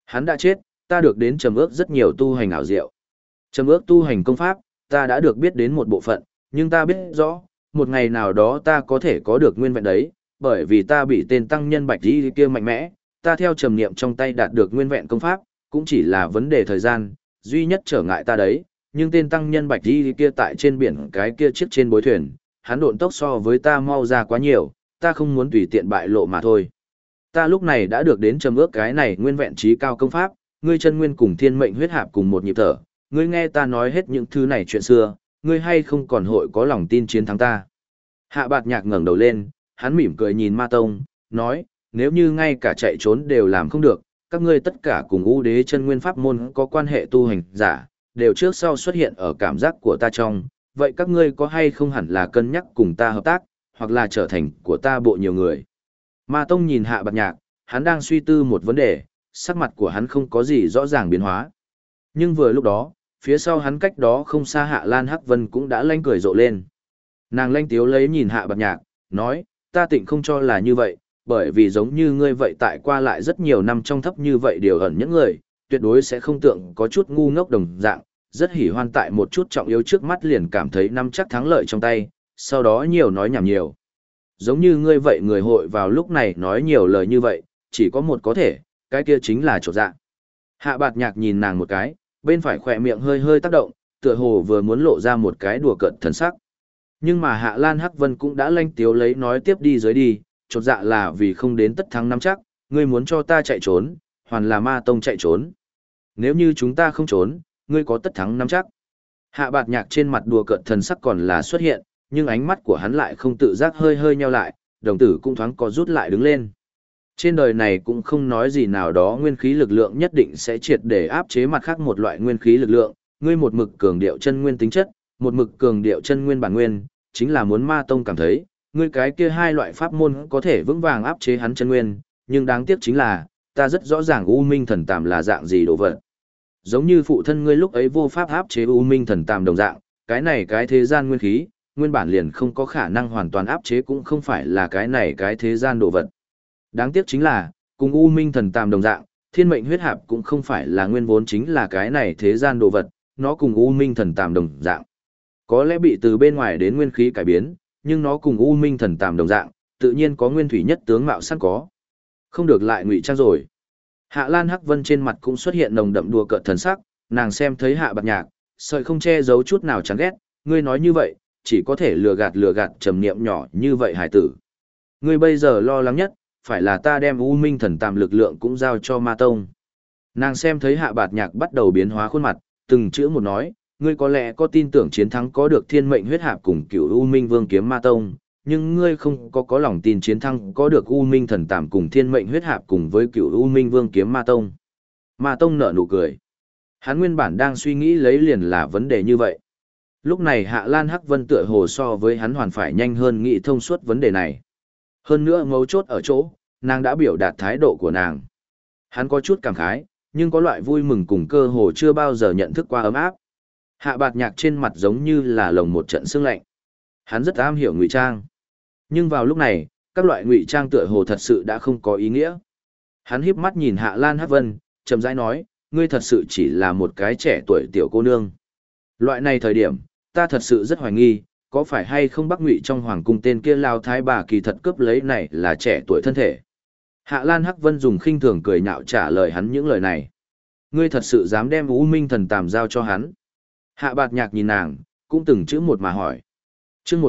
Hắn đã chết, ta được đến trầm ước rất nhiều tu hành ảo diệu. Trầm ước tu hành công pháp, ta đã được biết đến một bộ phận, nhưng ta biết rõ, một ngày nào đó ta có thể có được nguyên vẹn đấy, bởi vì ta bị tên tăng nhân Bạch Di kia mạnh mẽ, ta theo trầm niệm trong tay đạt được nguyên vẹn công pháp, cũng chỉ là vấn đề thời gian, duy nhất trở ngại ta đấy, nhưng tên tăng nhân Bạch Di kia tại trên biển cái kia chiếc trên bối thuyền, hắn độn tốc so với ta mau ra quá nhiều, ta không muốn tùy tiện bại lộ mà thôi. Ta lúc này đã được đến trầm ước cái này nguyên vẹn trí cao công pháp, ngươi chân nguyên cùng thiên mệnh huyết hạp cùng một nhịp thở, ngươi nghe ta nói hết những thứ này chuyện xưa, ngươi hay không còn hội có lòng tin chiến thắng ta. Hạ Bạt Nhạc ngẩng đầu lên, hắn mỉm cười nhìn Ma Tông, nói, nếu như ngay cả chạy trốn đều làm không được, các ngươi tất cả cùng U Đế chân nguyên pháp môn có quan hệ tu hành giả, đều trước sau xuất hiện ở cảm giác của ta trong, vậy các ngươi có hay không hẳn là cân nhắc cùng ta hợp tác, hoặc là trở thành của ta bộ nhiều người. Ma Tông nhìn Hạ Bạt Nhạc, hắn đang suy tư một vấn đề, sắc mặt của hắn không có gì rõ ràng biến hóa. Nhưng vừa lúc đó, phía sau hắn cách đó không xa Hạ Lan Hắc Vân cũng đã lanh cười rộ lên. Nàng lanh tiếu lấy nhìn Hạ Bạt Nhạc, nói, ta tịnh không cho là như vậy, bởi vì giống như ngươi vậy tại qua lại rất nhiều năm trong thấp như vậy điều ẩn những người, tuyệt đối sẽ không tượng có chút ngu ngốc đồng dạng, rất hỉ hoan tại một chút trọng yếu trước mắt liền cảm thấy năm chắc thắng lợi trong tay, sau đó nhiều nói nhảm nhiều. Giống như ngươi vậy người hội vào lúc này nói nhiều lời như vậy, chỉ có một có thể, cái kia chính là chột dạ. Hạ Bạt Nhạc nhìn nàng một cái, bên phải khỏe miệng hơi hơi tác động, tựa hồ vừa muốn lộ ra một cái đùa cợt thần sắc. Nhưng mà Hạ Lan Hắc Vân cũng đã lanh tiếu lấy nói tiếp đi dưới đi, chột dạ là vì không đến tất thắng nắm chắc, ngươi muốn cho ta chạy trốn, hoàn là Ma Tông chạy trốn. Nếu như chúng ta không trốn, ngươi có tất thắng nắm chắc. Hạ Bạt Nhạc trên mặt đùa cợt thần sắc còn là xuất hiện, nhưng ánh mắt của hắn lại không tự giác hơi hơi nheo lại, đồng tử cũng thoáng có rút lại đứng lên. Trên đời này cũng không nói gì nào đó nguyên khí lực lượng nhất định sẽ triệt để áp chế mặt khác một loại nguyên khí lực lượng, ngươi một mực cường điệu chân nguyên tính chất, một mực cường điệu chân nguyên bản nguyên, chính là muốn Ma Tông cảm thấy, ngươi cái kia hai loại pháp môn có thể vững vàng áp chế hắn chân nguyên, nhưng đáng tiếc chính là, ta rất rõ ràng U Minh Thần Tàm là dạng gì đồ vật. Giống như phụ thân ngươi lúc ấy vô pháp áp chế U Minh Thần Tàm đồng dạng, cái này cái thế gian nguyên khí, nguyên bản liền không có khả năng hoàn toàn áp chế cũng không phải là cái này cái thế gian đồ vật. Đáng tiếc chính là, cùng U Minh Thần Tàm đồng dạng, thiên mệnh huyết hạp cũng không phải là nguyên vốn chính là cái này thế gian đồ vật, nó cùng U Minh Thần Tàm đồng dạng. Có lẽ bị từ bên ngoài đến nguyên khí cải biến, nhưng nó cùng U Minh Thần Tàm đồng dạng, tự nhiên có nguyên thủy nhất tướng mạo sẵn có. Không được lại ngụy trang rồi. Hạ Lan Hắc Vân trên mặt cũng xuất hiện nồng đậm đùa cợt thần sắc, nàng xem thấy Hạ Bạt Nhạc, sợi không che giấu chút nào chán ghét, ngươi nói như vậy, chỉ có thể lừa gạt trầm niệm nhỏ như vậy hải tử. Ngươi bây giờ lo lắng nhất, phải là ta đem U Minh Thần Tàm lực lượng cũng giao cho Ma Tông. Nàng xem thấy Hạ Bạt Nhạc bắt đầu biến hóa khuôn mặt, từng chữ một nói, ngươi có lẽ có tin tưởng chiến thắng có được thiên mệnh huyết hạp cùng cửu U Minh Vương kiếm Ma Tông, nhưng ngươi không có lòng tin chiến thắng có được U Minh Thần Tàm cùng thiên mệnh huyết hạp cùng với cửu U Minh Vương kiếm Ma Tông. Ma Tông nở nụ cười. Hắn nguyên bản đang suy nghĩ lấy liền là vấn đề như vậy. Lúc này Hạ Lan Hắc Vân tựa hồ so với hắn hoàn phải nhanh hơn nghĩ thông suốt vấn đề này. Hơn nữa mấu chốt ở chỗ, nàng đã biểu đạt thái độ của nàng. Hắn có chút cảm khái, nhưng có loại vui mừng cùng cơ hồ chưa bao giờ nhận thức qua ấm áp. Hạ Bạt Nhạc trên mặt giống như là lồng một trận sương lạnh. Hắn rất am hiểu ngụy trang. Nhưng vào lúc này, các loại ngụy trang tựa hồ thật sự đã không có ý nghĩa. Hắn híp mắt nhìn Hạ Lan Hắc Vân, chậm rãi nói, ngươi thật sự chỉ là một cái trẻ tuổi tiểu cô nương. Loại này thời điểm, ta thật sự rất hoài nghi, có phải hay không Bắc Ngụy trong hoàng cung tên kia lao thái bà kỳ thật cướp lấy này là trẻ tuổi thân thể. Hạ Lan Hắc Vân dùng khinh thường cười nhạo trả lời hắn những lời này. Ngươi thật sự dám đem U Minh Thần Tàm giao cho hắn. Hạ Bạt Nhạc nhìn nàng, cũng từng chữ một mà hỏi. Chương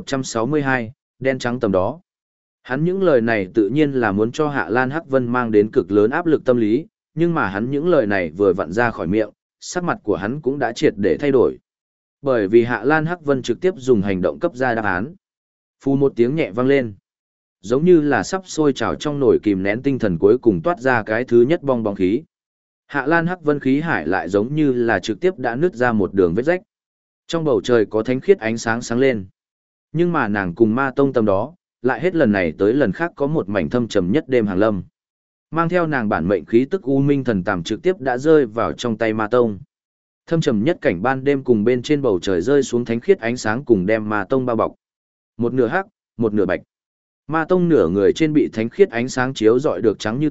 1162, đen trắng tầm đó. Hắn những lời này tự nhiên là muốn cho Hạ Lan Hắc Vân mang đến cực lớn áp lực tâm lý, nhưng mà hắn những lời này vừa vặn ra khỏi miệng, sắc mặt của hắn cũng đã triệt để thay đổi. Bởi vì Hạ Lan Hắc Vân trực tiếp dùng hành động cấp ra đáp án. Phù một tiếng nhẹ vang lên. Giống như là sắp sôi trào trong nồi kìm nén tinh thần cuối cùng toát ra cái thứ nhất bong bóng khí. Hạ Lan Hắc Vân khí hải lại giống như là trực tiếp đã nứt ra một đường vết rách. Trong bầu trời có thánh khiết ánh sáng sáng lên. Nhưng mà nàng cùng Ma Tông tầm đó, lại hết lần này tới lần khác có một mảnh thâm trầm nhất đêm hàng lâm. Mang theo nàng bản mệnh khí tức U Minh Thần Tàm trực tiếp đã rơi vào trong tay Ma Tông. Thâm trầm nhất cảnh ban đêm cùng bên trên bầu trời rơi xuống thánh khiết ánh sáng cùng đem Ma Tông bao bọc. Một nửa hắc, một nửa bạch. Ma Tông nửa người trên bị thánh khiết ánh sáng chiếu rọi được trắng như tuyết,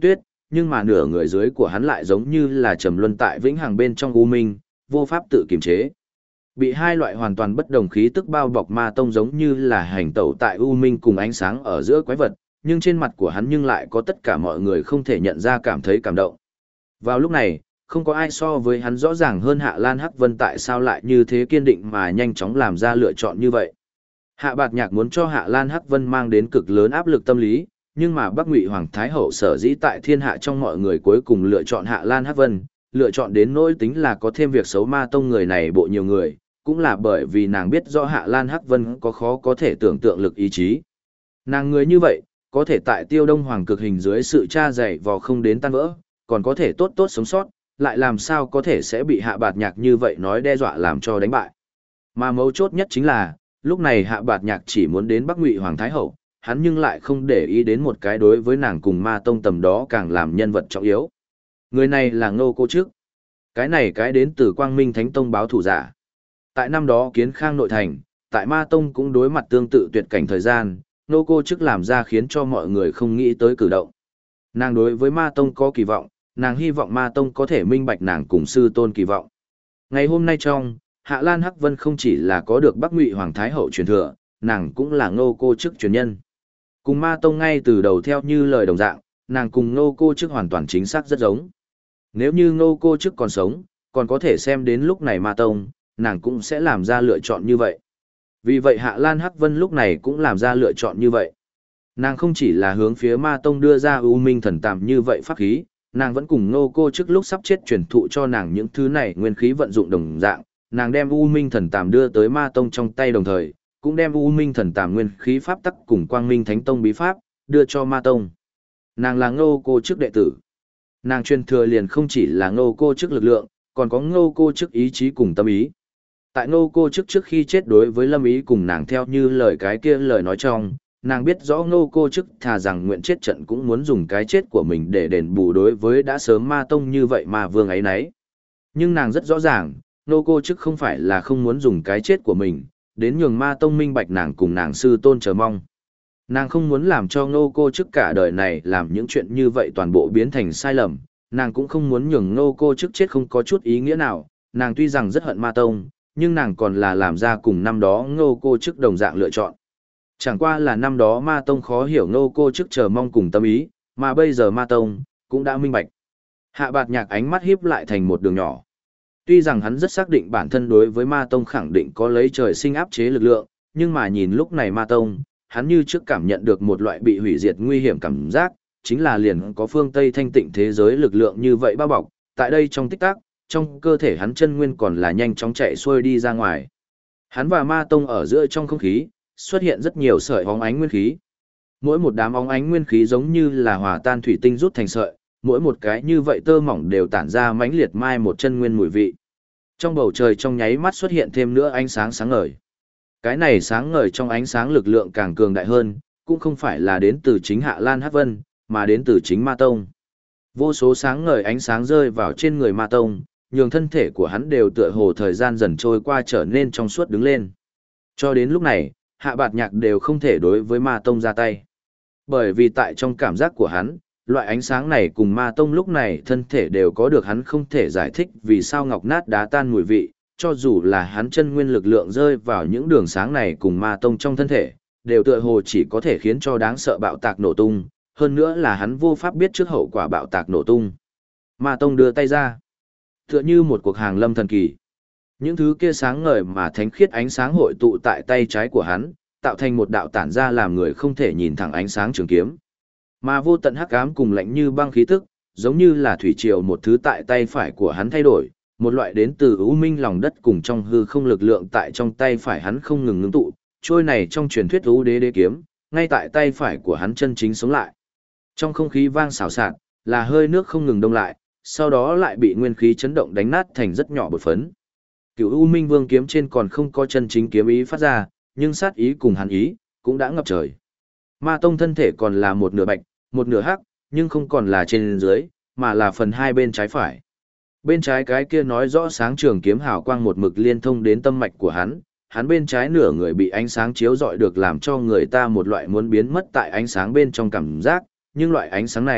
nhưng mà nửa người dưới của hắn lại giống như là trầm luân tại vĩnh hằng bên trong u minh, vô pháp tự kiềm chế. Bị hai loại hoàn toàn bất đồng khí tức bao bọc ma tông giống như là hành tẩu tại u minh cùng ánh sáng ở giữa quái vật, nhưng trên mặt của hắn nhưng lại có tất cả mọi người không thể nhận ra cảm thấy cảm động. Vào lúc này, không có ai so với hắn rõ ràng hơn Hạ Lan Hắc Vân tại sao lại như thế kiên định mà nhanh chóng làm ra lựa chọn như vậy. Hạ Bạt Nhạc muốn cho Hạ Lan Hắc Vân mang đến cực lớn áp lực tâm lý, nhưng mà Bắc Ngụy Hoàng Thái Hậu sở dĩ tại thiên hạ trong mọi người cuối cùng lựa chọn Hạ Lan Hắc Vân, lựa chọn đến nỗi tính là có thêm việc xấu ma tông người này bộ nhiều người, cũng là bởi vì nàng biết rõ Hạ Lan Hắc Vân có khó có thể tưởng tượng lực ý chí. Nàng người như vậy, có thể tại Tiêu Đông Hoàng cực hình dưới sự tra dày vò không đến tan vỡ, còn có thể tốt tốt sống sót, lại làm sao có thể sẽ bị Hạ Bạt Nhạc như vậy nói đe dọa làm cho đánh bại. Mà mấu chốt nhất chính là, lúc này Hạ Bạt Nhạc chỉ muốn đến Bắc Ngụy Hoàng Thái Hậu, hắn nhưng lại không để ý đến một cái đối với nàng cùng ma tông tầm đó càng làm nhân vật trọng yếu. Người này là Ngô Cô Chức. Cái này cái đến từ Quang Minh Thánh Tông báo thủ giả. Tại năm đó Kiến Khang nội thành, tại ma tông cũng đối mặt tương tự tuyệt cảnh thời gian, Ngô Cô Chức làm ra khiến cho mọi người không nghĩ tới cử động. Nàng đối với ma tông có kỳ vọng, nàng hy vọng ma tông có thể minh bạch nàng cùng sư tôn kỳ vọng. Ngày hôm nay trong, Hạ Lan Hắc Vân không chỉ là có được Bắc Ngụy Hoàng Thái Hậu truyền thừa, nàng cũng là Ngô Cô Chức truyền nhân. Cùng ma tông ngay từ đầu theo như lời đồng dạng, nàng cùng Ngô Cô Chức hoàn toàn chính xác rất giống. Nếu như Ngô Cô Chức còn sống, còn có thể xem đến lúc này ma tông, nàng cũng sẽ làm ra lựa chọn như vậy. Vì vậy Hạ Lan Hắc Vân lúc này cũng làm ra lựa chọn như vậy. Nàng không chỉ là hướng phía ma tông đưa ra U Minh Thần Tàm như vậy pháp khí, nàng vẫn cùng Ngô Cô Chức lúc sắp chết truyền thụ cho nàng những thứ này nguyên khí vận dụng đồng dạng, nàng đem U Minh Thần Tàm đưa tới ma tông trong tay đồng thời, cũng đem U Minh Thần Tàm nguyên khí pháp tắc cùng Quang Minh Thánh Tông bí pháp đưa cho ma tông. Nàng là Ngô Cô Chức đệ tử. Nàng truyền thừa liền không chỉ là Ngô Cô Chức lực lượng, còn có Ngô Cô Chức ý chí cùng tâm ý. Tại Ngô Cô Chức trước khi chết đối với Lâm Ý cùng nàng theo như lời cái kia lời nói trong, nàng biết rõ Ngô Cô Chức thà rằng nguyện chết trận cũng muốn dùng cái chết của mình để đền bù đối với đã sớm ma tông như vậy mà vương ấy nấy. Nhưng nàng rất rõ ràng, Ngô Cô Chức không phải là không muốn dùng cái chết của mình, đến nhường ma tông minh bạch nàng cùng nàng sư tôn chờ mong. Nàng không muốn làm cho Ngô Cô Chức cả đời này làm những chuyện như vậy toàn bộ biến thành sai lầm, nàng cũng không muốn nhường Ngô Cô Chức chết không có chút ý nghĩa nào, nàng tuy rằng rất hận ma tông, nhưng nàng còn là làm ra cùng năm đó Ngô Cô Chức đồng dạng lựa chọn. Chẳng qua là năm đó ma tông khó hiểu Ngô Cô Chức chờ mong cùng tâm ý, mà bây giờ ma tông cũng đã minh bạch. Hạ Bạt Nhạc ánh mắt híp lại thành một đường nhỏ. Tuy rằng hắn rất xác định bản thân đối với ma tông khẳng định có lấy trời sinh áp chế lực lượng, nhưng mà nhìn lúc này ma tông, hắn như trước cảm nhận được một loại bị hủy diệt nguy hiểm cảm giác, chính là liền có phương Tây thanh tịnh thế giới lực lượng như vậy bao bọc, tại đây trong tích tắc, trong cơ thể hắn chân nguyên còn là nhanh chóng chạy xuôi đi ra ngoài. Hắn và ma tông ở giữa trong không khí, xuất hiện rất nhiều sợi óng ánh nguyên khí. Mỗi một đám óng ánh nguyên khí giống như là hòa tan thủy tinh rút thành sợi, mỗi một cái như vậy tơ mỏng đều tản ra mãnh liệt mai một chân nguyên mùi vị. Trong bầu trời trong nháy mắt xuất hiện thêm nữa ánh sáng sáng ngời. Cái này sáng ngời trong ánh sáng lực lượng càng cường đại hơn, cũng không phải là đến từ chính Hạ Lan Hắc Vân, mà đến từ chính Ma Tông. Vô số sáng ngời ánh sáng rơi vào trên người Ma Tông, nhường thân thể của hắn đều tựa hồ thời gian dần trôi qua trở nên trong suốt đứng lên. Cho đến lúc này, Hạ Bạt Nhạc đều không thể đối với Ma Tông ra tay. Bởi vì tại trong cảm giác của hắn, loại ánh sáng này cùng Ma Tông lúc này thân thể đều có được hắn không thể giải thích vì sao ngọc nát đá tan mùi vị, cho dù là hắn chân nguyên lực lượng rơi vào những đường sáng này cùng Ma Tông trong thân thể, đều tựa hồ chỉ có thể khiến cho đáng sợ bạo tạc nổ tung, hơn nữa là hắn vô pháp biết trước hậu quả bạo tạc nổ tung. Ma Tông đưa tay ra, tựa như một cuộc hàng lâm thần kỳ. Những thứ kia sáng ngời mà thánh khiết ánh sáng hội tụ tại tay trái của hắn, tạo thành một đạo tản ra làm người không thể nhìn thẳng ánh sáng trường kiếm. Mà vô tận hắc ám cùng lạnh như băng khí tức, giống như là thủy triều một thứ tại tay phải của hắn thay đổi, một loại đến từ u minh lòng đất cùng trong hư không lực lượng tại trong tay phải hắn không ngừng ngưng tụ, trôi này trong truyền thuyết u đế đế kiếm, ngay tại tay phải của hắn chân chính sống lại. Trong không khí vang xào xạc, là hơi nước không ngừng đông lại, sau đó lại bị nguyên khí chấn động đánh nát thành rất nhỏ bột phấn. Cửu U Minh Vương kiếm trên còn không có chân chính kiếm ý phát ra, nhưng sát ý cùng hắn ý cũng đã ngập trời. Ma Tông thân thể còn là một nửa bạch, một nửa hắc, nhưng không còn là trên dưới, mà là phần hai bên trái phải. Bên trái cái kia nói rõ sáng trường kiếm hào quang một mực liên thông đến tâm mạch của hắn, hắn bên trái nửa người bị ánh sáng chiếu rọi được làm cho người ta một loại muốn biến mất tại ánh sáng bên trong cảm giác, nhưng loại ánh sáng này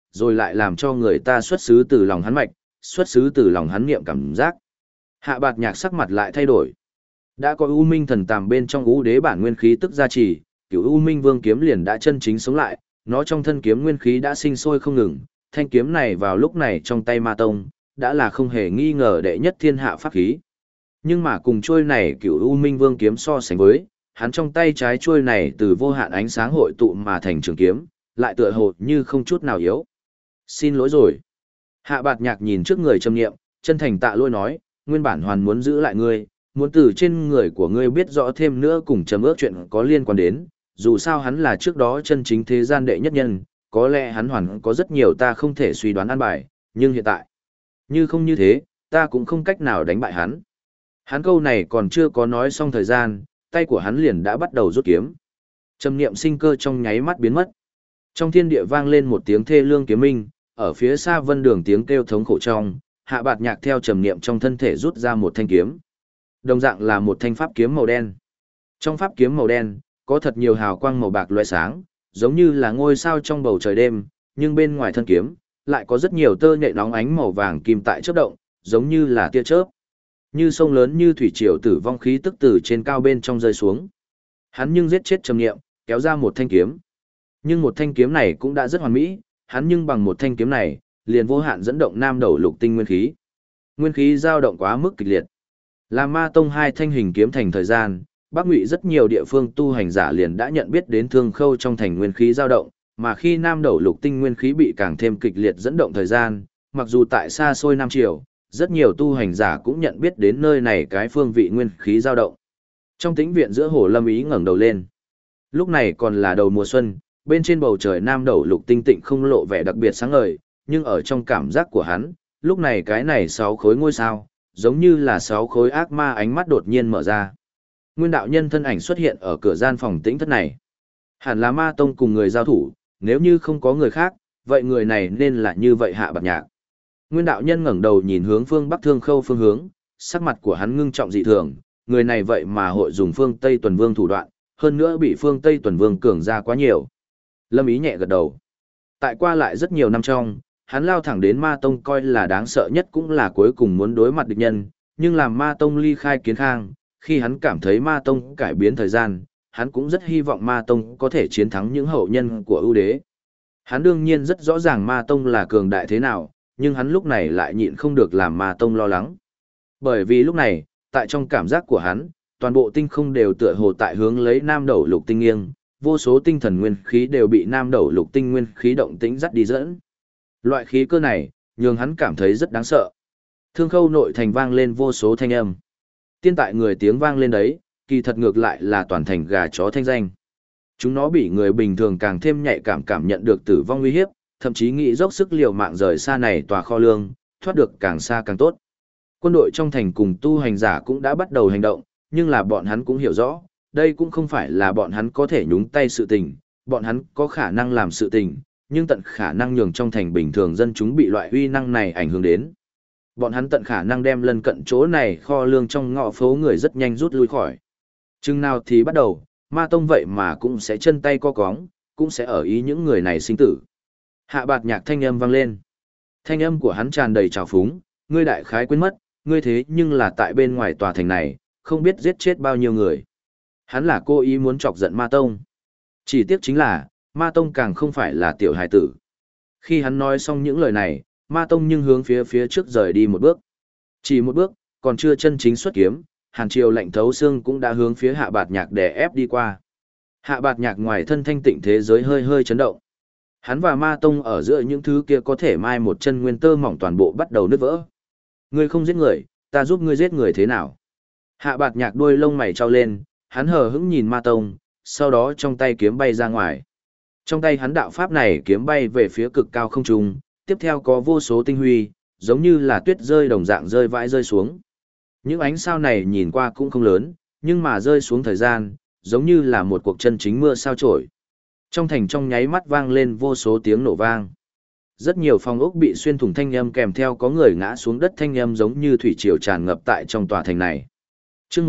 rồi lại làm cho người ta xuất xứ từ lòng hắn mạch, xuất xứ từ lòng hắn niệm cảm giác. Hạ Bạt Nhạc sắc mặt lại thay đổi. Đã có U Minh thần tàm bên trong U Đế bản nguyên khí tức gia trì, cửu U Minh Vương kiếm liền đã chân chính sống lại, nó trong thân kiếm nguyên khí đã sinh sôi không ngừng, thanh kiếm này vào lúc này trong tay Ma Tông, đã là không hề nghi ngờ đệ nhất thiên hạ pháp khí. Nhưng mà cùng chuôi này cửu U Minh Vương kiếm so sánh với, hắn trong tay trái chuôi này từ vô hạn ánh sáng hội tụ mà thành trường kiếm, lại tựa hồ như không chút nào yếu. Xin lỗi rồi. Hạ Bạt Nhạc nhìn trước người trầm nghiệm, chân thành tạ lỗi nói, nguyên bản hoàn muốn giữ lại ngươi, muốn từ trên người của ngươi biết rõ thêm nữa cùng trầm ước chuyện có liên quan đến, dù sao hắn là trước đó chân chính thế gian đệ nhất nhân, có lẽ hắn hoàn có rất nhiều ta không thể suy đoán an bài, nhưng hiện tại, như không như thế, ta cũng không cách nào đánh bại hắn. Hắn câu này còn chưa có nói xong thời gian, tay của hắn liền đã bắt đầu rút kiếm. Trầm niệm sinh cơ trong nháy mắt biến mất. Trong thiên địa vang lên một tiếng thê lương kiếm minh, ở phía xa vân đường tiếng kêu thống khổ trong, Hạ Bạt Nhạc theo trầm niệm trong thân thể rút ra một thanh kiếm. Đồng dạng là một thanh pháp kiếm màu đen. Trong pháp kiếm màu đen, có thật nhiều hào quang màu bạc loé sáng, giống như là ngôi sao trong bầu trời đêm, nhưng bên ngoài thân kiếm, lại có rất nhiều tơ nhện nóng ánh màu vàng kim tại chớp động, giống như là tia chớp. Như sông lớn như thủy triều tử vong khí tức từ trên cao bên trong rơi xuống. Hắn nhưng giết chết trầm niệm, kéo ra một thanh kiếm. Nhưng một thanh kiếm này cũng đã rất hoàn mỹ, hắn nhưng bằng một thanh kiếm này, liền vô hạn dẫn động nam đầu lục tinh nguyên khí. Nguyên khí dao động quá mức kịch liệt. Là Ma Tông hai thanh hình kiếm thành thời gian, Bắc Ngụy rất nhiều địa phương tu hành giả liền đã nhận biết đến Thương Khâu trong thành nguyên khí dao động, mà khi nam đầu lục tinh nguyên khí bị càng thêm kịch liệt dẫn động thời gian, mặc dù tại xa xôi Nam Triều, rất nhiều tu hành giả cũng nhận biết đến nơi này cái phương vị nguyên khí dao động. Trong tĩnh viện giữa Hồ Lâm Ý ngẩng đầu lên. Lúc này còn là đầu mùa xuân, bên trên bầu trời nam đầu lục tinh tịnh không lộ vẻ đặc biệt sáng ngời, nhưng ở trong cảm giác của hắn, lúc này cái này 6 khối ngôi sao, giống như là 6 khối ác ma ánh mắt đột nhiên mở ra. Nguyên đạo nhân thân ảnh xuất hiện ở cửa gian phòng tĩnh thất này. Hẳn là Ma Tông cùng người giao thủ, nếu như không có người khác, vậy người này nên là như vậy Hạ Bạt Nhạc. Nguyên đạo nhân ngẩng đầu nhìn hướng phương Bắc Thương Khâu phương hướng, sắc mặt của hắn ngưng trọng dị thường, người này vậy mà hội dùng phương Tây Tuần Vương thủ đoạn, hơn nữa bị phương Tây Tuần Vương cường ra quá nhiều. Lâm Ý nhẹ gật đầu. Tại qua lại rất nhiều năm trong, hắn lao thẳng đến Ma Tông coi là đáng sợ nhất cũng là cuối cùng muốn đối mặt địch nhân, nhưng làm Ma Tông ly khai Kiến Khang, khi hắn cảm thấy Ma Tông cải biến thời gian, hắn cũng rất hy vọng Ma Tông có thể chiến thắng những hậu nhân của ưu đế. Hắn đương nhiên rất rõ ràng Ma Tông là cường đại thế nào, nhưng hắn lúc này lại nhịn không được làm Ma Tông lo lắng. Bởi vì lúc này, tại trong cảm giác của hắn, toàn bộ tinh không đều tựa hồ tại hướng lấy nam đầu lục tinh nghiêng, vô số tinh thần nguyên khí đều bị nam đầu lục tinh nguyên khí động tĩnh dắt đi dẫn. Loại khí cơ này, nhường hắn cảm thấy rất đáng sợ. Thương Khâu nội thành vang lên vô số thanh âm. Tiên tại người tiếng vang lên đấy, kỳ thật ngược lại là toàn thành gà chó thanh danh. Chúng nó bị người bình thường càng thêm nhạy cảm nhận được tử vong nguy hiếp, thậm chí nghĩ dốc sức liều mạng rời xa này tòa kho lương, thoát được càng xa càng tốt. Quân đội trong thành cùng tu hành giả cũng đã bắt đầu hành động, nhưng là bọn hắn cũng hiểu rõ, đây cũng không phải là bọn hắn có thể nhúng tay sự tình, bọn hắn có khả năng làm sự tình, nhưng tận khả năng nhường trong thành bình thường dân chúng bị loại uy năng này ảnh hưởng đến. Bọn hắn tận khả năng đem lân cận chỗ này kho lương trong ngõ phố người rất nhanh rút lui khỏi. Chừng nào thì bắt đầu, Ma Tông vậy mà cũng sẽ chân tay co cóng, cũng sẽ ở ý những người này sinh tử. Hạ Bạt Nhạc thanh âm vang lên. Thanh âm của hắn tràn đầy trào phúng, ngươi đại khái quên mất, ngươi thế nhưng là tại bên ngoài tòa thành này, không biết giết chết bao nhiêu người. Hắn là cố ý muốn chọc giận Ma Tông. Chỉ tiếc chính là, Ma Tông càng không phải là tiểu hài tử. Khi hắn nói xong những lời này, Ma Tông nhưng hướng phía trước rời đi một bước. Chỉ một bước, còn chưa chân chính xuất kiếm, hàn triều lạnh thấu xương cũng đã hướng phía Hạ Bạt Nhạc đè ép đi qua. Hạ Bạt Nhạc ngoài thân thanh tịnh thế giới hơi hơi chấn động. Hắn và Ma Tông ở giữa những thứ kia có thể mai một chân nguyên tơ mỏng toàn bộ bắt đầu nứt vỡ. Ngươi không giết người, ta giúp ngươi giết người thế nào? Hạ Bạt Nhạc đuôi lông mày trao lên, hắn hờ hững nhìn Ma Tông, sau đó trong tay kiếm bay ra ngoài. Trong tay hắn đạo pháp này kiếm bay về phía cực cao không trung, tiếp theo có vô số tinh huy, giống như là tuyết rơi đồng dạng rơi vãi rơi xuống. Những ánh sao này nhìn qua cũng không lớn, nhưng mà rơi xuống thời gian, giống như là một cuộc chân chính mưa sao trổi. Trong thành trong nháy mắt vang lên vô số tiếng nổ vang. Rất nhiều phòng ốc bị xuyên thủng thanh âm kèm theo có người ngã xuống đất thanh âm giống như thủy triều tràn ngập tại trong tòa thành này. Chương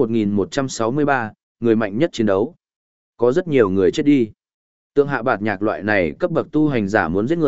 1163, người mạnh nhất chiến đấu. Có rất nhiều người chết đi. Tượng Hạ Bạt Nhạc loại này cấp bậc tu hành giả muốn giết người,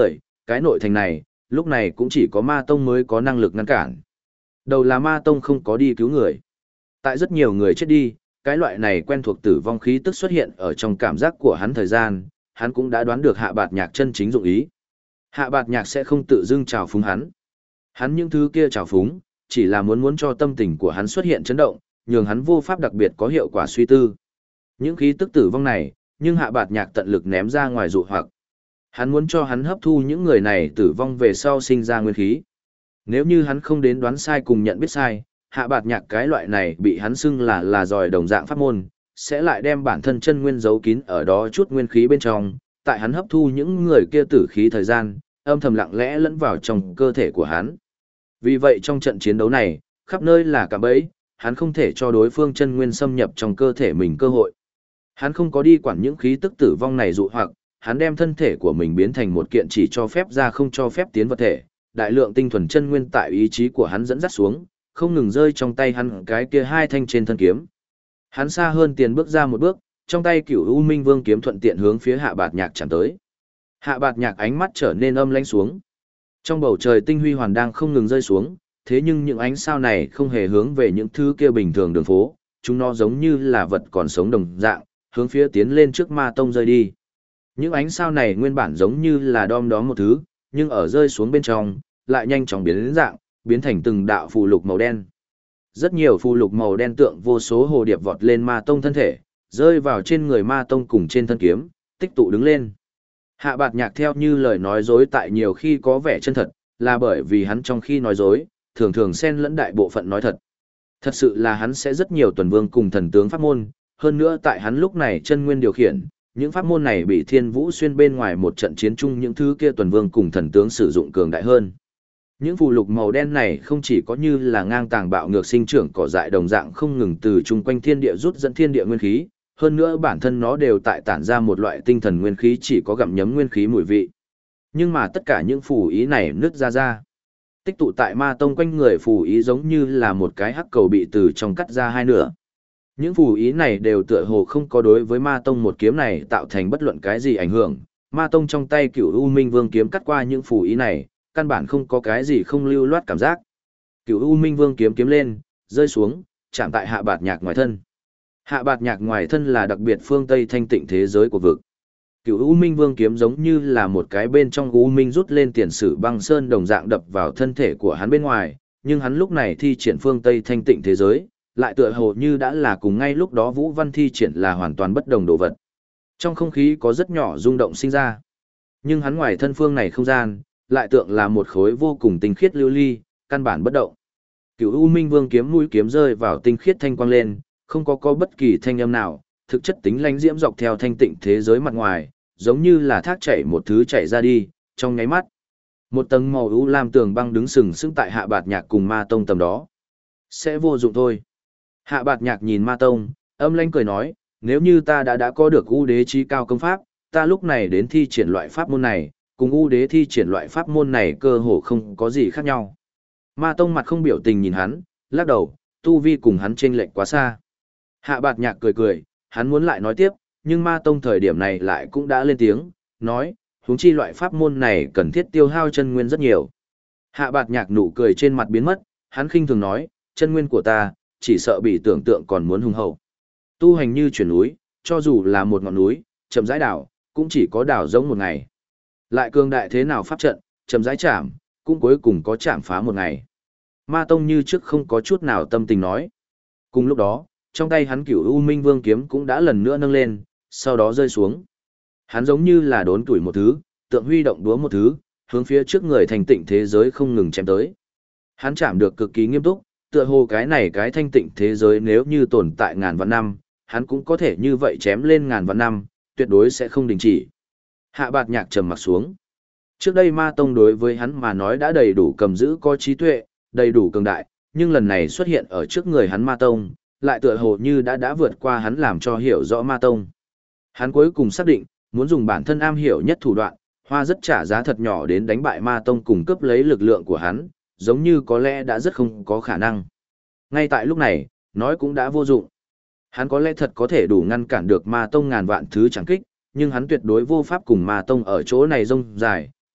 cái nội thành này, lúc này cũng chỉ có ma tông mới có năng lực ngăn cản. Đầu là ma tông không có đi cứu người. Tại rất nhiều người chết đi, cái loại này quen thuộc tử vong khí tức xuất hiện ở trong cảm giác của hắn thời gian, hắn cũng đã đoán được Hạ Bạt Nhạc chân chính dụng ý. Hạ Bạt Nhạc sẽ không tự dưng trào phúng hắn. Hắn những thứ kia trào phúng, chỉ là muốn cho tâm tình của hắn xuất hiện chấn động, nhường hắn vô pháp đặc biệt có hiệu quả suy tư. Những khí tức tử vong này, nhưng Hạ Bạt Nhạc tận lực ném ra ngoài dụ hoặc. Hắn muốn cho hắn hấp thu những người này tử vong về sau sinh ra nguyên khí. Nếu như hắn không đến đoán sai cùng nhận biết sai, Hạ Bạt Nhạc cái loại này bị hắn xưng là giỏi đồng dạng pháp môn, sẽ lại đem bản thân chân nguyên giấu kín ở đó chút nguyên khí bên trong, tại hắn hấp thu những người kia tử khí thời gian, âm thầm lặng lẽ lẫn vào trong cơ thể của hắn. Vì vậy trong trận chiến đấu này, khắp nơi là cạm bẫy, hắn không thể cho đối phương chân nguyên xâm nhập trong cơ thể mình cơ hội. Hắn không có đi quản những khí tức tử vong này dụ hoặc, hắn đem thân thể của mình biến thành một kiện chỉ cho phép ra không cho phép tiến vật thể, đại lượng tinh thuần chân nguyên tại ý chí của hắn dẫn dắt xuống, không ngừng rơi trong tay hắn cái kia hai thanh trên thân kiếm. Hắn xa hơn tiền bước ra một bước, trong tay Cửu U Minh Vương kiếm thuận tiện hướng phía Hạ Bạt Nhạc chạm tới. Hạ Bạt Nhạc ánh mắt trở nên âm lãnh xuống. Trong bầu trời tinh huy hoàn đang không ngừng rơi xuống, thế nhưng những ánh sao này không hề hướng về những thứ kia bình thường đường phố, chúng nó giống như là vật còn sống đồng dạng, hướng phía tiến lên trước Ma Tông rơi đi. Những ánh sao này nguyên bản giống như là đom đóm một thứ, nhưng ở rơi xuống bên trong, lại nhanh chóng biến đến dạng, biến thành từng đạo phù lục màu đen. Rất nhiều phù lục màu đen tượng vô số hồ điệp vọt lên Ma Tông thân thể, rơi vào trên người Ma Tông cùng trên thân kiếm, tích tụ đứng lên. Hạ Bạt Nhạc theo như lời nói dối tại nhiều khi có vẻ chân thật, là bởi vì hắn trong khi nói dối, thường thường xen lẫn đại bộ phận nói thật. Thật sự là hắn sẽ rất nhiều tuần vương cùng thần tướng pháp môn, hơn nữa tại hắn lúc này chân nguyên điều khiển, những pháp môn này bị Thiên Vũ xuyên bên ngoài một trận chiến chung những thứ kia tuần vương cùng thần tướng sử dụng cường đại hơn. Những phù lục màu đen này không chỉ có như là ngang tàng bạo ngược sinh trưởng cỏ dại đồng dạng không ngừng từ chung quanh thiên địa rút dẫn thiên địa nguyên khí, hơn nữa bản thân nó đều tại tản ra một loại tinh thần nguyên khí chỉ có gặm nhấm nguyên khí mùi vị. Nhưng mà tất cả những phù ý này nứt ra. Tích tụ tại Ma Tông quanh người phù ý giống như là một cái hắc cầu bị từ trong cắt ra hai nửa. Những phù ý này đều tựa hồ không có đối với Ma Tông một kiếm này tạo thành bất luận cái gì ảnh hưởng. Ma Tông trong tay Cửu U Minh Vương kiếm cắt qua những phù ý này, căn bản không có cái gì không lưu loát cảm giác. Cửu U Minh Vương kiếm kiếm lên, rơi xuống, chạm tại Hạ Bạt Nhạc ngoài thân. Hạ Bạt Nhạc ngoài thân là đặc biệt phương Tây thanh tịnh thế giới của vực. Cửu U Minh Vương kiếm giống như là một cái bên trong U Minh rút lên tiền sử băng sơn đồng dạng đập vào thân thể của hắn bên ngoài, nhưng hắn lúc này thi triển phương Tây thanh tịnh thế giới, lại tựa hồ như đã là cùng ngay lúc đó Vũ Văn thi triển là hoàn toàn bất đồng đồ vật. Trong không khí có rất nhỏ rung động sinh ra. Nhưng hắn ngoài thân phương này không gian, lại tượng là một khối vô cùng tinh khiết lưu ly, căn bản bất động. Cửu U Minh Vương kiếm mũi kiếm rơi vào tinh khiết thanh quang lên, không có bất kỳ thanh âm nào, thực chất tính lánh diễm dọc theo thanh tịnh thế giới mặt ngoài, giống như là thác chảy một thứ chảy ra đi, trong nháy mắt. Một tầng màu u lam tường băng đứng sừng sững tại Hạ Bạt Nhạc cùng Ma Tông tầm đó. Sẽ vô dụng thôi. Hạ Bạt Nhạc nhìn Ma Tông, âm lãnh cười nói, nếu như ta đã có được U Đế chí cao công pháp, ta lúc này đến thi triển loại pháp môn này, cùng U Đế thi triển loại pháp môn này cơ hồ không có gì khác nhau. Ma Tông mặt không biểu tình nhìn hắn, lắc đầu, tu vi cùng hắn chênh lệch quá xa. Hạ Bạt Nhạc cười, hắn muốn lại nói tiếp, nhưng Ma Tông thời điểm này lại cũng đã lên tiếng, nói, huống chi loại pháp môn này cần thiết tiêu hao chân nguyên rất nhiều. Hạ Bạt Nhạc nụ cười trên mặt biến mất, hắn khinh thường nói, chân nguyên của ta, chỉ sợ bị tưởng tượng còn muốn hùng hậu. Tu hành như chuyển núi, cho dù là một ngọn núi, chậm rãi đảo, cũng chỉ có đảo giống một ngày. Lại cường đại thế nào pháp trận, chậm rãi chạm, cũng cuối cùng có chạm phá một ngày. Ma Tông như trước không có chút nào tâm tình nói. Cùng lúc đó, trong tay hắn Cửu U Minh Vương kiếm cũng đã lần nữa nâng lên, sau đó rơi xuống. Hắn giống như là đốn tuổi một thứ, tượng huy động đúa một thứ, hướng phía trước người thành tịnh thế giới không ngừng chém tới. Hắn chạm được cực kỳ nghiêm túc, tựa hồ cái này cái thanh tịnh thế giới nếu như tồn tại ngàn vạn năm, hắn cũng có thể như vậy chém lên ngàn vạn năm, tuyệt đối sẽ không đình chỉ. Hạ Bạt Nhạc trầm mặt xuống. Trước đây Ma Tông đối với hắn mà nói đã đầy đủ cầm giữ có trí tuệ, đầy đủ cường đại, nhưng lần này xuất hiện ở trước người hắn Ma Tông, lại tựa hồ như đã vượt qua hắn làm cho hiểu rõ Ma Tông. Hắn cuối cùng xác định, muốn dùng bản thân am hiểu nhất thủ đoạn, hoa rất trả giá thật nhỏ đến đánh bại Ma Tông cùng cướp lấy lực lượng của hắn, giống như có lẽ đã rất không có khả năng. Ngay tại lúc này, nói cũng đã vô dụng. Hắn có lẽ thật có thể đủ ngăn cản được Ma Tông ngàn vạn thứ chẳng kích, nhưng hắn tuyệt đối vô pháp cùng Ma Tông ở chỗ này rông dài,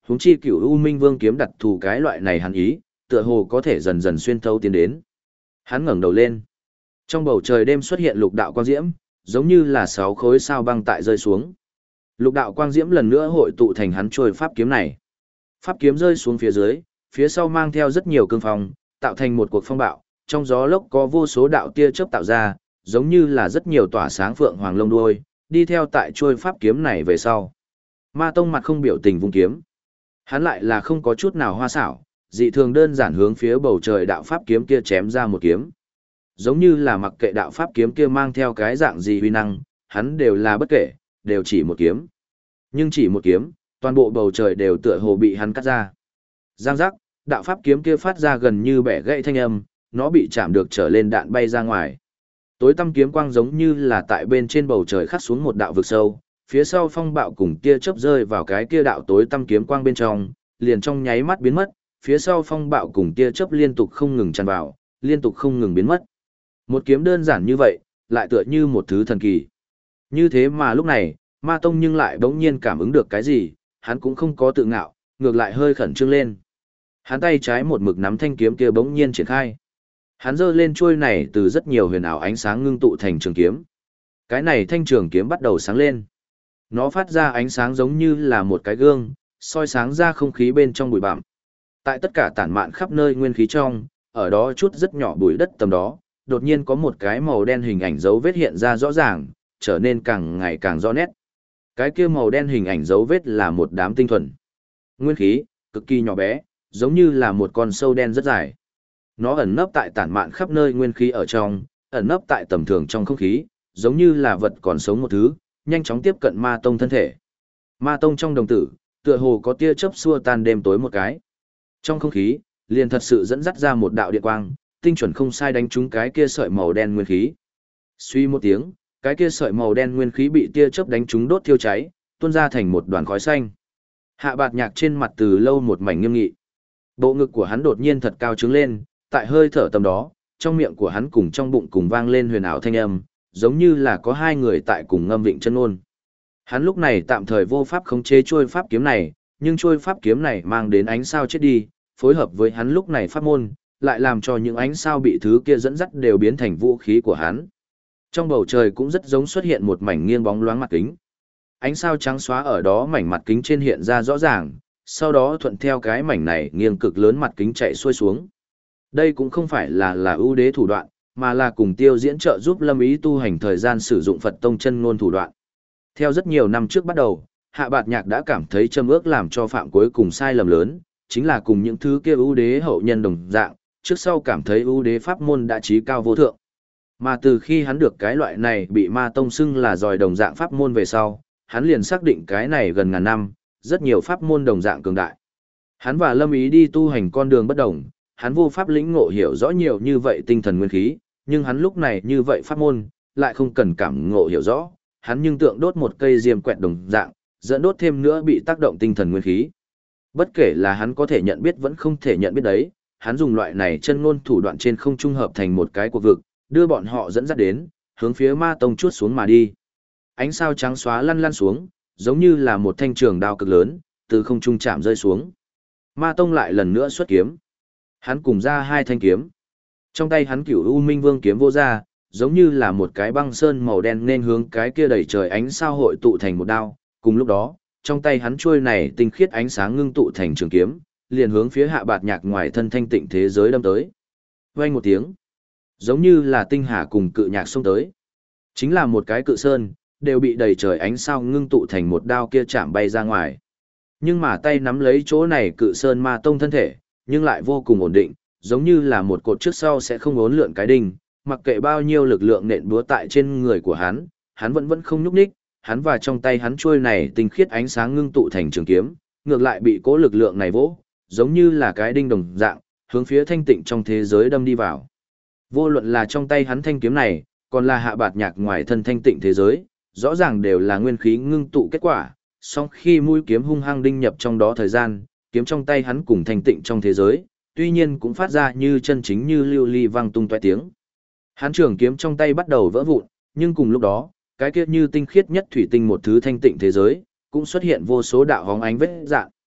Huống chi Cửu U Minh Vương kiếm đặt thù cái loại này hắn ý, tựa hồ có thể dần dần xuyên thấu tiến đến. Hắn ngẩng đầu lên. Trong bầu trời đêm xuất hiện lục đạo quang diễm, giống như là 6 khối sao băng tại rơi xuống. Lục đạo quang diễm lần nữa hội tụ thành hắn trôi pháp kiếm này. Pháp kiếm rơi xuống phía dưới, phía sau mang theo rất nhiều cương phong, tạo thành một cuộc phong bạo, trong gió lốc có vô số đạo tia chớp tạo ra, giống như là rất nhiều tỏa sáng phượng hoàng lông đuôi, đi theo tại trôi pháp kiếm này về sau. Ma Tông mặt không biểu tình vung kiếm. Hắn lại là không có chút nào hoa xảo, dị thường đơn giản hướng phía bầu trời đạo pháp kiếm kia chém ra một kiếm. Giống như là mặc kệ đạo pháp kiếm kia mang theo cái dạng gì huy năng, hắn đều là bất kể, đều chỉ một kiếm. Nhưng chỉ một kiếm, toàn bộ bầu trời đều tựa hồ bị hắn cắt ra. Giang giác, đạo pháp kiếm kia phát ra gần như bẻ gãy thanh âm, nó bị chạm được trở lên đạn bay ra ngoài. Tối tăm kiếm quang giống như là tại bên trên bầu trời khắc xuống một đạo vực sâu, phía sau phong bạo cùng tia chớp rơi vào cái kia đạo tối tăm kiếm quang bên trong, liền trong nháy mắt biến mất, phía sau phong bạo cùng tia chớp liên tục không ngừng tràn vào, liên tục không ngừng biến mất. Một kiếm đơn giản như vậy, lại tựa như một thứ thần kỳ. Như thế mà lúc này, Ma Tông nhưng lại bỗng nhiên cảm ứng được cái gì, hắn cũng không có tự ngạo, ngược lại hơi khẩn trương lên. Hắn tay trái một mực nắm thanh kiếm kia bỗng nhiên triển khai. Hắn giơ lên chuôi này từ rất nhiều huyền ảo ánh sáng ngưng tụ thành trường kiếm. Cái này thanh trường kiếm bắt đầu sáng lên. Nó phát ra ánh sáng giống như là một cái gương, soi sáng ra không khí bên trong bụi bặm. Tại tất cả tản mạn khắp nơi nguyên khí trong, ở đó chút rất nhỏ bụi đất tầm đó, đột nhiên có một cái màu đen hình ảnh dấu vết hiện ra rõ ràng, trở nên càng ngày càng rõ nét. Cái kia màu đen hình ảnh dấu vết là một đám tinh thuần nguyên khí, cực kỳ nhỏ bé, giống như là một con sâu đen rất dài. Nó ẩn nấp tại tản mạn khắp nơi nguyên khí ở trong, ẩn nấp tại tầm thường trong không khí, giống như là vật còn sống một thứ, nhanh chóng tiếp cận Ma Tông thân thể. Ma Tông trong đồng tử, tựa hồ có tia chớp xua tan đêm tối một cái. Trong không khí, liền thật sự dẫn dắt ra một đạo điện quang, tinh chuẩn không sai đánh trúng cái kia sợi màu đen nguyên khí. Suy một tiếng, cái kia sợi màu đen nguyên khí bị tia chớp đánh trúng đốt thiêu cháy, tuôn ra thành một đoàn khói xanh. Hạ Bạt Nhạc trên mặt từ lâu một mảnh nghiêm nghị. Bộ ngực của hắn đột nhiên thật cao trứng lên, tại hơi thở tầm đó, trong miệng của hắn cùng trong bụng cùng vang lên huyền ảo thanh âm, giống như là có hai người tại cùng ngâm vịnh chân ôn. Hắn lúc này tạm thời vô pháp khống chế trôi pháp kiếm này, nhưng trôi pháp kiếm này mang đến ánh sao chết đi, phối hợp với hắn lúc này pháp môn, lại làm cho những ánh sao bị thứ kia dẫn dắt đều biến thành vũ khí của hắn. Trong bầu trời cũng rất giống xuất hiện một mảnh nghiêng bóng loáng mặt kính. Ánh sao trắng xóa ở đó mảnh mặt kính trên hiện ra rõ ràng, sau đó thuận theo cái mảnh này nghiêng cực lớn mặt kính chạy xuôi xuống. Đây cũng không phải là ưu đế thủ đoạn, mà là cùng Tiêu Diễn trợ giúp Lâm Ý tu hành thời gian sử dụng Phật tông chân ngôn thủ đoạn. Theo rất nhiều năm trước bắt đầu, Hạ Bạt Nhạc đã cảm thấy châm ước làm cho phạm cuối cùng sai lầm lớn, chính là cùng những thứ kia ưu đế hậu nhân đồng dạng, trước sau cảm thấy ưu đế pháp môn đã trí cao vô thượng. Mà từ khi hắn được cái loại này bị Ma Tông xưng là giỏi đồng dạng pháp môn về sau, hắn liền xác định cái này gần ngàn năm, rất nhiều pháp môn đồng dạng cường đại. Hắn và Lâm Ý đi tu hành con đường bất đồng, hắn vô pháp lĩnh ngộ hiểu rõ nhiều như vậy tinh thần nguyên khí, nhưng hắn lúc này như vậy pháp môn, lại không cần cảm ngộ hiểu rõ, hắn nhưng tượng đốt một cây diêm quẹt đồng dạng, dẫn đốt thêm nữa bị tác động tinh thần nguyên khí. Bất kể là hắn có thể nhận biết vẫn không thể nhận biết đấy, hắn dùng loại này chân ngôn thủ đoạn trên không trung hợp thành một cái cuộc vực, đưa bọn họ dẫn dắt đến, hướng phía Ma Tông chuốt xuống mà đi. Ánh sao trắng xóa lăn lăn xuống, giống như là một thanh trường đao cực lớn, từ không trung chạm rơi xuống. Ma Tông lại lần nữa xuất kiếm. Hắn cùng ra hai thanh kiếm. Trong tay hắn Cửu U Minh Vương kiếm vô ra, giống như là một cái băng sơn màu đen nên hướng cái kia đầy trời ánh sao hội tụ thành một đao. Cùng lúc đó, trong tay hắn chuôi này tinh khiết ánh sáng ngưng tụ thành trường kiếm, liền hướng phía Hạ Bạt Nhạc ngoài thân thanh tịnh thế giới đâm tới. Vang một tiếng, giống như là tinh hà cùng cự nhạc xông tới. Chính là một cái cự sơn, đều bị đầy trời ánh sao ngưng tụ thành một đao kia chạm bay ra ngoài. Nhưng mà tay nắm lấy chỗ này cự sơn Ma Tông thân thể, nhưng lại vô cùng ổn định, giống như là một cột trước sau sẽ không uốn lượn cái đinh, mặc kệ bao nhiêu lực lượng nện búa tại trên người của hắn vẫn không nhúc nhích, hắn và trong tay hắn chuôi này tinh khiết ánh sáng ngưng tụ thành trường kiếm, ngược lại bị cố lực lượng này vỗ, giống như là cái đinh đồng dạng, hướng phía thanh tịnh trong thế giới đâm đi vào. Vô luận là trong tay hắn thanh kiếm này, còn là Hạ Bạt Nhạc ngoài thân thanh tịnh thế giới, rõ ràng đều là nguyên khí ngưng tụ kết quả, song khi mũi kiếm hung hăng đinh nhập trong đó thời gian, kiếm trong tay hắn cùng thanh tịnh trong thế giới, tuy nhiên cũng phát ra như chân chính như lưu ly vang tung tóe tiếng. Hắn trường kiếm trong tay bắt đầu vỡ vụn, nhưng cùng lúc đó, cái kia như tinh khiết nhất thủy tinh một thứ thanh tịnh thế giới, cũng xuất hiện vô số đạo hóng ánh vết rạn.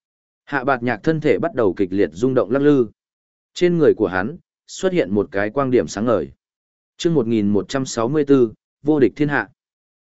Hạ Bạt Nhạc thân thể bắt đầu kịch liệt rung động lắc lư. Trên người của hắn xuất hiện một cái quang điểm sáng ngời. Chương 1164, vô địch thiên hạ.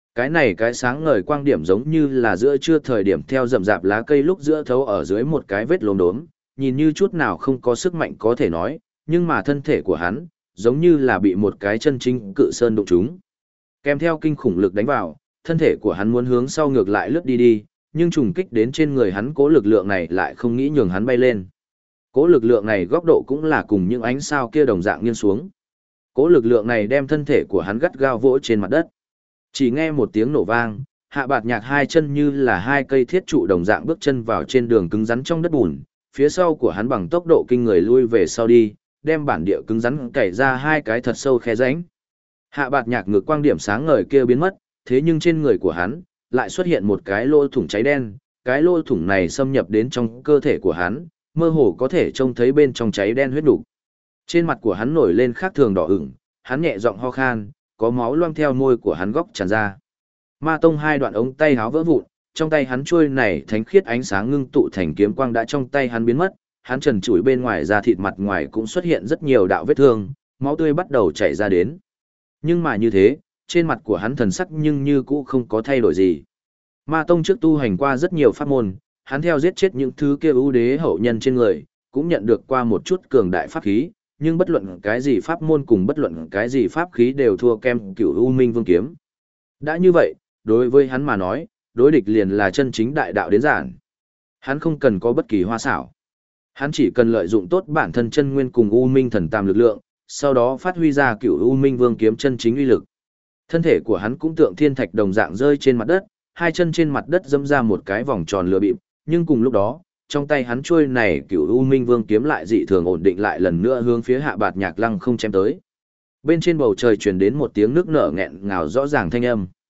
Cái sáng ngời quang điểm giống như là giữa trưa thời điểm theo rậm rạp lá cây lúc giữa thấu ở dưới một cái vết lốm đốm, nhìn như chút nào không có sức mạnh có thể nói, nhưng mà thân thể của hắn giống như là bị một cái chân chính cự sơn đụng trúng. Kèm theo kinh khủng lực đánh vào, thân thể của hắn muốn hướng sau ngược lại lướt đi, nhưng trùng kích đến trên người hắn cố lực lượng này lại không nghĩ nhường hắn bay lên. Cố lực lượng này góc độ cũng là cùng những ánh sao kia đồng dạng nghiêng xuống. Cố lực lượng này đem thân thể của hắn gắt gao vỗ trên mặt đất. Chỉ nghe một tiếng nổ vang, Hạ Bạt Nhạc hai chân như là hai cây thiết trụ đồng dạng bước chân vào trên đường cứng rắn trong đất bùn, phía sau của hắn bằng tốc độ kinh người lui về sau đi, đem bản địa cứng rắn cày ra hai cái thật sâu khe rãnh. Hạ Bạt Nhạc ngực quang điểm sáng ngời kia biến mất, thế nhưng trên người của hắn lại xuất hiện một cái lỗ thủng cháy đen, cái lỗ thủng này xâm nhập đến trong cơ thể của hắn, mơ hồ có thể trông thấy bên trong cháy đen huyết đủ. Trên mặt của hắn nổi lên khác thường đỏ ửng, hắn nhẹ giọng ho khan, có máu loang theo môi của hắn góc tràn ra. Ma Tông hai đoạn ống tay háo vỡ vụn, trong tay hắn chuôi này thánh khiết ánh sáng ngưng tụ thành kiếm quang đã trong tay hắn biến mất, hắn trần trụi bên ngoài da thịt mặt ngoài cũng xuất hiện rất nhiều đạo vết thương, máu tươi bắt đầu chảy ra đến. Nhưng mà như thế, trên mặt của hắn thần sắc nhưng như cũ không có thay đổi gì. Ma Tông trước tu hành qua rất nhiều pháp môn, hắn theo giết chết những thứ kia ưu đế hậu nhân trên người, cũng nhận được qua một chút cường đại pháp khí, nhưng bất luận cái gì pháp môn cùng bất luận cái gì pháp khí đều thua kem Cửu U Minh Vương kiếm. Đã như vậy, đối với hắn mà nói, đối địch liền là chân chính đại đạo đến giản. Hắn không cần có bất kỳ hoa xảo. Hắn chỉ cần lợi dụng tốt bản thân chân nguyên cùng U Minh thần tam lực lượng, sau đó phát huy ra Cửu U Minh Vương kiếm chân chính uy lực. Thân thể của hắn cũng tượng thiên thạch đồng dạng rơi trên mặt đất, hai chân trên mặt đất dẫm ra một cái vòng tròn lửa bịp, nhưng cùng lúc đó, trong tay hắn chuôi này Cửu U Minh Vương kiếm lại dị thường ổn định lại lần nữa hướng phía Hạ Bạt Nhạc lăng không chém tới. Bên trên bầu trời truyền đến một tiếng nước nở nghẹn ngào rõ ràng thanh âm.